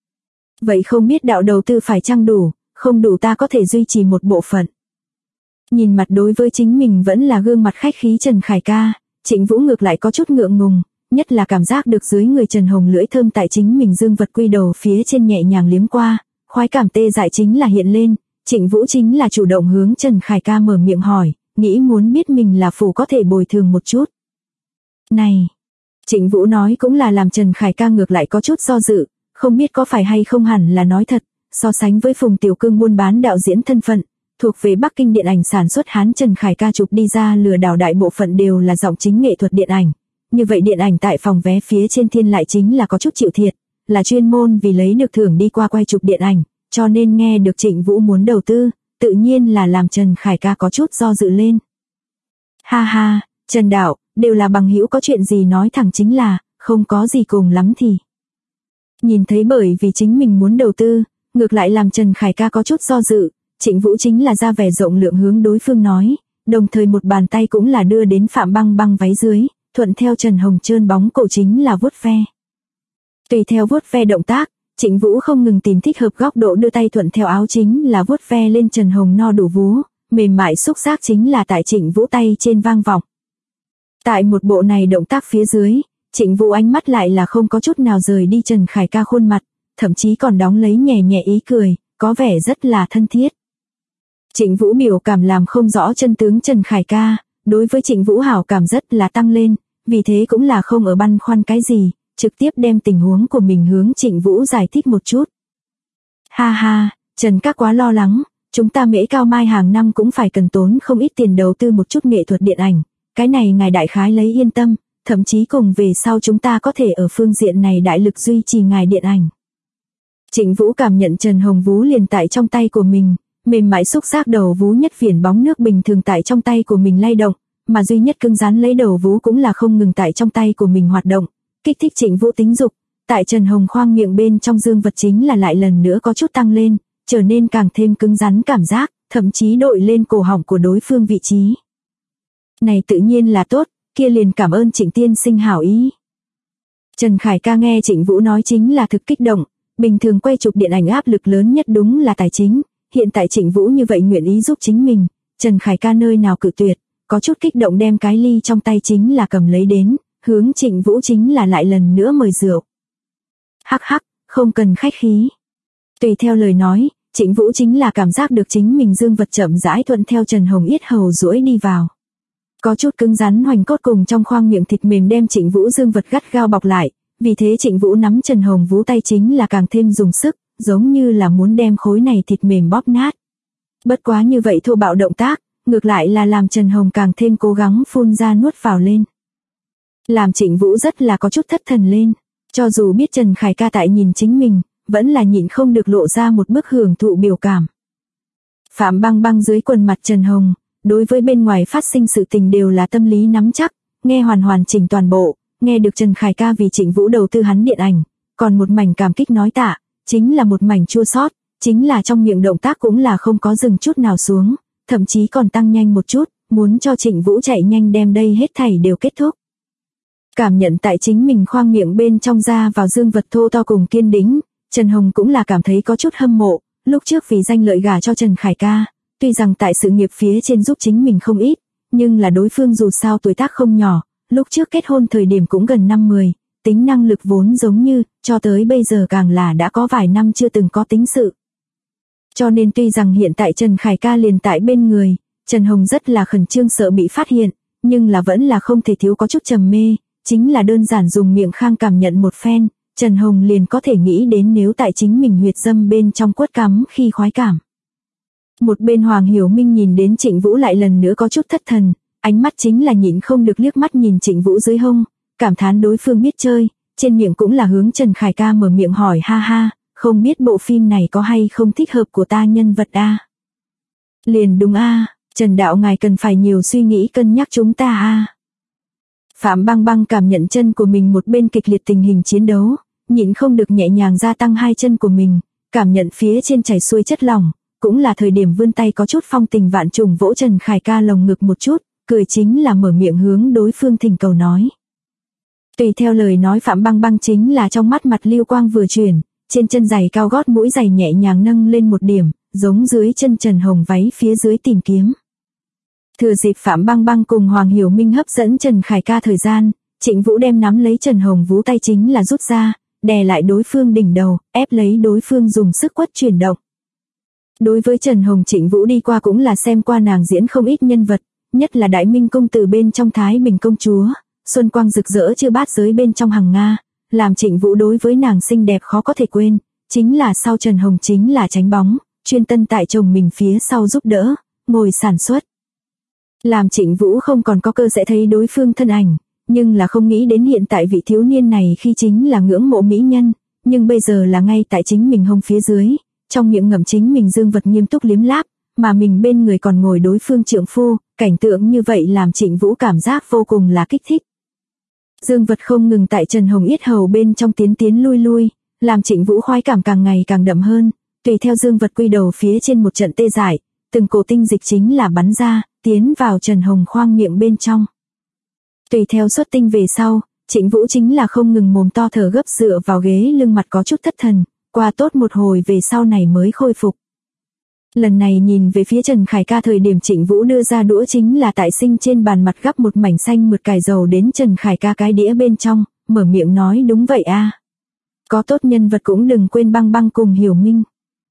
Vậy không biết đạo đầu tư phải chăng đủ, không đủ ta có thể duy trì một bộ phận. Nhìn mặt đối với chính mình vẫn là gương mặt khách khí Trần Khải ca, Trịnh Vũ ngược lại có chút ngượng ngùng, nhất là cảm giác được dưới người Trần Hồng lưỡi thơm tại chính mình dương vật quy đầu phía trên nhẹ nhàng liếm qua, khoái cảm tê dại chính là hiện lên, Trịnh Vũ chính là chủ động hướng Trần Khải ca mở miệng hỏi, nghĩ muốn biết mình là phủ có thể bồi thường một chút. Này, Trịnh Vũ nói cũng là làm Trần Khải ca ngược lại có chút do dự, không biết có phải hay không hẳn là nói thật, so sánh với Phùng Tiểu Cương buôn bán đạo diễn thân phận, thuộc về Bắc Kinh điện ảnh sản xuất Hán Trần Khải ca chụp đi ra lừa đảo đại bộ phận đều là giọng chính nghệ thuật điện ảnh. Như vậy điện ảnh tại phòng vé phía trên thiên lại chính là có chút chịu thiệt, là chuyên môn vì lấy được thưởng đi qua quay chụp điện ảnh, cho nên nghe được Trịnh Vũ muốn đầu tư, tự nhiên là làm Trần Khải ca có chút do dự lên. Ha ha, Trần Đạo, đều là bằng hữu có chuyện gì nói thẳng chính là, không có gì cùng lắm thì. Nhìn thấy bởi vì chính mình muốn đầu tư, ngược lại làm Trần Khải ca có chút do dự, Trịnh Vũ chính là ra vẻ rộng lượng hướng đối phương nói, đồng thời một bàn tay cũng là đưa đến Phạm Băng Băng váy dưới, thuận theo Trần Hồng trơn bóng cổ chính là vuốt ve. Tùy theo vuốt ve động tác, Trịnh Vũ không ngừng tìm thích hợp góc độ đưa tay thuận theo áo chính là vuốt ve lên Trần Hồng no đủ vú, mềm mại xúc giác chính là tại Trịnh Vũ tay trên vang vọng. Tại một bộ này động tác phía dưới, Trịnh Vũ ánh mắt lại là không có chút nào rời đi Trần Khải ca khuôn mặt, thậm chí còn đóng lấy nhẹ nhẹ ý cười, có vẻ rất là thân thiết. Trịnh Vũ biểu cảm làm không rõ chân tướng Trần Khải ca, đối với Trịnh Vũ hảo cảm rất là tăng lên, vì thế cũng là không ở băn khoăn cái gì, trực tiếp đem tình huống của mình hướng Trịnh Vũ giải thích một chút. Ha ha, Trần các quá lo lắng, chúng ta Mễ Cao Mai hàng năm cũng phải cần tốn không ít tiền đầu tư một chút nghệ thuật điện ảnh, cái này ngài đại khái lấy yên tâm, thậm chí cùng về sau chúng ta có thể ở phương diện này đại lực duy trì ngài điện ảnh. Trịnh Vũ cảm nhận Trần Hồng vú liền tại trong tay của mình, mềm mại xúc giác đầu vú nhất phiền bóng nước bình thường tại trong tay của mình lay động, mà duy nhất cứng rắn lấy đầu vú cũng là không ngừng tại trong tay của mình hoạt động, kích thích Trịnh Vũ tính dục, tại Trần Hồng khoang miệng bên trong dương vật chính là lại lần nữa có chút tăng lên, trở nên càng thêm cứng rắn cảm giác, thậm chí đội lên cổ họng của đối phương vị trí. Này tự nhiên là tốt, kia liền cảm ơn Trịnh tiên sinh hảo ý. Trần Khải ca nghe Trịnh Vũ nói chính là thực kích động, bình thường quay chụp điện ảnh áp lực lớn nhất đúng là tài chính, hiện tại Trịnh Vũ như vậy nguyện ý giúp chính mình, Trần Khải ca nơi nào cự tuyệt, có chút kích động đem cái ly trong tay chính là cầm lấy đến, hướng Trịnh Vũ chính là lại lần nữa mời rượu. Hắc hắc, không cần khách khí. Tùy theo lời nói, Trịnh Vũ chính là cảm giác được chính mình dương vật chậm rãi thuận theo Trần Hồng yết hầu duỗi đi vào. Có chút cứng rắn hoành cốt cùng trong khoang miệng thịt mềm đem Trịnh Vũ dương vật gắt gao bọc lại, vì thế Trịnh Vũ nắm Trần Hồng vú tay chính là càng thêm dùng sức, giống như là muốn đem khối này thịt mềm bóp nát. Bất quá như vậy thô bạo động tác, ngược lại là làm Trần Hồng càng thêm cố gắng phun ra nuốt vào lên. Làm Trịnh Vũ rất là có chút thất thần lên, cho dù biết Trần Khải ca tại nhìn chính mình, vẫn là nhịn không được lộ ra một bức hưởng thụ biểu cảm. Phạm Băng Băng dưới quần mặt Trần Hồng, đối với bên ngoài phát sinh sự tình đều là tâm lý nắm chắc, nghe hoàn chỉnh toàn bộ, nghe được Trần Khải ca vì Trịnh Vũ đầu tư hắn điện ảnh, còn một mảnh cảm kích nói tạ, chính là một mảnh chua xót, chính là trong miệng động tác cũng là không có dừng chút nào xuống, thậm chí còn tăng nhanh một chút, muốn cho Trịnh Vũ chạy nhanh đem đây hết thảy đều kết thúc. Cảm nhận tại chính mình khoang miệng bên trong ra vào dương vật thô to cùng kiên đĩnh, Trần Hồng cũng là cảm thấy có chút hâm mộ, lúc trước vì danh lợi gả cho Trần Khải ca, Tuy rằng tại sự nghiệp phía trên giúp chính mình không ít, nhưng là đối phương dù sao tuổi tác không nhỏ, lúc trước kết hôn thời điểm cũng gần 50, tính năng lực vốn giống như, cho tới bây giờ càng là đã có vài năm chưa từng có tính sự. Cho nên tuy rằng hiện tại Trần Khải ca liền tại bên người, Trần Hồng rất là khẩn trương sợ bị phát hiện, nhưng là vẫn là không thể thiếu có chút trầm mê, chính là đơn giản dùng miệng khang cảm nhận một phen, Trần Hồng liền có thể nghĩ đến nếu tại chính mình huyệt dâm bên trong quất cắm khi khoái cảm. Một bên Hoàng Hiểu Minh nhìn đến Trịnh Vũ lại lần nữa có chút thất thần, ánh mắt chính là nhịn không được liếc mắt nhìn Trịnh Vũ dưới hông, cảm thán đối phương biết chơi, trên miệng cũng là hướng Trần Khải ca mở miệng hỏi ha ha, không biết bộ phim này có hay không thích hợp của ta nhân vật a? Liền đúng a, Trần đạo ngài cần phải nhiều suy nghĩ cân nhắc chúng ta a. Phạm Băng Băng cảm nhận chân của mình một bên kịch liệt tình hình chiến đấu, nhịn không được nhẹ nhàng gia tăng hai chân của mình, cảm nhận phía trên chảy xuôi chất lỏng, cũng là thời điểm vươn tay có chút phong tình vạn trùng vỗ Trần Khải ca lồng ngực một chút, cười chính là mở miệng hướng đối phương thỉnh cầu nói. Tùy theo lời nói Phạm Băng Băng chính là trong mắt mặt lưu quang vừa chuyển, trên chân giày cao gót mũi giày nhẹ nhàng nâng lên một điểm, giống dưới chân Trần Hồng váy phía dưới tìm kiếm. Thừa dịp Phạm Băng Băng cùng Hoàng Hiểu Minh hấp dẫn Trần Khải ca thời gian, Trịnh Vũ đem nắm lấy Trần Hồng vú tay chính là rút ra, đè lại đối phương đỉnh đầu, ép lấy đối phương dùng sức quất chuyển động. Đối với Trần Hồng Trịnh Vũ đi qua cũng là xem qua nàng diễn không ít nhân vật, nhất là Đại Minh công tử bên trong Thái Bình công chúa, Xuân Quang rực rỡ chưa bát giới bên trong Hằng Nga, làm Trịnh Vũ đối với nàng xinh đẹp khó có thể quên, chính là sau Trần Hồng chính là tránh bóng, chuyên tân tại chồng mình phía sau giúp đỡ, ngồi sản xuất. Làm Trịnh Vũ không còn có cơ sẽ thấy đối phương thân ảnh, nhưng là không nghĩ đến hiện tại vị thiếu niên này khi chính là ngưỡng mộ mỹ nhân, nhưng bây giờ là ngay tại chính mình hông phía dưới, trong miệng ngậm chính mình dương vật nghiêm túc liếm láp, mà mình bên người còn ngồi đối phương trượng phu, cảnh tượng như vậy làm Trịnh Vũ cảm giác vô cùng là kích thích. Dương vật không ngừng tại Trần Hồng yết hầu bên trong tiến lui lui, làm Trịnh Vũ khoái cảm càng ngày càng đậm hơn, tùy theo dương vật quy đầu phía trên một trận tê dại, từng cổ tinh dịch chính là bắn ra, tiến vào Trần Hồng khoang miệng bên trong. Tùy theo xuất tinh về sau, Trịnh Vũ chính là không ngừng mồm to thở gấp dựa vào ghế lưng mặt có chút thất thần, qua tốt một hồi về sau này mới khôi phục. Lần này nhìn về phía Trần Khải ca thời điểm Trịnh Vũ đưa ra đũa chính là tại sinh trên bàn mặt gắp một mảnh xanh mượt cải dầu đến Trần Khải ca cái đĩa bên trong, mở miệng nói đúng vậy a. Có tốt nhân vật cũng đừng quên Băng Băng cùng Hiểu Minh.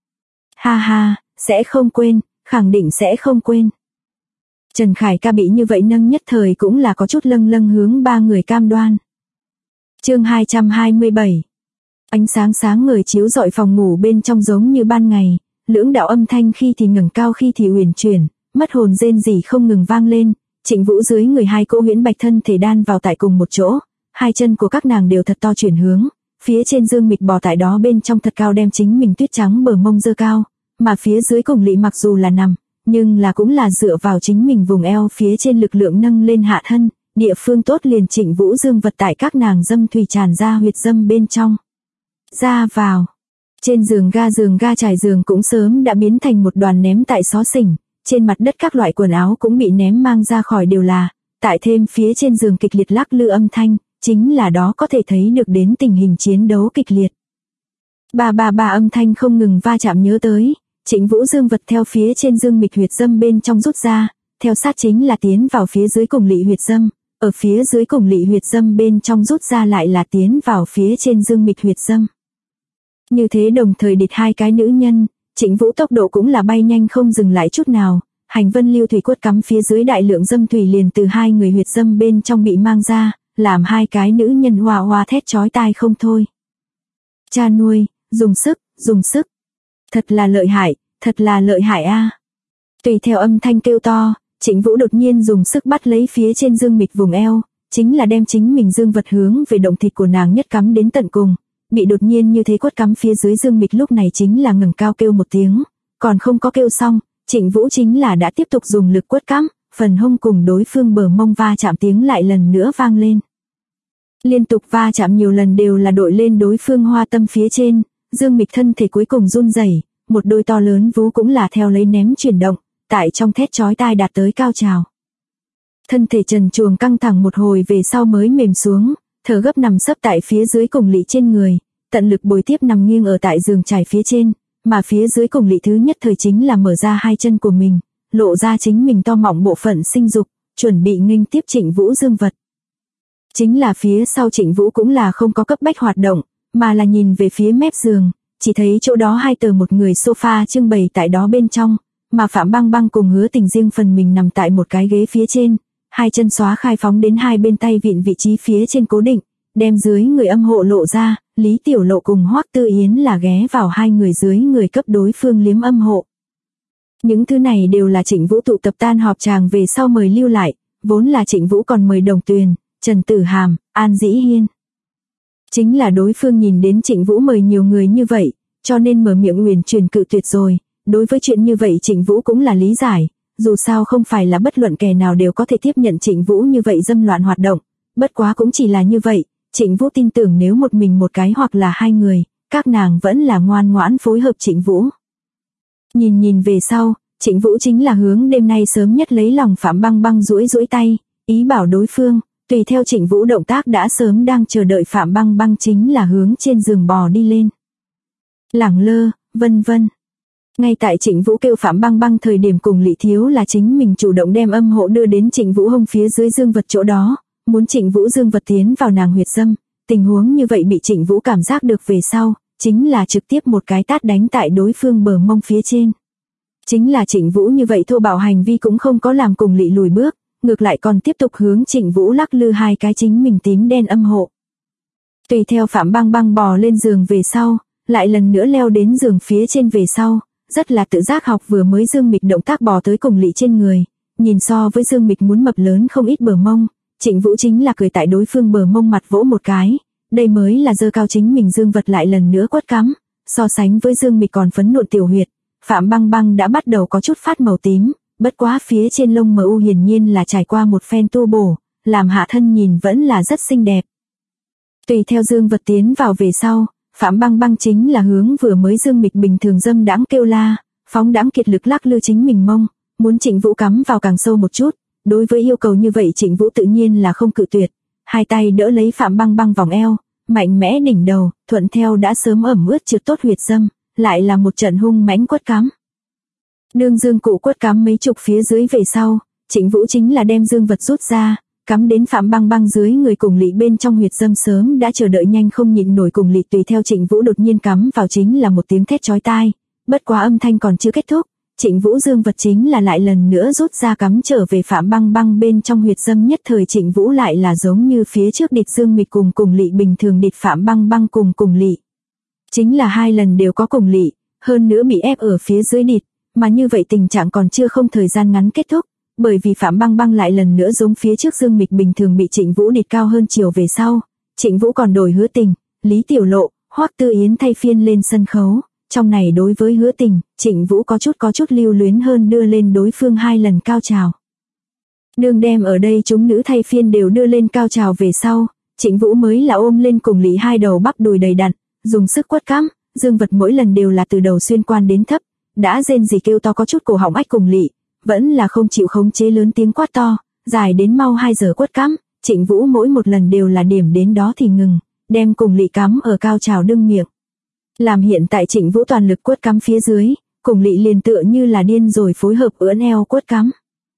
Ha ha, sẽ không quên, khẳng định sẽ không quên. Trần Khải ca bị như vậy nâng nhất thời cũng là có chút lâng lâng hướng ba người cam đoan. Chương 227. Ánh sáng sáng ngời chiếu rọi phòng ngủ bên trong giống như ban ngày, lưỡng đạo âm thanh khi thì ngẩng cao khi thì uyển chuyển, mất hồn rên rỉ không ngừng vang lên, Trịnh Vũ dưới người hai cỗ huyễn bạch thân thể đan vào tại cùng một chỗ, hai chân của các nàng đều thật to chuyển hướng, phía trên dương mịch bò tại đó bên trong thật cao đem chính mình tuyết trắng bờ mông dơ cao, mà phía dưới cùng lị mặc dù là nằm, nhưng là cũng là dựa vào chính mình vùng eo phía trên lực lượng nâng lên hạ thân, địa phương tốt liền Trịnh Vũ dương vật tại các nàng dâm thủy tràn ra huyệt dâm bên trong. Ra vào. Trên giường ga trải giường cũng sớm đã biến thành một đoàn ném tại xó xỉnh, trên mặt đất các loại quần áo cũng bị ném mang ra khỏi đều là, tại thêm phía trên giường kịch liệt lắc lư âm thanh, chính là đó có thể thấy được đến tình hình chiến đấu kịch liệt. Ba âm thanh không ngừng va chạm nhớ tới, Trịnh Vũ dương vật theo phía trên dương mịch huyệt dâm bên trong rút ra, theo sát chính là tiến vào phía dưới cùng lị huyệt dâm, ở phía dưới cùng lị huyệt dâm bên trong rút ra lại là tiến vào phía trên dương mịch huyệt dâm. Như thế đồng thời địch hai cái nữ nhân, Trịnh Vũ tốc độ cũng là bay nhanh không dừng lại chút nào, hành vân lưu thủy quất cắm phía dưới đại lượng dâm thủy liền từ hai người huyệt dâm bên trong bị mang ra, làm hai cái nữ nhân hoa hoa thét chói tai không thôi. Cha nuôi, dùng sức. Thật là lợi hại a. Tùy theo âm thanh kêu to, Trịnh Vũ đột nhiên dùng sức bắt lấy phía trên dương mịch vùng eo, chính là đem chính mình dương vật hướng về động thịt của nàng nhất cắm đến tận cùng. Bị đột nhiên như thế quất cắm phía dưới dương mịch lúc này chính là ngẩng cao kêu một tiếng, còn không có kêu xong, Trịnh Vũ chính là đã tiếp tục dùng lực quất cắm, phần hông cùng đối phương bờ mông va chạm tiếng lại lần nữa vang lên. Liên tục va chạm nhiều lần đều là đội lên đối phương hoa tâm phía trên, dương mịch thân thể cuối cùng run rẩy, một đôi to lớn vú cũng là theo lấy ném chuyển động, tại trong thét chói tai đạt tới cao trào. Thân thể trần truồng căng thẳng một hồi về sau mới mềm xuống, thở gấp nằm sấp tại phía dưới cùng lị trên người, tận lực bồi tiếp nằm nghiêng ở tại giường trải phía trên, mà phía dưới cùng lỵ thứ nhất thời chính là mở ra hai chân của mình, lộ ra chính mình to mọng bộ phận sinh dục, chuẩn bị nghênh tiếp Trịnh Vũ dương vật. Chính là phía sau Trịnh Vũ cũng là không có cấp bách hoạt động, mà là nhìn về phía mép giường, chỉ thấy chỗ đó hai tờ một người sofa trưng bày tại đó bên trong, mà Phạm Băng Băng cùng Hứa Tình riêng phần mình nằm tại một cái ghế phía trên, hai chân xóa khai phóng đến hai bên tay vịn vị trí phía trên cố định, đem dưới người âm hộ lộ ra, Lý Tiểu Lộ cùng Hoắc Tư Yến là ghé vào hai người dưới người cấp đối phương liếm âm hộ. Những thứ này đều là Trịnh Vũ tụ tập tan họp chàng về sau mời lưu lại, vốn là Trịnh Vũ còn mời Đồng Tuyền, Trần Tử Hàm, An Dĩ Hiên. Chính là đối phương nhìn đến Trịnh Vũ mời nhiều người như vậy, cho nên mở miệng uyển chuyển cự tuyệt rồi. Đối với chuyện như vậy Trịnh Vũ cũng là lý giải, dù sao không phải là bất luận kẻ nào đều có thể tiếp nhận Trịnh Vũ như vậy dâm loạn hoạt động, bất quá cũng chỉ là như vậy, Trịnh Vũ tin tưởng nếu một mình một cái hoặc là hai người, các nàng vẫn là ngoan ngoãn phối hợp Trịnh Vũ. Nhìn về sau, Trịnh Vũ chính là hướng đêm nay sớm nhất lấy lòng Phạm Băng Băng duỗi tay, ý bảo đối phương, tùy theo Trịnh Vũ động tác đã sớm đang chờ đợi Phạm Băng Băng chính là hướng trên giường bò đi lên. Lẳng lơ, vân vân. Ngay tại Trịnh Vũ kêu Phạm Băng Băng thời điểm cùng Lý Thiếu là chính mình chủ động đem âm hộ đưa đến Trịnh Vũ hông phía dưới dương vật chỗ đó, muốn Trịnh Vũ dương vật tiến vào nàng huyệt dâm, tình huống như vậy bị Trịnh Vũ cảm giác được về sau, chính là trực tiếp một cái tát đánh tại đối phương bờ mông phía trên. Chính là Trịnh Vũ như vậy thô bạo hành vi cũng không có làm cùng Lý lùi bước, ngược lại còn tiếp tục hướng Trịnh Vũ lắc lư hai cái chính mình tím đen âm hộ. Tùy theo Phạm Băng Băng bò lên giường về sau, lại lần nữa leo đến giường phía trên về sau, rất là tự giác học vừa mới Dương Mịch động tác bò tới cùng Lý trên người, nhìn so với Dương Mịch muốn mập lớn không ít bờ mông, Trịnh Vũ chính là cười tại đối phương bờ mông mặt vỗ một cái, đây mới là dơ cao chính mình dương vật lại lần nữa quất cắm, so sánh với Dương Mịch còn phấn nộn tiểu huyệt, Phạm Băng Băng đã bắt đầu có chút phát màu tím, bất quá phía trên lông mờ u hiển nhiên là trải qua một phen tu bổ, làm hạ thân nhìn vẫn là rất xinh đẹp. Tùy theo dương vật tiến vào về sau, Phạm Băng Băng chính là hướng vừa mới Dương Mịch bình thường dâm đãng kêu la, phóng đãng kiệt lực lắc lư chính mình mông, muốn Trịnh Vũ cắm vào càng sâu một chút, đối với yêu cầu như vậy Trịnh Vũ tự nhiên là không cự tuyệt, hai tay đỡ lấy Phạm Băng Băng vòng eo, mạnh mẽ đỉnh đầu, thuận theo đã sớm ẩm ướt trượt tốt huyệt dâm, lại là một trận hung mãnh quất cắm. Đương dương cụ quất cắm mấy chục phía dưới về sau, Trịnh Vũ chính là đem dương vật rút ra, cắm đến Phạm Băng Băng dưới người cùng Lý bên trong huyệt dâm sớm đã chờ đợi nhanh không nhịn nổi cùng Lý tùy theo Trịnh Vũ đột nhiên cắm vào chính là một tiếng thét chói tai, bất quá âm thanh còn chưa kết thúc, Trịnh Vũ dương vật chính là lại lần nữa rút ra cắm trở về Phạm Băng Băng bên trong huyệt dâm, nhất thời Trịnh Vũ lại là giống như phía trước địch Dương Mịch cùng Lý bình thường địch Phạm Băng Băng cùng Lý. Chính là hai lần đều có cùng Lý, hơn nữa bị ép ở phía dưới địch, mà như vậy tình trạng còn chưa không thời gian ngắn kết thúc, bởi vì Phạm Băng Băng lại lần nữa giống phía trước Dương Mịch bình thường bị Trịnh Vũ địch cao hơn chiều về sau, Trịnh Vũ còn đổi Hứa Tình, Lý Tiểu Lộ, Hoắc Tư Yến thay phiên lên sân khấu, trong này đối với Hứa Tình, Trịnh Vũ có chút lưu luyến hơn đưa lên đối phương hai lần cao trào. Đương đem ở đây chúng nữ thay phiên đều đưa lên cao trào về sau, Trịnh Vũ mới là ôm lên cùng Lý hai đầu bắp đùi đầy đặn, dùng sức quất cắm, dương vật mỗi lần đều là từ đầu xuyên quan đến thấp, đã rên rỉ kêu to có chút cổ họng ách cùng Lý, vẫn là không chịu khống chế lớn tiếng quát to, dài đến mau 2 giờ quất cắm, Trịnh Vũ mỗi một lần đều là điểm đến đó thì ngừng, đem cùng Lý cắm ở cao trào đương miệng. Làm hiện tại Trịnh Vũ toàn lực quất cắm phía dưới, cùng Lý liền tựa như là điên rồi phối hợp ưỡn eo quất cắm.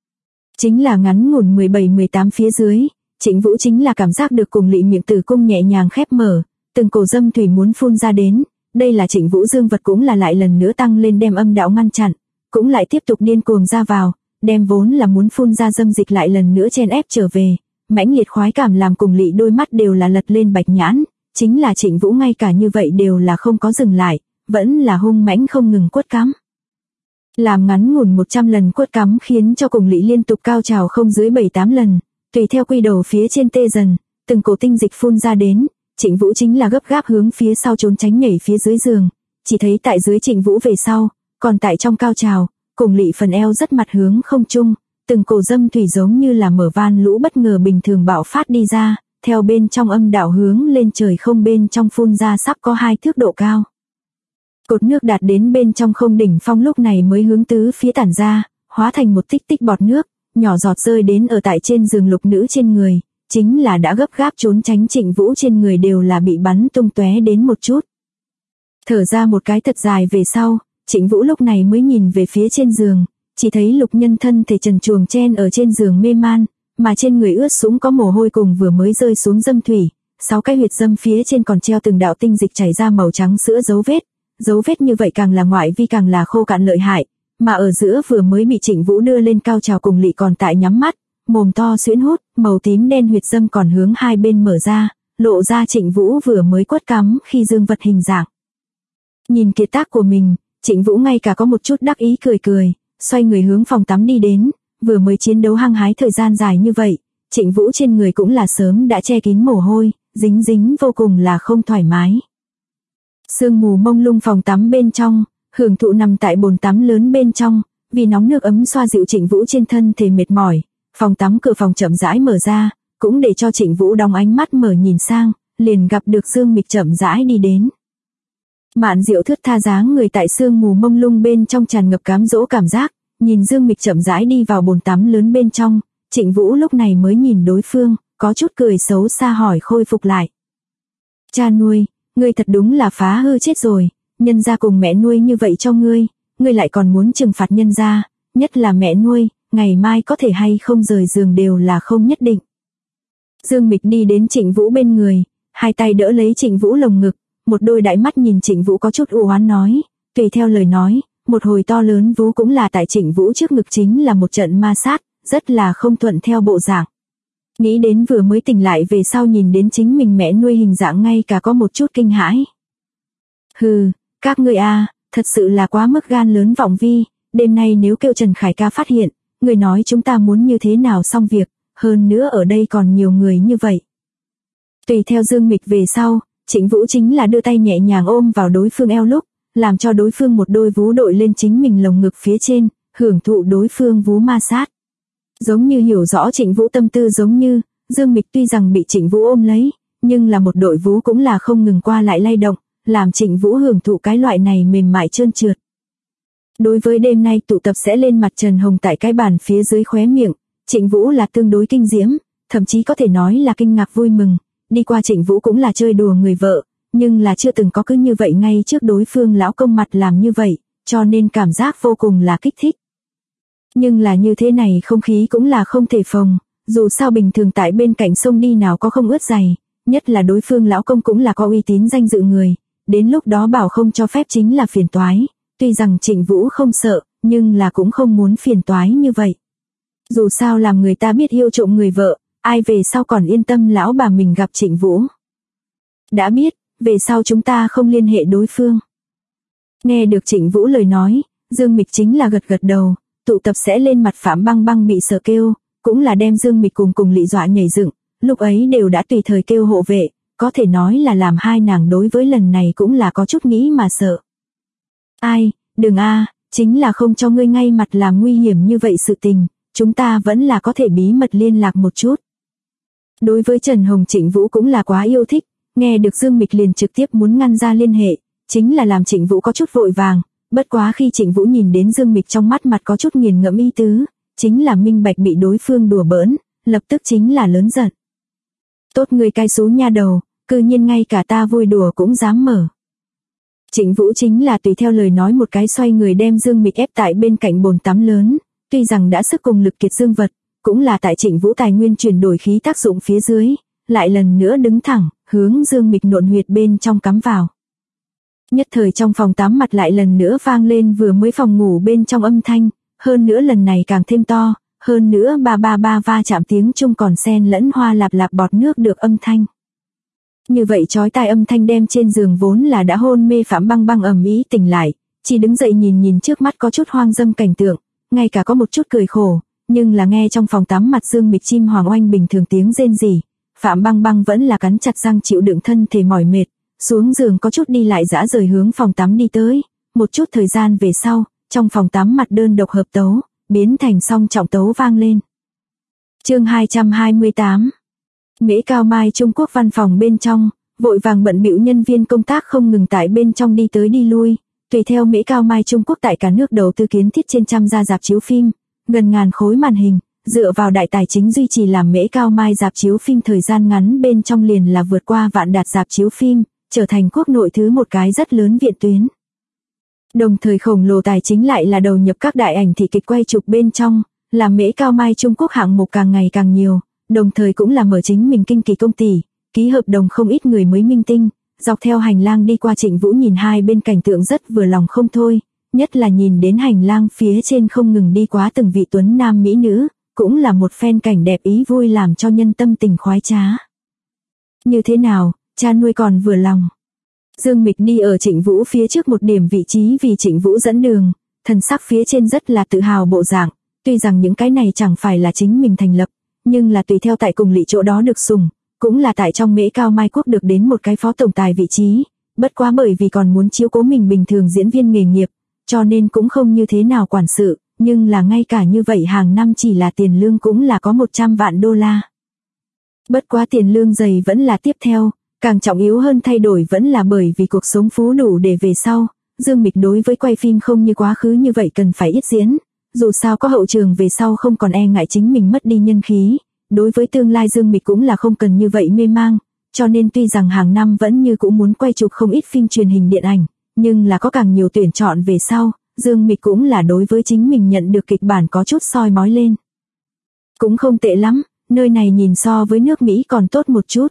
Chính là ngắn ngủn 17-18 phía dưới, Trịnh Vũ chính là cảm giác được cùng Lý miệng tử cung nhẹ nhàng khép mở, từng cổ dâm thủy muốn phun ra đến, đây là Trịnh Vũ dương vật cũng là lại lần nữa tăng lên đem âm đạo ngăn chặn, cũng lại tiếp tục điên cuồng ra vào, đem vốn là muốn phun ra dâm dịch lại lần nữa chen ép trở về, mãnh liệt khoái cảm làm cùng Lý đôi mắt đều là lật lên bạch nhãn, chính là Trịnh Vũ ngay cả như vậy đều là không có dừng lại, vẫn là hung mãnh không ngừng quất cắm. Làm ngắn ngủn 100 lần quất cắm khiến cho cùng Lý liên tục cao trào không dưới 7-8 lần, tùy theo quy đầu phía trên tê dần, từng cổ tinh dịch phun ra đến, Trịnh Vũ chính là gấp gáp hướng phía sau trốn tránh nhảy phía dưới giường, chỉ thấy tại dưới Trịnh Vũ về sau, còn tại trong cao trào, cùng Lý phần eo rất mặt hướng không trung, từng cổ dâm thủy giống như là mở van lũ bất ngờ bình thường bạo phát đi ra, theo bên trong âm đạo hướng lên trời không bên trong phun ra sắp có 2 thước độ cao. Cột nước đạt đến bên trong không đỉnh phong lúc này mới hướng tứ phía tản ra, hóa thành một tích tích bọt nước, nhỏ giọt rơi đến ở tại trên giường lục nữ trên người, chính là đã gấp gáp trốn tránh Trịnh Vũ trên người đều là bị bắn tung tóe đến một chút. Thở ra một cái thật dài về sau, Trịnh Vũ lúc này mới nhìn về phía trên giường, chỉ thấy Lục Nhân thân thể trần truồng chen ở trên giường mê man, mà trên người ướt sũng có mồ hôi cùng vừa mới rơi xuống dâm thủy, 6 cái huyệt dâm phía trên còn treo từng đạo tinh dịch chảy ra màu trắng sữa dấu vết như vậy càng là ngoại vi càng là khô cạn lợi hại, mà ở giữa vừa mới bị Trịnh Vũ đưa lên cao trào cùng lị còn tại nhắm mắt, mồm to xuyễn hút, màu tím đen huyệt dâm còn hướng hai bên mở ra, lộ ra Trịnh Vũ vừa mới quất cắm khi dương vật hình dạng. Nhìn kiệt tác của mình, Trịnh Vũ ngay cả có một chút đắc ý cười, xoay người hướng phòng tắm đi đến, vừa mới chiến đấu hăng hái thời gian dài như vậy, Trịnh Vũ trên người cũng là sớm đã che kín mồ hôi, dính vô cùng là không thoải mái. Sương mù mông lung phòng tắm bên trong, hưởng thụ nằm tại bồn tắm lớn bên trong, vì nóng nước ấm xoa dịu Trịnh Vũ trên thân thể mệt mỏi, phòng tắm cửa phòng chậm rãi mở ra, cũng để cho Trịnh Vũ đóng ánh mắt mở nhìn sang, liền gặp được Dương Mịch chậm rãi đi đến. Mạn Diệu thướt tha dáng người tại sương mù mông lung bên trong tràn ngập cám dỗ cảm giác, nhìn Dương Mịch chậm rãi đi vào bồn tắm lớn bên trong, Trịnh Vũ lúc này mới nhìn đối phương, có chút cười xấu xa hỏi khôi phục lại. Cha nuôi, ngươi thật đúng là phá hư chết rồi, nhân gia cùng mẹ nuôi như vậy cho ngươi lại còn muốn trừng phạt nhân gia, nhất là mẹ nuôi, ngày mai có thể hay không rời giường đều là không nhất định. Dương Mịch đi đến Trịnh Vũ bên người, hai tay đỡ lấy Trịnh Vũ lồng ngực, một đôi đại mắt nhìn Trịnh Vũ có chút u oán nói, tùy theo lời nói, một hồi to lớn vú cũng là tại Trịnh Vũ trước ngực chính là một trận ma sát, rất là không thuận theo bộ dạng. Nghĩ đến vừa mới tỉnh lại về sau nhìn đến chính mình mẹ nuôi hình dạng ngay cả có một chút kinh hãi. Hừ, các ngươi thật sự là quá mức gan lớn vọng vi, đêm nay nếu kêu Trần Khải ca phát hiện, người nói chúng ta muốn như thế nào xong việc, hơn nữa ở đây còn nhiều người như vậy. Tùy theo Dương Mịch về sau, Trịnh Vũ chính là đưa tay nhẹ nhàng ôm vào đối phương eo lúc, làm cho đối phương một đôi vú đội lên chính mình lồng ngực phía trên, hưởng thụ đối phương vú ma sát. Giống như hiểu rõ Trịnh Vũ tâm tư giống như, Dương Mịch tuy rằng bị Trịnh Vũ ôm lấy, nhưng là một đội vú cũng là không ngừng qua lại lay động, làm Trịnh Vũ hưởng thụ cái loại này mềm mại trơn trượt. Đối với đêm nay tụ tập sẽ lên mặt Trần Hồng tại cái bàn phía dưới khóe miệng, Trịnh Vũ là tương đối kinh diễm, thậm chí có thể nói là kinh ngạc vui mừng, đi qua Trịnh Vũ cũng là chơi đùa người vợ, nhưng là chưa từng có cứ như vậy ngay trước đối phương lão công mặt làm như vậy, cho nên cảm giác vô cùng là kích thích. Nhưng là như thế này không khí cũng là không thể phòng, dù sao bình thường tại bên cạnh sông đi nào có không ướt giày, nhất là đối phương lão công cũng là có uy tín danh dự người, đến lúc đó bảo không cho phép chính là phiền toái, tuy rằng Trịnh Vũ không sợ, nhưng là cũng không muốn phiền toái như vậy. Dù sao làm người ta biết yêu trộm người vợ, ai về sau còn yên tâm lão bà mình gặp Trịnh Vũ. Đã biết, về sau chúng ta không liên hệ đối phương. Nghe được Trịnh Vũ lời nói, Dương Mịch chính là gật đầu, tụ tập sẽ lên mặt Phạm Băng Băng bị sợ kêu, cũng là đem Dương Mịch cùng Lị dọa nhảy dựng, lúc ấy đều đã tùy thời kêu hộ vệ, có thể nói là làm hai nàng đối với lần này cũng là có chút nghĩ mà sợ. Ai, đừng chính là không cho ngươi ngay mặt làm nguy hiểm như vậy sự tình, chúng ta vẫn là có thể bí mật liên lạc một chút. Đối với Trần Hồng Trịnh Vũ cũng là quá yêu thích, nghe được Dương Mịch liền trực tiếp muốn ngăn ra liên hệ, chính là làm Trịnh Vũ có chút vội vàng, bất quá khi Trịnh Vũ nhìn đến Dương Mịch trong mắt mặt có chút nghiền ngẫm ý tứ, chính là minh bạch bị đối phương đùa bỡn, lập tức chính là lớn giận. Tốt người cai xú nha đầu, cư nhiên ngay cả ta vui đùa cũng dám mở. Trịnh Vũ chính là tùy theo lời nói một cái xoay người đem Dương Mịch ép tại bên cạnh bồn tắm lớn, tuy rằng đã sức cùng lực kiệt dương vật, cũng là tại Trịnh Vũ tài nguyên chuyển đổi khí tác dụng phía dưới, lại lần nữa đứng thẳng, hướng Dương Mịch nộn huyệt bên trong cắm vào. Nhất thời trong phòng tắm mặt lại lần nữa vang lên vừa mới phòng ngủ bên trong âm thanh, hơn nữa lần này càng thêm to, hơn nữa ba va chạm tiếng chung còn xen lẫn hoa lạp lạp bọt nước được âm thanh. Như vậy chói tai âm thanh đem trên giường vốn là đã hôn mê Phạm Băng Băng ầm ĩ tỉnh lại, chỉ đứng dậy nhìn trước mắt có chút hoang dâm cảnh tượng, ngay cả có một chút cười khổ, nhưng là nghe trong phòng tắm mặt Dương Mịch chim hoàng oanh bình thường tiếng rên rỉ, Phạm Băng Băng vẫn là cắn chặt răng chịu đựng thân thể mỏi mệt, xuống giường có chút đi lại dã rời hướng phòng tắm đi tới, một chút thời gian về sau, trong phòng tắm mặt đơn độc hợp tấu, biến thành song trọng tấu vang lên. Chương 228. Mễ Cao Mai Trung Quốc văn phòng bên trong, vội vàng bận bịu nhân viên công tác không ngừng tại bên trong đi tới đi lui, tùy theo Mễ Cao Mai Trung Quốc tại cả nước đầu tư kiến thiết trên trăm gia rạp chiếu phim, gần ngàn khối màn hình, dựa vào đại tài chính duy trì làm Mễ Cao Mai rạp chiếu phim thời gian ngắn bên trong liền là vượt qua vạn đạt rạp chiếu phim, trở thành quốc nội thứ một cái rất lớn viện tuyến. Đồng thời khổng lồ tài chính lại là đầu nhập các đại ảnh thị kịch quay chụp bên trong, làm Mễ Cao Mai Trung Quốc hạng mục càng ngày càng nhiều, đồng thời cũng là mở chính mình kinh kỳ công ty, ký hợp đồng không ít người mới minh tinh, dọc theo hành lang đi qua Trịnh Vũ nhìn hai bên cảnh tượng rất vừa lòng không thôi, nhất là nhìn đến hành lang phía trên không ngừng đi quá từng vị tuấn nam mỹ nữ, cũng là một phen cảnh đẹp ý vui làm cho nhân tâm tình khoái trá. Như thế nào, cha nuôi còn vừa lòng. Dương Mịch đi ở Trịnh Vũ phía trước một điểm vị trí vì Trịnh Vũ dẫn đường, thần sắc phía trên rất là tự hào bộ dạng, tuy rằng những cái này chẳng phải là chính mình thành lập, nhưng là tùy theo tại cùng lỵ chỗ đó được sủng, cũng là tại trong Mễ Cao Mai Quốc được đến một cái phó tổng tài vị trí, bất quá bởi vì còn muốn chiếu cố mình bình thường diễn viên nghề nghiệp, cho nên cũng không như thế nào quản sự, nhưng là ngay cả như vậy hàng năm chỉ là tiền lương cũng là có 100 vạn đô la. Bất quá tiền lương dày vẫn là tiếp theo, càng trọng yếu hơn thay đổi vẫn là bởi vì cuộc sống phú đủ để về sau, Dương Mịch đối với quay phim không như quá khứ như vậy cần phải ít diễn, dù sao có hậu trường về sau không còn e ngại chính mình mất đi nhân khí, đối với tương lai Dương Mịch cũng là không cần như vậy mê mang, cho nên tuy rằng hàng năm vẫn như cũng muốn quay chụp không ít phim truyền hình điện ảnh, nhưng là có càng nhiều tuyển chọn về sau, Dương Mịch cũng là đối với chính mình nhận được kịch bản có chút soi mói lên. Cũng không tệ lắm, nơi này nhìn so với nước Mỹ còn tốt một chút.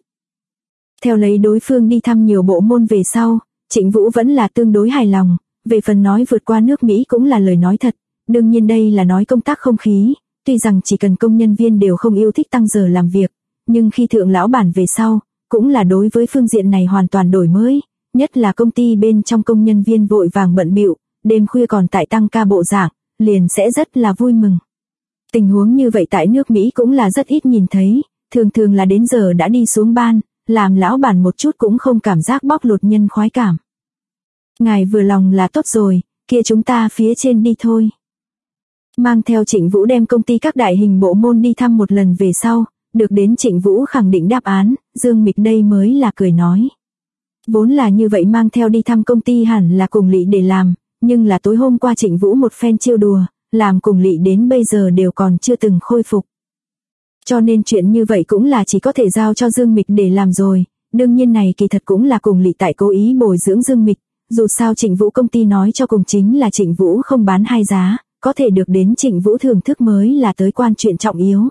Theo lấy đối phương đi thăm nhiều bộ môn về sau, Trịnh Vũ vẫn là tương đối hài lòng, về phần nói vượt qua nước Mỹ cũng là lời nói thật, đương nhiên đây là nói công tác không khí, tuy rằng chỉ cần công nhân viên đều không yêu thích tăng giờ làm việc, nhưng khi thượng lão bản về sau, cũng là đối với phương diện này hoàn toàn đổi mới, nhất là công ty bên trong công nhân viên vội vàng bận bịu, đêm khuya còn tại tăng ca bộ dạng, liền sẽ rất là vui mừng. Tình huống như vậy tại nước Mỹ cũng là rất ít nhìn thấy, thường thường là đến giờ đã đi xuống ban, làm lão bản một chút cũng không cảm giác bóc lột nhân khoái cảm. Ngài vừa lòng là tốt rồi, kia chúng ta phía trên đi thôi. Mang theo Trịnh Vũ đem công ty các đại hình bộ môn đi thăm một lần về sau, được đến Trịnh Vũ khẳng định đáp án, Dương Mịch đây mới là cười nói. Vốn là như vậy mang theo đi thăm công ty hẳn là cùng lỵ để làm, nhưng là tối hôm qua Trịnh Vũ một phen trêu đùa, làm cùng lỵ đến bây giờ đều còn chưa từng khôi phục. Cho nên chuyện như vậy cũng là chỉ có thể giao cho Dương Mịch để làm rồi, đương nhiên này kỳ thật cũng là cùng lỵ tại cố ý bồi dưỡng Dương Mịch, dù sao Trịnh Vũ công ty nói cho cùng chính là Trịnh Vũ không bán hai giá, có thể được đến Trịnh Vũ thưởng thức mới là tới quan chuyện trọng yếu.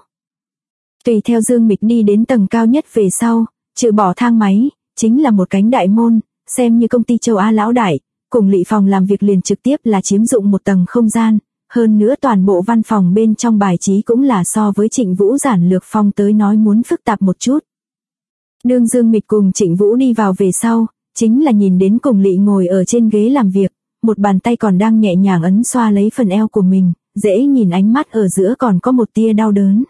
Tùy theo Dương Mịch đi đến tầng cao nhất về sau, trừ bỏ thang máy, chính là một cánh đại môn, xem như công ty châu Á lão đại, cùng lỵ phòng làm việc liền trực tiếp là chiếm dụng một tầng không gian, hơn nữa toàn bộ văn phòng bên trong bài trí cũng là so với Trịnh Vũ giản lược phong tới nói muốn phức tạp một chút. Đương Dương Mịch cùng Trịnh Vũ đi vào về sau, chính là nhìn đến cùng lỵ ngồi ở trên ghế làm việc, một bàn tay còn đang nhẹ nhàng ấn xoa lấy phần eo của mình, dễ nhìn ánh mắt ở giữa còn có một tia đau đớn.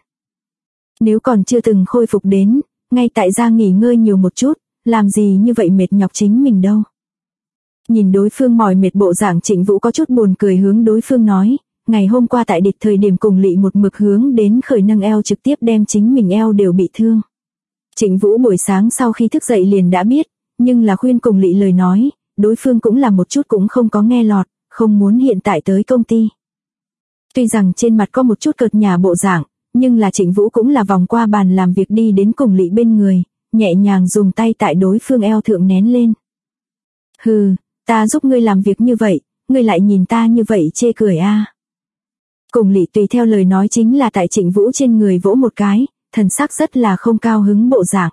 Nếu còn chưa từng khôi phục đến, ngay tại gia nghỉ ngơi nhiều một chút, làm gì như vậy mệt nhọc chính mình đâu. Nhìn đối phương mỏi mệt bộ dạng Trịnh Vũ có chút buồn cười hướng đối phương nói, ngày hôm qua tại địch thời điểm cùng lỵ một mực hướng đến khởi nâng eo trực tiếp đem chính mình eo đều bị thương. Trịnh Vũ buổi sáng sau khi thức dậy liền đã biết, nhưng là khuyên cùng lỵ lời nói, đối phương cũng là một chút cũng không có nghe lọt, không muốn hiện tại tới công ty. Tuy rằng trên mặt có một chút cợt nhả bộ dạng, nhưng là Trịnh Vũ cũng là vòng qua bàn làm việc đi đến cùng lỵ bên người, nhẹ nhàng dùng tay tại đối phương eo thượng nén lên. Hừ, ta giúp ngươi làm việc như vậy, ngươi lại nhìn ta như vậy chê cười a. Cùng lỵ tùy theo lời nói chính là tại Trịnh Vũ trên người vỗ một cái, thần sắc rất là không cao hứng bộ dạng.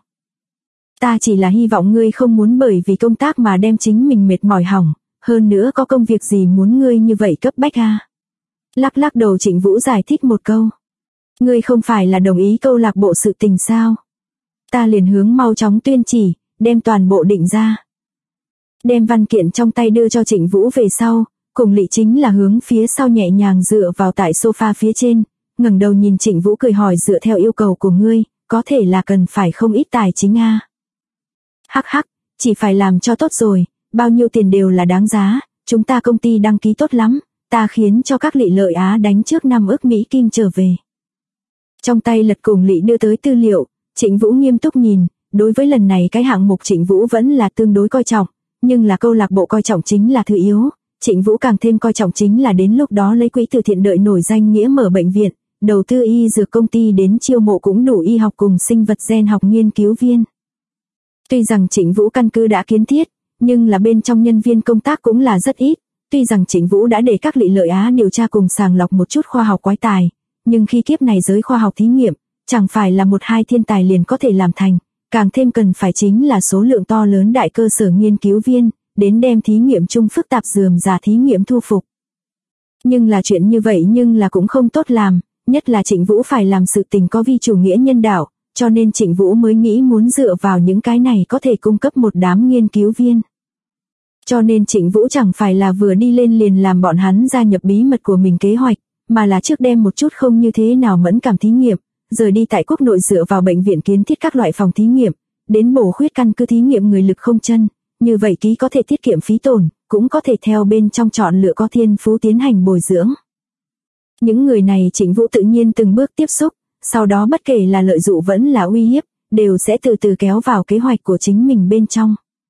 Ta chỉ là hy vọng ngươi không muốn bởi vì công tác mà đem chính mình mệt mỏi hỏng, hơn nữa có công việc gì muốn ngươi như vậy cấp bách a. Lắc lắc đầu Trịnh Vũ giải thích một câu. Ngươi không phải là đồng ý câu lạc bộ sự tình sao? Ta liền hướng mau chóng tuyên chỉ, đem toàn bộ định ra. Đem văn kiện trong tay đưa cho Trịnh Vũ về sau, cùng lỵ chính là hướng phía sau nhẹ nhàng dựa vào tại sofa phía trên, ngẩng đầu nhìn Trịnh Vũ cười hỏi dựa theo yêu cầu của ngươi, có thể là cần phải không ít tài chính a. Hắc hắc, chỉ phải làm cho tốt rồi, bao nhiêu tiền đều là đáng giá, chúng ta công ty đăng ký tốt lắm, ta khiến cho các lỵ lợi Á đánh trước 5 ức Mỹ Kim trở về. Trong tay lật cùng lỵ đưa tới tư liệu, Trịnh Vũ nghiêm túc nhìn, đối với lần này cái hạng mục Trịnh Vũ vẫn là tương đối coi trọng, nhưng là câu lạc bộ coi trọng chính là thứ yếu, Trịnh Vũ càng thêm coi trọng chính là đến lúc đó lấy quỹ từ thiện đợi nổi danh nghĩa mở bệnh viện, đầu tư y dược công ty đến chiêu mộ cũng đủ y học cùng sinh vật gen học nghiên cứu viên. Tuy rằng Trịnh Vũ căn cứ đã kiến thiết, nhưng là bên trong nhân viên công tác cũng là rất ít. Tuy rằng Trịnh Vũ đã để các lợi Á điều tra cùng sàng lọc một chút khoa học quái tài, nhưng khi kiếp này giới khoa học thí nghiệm, chẳng phải là một hai thiên tài liền có thể làm thành, càng thêm cần phải chính là số lượng to lớn đại cơ sở nghiên cứu viên, đến đem thí nghiệm chung phức tạp rườm rà thí nghiệm thu phục. Nhưng là chuyện như vậy nhưng là cũng không tốt làm, nhất là Trịnh Vũ phải làm sự tình có vi chủ nghĩa nhân đạo, cho nên Trịnh Vũ mới nghĩ muốn dựa vào những cái này có thể cung cấp một đám nghiên cứu viên. Cho nên Trịnh Vũ chẳng phải là vừa đi lên liền làm bọn hắn gia nhập bí mật của mình kế hoạch, mà là trước đem một chút không như thế nào mẫn cảm thí nghiệm, rời đi tại quốc nội dựa vào bệnh viện kiến thiết các loại phòng thí nghiệm, đến bổ khuyết căn cứ thí nghiệm người lực không chân, như vậy ký có thể tiết kiệm phí tổn, cũng có thể theo bên trong chọn lựa có thiên phú tiến hành bồi dưỡng. Những người này Trịnh Vũ tự nhiên từng bước tiếp xúc, sau đó bất kể là lợi dụ vẫn là uy hiếp, đều sẽ từ từ kéo vào kế hoạch của chính mình bên trong.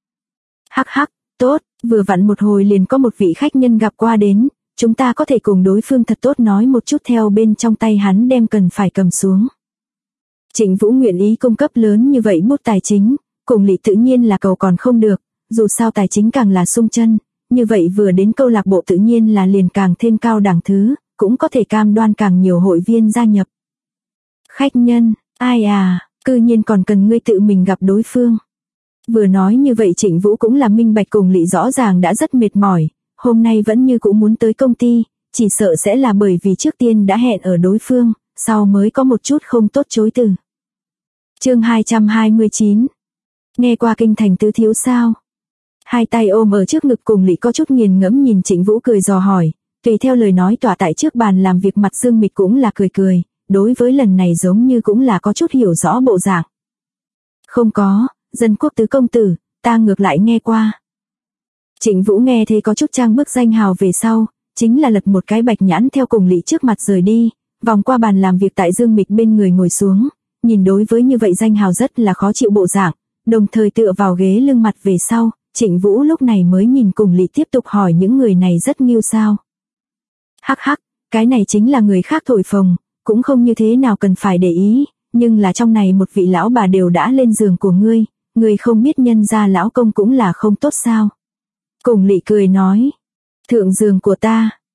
Hắc hắc, tốt, vừa vặn một hồi liền có một vị khách nhân gặp qua đến, chúng ta có thể cùng đối phương thật tốt nói một chút theo bên trong tay hắn đem cần phải cầm xuống. Trịnh Vũ nguyện ý cung cấp lớn như vậy bút tài chính, cùng Lý tự nhiên là cầu còn không được, dù sao tài chính càng là sung chân, như vậy vừa đến câu lạc bộ tự nhiên là liền càng thêm cao đẳng thứ, cũng có thể cam đoan càng nhiều hội viên gia nhập. Khách nhân, ai à, cư nhiên còn cần ngươi tự mình gặp đối phương. Vừa nói như vậy Trịnh Vũ cũng là minh bạch cùng Lý rõ ràng đã rất mệt mỏi, hôm nay vẫn như cũng muốn tới công ty, chỉ sợ sẽ là bởi vì trước tiên đã hẹn ở đối phương, sau mới có một chút không tốt chối từ. Chương 229. Nghe qua kinh thành tứ thiếu sao? Hai tay ôm ở trước ngực cùng Lý có chút nghiền ngẫm nhìn Trịnh Vũ cười dò hỏi, tùy theo lời nói tỏa tại trước bàn làm việc mặt Dương Mịch cũng là cười cười, đối với lần này giống như cũng là có chút hiểu rõ bộ dạng. Không có, Dân Quốc tứ công tử, ta ngược lại nghe qua. Trịnh Vũ nghe thế có chút trang bức danh hào về sau, chính là lật một cái bạch nhãn theo cùng Lý trước mặt rời đi, vòng qua bàn làm việc tại Dương Mịch bên người ngồi xuống, nhìn đối với như vậy danh hào rất là khó chịu bộ dạng, đồng thời tựa vào ghế lưng mặt về sau, Trịnh Vũ lúc này mới nhìn cùng Lý tiếp tục hỏi những người này rất nghiêu sao. Hắc hắc, cái này chính là người khác thổi phồng, cũng không như thế nào cần phải để ý, nhưng là trong này một vị lão bà đều đã lên giường của ngươi, ngươi không biết nhân gia lão công cũng là không tốt sao. Cùng Lý cười nói, thượng giường của ta,